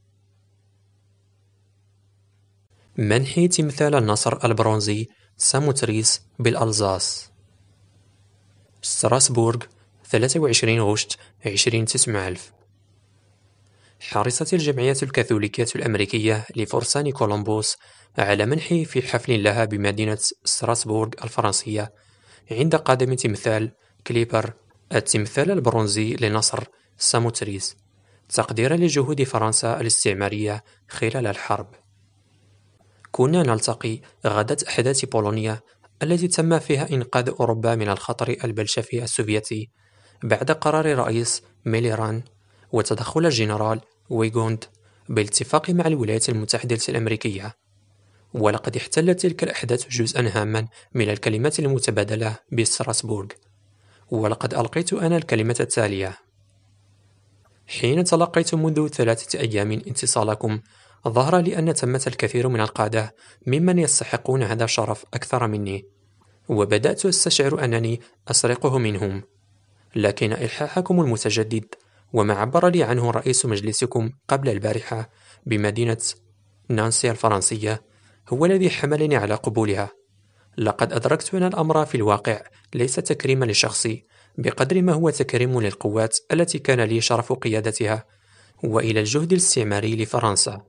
منحي تمثال النصر البرونزي ساموتريس بالألزاس. ستراسبورغ ثلاثة وعشرين غشت عشرين تسعمائة ألف. حرصت الجمعية الكاثوليكية الأمريكية لفرسان كولومبوس على منحه في حفل لها بمدينة ستراسبورغ الفرنسية عند قدم تمثال كليبر، التمثال البرونزي لنصر ساموتريس، تقديرا لجهود فرنسا الاستعمارية خلال الحرب. كنا نلتقي غداة أحداث بولونيا التي تم فيها إنقاذ أوروبا من الخطر البلشفي السوفيتي بعد قرار رئيس ميليران وتدخل الجنرال ويغوند بالاتفاق مع الولايات المتحدة الأمريكية. ولقد احتلت تلك الأحداث جزءا هاما من الكلمات المتبادلة بستراسبورغ، ولقد ألقيت أنا الكلمة التالية: حين تلقيت منذ ثلاثة أيام اتصالكم، ظهر لي أن ثمة الكثير من القادة ممن يستحقون هذا الشرف أكثر مني، وبدأت أستشعر أنني أسرقه منهم. لكن إلحاحكم المتجدد وما عبر لي عنه رئيس مجلسكم قبل البارحة بمدينة نانسي الفرنسية هو الذي حملني على قبولها. لقد أدركت أن الأمر في الواقع ليس تكريما لشخصي بقدر ما هو تكريم للقوات التي كان لي شرف قيادتها، وإلى الجهد الاستعماري لفرنسا.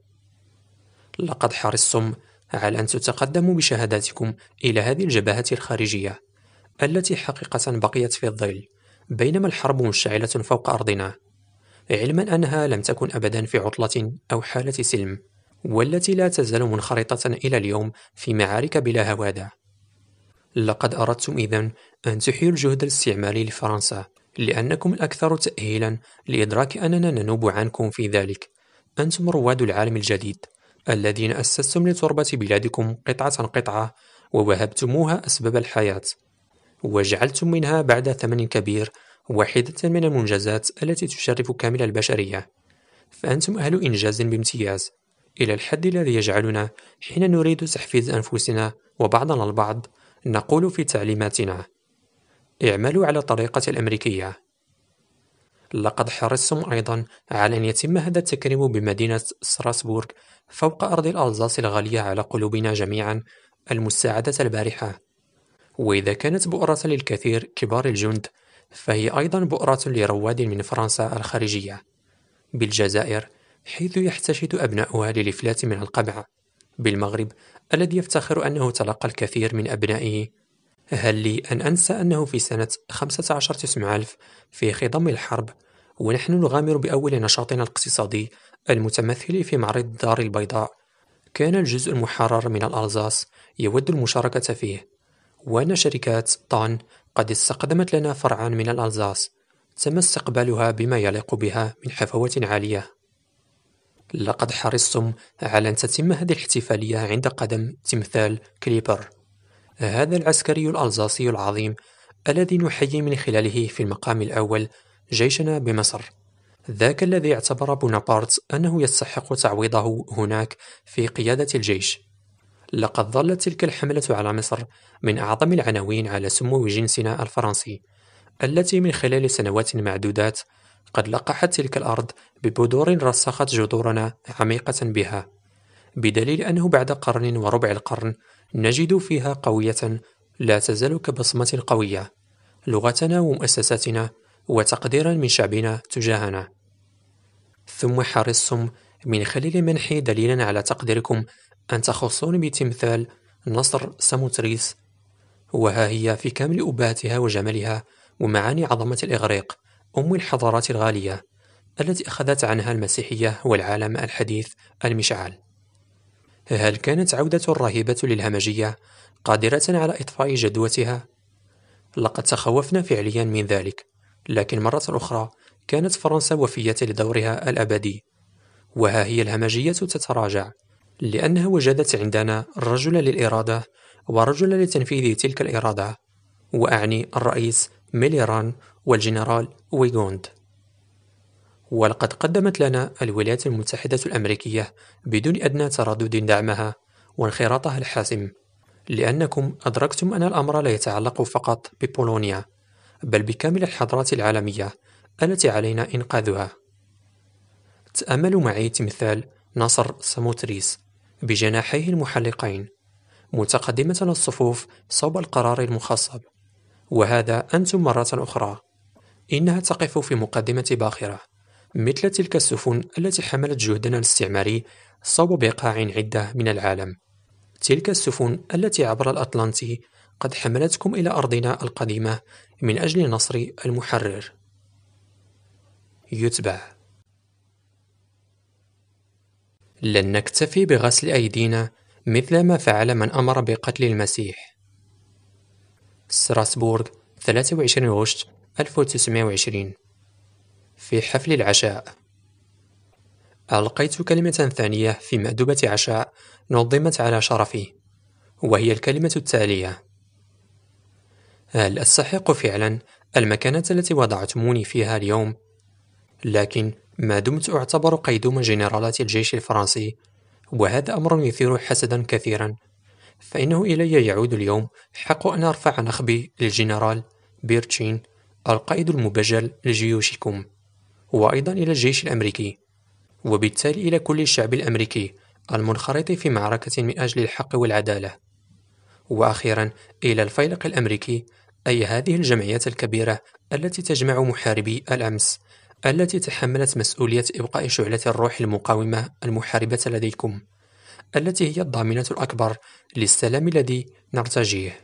لقد حرصتم على أن تتقدموا بشهاداتكم إلى هذه الجبهة الخارجية التي حقيقة بقيت في الظل بينما الحرب مشتعلة فوق أرضنا، علما أنها لم تكن أبدا في عطلة أو حالة سلم، والتي لا تزال منخرطة إلى اليوم في معارك بلا هوادة. لقد أردتم إذن أن تحيوا الجهد الاستعماري لفرنسا لأنكم الأكثر تأهيلا لإدراك أننا ننوب عنكم في ذلك. أنتم رواد العالم الجديد الذين أسستم لتربة بلادكم قطعة قطعة ووهبتموها أسباب الحياة، وجعلتم منها بعد ثمن كبير واحدة من المنجزات التي تشرف كامل البشرية. فأنتم أهل إنجاز بامتياز إلى الحد الذي يجعلنا حين نريد تحفيز أنفسنا وبعضنا البعض نقول في تعليماتنا: اعملوا على الطريقة الأمريكية. لقد حرصتم أيضا على أن يتم هذا التكريم بمدينة ستراسبورغ فوق أرض الألزاس الغالية على قلوبنا جميعا المستعدة البارحة. وإذا كانت بؤرة للكثير كبار الجند، فهي أيضا بؤرة لرواد من فرنسا الخارجية بالجزائر، حيث يحتشد أبناؤها للإفلات من القمع، بالمغرب الذي يفتخر أنه تلقى الكثير من أبنائه. هل لي أن أنسى أنه في سنة خمسة عشر تسعمائة ألف في خضم الحرب ونحن نغامر بأول نشاطنا الاقتصادي المتمثل في معرض الدار البيضاء، كان الجزء المحرر من الألزاس يود المشاركة فيه، وأن شركات طان قد استقدمت لنا فرعا من الألزاس تم استقبالها بما يليق بها من حفوة عالية. لقد حرصتم على أن تتم هذه الاحتفالية عند قدم تمثال كليبر، هذا العسكري الألزاسي العظيم الذي نحيي من خلاله في المقام الأول جيشنا بمصر، ذاك الذي اعتبر بونابرت أنه يستحق تعويضه هناك في قيادة الجيش. لقد ظلت تلك الحملة على مصر من أعظم العناوين على سمو جنسنا الفرنسي، التي من خلال سنوات معدودات قد لقحت تلك الأرض ببذور رسخت جذورنا عميقة بها، بدليل أنه بعد قرن وربع القرن نجد فيها قوية لا تزال كبصمة قوية لغتنا ومؤسساتنا وتقديرا من شعبنا تجاهنا. ثم حرصتم من خلال منح دليلا على تقديركم أن تخصون بتمثال نصر ساموتريس، وها هي في كامل أبهتها وجمالها ومعاني عظمة الإغريق، أم الحضارات الغالية التي أخذت عنها المسيحية والعالم الحديث المشعل. هل كانت عودة الرهيبة للهمجية قادرة على إطفاء جدوتها؟ لقد تخوفنا فعليا من ذلك، لكن مرة أخرى كانت فرنسا وفية لدورها الأبدي، وها هي الهمجية تتراجع لأنها وجدت عندنا الرجل للإرادة ورجل لتنفيذ تلك الإرادة، وأعني الرئيس ميليران والجنرال ويغوند. ولقد قدمت لنا الولايات المتحدة الأمريكية بدون أدنى تردد دعمها وانخراطها الحاسم، لأنكم أدركتم أن الأمر لا يتعلق فقط ببولونيا بل بكامل الحضارات العالمية التي علينا إنقاذها. تأملوا معي تمثال نصر ساموتريس بجناحيه المحلقين متقدمة الصفوف صوب القرار المخصب، وهذا أنتم مرة أخرى. إنها تقف في مقدمة باخرة، مثل تلك السفن التي حملت جهدنا الاستعماري صوب بقاع عدة من العالم. تلك السفن التي عبر الأطلنطي قد حملتكم إلى أرضنا القديمة من أجل نصر المحرر. يتبع. لن نكتفي بغسل أيدينا مثل ما فعل من أمر بقتل المسيح. ستراسبورغ، ثلاثة وعشرين غشت ألف وتسعمائة وعشرين. في حفل العشاء، ألقيت كلمة ثانية في مأدبة عشاء نظمت على شرفي، وهي الكلمة التالية: هل أستحق فعلا المكانة التي وضعتموني فيها اليوم؟ لكن ما دمت أعتبر قيدوم جنرالات الجيش الفرنسي، وهذا أمر يثير حسدا كثيرا، فإنه إلي يعود اليوم حق أن أرفع نخبي للجنرال بيرتشين القائد المبجل لجيوشكم، وأيضا إلى الجيش الأمريكي، وبالتالي إلى كل الشعب الأمريكي المنخرط في معركة من أجل الحق والعدالة، وأخيرا إلى الفيلق الأمريكي، أي هذه الجمعيات الكبيرة التي تجمع محاربي الأمس، التي تحملت مسؤولية إبقاء شعلة الروح المقاومة المحاربة لديكم، التي هي الضامنة الأكبر للسلام الذي نرتجيه.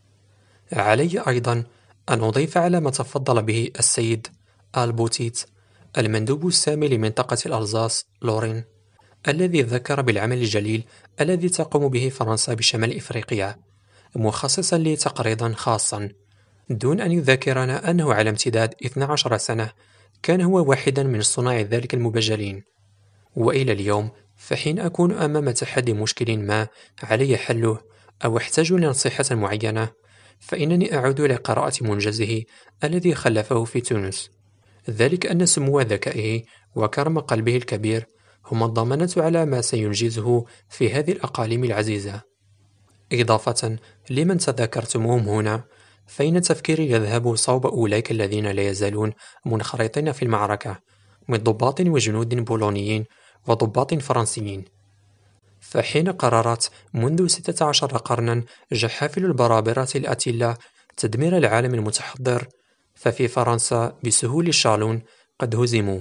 علي أيضا أن أضيف على ما تفضل به السيد آلبوتيت المندوب السامي لمنطقة الألزاس لورين، الذي ذكر بالعمل الجليل الذي تقوم به فرنسا بشمال إفريقيا، مخصصا لي تقريضا خاصا، دون أن يذكرنا أنه على امتداد اثنتي عشرة سنة كان هو واحدا من صناع ذلك المبجلين. وإلى اليوم فحين أكون أمام تحدي مشكل ما علي حله أو أحتاج لنصيحة معينة، فإنني أعود لقراءة منجزه الذي خلفه في تونس، ذلك أن سمو ذكائه وكرم قلبه الكبير هما الضمانة على ما سينجزه في هذه الأقاليم العزيزة. إضافة لمن تذكرتموهم هنا، فإن تفكيري يذهب صوب أولئك الذين لا يزالون منخرطين في المعركة من ضباط وجنود بولونيين وضباط فرنسيين. فحين قررت منذ ستة عشر قرنا جحافل البرابرة الأتلة تدمير العالم المتحضر، ففي فرنسا بسهول الشالون قد هزموا.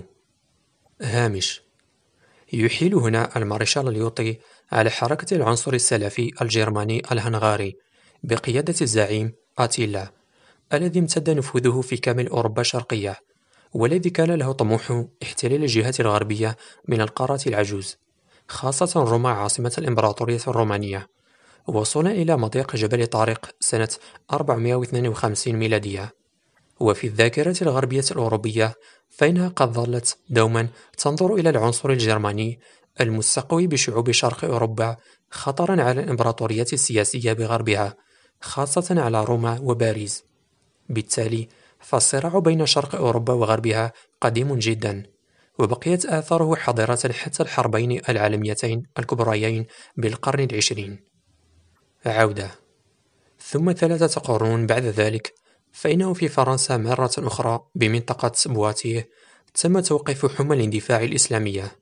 هامش: يحيل هنا المارشال ليوطي على حركة العنصر السلفي الجرماني الهنغاري بقيادة الزعيم آتيلا، الذي امتد نفوذه في كامل أوروبا الشرقية، والذي كان له طموح احتلال الجهات الغربية من القارة العجوز، خاصة روما عاصمة الإمبراطورية الرومانية، وصولا إلى مضيق جبل طارق سنة أربعمائة واثنين وخمسين ميلادية. وفي الذاكرة الغربية الأوروبية فإنها قد ظلت دوما تنظر إلى العنصر الجرماني المستقوي بشعوب شرق أوروبا خطرا على الإمبراطوريات السياسية بغربها، خاصة على روما وباريس. بالتالي فالصراع بين شرق أوروبا وغربها قديم جدا، وبقيت آثاره حاضرة حتى الحربين العالميتين الكبريين بالقرن العشرين. عودة. ثم ثلاثة قرون بعد ذلك، فإنه في فرنسا مرة أخرى بمنطقة بواتيه تم توقيف حمى الاندفاع الإسلامية.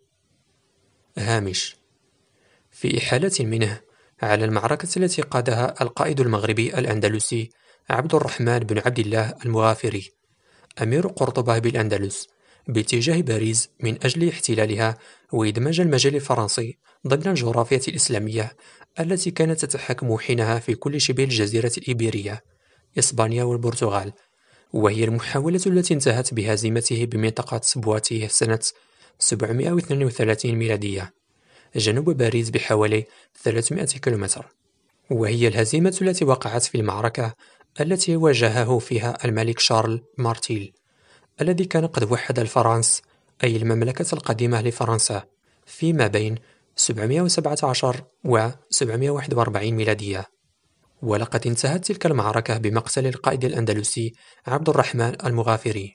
هامش: في إحالة منه على المعركة التي قادها القائد المغربي الأندلسي عبد الرحمن بن عبد الله المغافري أمير قرطبة بالأندلس باتجاه باريس من أجل احتلالها وإدماج المجال الفرنسي ضمن الجغرافيا الإسلامية التي كانت تتحكم حينها في كل شبه الجزيرة الإيبيرية، إسبانيا والبرتغال، وهي المحاولة التي انتهت بهزيمته بمنطقة بواتيه سنة سبعمائة واثنين وثلاثين ميلادية جنوب باريس بحوالي ثلاثمائة كيلومتر، وهي الهزيمة التي وقعت في المعركة التي واجهه فيها الملك شارل مارتيل، الذي كان قد وحد الفرنس أي المملكة القديمة لفرنسا فيما بين سبعمائة وسبعة عشر و سبعمائة وواحد وأربعين ميلادية. ولقد انتهت تلك المعركة بمقتل القائد الأندلسي عبد الرحمن المغافري.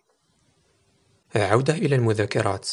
عودة إلى المذكرات.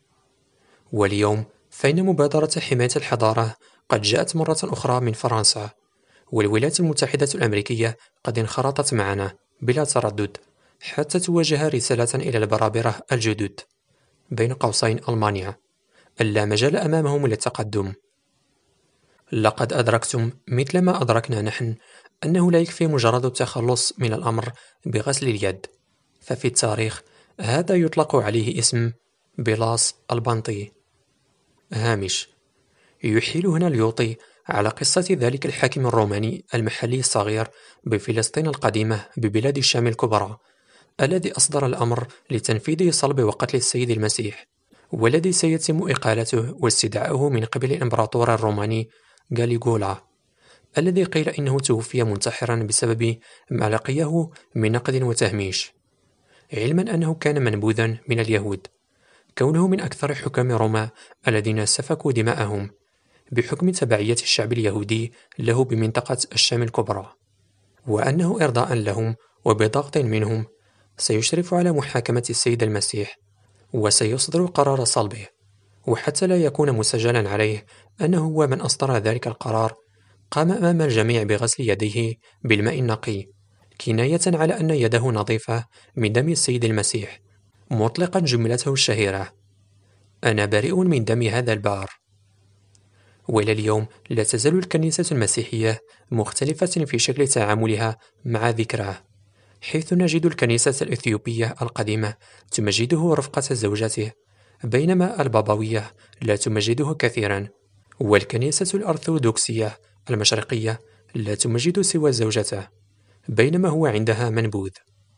واليوم فإن مبادرة حماية الحضارة قد جاءت مرة أخرى من فرنسا، والولايات المتحدة الأمريكية قد انخرطت معنا بلا تردد حتى توجه رسالة إلى البرابرة الجدد بين قوسين ألمانيا ألا مجال أمامهم للتقدم. لقد أدركتم مثل ما أدركنا نحن أنه لا يكفي مجرد التخلص من الأمر بغسل اليد، ففي التاريخ هذا يطلق عليه اسم بلاس البنطي. هامش: يحيل هنا اليوطي على قصة ذلك الحاكم الروماني المحلي الصغير بفلسطين القديمة ببلاد الشام الكبرى، الذي أصدر الأمر لتنفيذ صلب وقتل السيد المسيح، والذي سيتم إقالته واستدعاؤه من قبل الإمبراطور الروماني غاليغولا، الذي قيل إنه توفي منتحرا بسبب ما لقيه من نقد وتهميش، علما أنه كان منبوذا من اليهود، كونه من أكثر حكام روما الذين سفكوا دماءهم بحكم تبعية الشعب اليهودي له بمنطقة الشام الكبرى، وأنه إرضاء لهم وبضغط منهم سيشرف على محاكمة السيد المسيح وسيصدر قرار صلبه، وحتى لا يكون مسجلا عليه أنه هو من أصدر ذلك القرار، قام أمام الجميع بغسل يديه بالماء النقي، كناية على أن يده نظيفة من دم السيد المسيح، مطلقا جملته الشهيرة: أنا بريء من دم هذا البار. وإلى اليوم لا تزال الكنيسة المسيحية مختلفة في شكل تعاملها مع ذكراه، حيث نجد الكنيسة الإثيوبية القديمة تمجده رفقة زوجته، بينما البابوية لا تمجده كثيرا، والكنيسة الأرثوذكسية المشرقية لا تمجد سوى زوجته، بينما هو عندها منبوذ.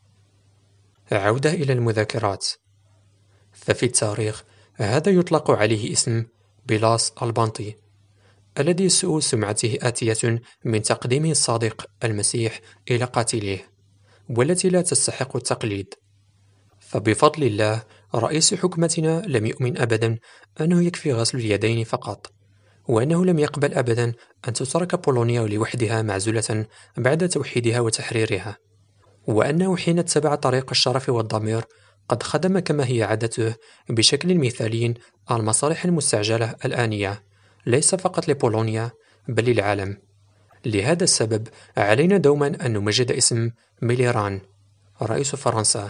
عودة إلى المذكرات. ففي التاريخ هذا يطلق عليه اسم بلاس البنطي، الذي سوء سمعته آتية من تقديمه الصادق المسيح إلى قاتليه، والتي لا تستحق التقليد. فبفضل الله رئيس حكمتنا لم يؤمن أبدا أنه يكفي غسل اليدين فقط، وأنه لم يقبل أبدا أن تترك بولونيا لوحدها معزولة بعد توحيدها وتحريرها، وأنه حين اتبع طريق الشرف والضمير قد خدم كما هي عادته بشكل مثالي المصالح المستعجلة الآنية، ليس فقط لبولونيا بل للعالم. لهذا السبب علينا دوما أن نمجد اسم ميليران رئيس فرنسا.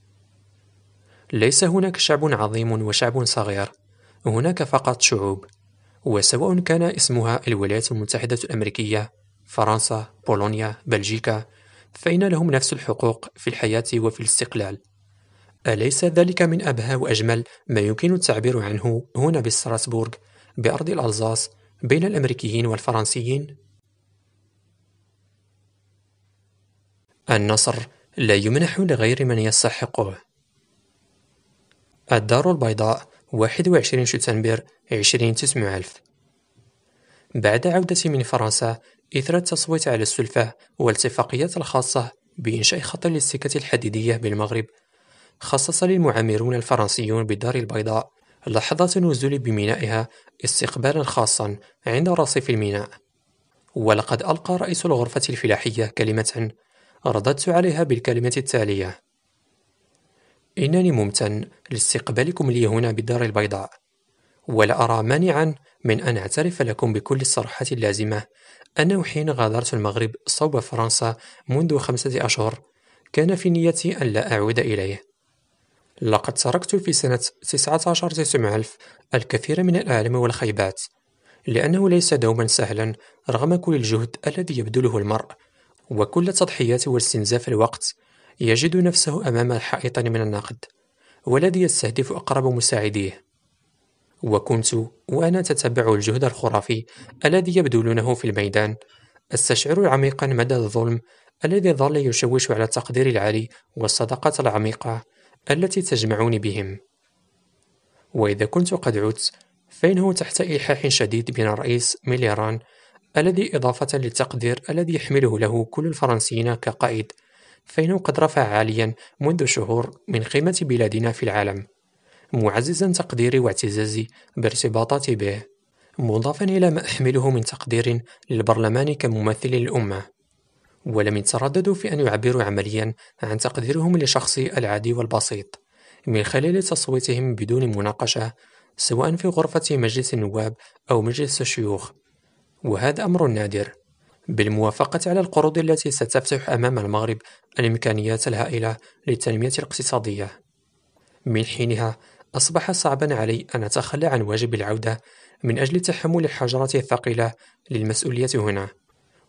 ليس هناك شعب عظيم وشعب صغير، هناك فقط شعوب، وسواء كان اسمها الولايات المتحدة الأمريكية، فرنسا، بولونيا، بلجيكا، فإن لهم نفس الحقوق في الحياة وفي الاستقلال. أليس ذلك من أبهى وأجمل ما يمكن التعبير عنه هنا بستراسبورغ بأرض الألزاس بين الأمريكيين والفرنسيين؟ النصر لا يمنح لغير من يستحقه. الدار البيضاء، واحد وعشرين شتنبر عشرين تسعمائة ألف. بعد عودتي من فرنسا إثر التصويت على السلفة والاتفاقيات الخاصة بإنشاء خط للسكة الحديدية بالمغرب، خصص لي المعمرون الفرنسيون بالدار البيضاء لحظة النزول بمينائها استقبالا خاصا عند رصيف الميناء، ولقد ألقى رئيس الغرفة الفلاحية كلمة رددت عليها بالكلمة التالية: إنني ممتن لاستقبالكم لي هنا بالدار البيضاء، ولا أرى مانعا من أن أعترف لكم بكل الصراحة اللازمة أنه حين غادرت المغرب صوب فرنسا منذ خمسة أشهر كان في نيتي أن لا أعود إليه. لقد تركت في سنة تسعة عشر تسعمائة ألف الكثير من الآلام والخيبات، لأنه ليس دوما سهلا رغم كل الجهد الذي يبذله المرء وكل التضحيات واستنزاف الوقت، يجد نفسه أمام حائط من النقد والذي يستهدف أقرب مساعديه. وكنت وأنا أتتبع الجهد الخرافي الذي يبذلونه في الميدان أستشعر عميقا مدى الظلم الذي ظل يشوش على التقدير العالي والصداقة العميقة التي تجمعني بهم. وإذا كنت قد عدت فإنه تحت إلحاح شديد من الرئيس ميليران، الذي إضافة للتقدير الذي يحمله له كل الفرنسيين كقائد، فإنه قد رفع عاليا منذ شهور من قيمة بلادنا في العالم، معززا تقديري واعتزازي بارتباطاتي به، مضافا إلى ما أحمله من تقدير للبرلمان كممثل للأمة. ولم يترددوا في أن يعبروا عمليا عن تقديرهم لشخصي العادي والبسيط من خلال تصويتهم بدون مناقشة، سواء في غرفة مجلس النواب أو مجلس الشيوخ، وهذا أمر نادر، بالموافقة على القروض التي ستفتح أمام المغرب الإمكانيات الهائلة للتنمية الاقتصادية. من حينها أصبح صعبا علي أن أتخلى عن واجب العودة من أجل تحمل الحجرة الثقيلة للمسؤولية هنا،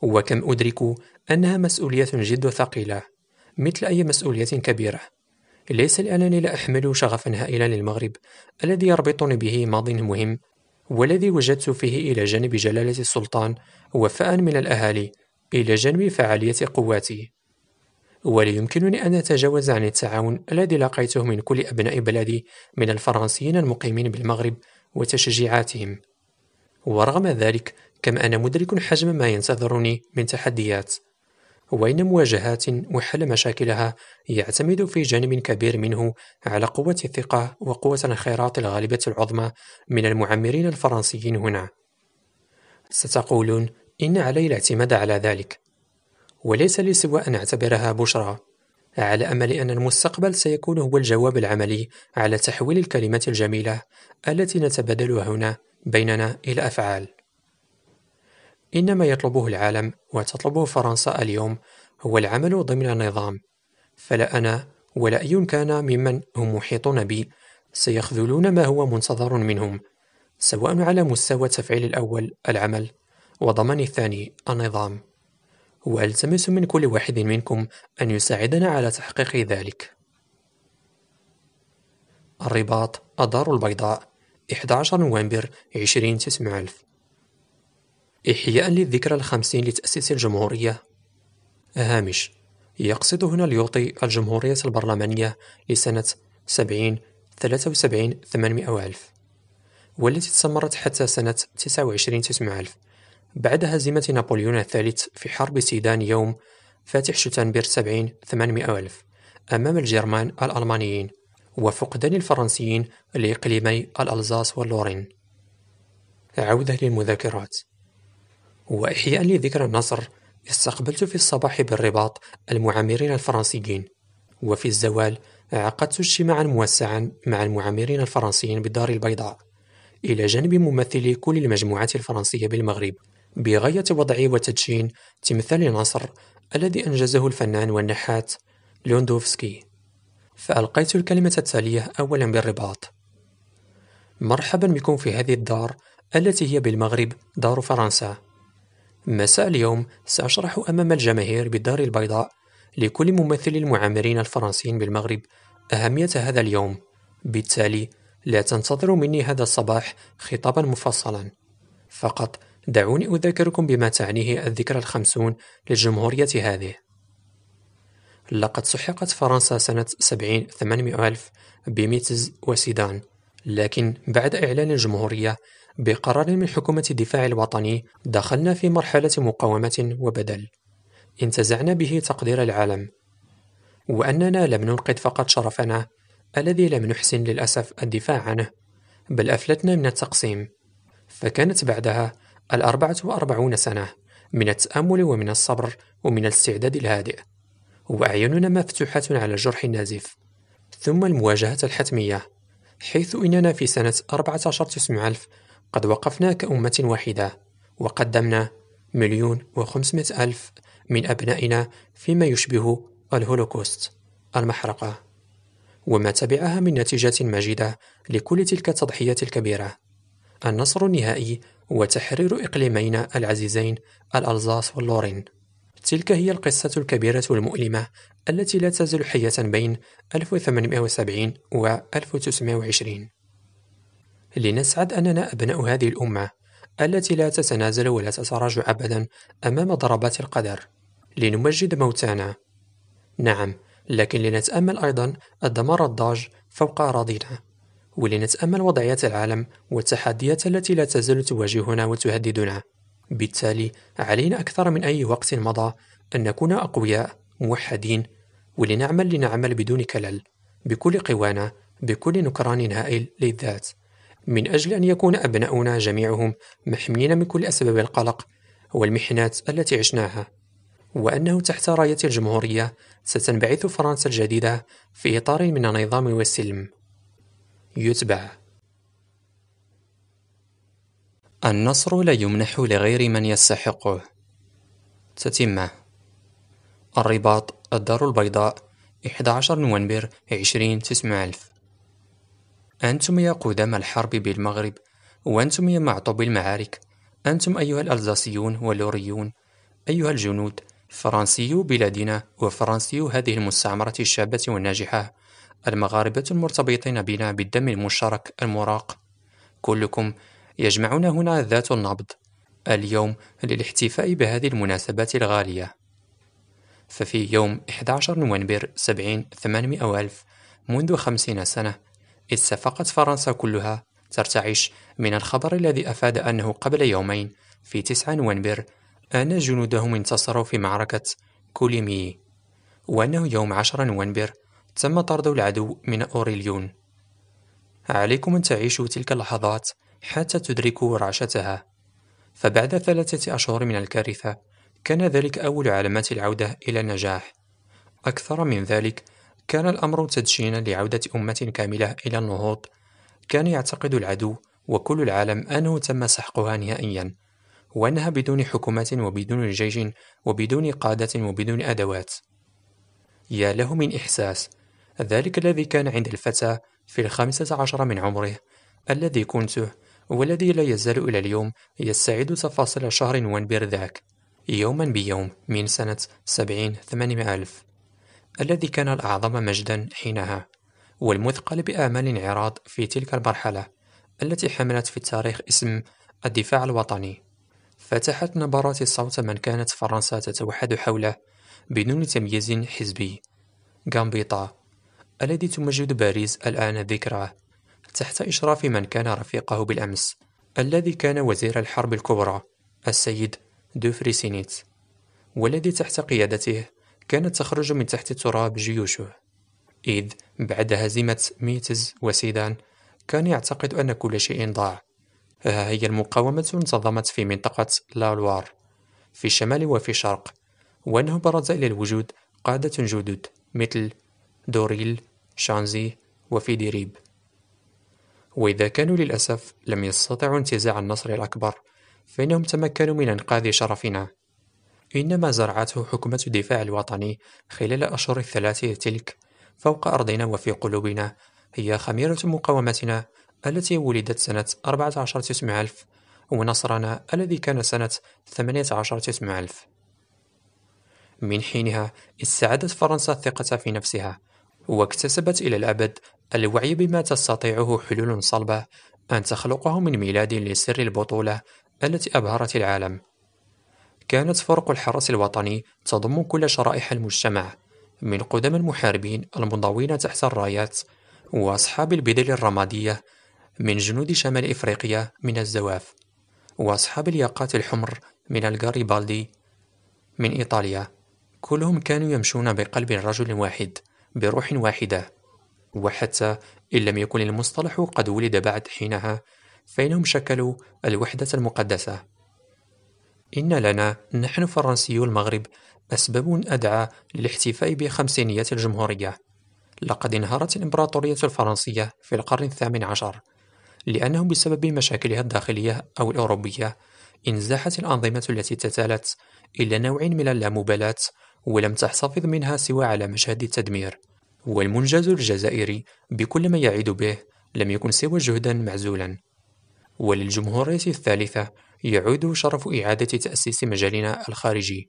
وكم أدرك أنها مسؤولية جد ثقيلة، مثل أي مسؤولية كبيرة. ليس لأنني لا أحمل شغفا هائلا للمغرب الذي يربطني به ماض مهم، والذي وجدت فيه إلى جانب جلالة السلطان وفاء من الأهالي إلى جانب فعالية قواتي. ولا يمكنني أن أتجاوز عن التعاون الذي لقيته من كل أبناء بلدي من الفرنسيين المقيمين بالمغرب وتشجيعاتهم. ورغم ذلك، كما أنا مدرك حجم ما ينتظرني من تحديات، وإن مواجهات وحل مشاكلها يعتمد في جانب كبير منه على قوة الثقة وقوة الانخراط الغالبة العظمى من المعمرين الفرنسيين هنا. ستقولون إن علي الاعتماد على ذلك، وليس لي سوى أن أعتبرها بشرى، على أمل أن المستقبل سيكون هو الجواب العملي على تحويل الكلمات الجميلة التي نتبادلها هنا بيننا إلى أفعال. إن ما يطلبه العالم وتطلبه فرنسا اليوم هو العمل ضمن النظام، فلا أنا ولا أي كان ممن هم محيطون بي سيخذلون ما هو منتظر منهم، سواء على مستوى تفعيل الأول العمل وضمان الثاني النظام. وألتمس من كل واحد منكم أن يساعدنا على تحقيق ذلك. الرباط، الدار البيضاء، أحد عشر نوفمبر عشرين تسعمائة ألف. إحياء للذكرى الخمسين لتأسيس الجمهورية. هامش: يقصد هنا اليوطي الجمهورية البرلمانية لسنة سبعين ثلاثة وسبعين ثمانمائة ألف، والتي استمرت حتى سنة تسعة وعشرين تسعمائة ألف بعد هزيمة نابليون الثالث في حرب سيدان يوم فاتح شتنبر سبعين ثمانمائة ألف أمام الجرمان الألمانيين، وفقدان الفرنسيين لإقليمي الألزاس واللورين. عودة للمذاكرات. وإحياء لذكرى النصر، استقبلت في الصباح بالرباط المعمرين الفرنسيين، وفي الزوال عقدت اجتماعا موسعا مع المعمرين الفرنسيين بالدار البيضاء إلى جانب ممثلي كل المجموعات الفرنسية بالمغرب، بغاية وضع وتدشين تمثال النصر الذي أنجزه الفنان والنحات لوندوفسكي. فألقيت الكلمة التالية أولا بالرباط: مرحبا بكم في هذه الدار التي هي بالمغرب دار فرنسا. مساء اليوم سأشرح أمام الجماهير بالدار البيضاء لكل ممثلي المعمرين الفرنسيين بالمغرب أهمية هذا اليوم، بالتالي لا تنتظروا مني هذا الصباح خطابا مفصلا، فقط دعوني أذكركم بما تعنيه الذكرى الخمسون للجمهورية هذه. لقد سحقت فرنسا سنة سبعين ثمانمائة ألف بميتز وسيدان، لكن بعد إعلان الجمهورية بقرار من حكومة الدفاع الوطني دخلنا في مرحلة مقاومة وبدل انتزعنا به تقدير العالم، وأننا لم ننقذ فقط شرفنا الذي لم نحسن للأسف الدفاع عنه، بل أفلتنا من التقسيم. فكانت بعدها الأربعة وأربعون سنة من التأمل ومن الصبر ومن الاستعداد الهادئ، وأعيننا مفتوحة على الجرح النازف، ثم المواجهة الحتمية، حيث إننا في سنة أربعة عشر تسعمائة ألف قد وقفنا كأمة واحدة وقدمنا مليون وخمسمائة ألف من أبنائنا فيما يشبه الهولوكوست، المحرقة، وما تبعها من نتيجات مجيدة لكل تلك التضحيات الكبيرة: النصر النهائي وتحرير إقليمينا العزيزين الألزاس واللورين. تلك هي القصة الكبيرة والمؤلمة التي لا تزال حية بين ألف وثمانمائة وسبعين و ألف وتسعمائة وعشرين. لنسعد أننا أبناء هذه الأمة التي لا تتنازل ولا تتراجع أبدا أمام ضربات القدر، لنمجد موتانا، نعم، لكن لنتأمل أيضا الدمار الضاج فوق أراضينا، ولنتأمل وضعيات العالم والتحديات التي لا تزال تواجهنا وتهددنا. بالتالي علينا أكثر من أي وقت مضى أن نكون أقوياء موحدين، ولنعمل لنعمل بدون كلل بكل قوانا، بكل نكران هائل للذات، من أجل أن يكون أبناؤنا جميعهم محميين من كل أسباب القلق والمحنات التي عشناها، وأنه تحت راية الجمهورية ستنبعث فرنسا الجديدة في إطار من النظام والسلم. يتبع. النصر لا يمنح لغير من يستحقه. تتمة. الرباط، الدار البيضاء، أحد عشر نوفمبر عشرين تسعمائة ألف. أنتم يا قدام الحرب بالمغرب، وأنتم يا معطوب المعارك، أنتم أيها الألزاسيون واللوريون، أيها الجنود، فرنسيو بلادنا وفرنسيو هذه المستعمرة الشابة والناجحة، المغاربة المرتبطين بنا بالدم المشترك المراق، كلكم يجمعنا هنا ذات النبض اليوم للاحتفاء بهذه المناسبات الغالية. ففي يوم أحد عشر نوفمبر سبعين ثمانمائة وألف، منذ خمسين سنة، اتفقت فرنسا كلها ترتعش من الخبر الذي أفاد أنه قبل يومين في تسعة نوفمبر أن جنودهم انتصروا في معركة كوليمي، وأنه يوم عشرة نوفمبر تم طرد العدو من أوريليون. عليكم أن تعيشوا تلك اللحظات حتى تدركوا رعشتها، فبعد ثلاثة أشهر من الكارثة كان ذلك أول علامات العودة إلى النجاح. أكثر من ذلك، كان الأمر تدشينا لعودة أمة كاملة إلى النهوض. كان يعتقد العدو وكل العالم أنه تم سحقها نهائيا، وأنها بدون حكومات وبدون جيش وبدون قادة وبدون أدوات. يا له من إحساس، ذلك الذي كان عند الفتى في الخامسة عشر من عمره الذي كنته، والذي لا يزال إلى اليوم يستعيد تفاصيل شهر نوفمبر ذاك يوما بيوم من سنة سبعين ثمانمائة ألف، الذي كان الأعظم مجدا حينها والمثقل بآمال انعراض في تلك المرحلة التي حملت في التاريخ اسم الدفاع الوطني. فتحت نبرات الصوت من كانت فرنسا تتوحد حوله بدون تمييز حزبي. غامبيطا الذي تمجد باريس الآن ذكراه تحت إشراف من كان رفيقه بالأمس، الذي كان وزير الحرب الكبرى السيد دو فريسينيت، والذي تحت قيادته كانت تخرج من تحت التراب جيوشه، إذ بعد هزيمة ميتز وسيدان كان يعتقد أن كل شيء ضاع. ها هي المقاومة انتظمت في منطقة لالوار في الشمال وفي الشرق، وأنه برز إلى الوجود قادة جدد مثل دوريل، شانزي وفيديريب. وإذا كانوا للأسف لم يستطيعوا انتزاع النصر الأكبر، فإنهم تمكنوا من إنقاذ شرفنا. إنما زرعته حكومة الدفاع الوطني خلال الأشهر الثلاثة تلك فوق أرضنا وفي قلوبنا هي خميرة مقاومتنا التي ولدت سنة أربعة عشر تسعمائة ألف، ونصرنا الذي كان سنة ثمانية عشر تسعمائة ألف. من حينها استعادت فرنسا الثقة في نفسها، واكتسبت إلى الأبد الوعي بما تستطيعه حلول صلبة أن تخلقه من ميلاد لسر البطولة التي أبهرت العالم. كانت فرق الحرس الوطني تضم كل شرائح المجتمع، من قدم المحاربين المنضوين تحت الرايات وأصحاب البدل الرمادية من جنود شمال إفريقيا من الزواف، وأصحاب الياقات الحمر من الغاريبالدي من إيطاليا. كلهم كانوا يمشون بقلب رجل واحد بروح واحدة، وحتى إن لم يكن المصطلح قد ولد بعد حينها فإنهم شكلوا الوحدة المقدسة. إن لنا نحن فرنسيو المغرب أسباب أدعى للاحتفاء بخمسينية الجمهورية. لقد انهارت الإمبراطورية الفرنسية في القرن الثامن عشر، لأنه بسبب مشاكلها الداخلية أو الأوروبية انزاحت الأنظمة التي تتالت إلى نوع من اللامبالاة، ولم تحتفظ منها سوى على مشهد التدمير. والمنجز الجزائري بكل ما يعيد به لم يكن سوى جهدا معزولا. وللجمهورية الثالثة يعود شرف إعادة تأسيس مجالنا الخارجي.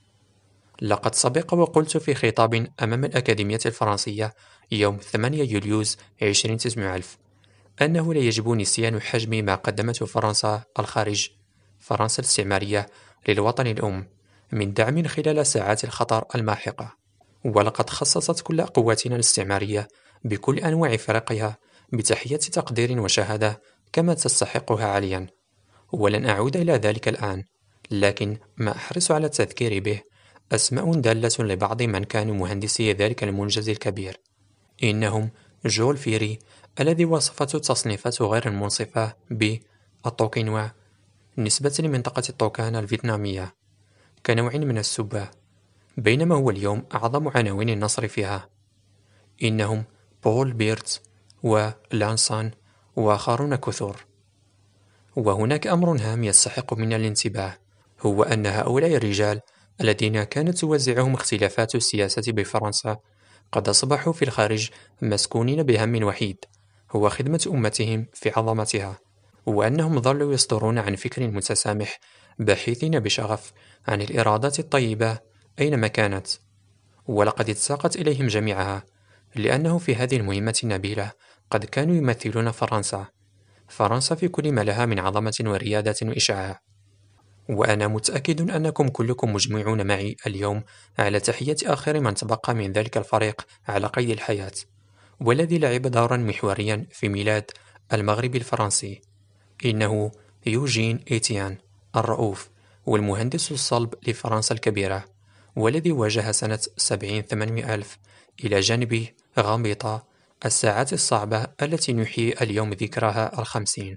لقد سبق وقلت في خطاب أمام الأكاديمية الفرنسية يوم ثمانية يوليوز عشرين تسعمائة ألف أنه لا يجب نسيان حجم ما قدمته فرنسا الخارج، فرنسا الاستعمارية، للوطن الأم من دعم خلال ساعات الخطر الماحقة. ولقد خصصت كل قواتنا الاستعمارية بكل أنواع فرقها بتحية تقدير وشهادة كما تستحقها عاليا، ولن أعود إلى ذلك الآن، لكن ما أحرص على التذكير به أسماء دالة لبعض من كانوا مهندسي ذلك المنجز الكبير. إنهم جول فيري الذي وصفته التصنيفات غير المنصفة بالطوكينوا نسبة لمنطقة الطوكان الفيتنامية كنوع من السباة، بينما هو اليوم أعظم عناوين النصر فيها. إنهم بول بيرت ولانسان وآخرون كثر. وهناك أمر هام يستحق منا الانتباه، هو أن هؤلاء الرجال الذين كانت توزعهم اختلافات السياسة بفرنسا قد أصبحوا في الخارج مسكونين بهم وحيد، هو خدمة أمتهم في عظمتها، وأنهم ظلوا يصدرون عن فكر متسامح باحثين بشغف عن الإرادات الطيبة أينما كانت، ولقد اتساقت إليهم جميعها، لأنه في هذه المهمة النبيلة قد كانوا يمثلون فرنسا، فرنسا في كل ما لها من عظمة وريادة وإشعاع. وأنا متأكد أنكم كلكم مجمعون معي اليوم على تحية آخر من تبقى من ذلك الفريق على قيد الحياة، والذي لعب دورا محوريا في ميلاد المغرب الفرنسي. إنه يوجين إيتيان الرؤوف، والمهندس الصلب لفرنسا الكبيرة، والذي واجه سنة سبعين ثمانمائة ألف إلى جانب غامضة الساعات الصعبة التي نحيي اليوم ذكرها الخمسين.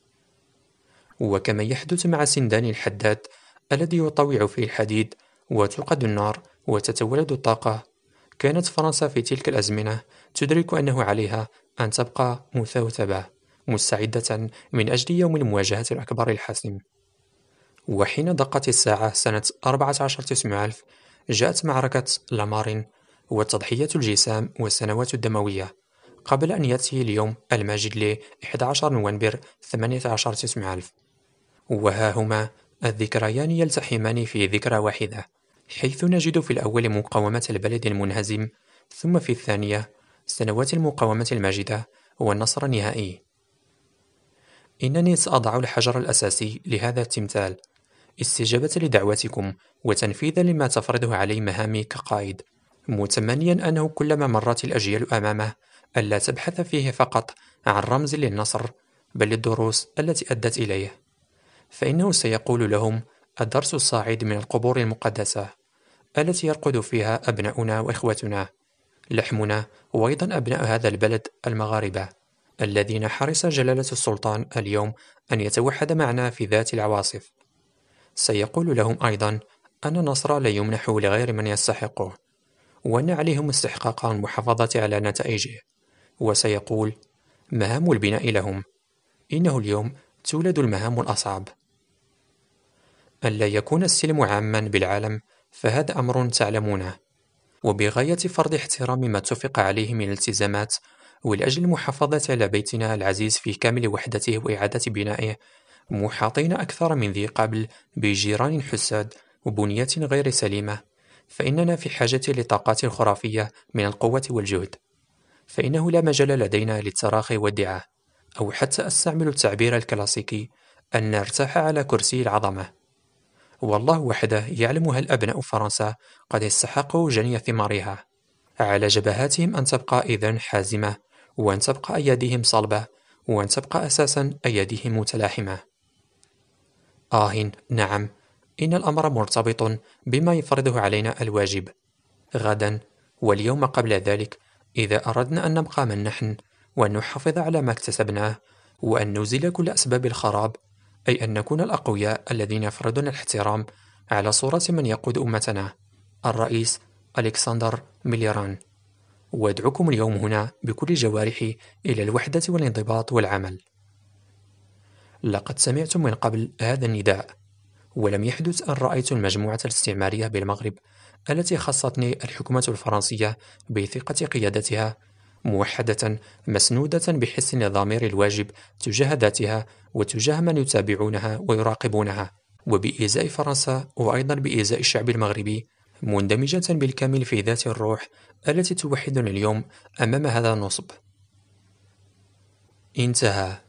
وكما يحدث مع سندان الحداد الذي يطوع فيه الحديد وتوقد النار وتتولد الطاقة، كانت فرنسا في تلك الأزمنة تدرك أنه عليها أن تبقى مثوثبة مستعدة من أجل يوم المواجهة الأكبر الحاسم. وحين دقت الساعة سنة أربعة عشر تسعمائة ألف، جاءت معركة لامارين وتضحية الجسام والسنوات الدموية، قبل أن يأتي اليوم الماجد ل أحد عشر نوفمبر ثمانية عشر تسعمائة ألف. وها هما الذكريان يلتحمان في ذكرى واحدة، حيث نجد في الأول مقاومة البلد المنهزم، ثم في الثانية سنوات المقاومة الماجدة والنصر النهائي. إنني سأضع الحجر الأساسي لهذا التمثال استجابة لدعواتكم وتنفيذا لما تفرضه علي مهامي كقائد، متمنيا أنه كلما مرت الأجيال أمامه ألا تبحث فيه فقط عن رمز للنصر، بل للدروس التي أدت إليه، فإنه سيقول لهم الدرس الصاعد من القبور المقدسة التي يرقد فيها أبناؤنا وإخوتنا، لحمنا وأيضا أبناء هذا البلد المغاربة، الذين حرص جلالة السلطان اليوم أن يتوحد معنا في ذات العواصف. سيقول لهم أيضا أن النصر لا يمنح لغير من يستحقه، وأن عليهم استحقاق المحافظة على نتائجه. وسيقول مهام البناء لهم، إنه اليوم تولد المهام الأصعب. أن لا يكون السلم عاما بالعالم فهذا أمر تعلمونه، وبغاية فرض احترام ما اتفق عليه من الالتزامات، ولأجل المحافظة على بيتنا العزيز في كامل وحدته وإعادة بنائه، محاطين أكثر من ذي قبل بجيران حساد وبنية غير سليمة، فإننا في حاجة لطاقات خرافية من القوة والجهد، فإنه لا مجال لدينا للتراخي والدعاء، أو حتى أستعمل التعبير الكلاسيكي أن نرتاح على كرسي العظمة. والله وحده يعلم هل أبناء فرنسا قد استحقوا جني ثمارها. على جبهاتهم أن تبقى إذن حازمة، وأن تبقى أيديهم صلبة، وأن تبقى أساسا أيديهم متلاحمة. آه نعم، إن الأمر مرتبط بما يفرضه علينا الواجب. غدا واليوم قبل ذلك، إذا أردنا أن نبقى من نحن، وأن نحافظ على ما اكتسبناه، وأن نزيل كل أسباب الخراب، أي أن نكون الأقوياء الذين يفرضون الاحترام على صورة من يقود أمتنا، الرئيس ألكسندر ميليران. وأدعوكم اليوم هنا بكل جوارحي إلى الوحدة والانضباط والعمل. لقد سمعتم من قبل هذا النداء، ولم يحدث أن رأيت المجموعة الاستعمارية بالمغرب التي خصتني الحكومة الفرنسية بثقة قيادتها، موحدة مسنودة بحسن الضمير الواجب تجاه ذاتها وتجاه من يتابعونها ويراقبونها، وبإيذاء فرنسا وأيضا بإيذاء الشعب المغربي، مندمجة بالكامل في ذات الروح التي توحدنا اليوم أمام هذا النصب. انتهى.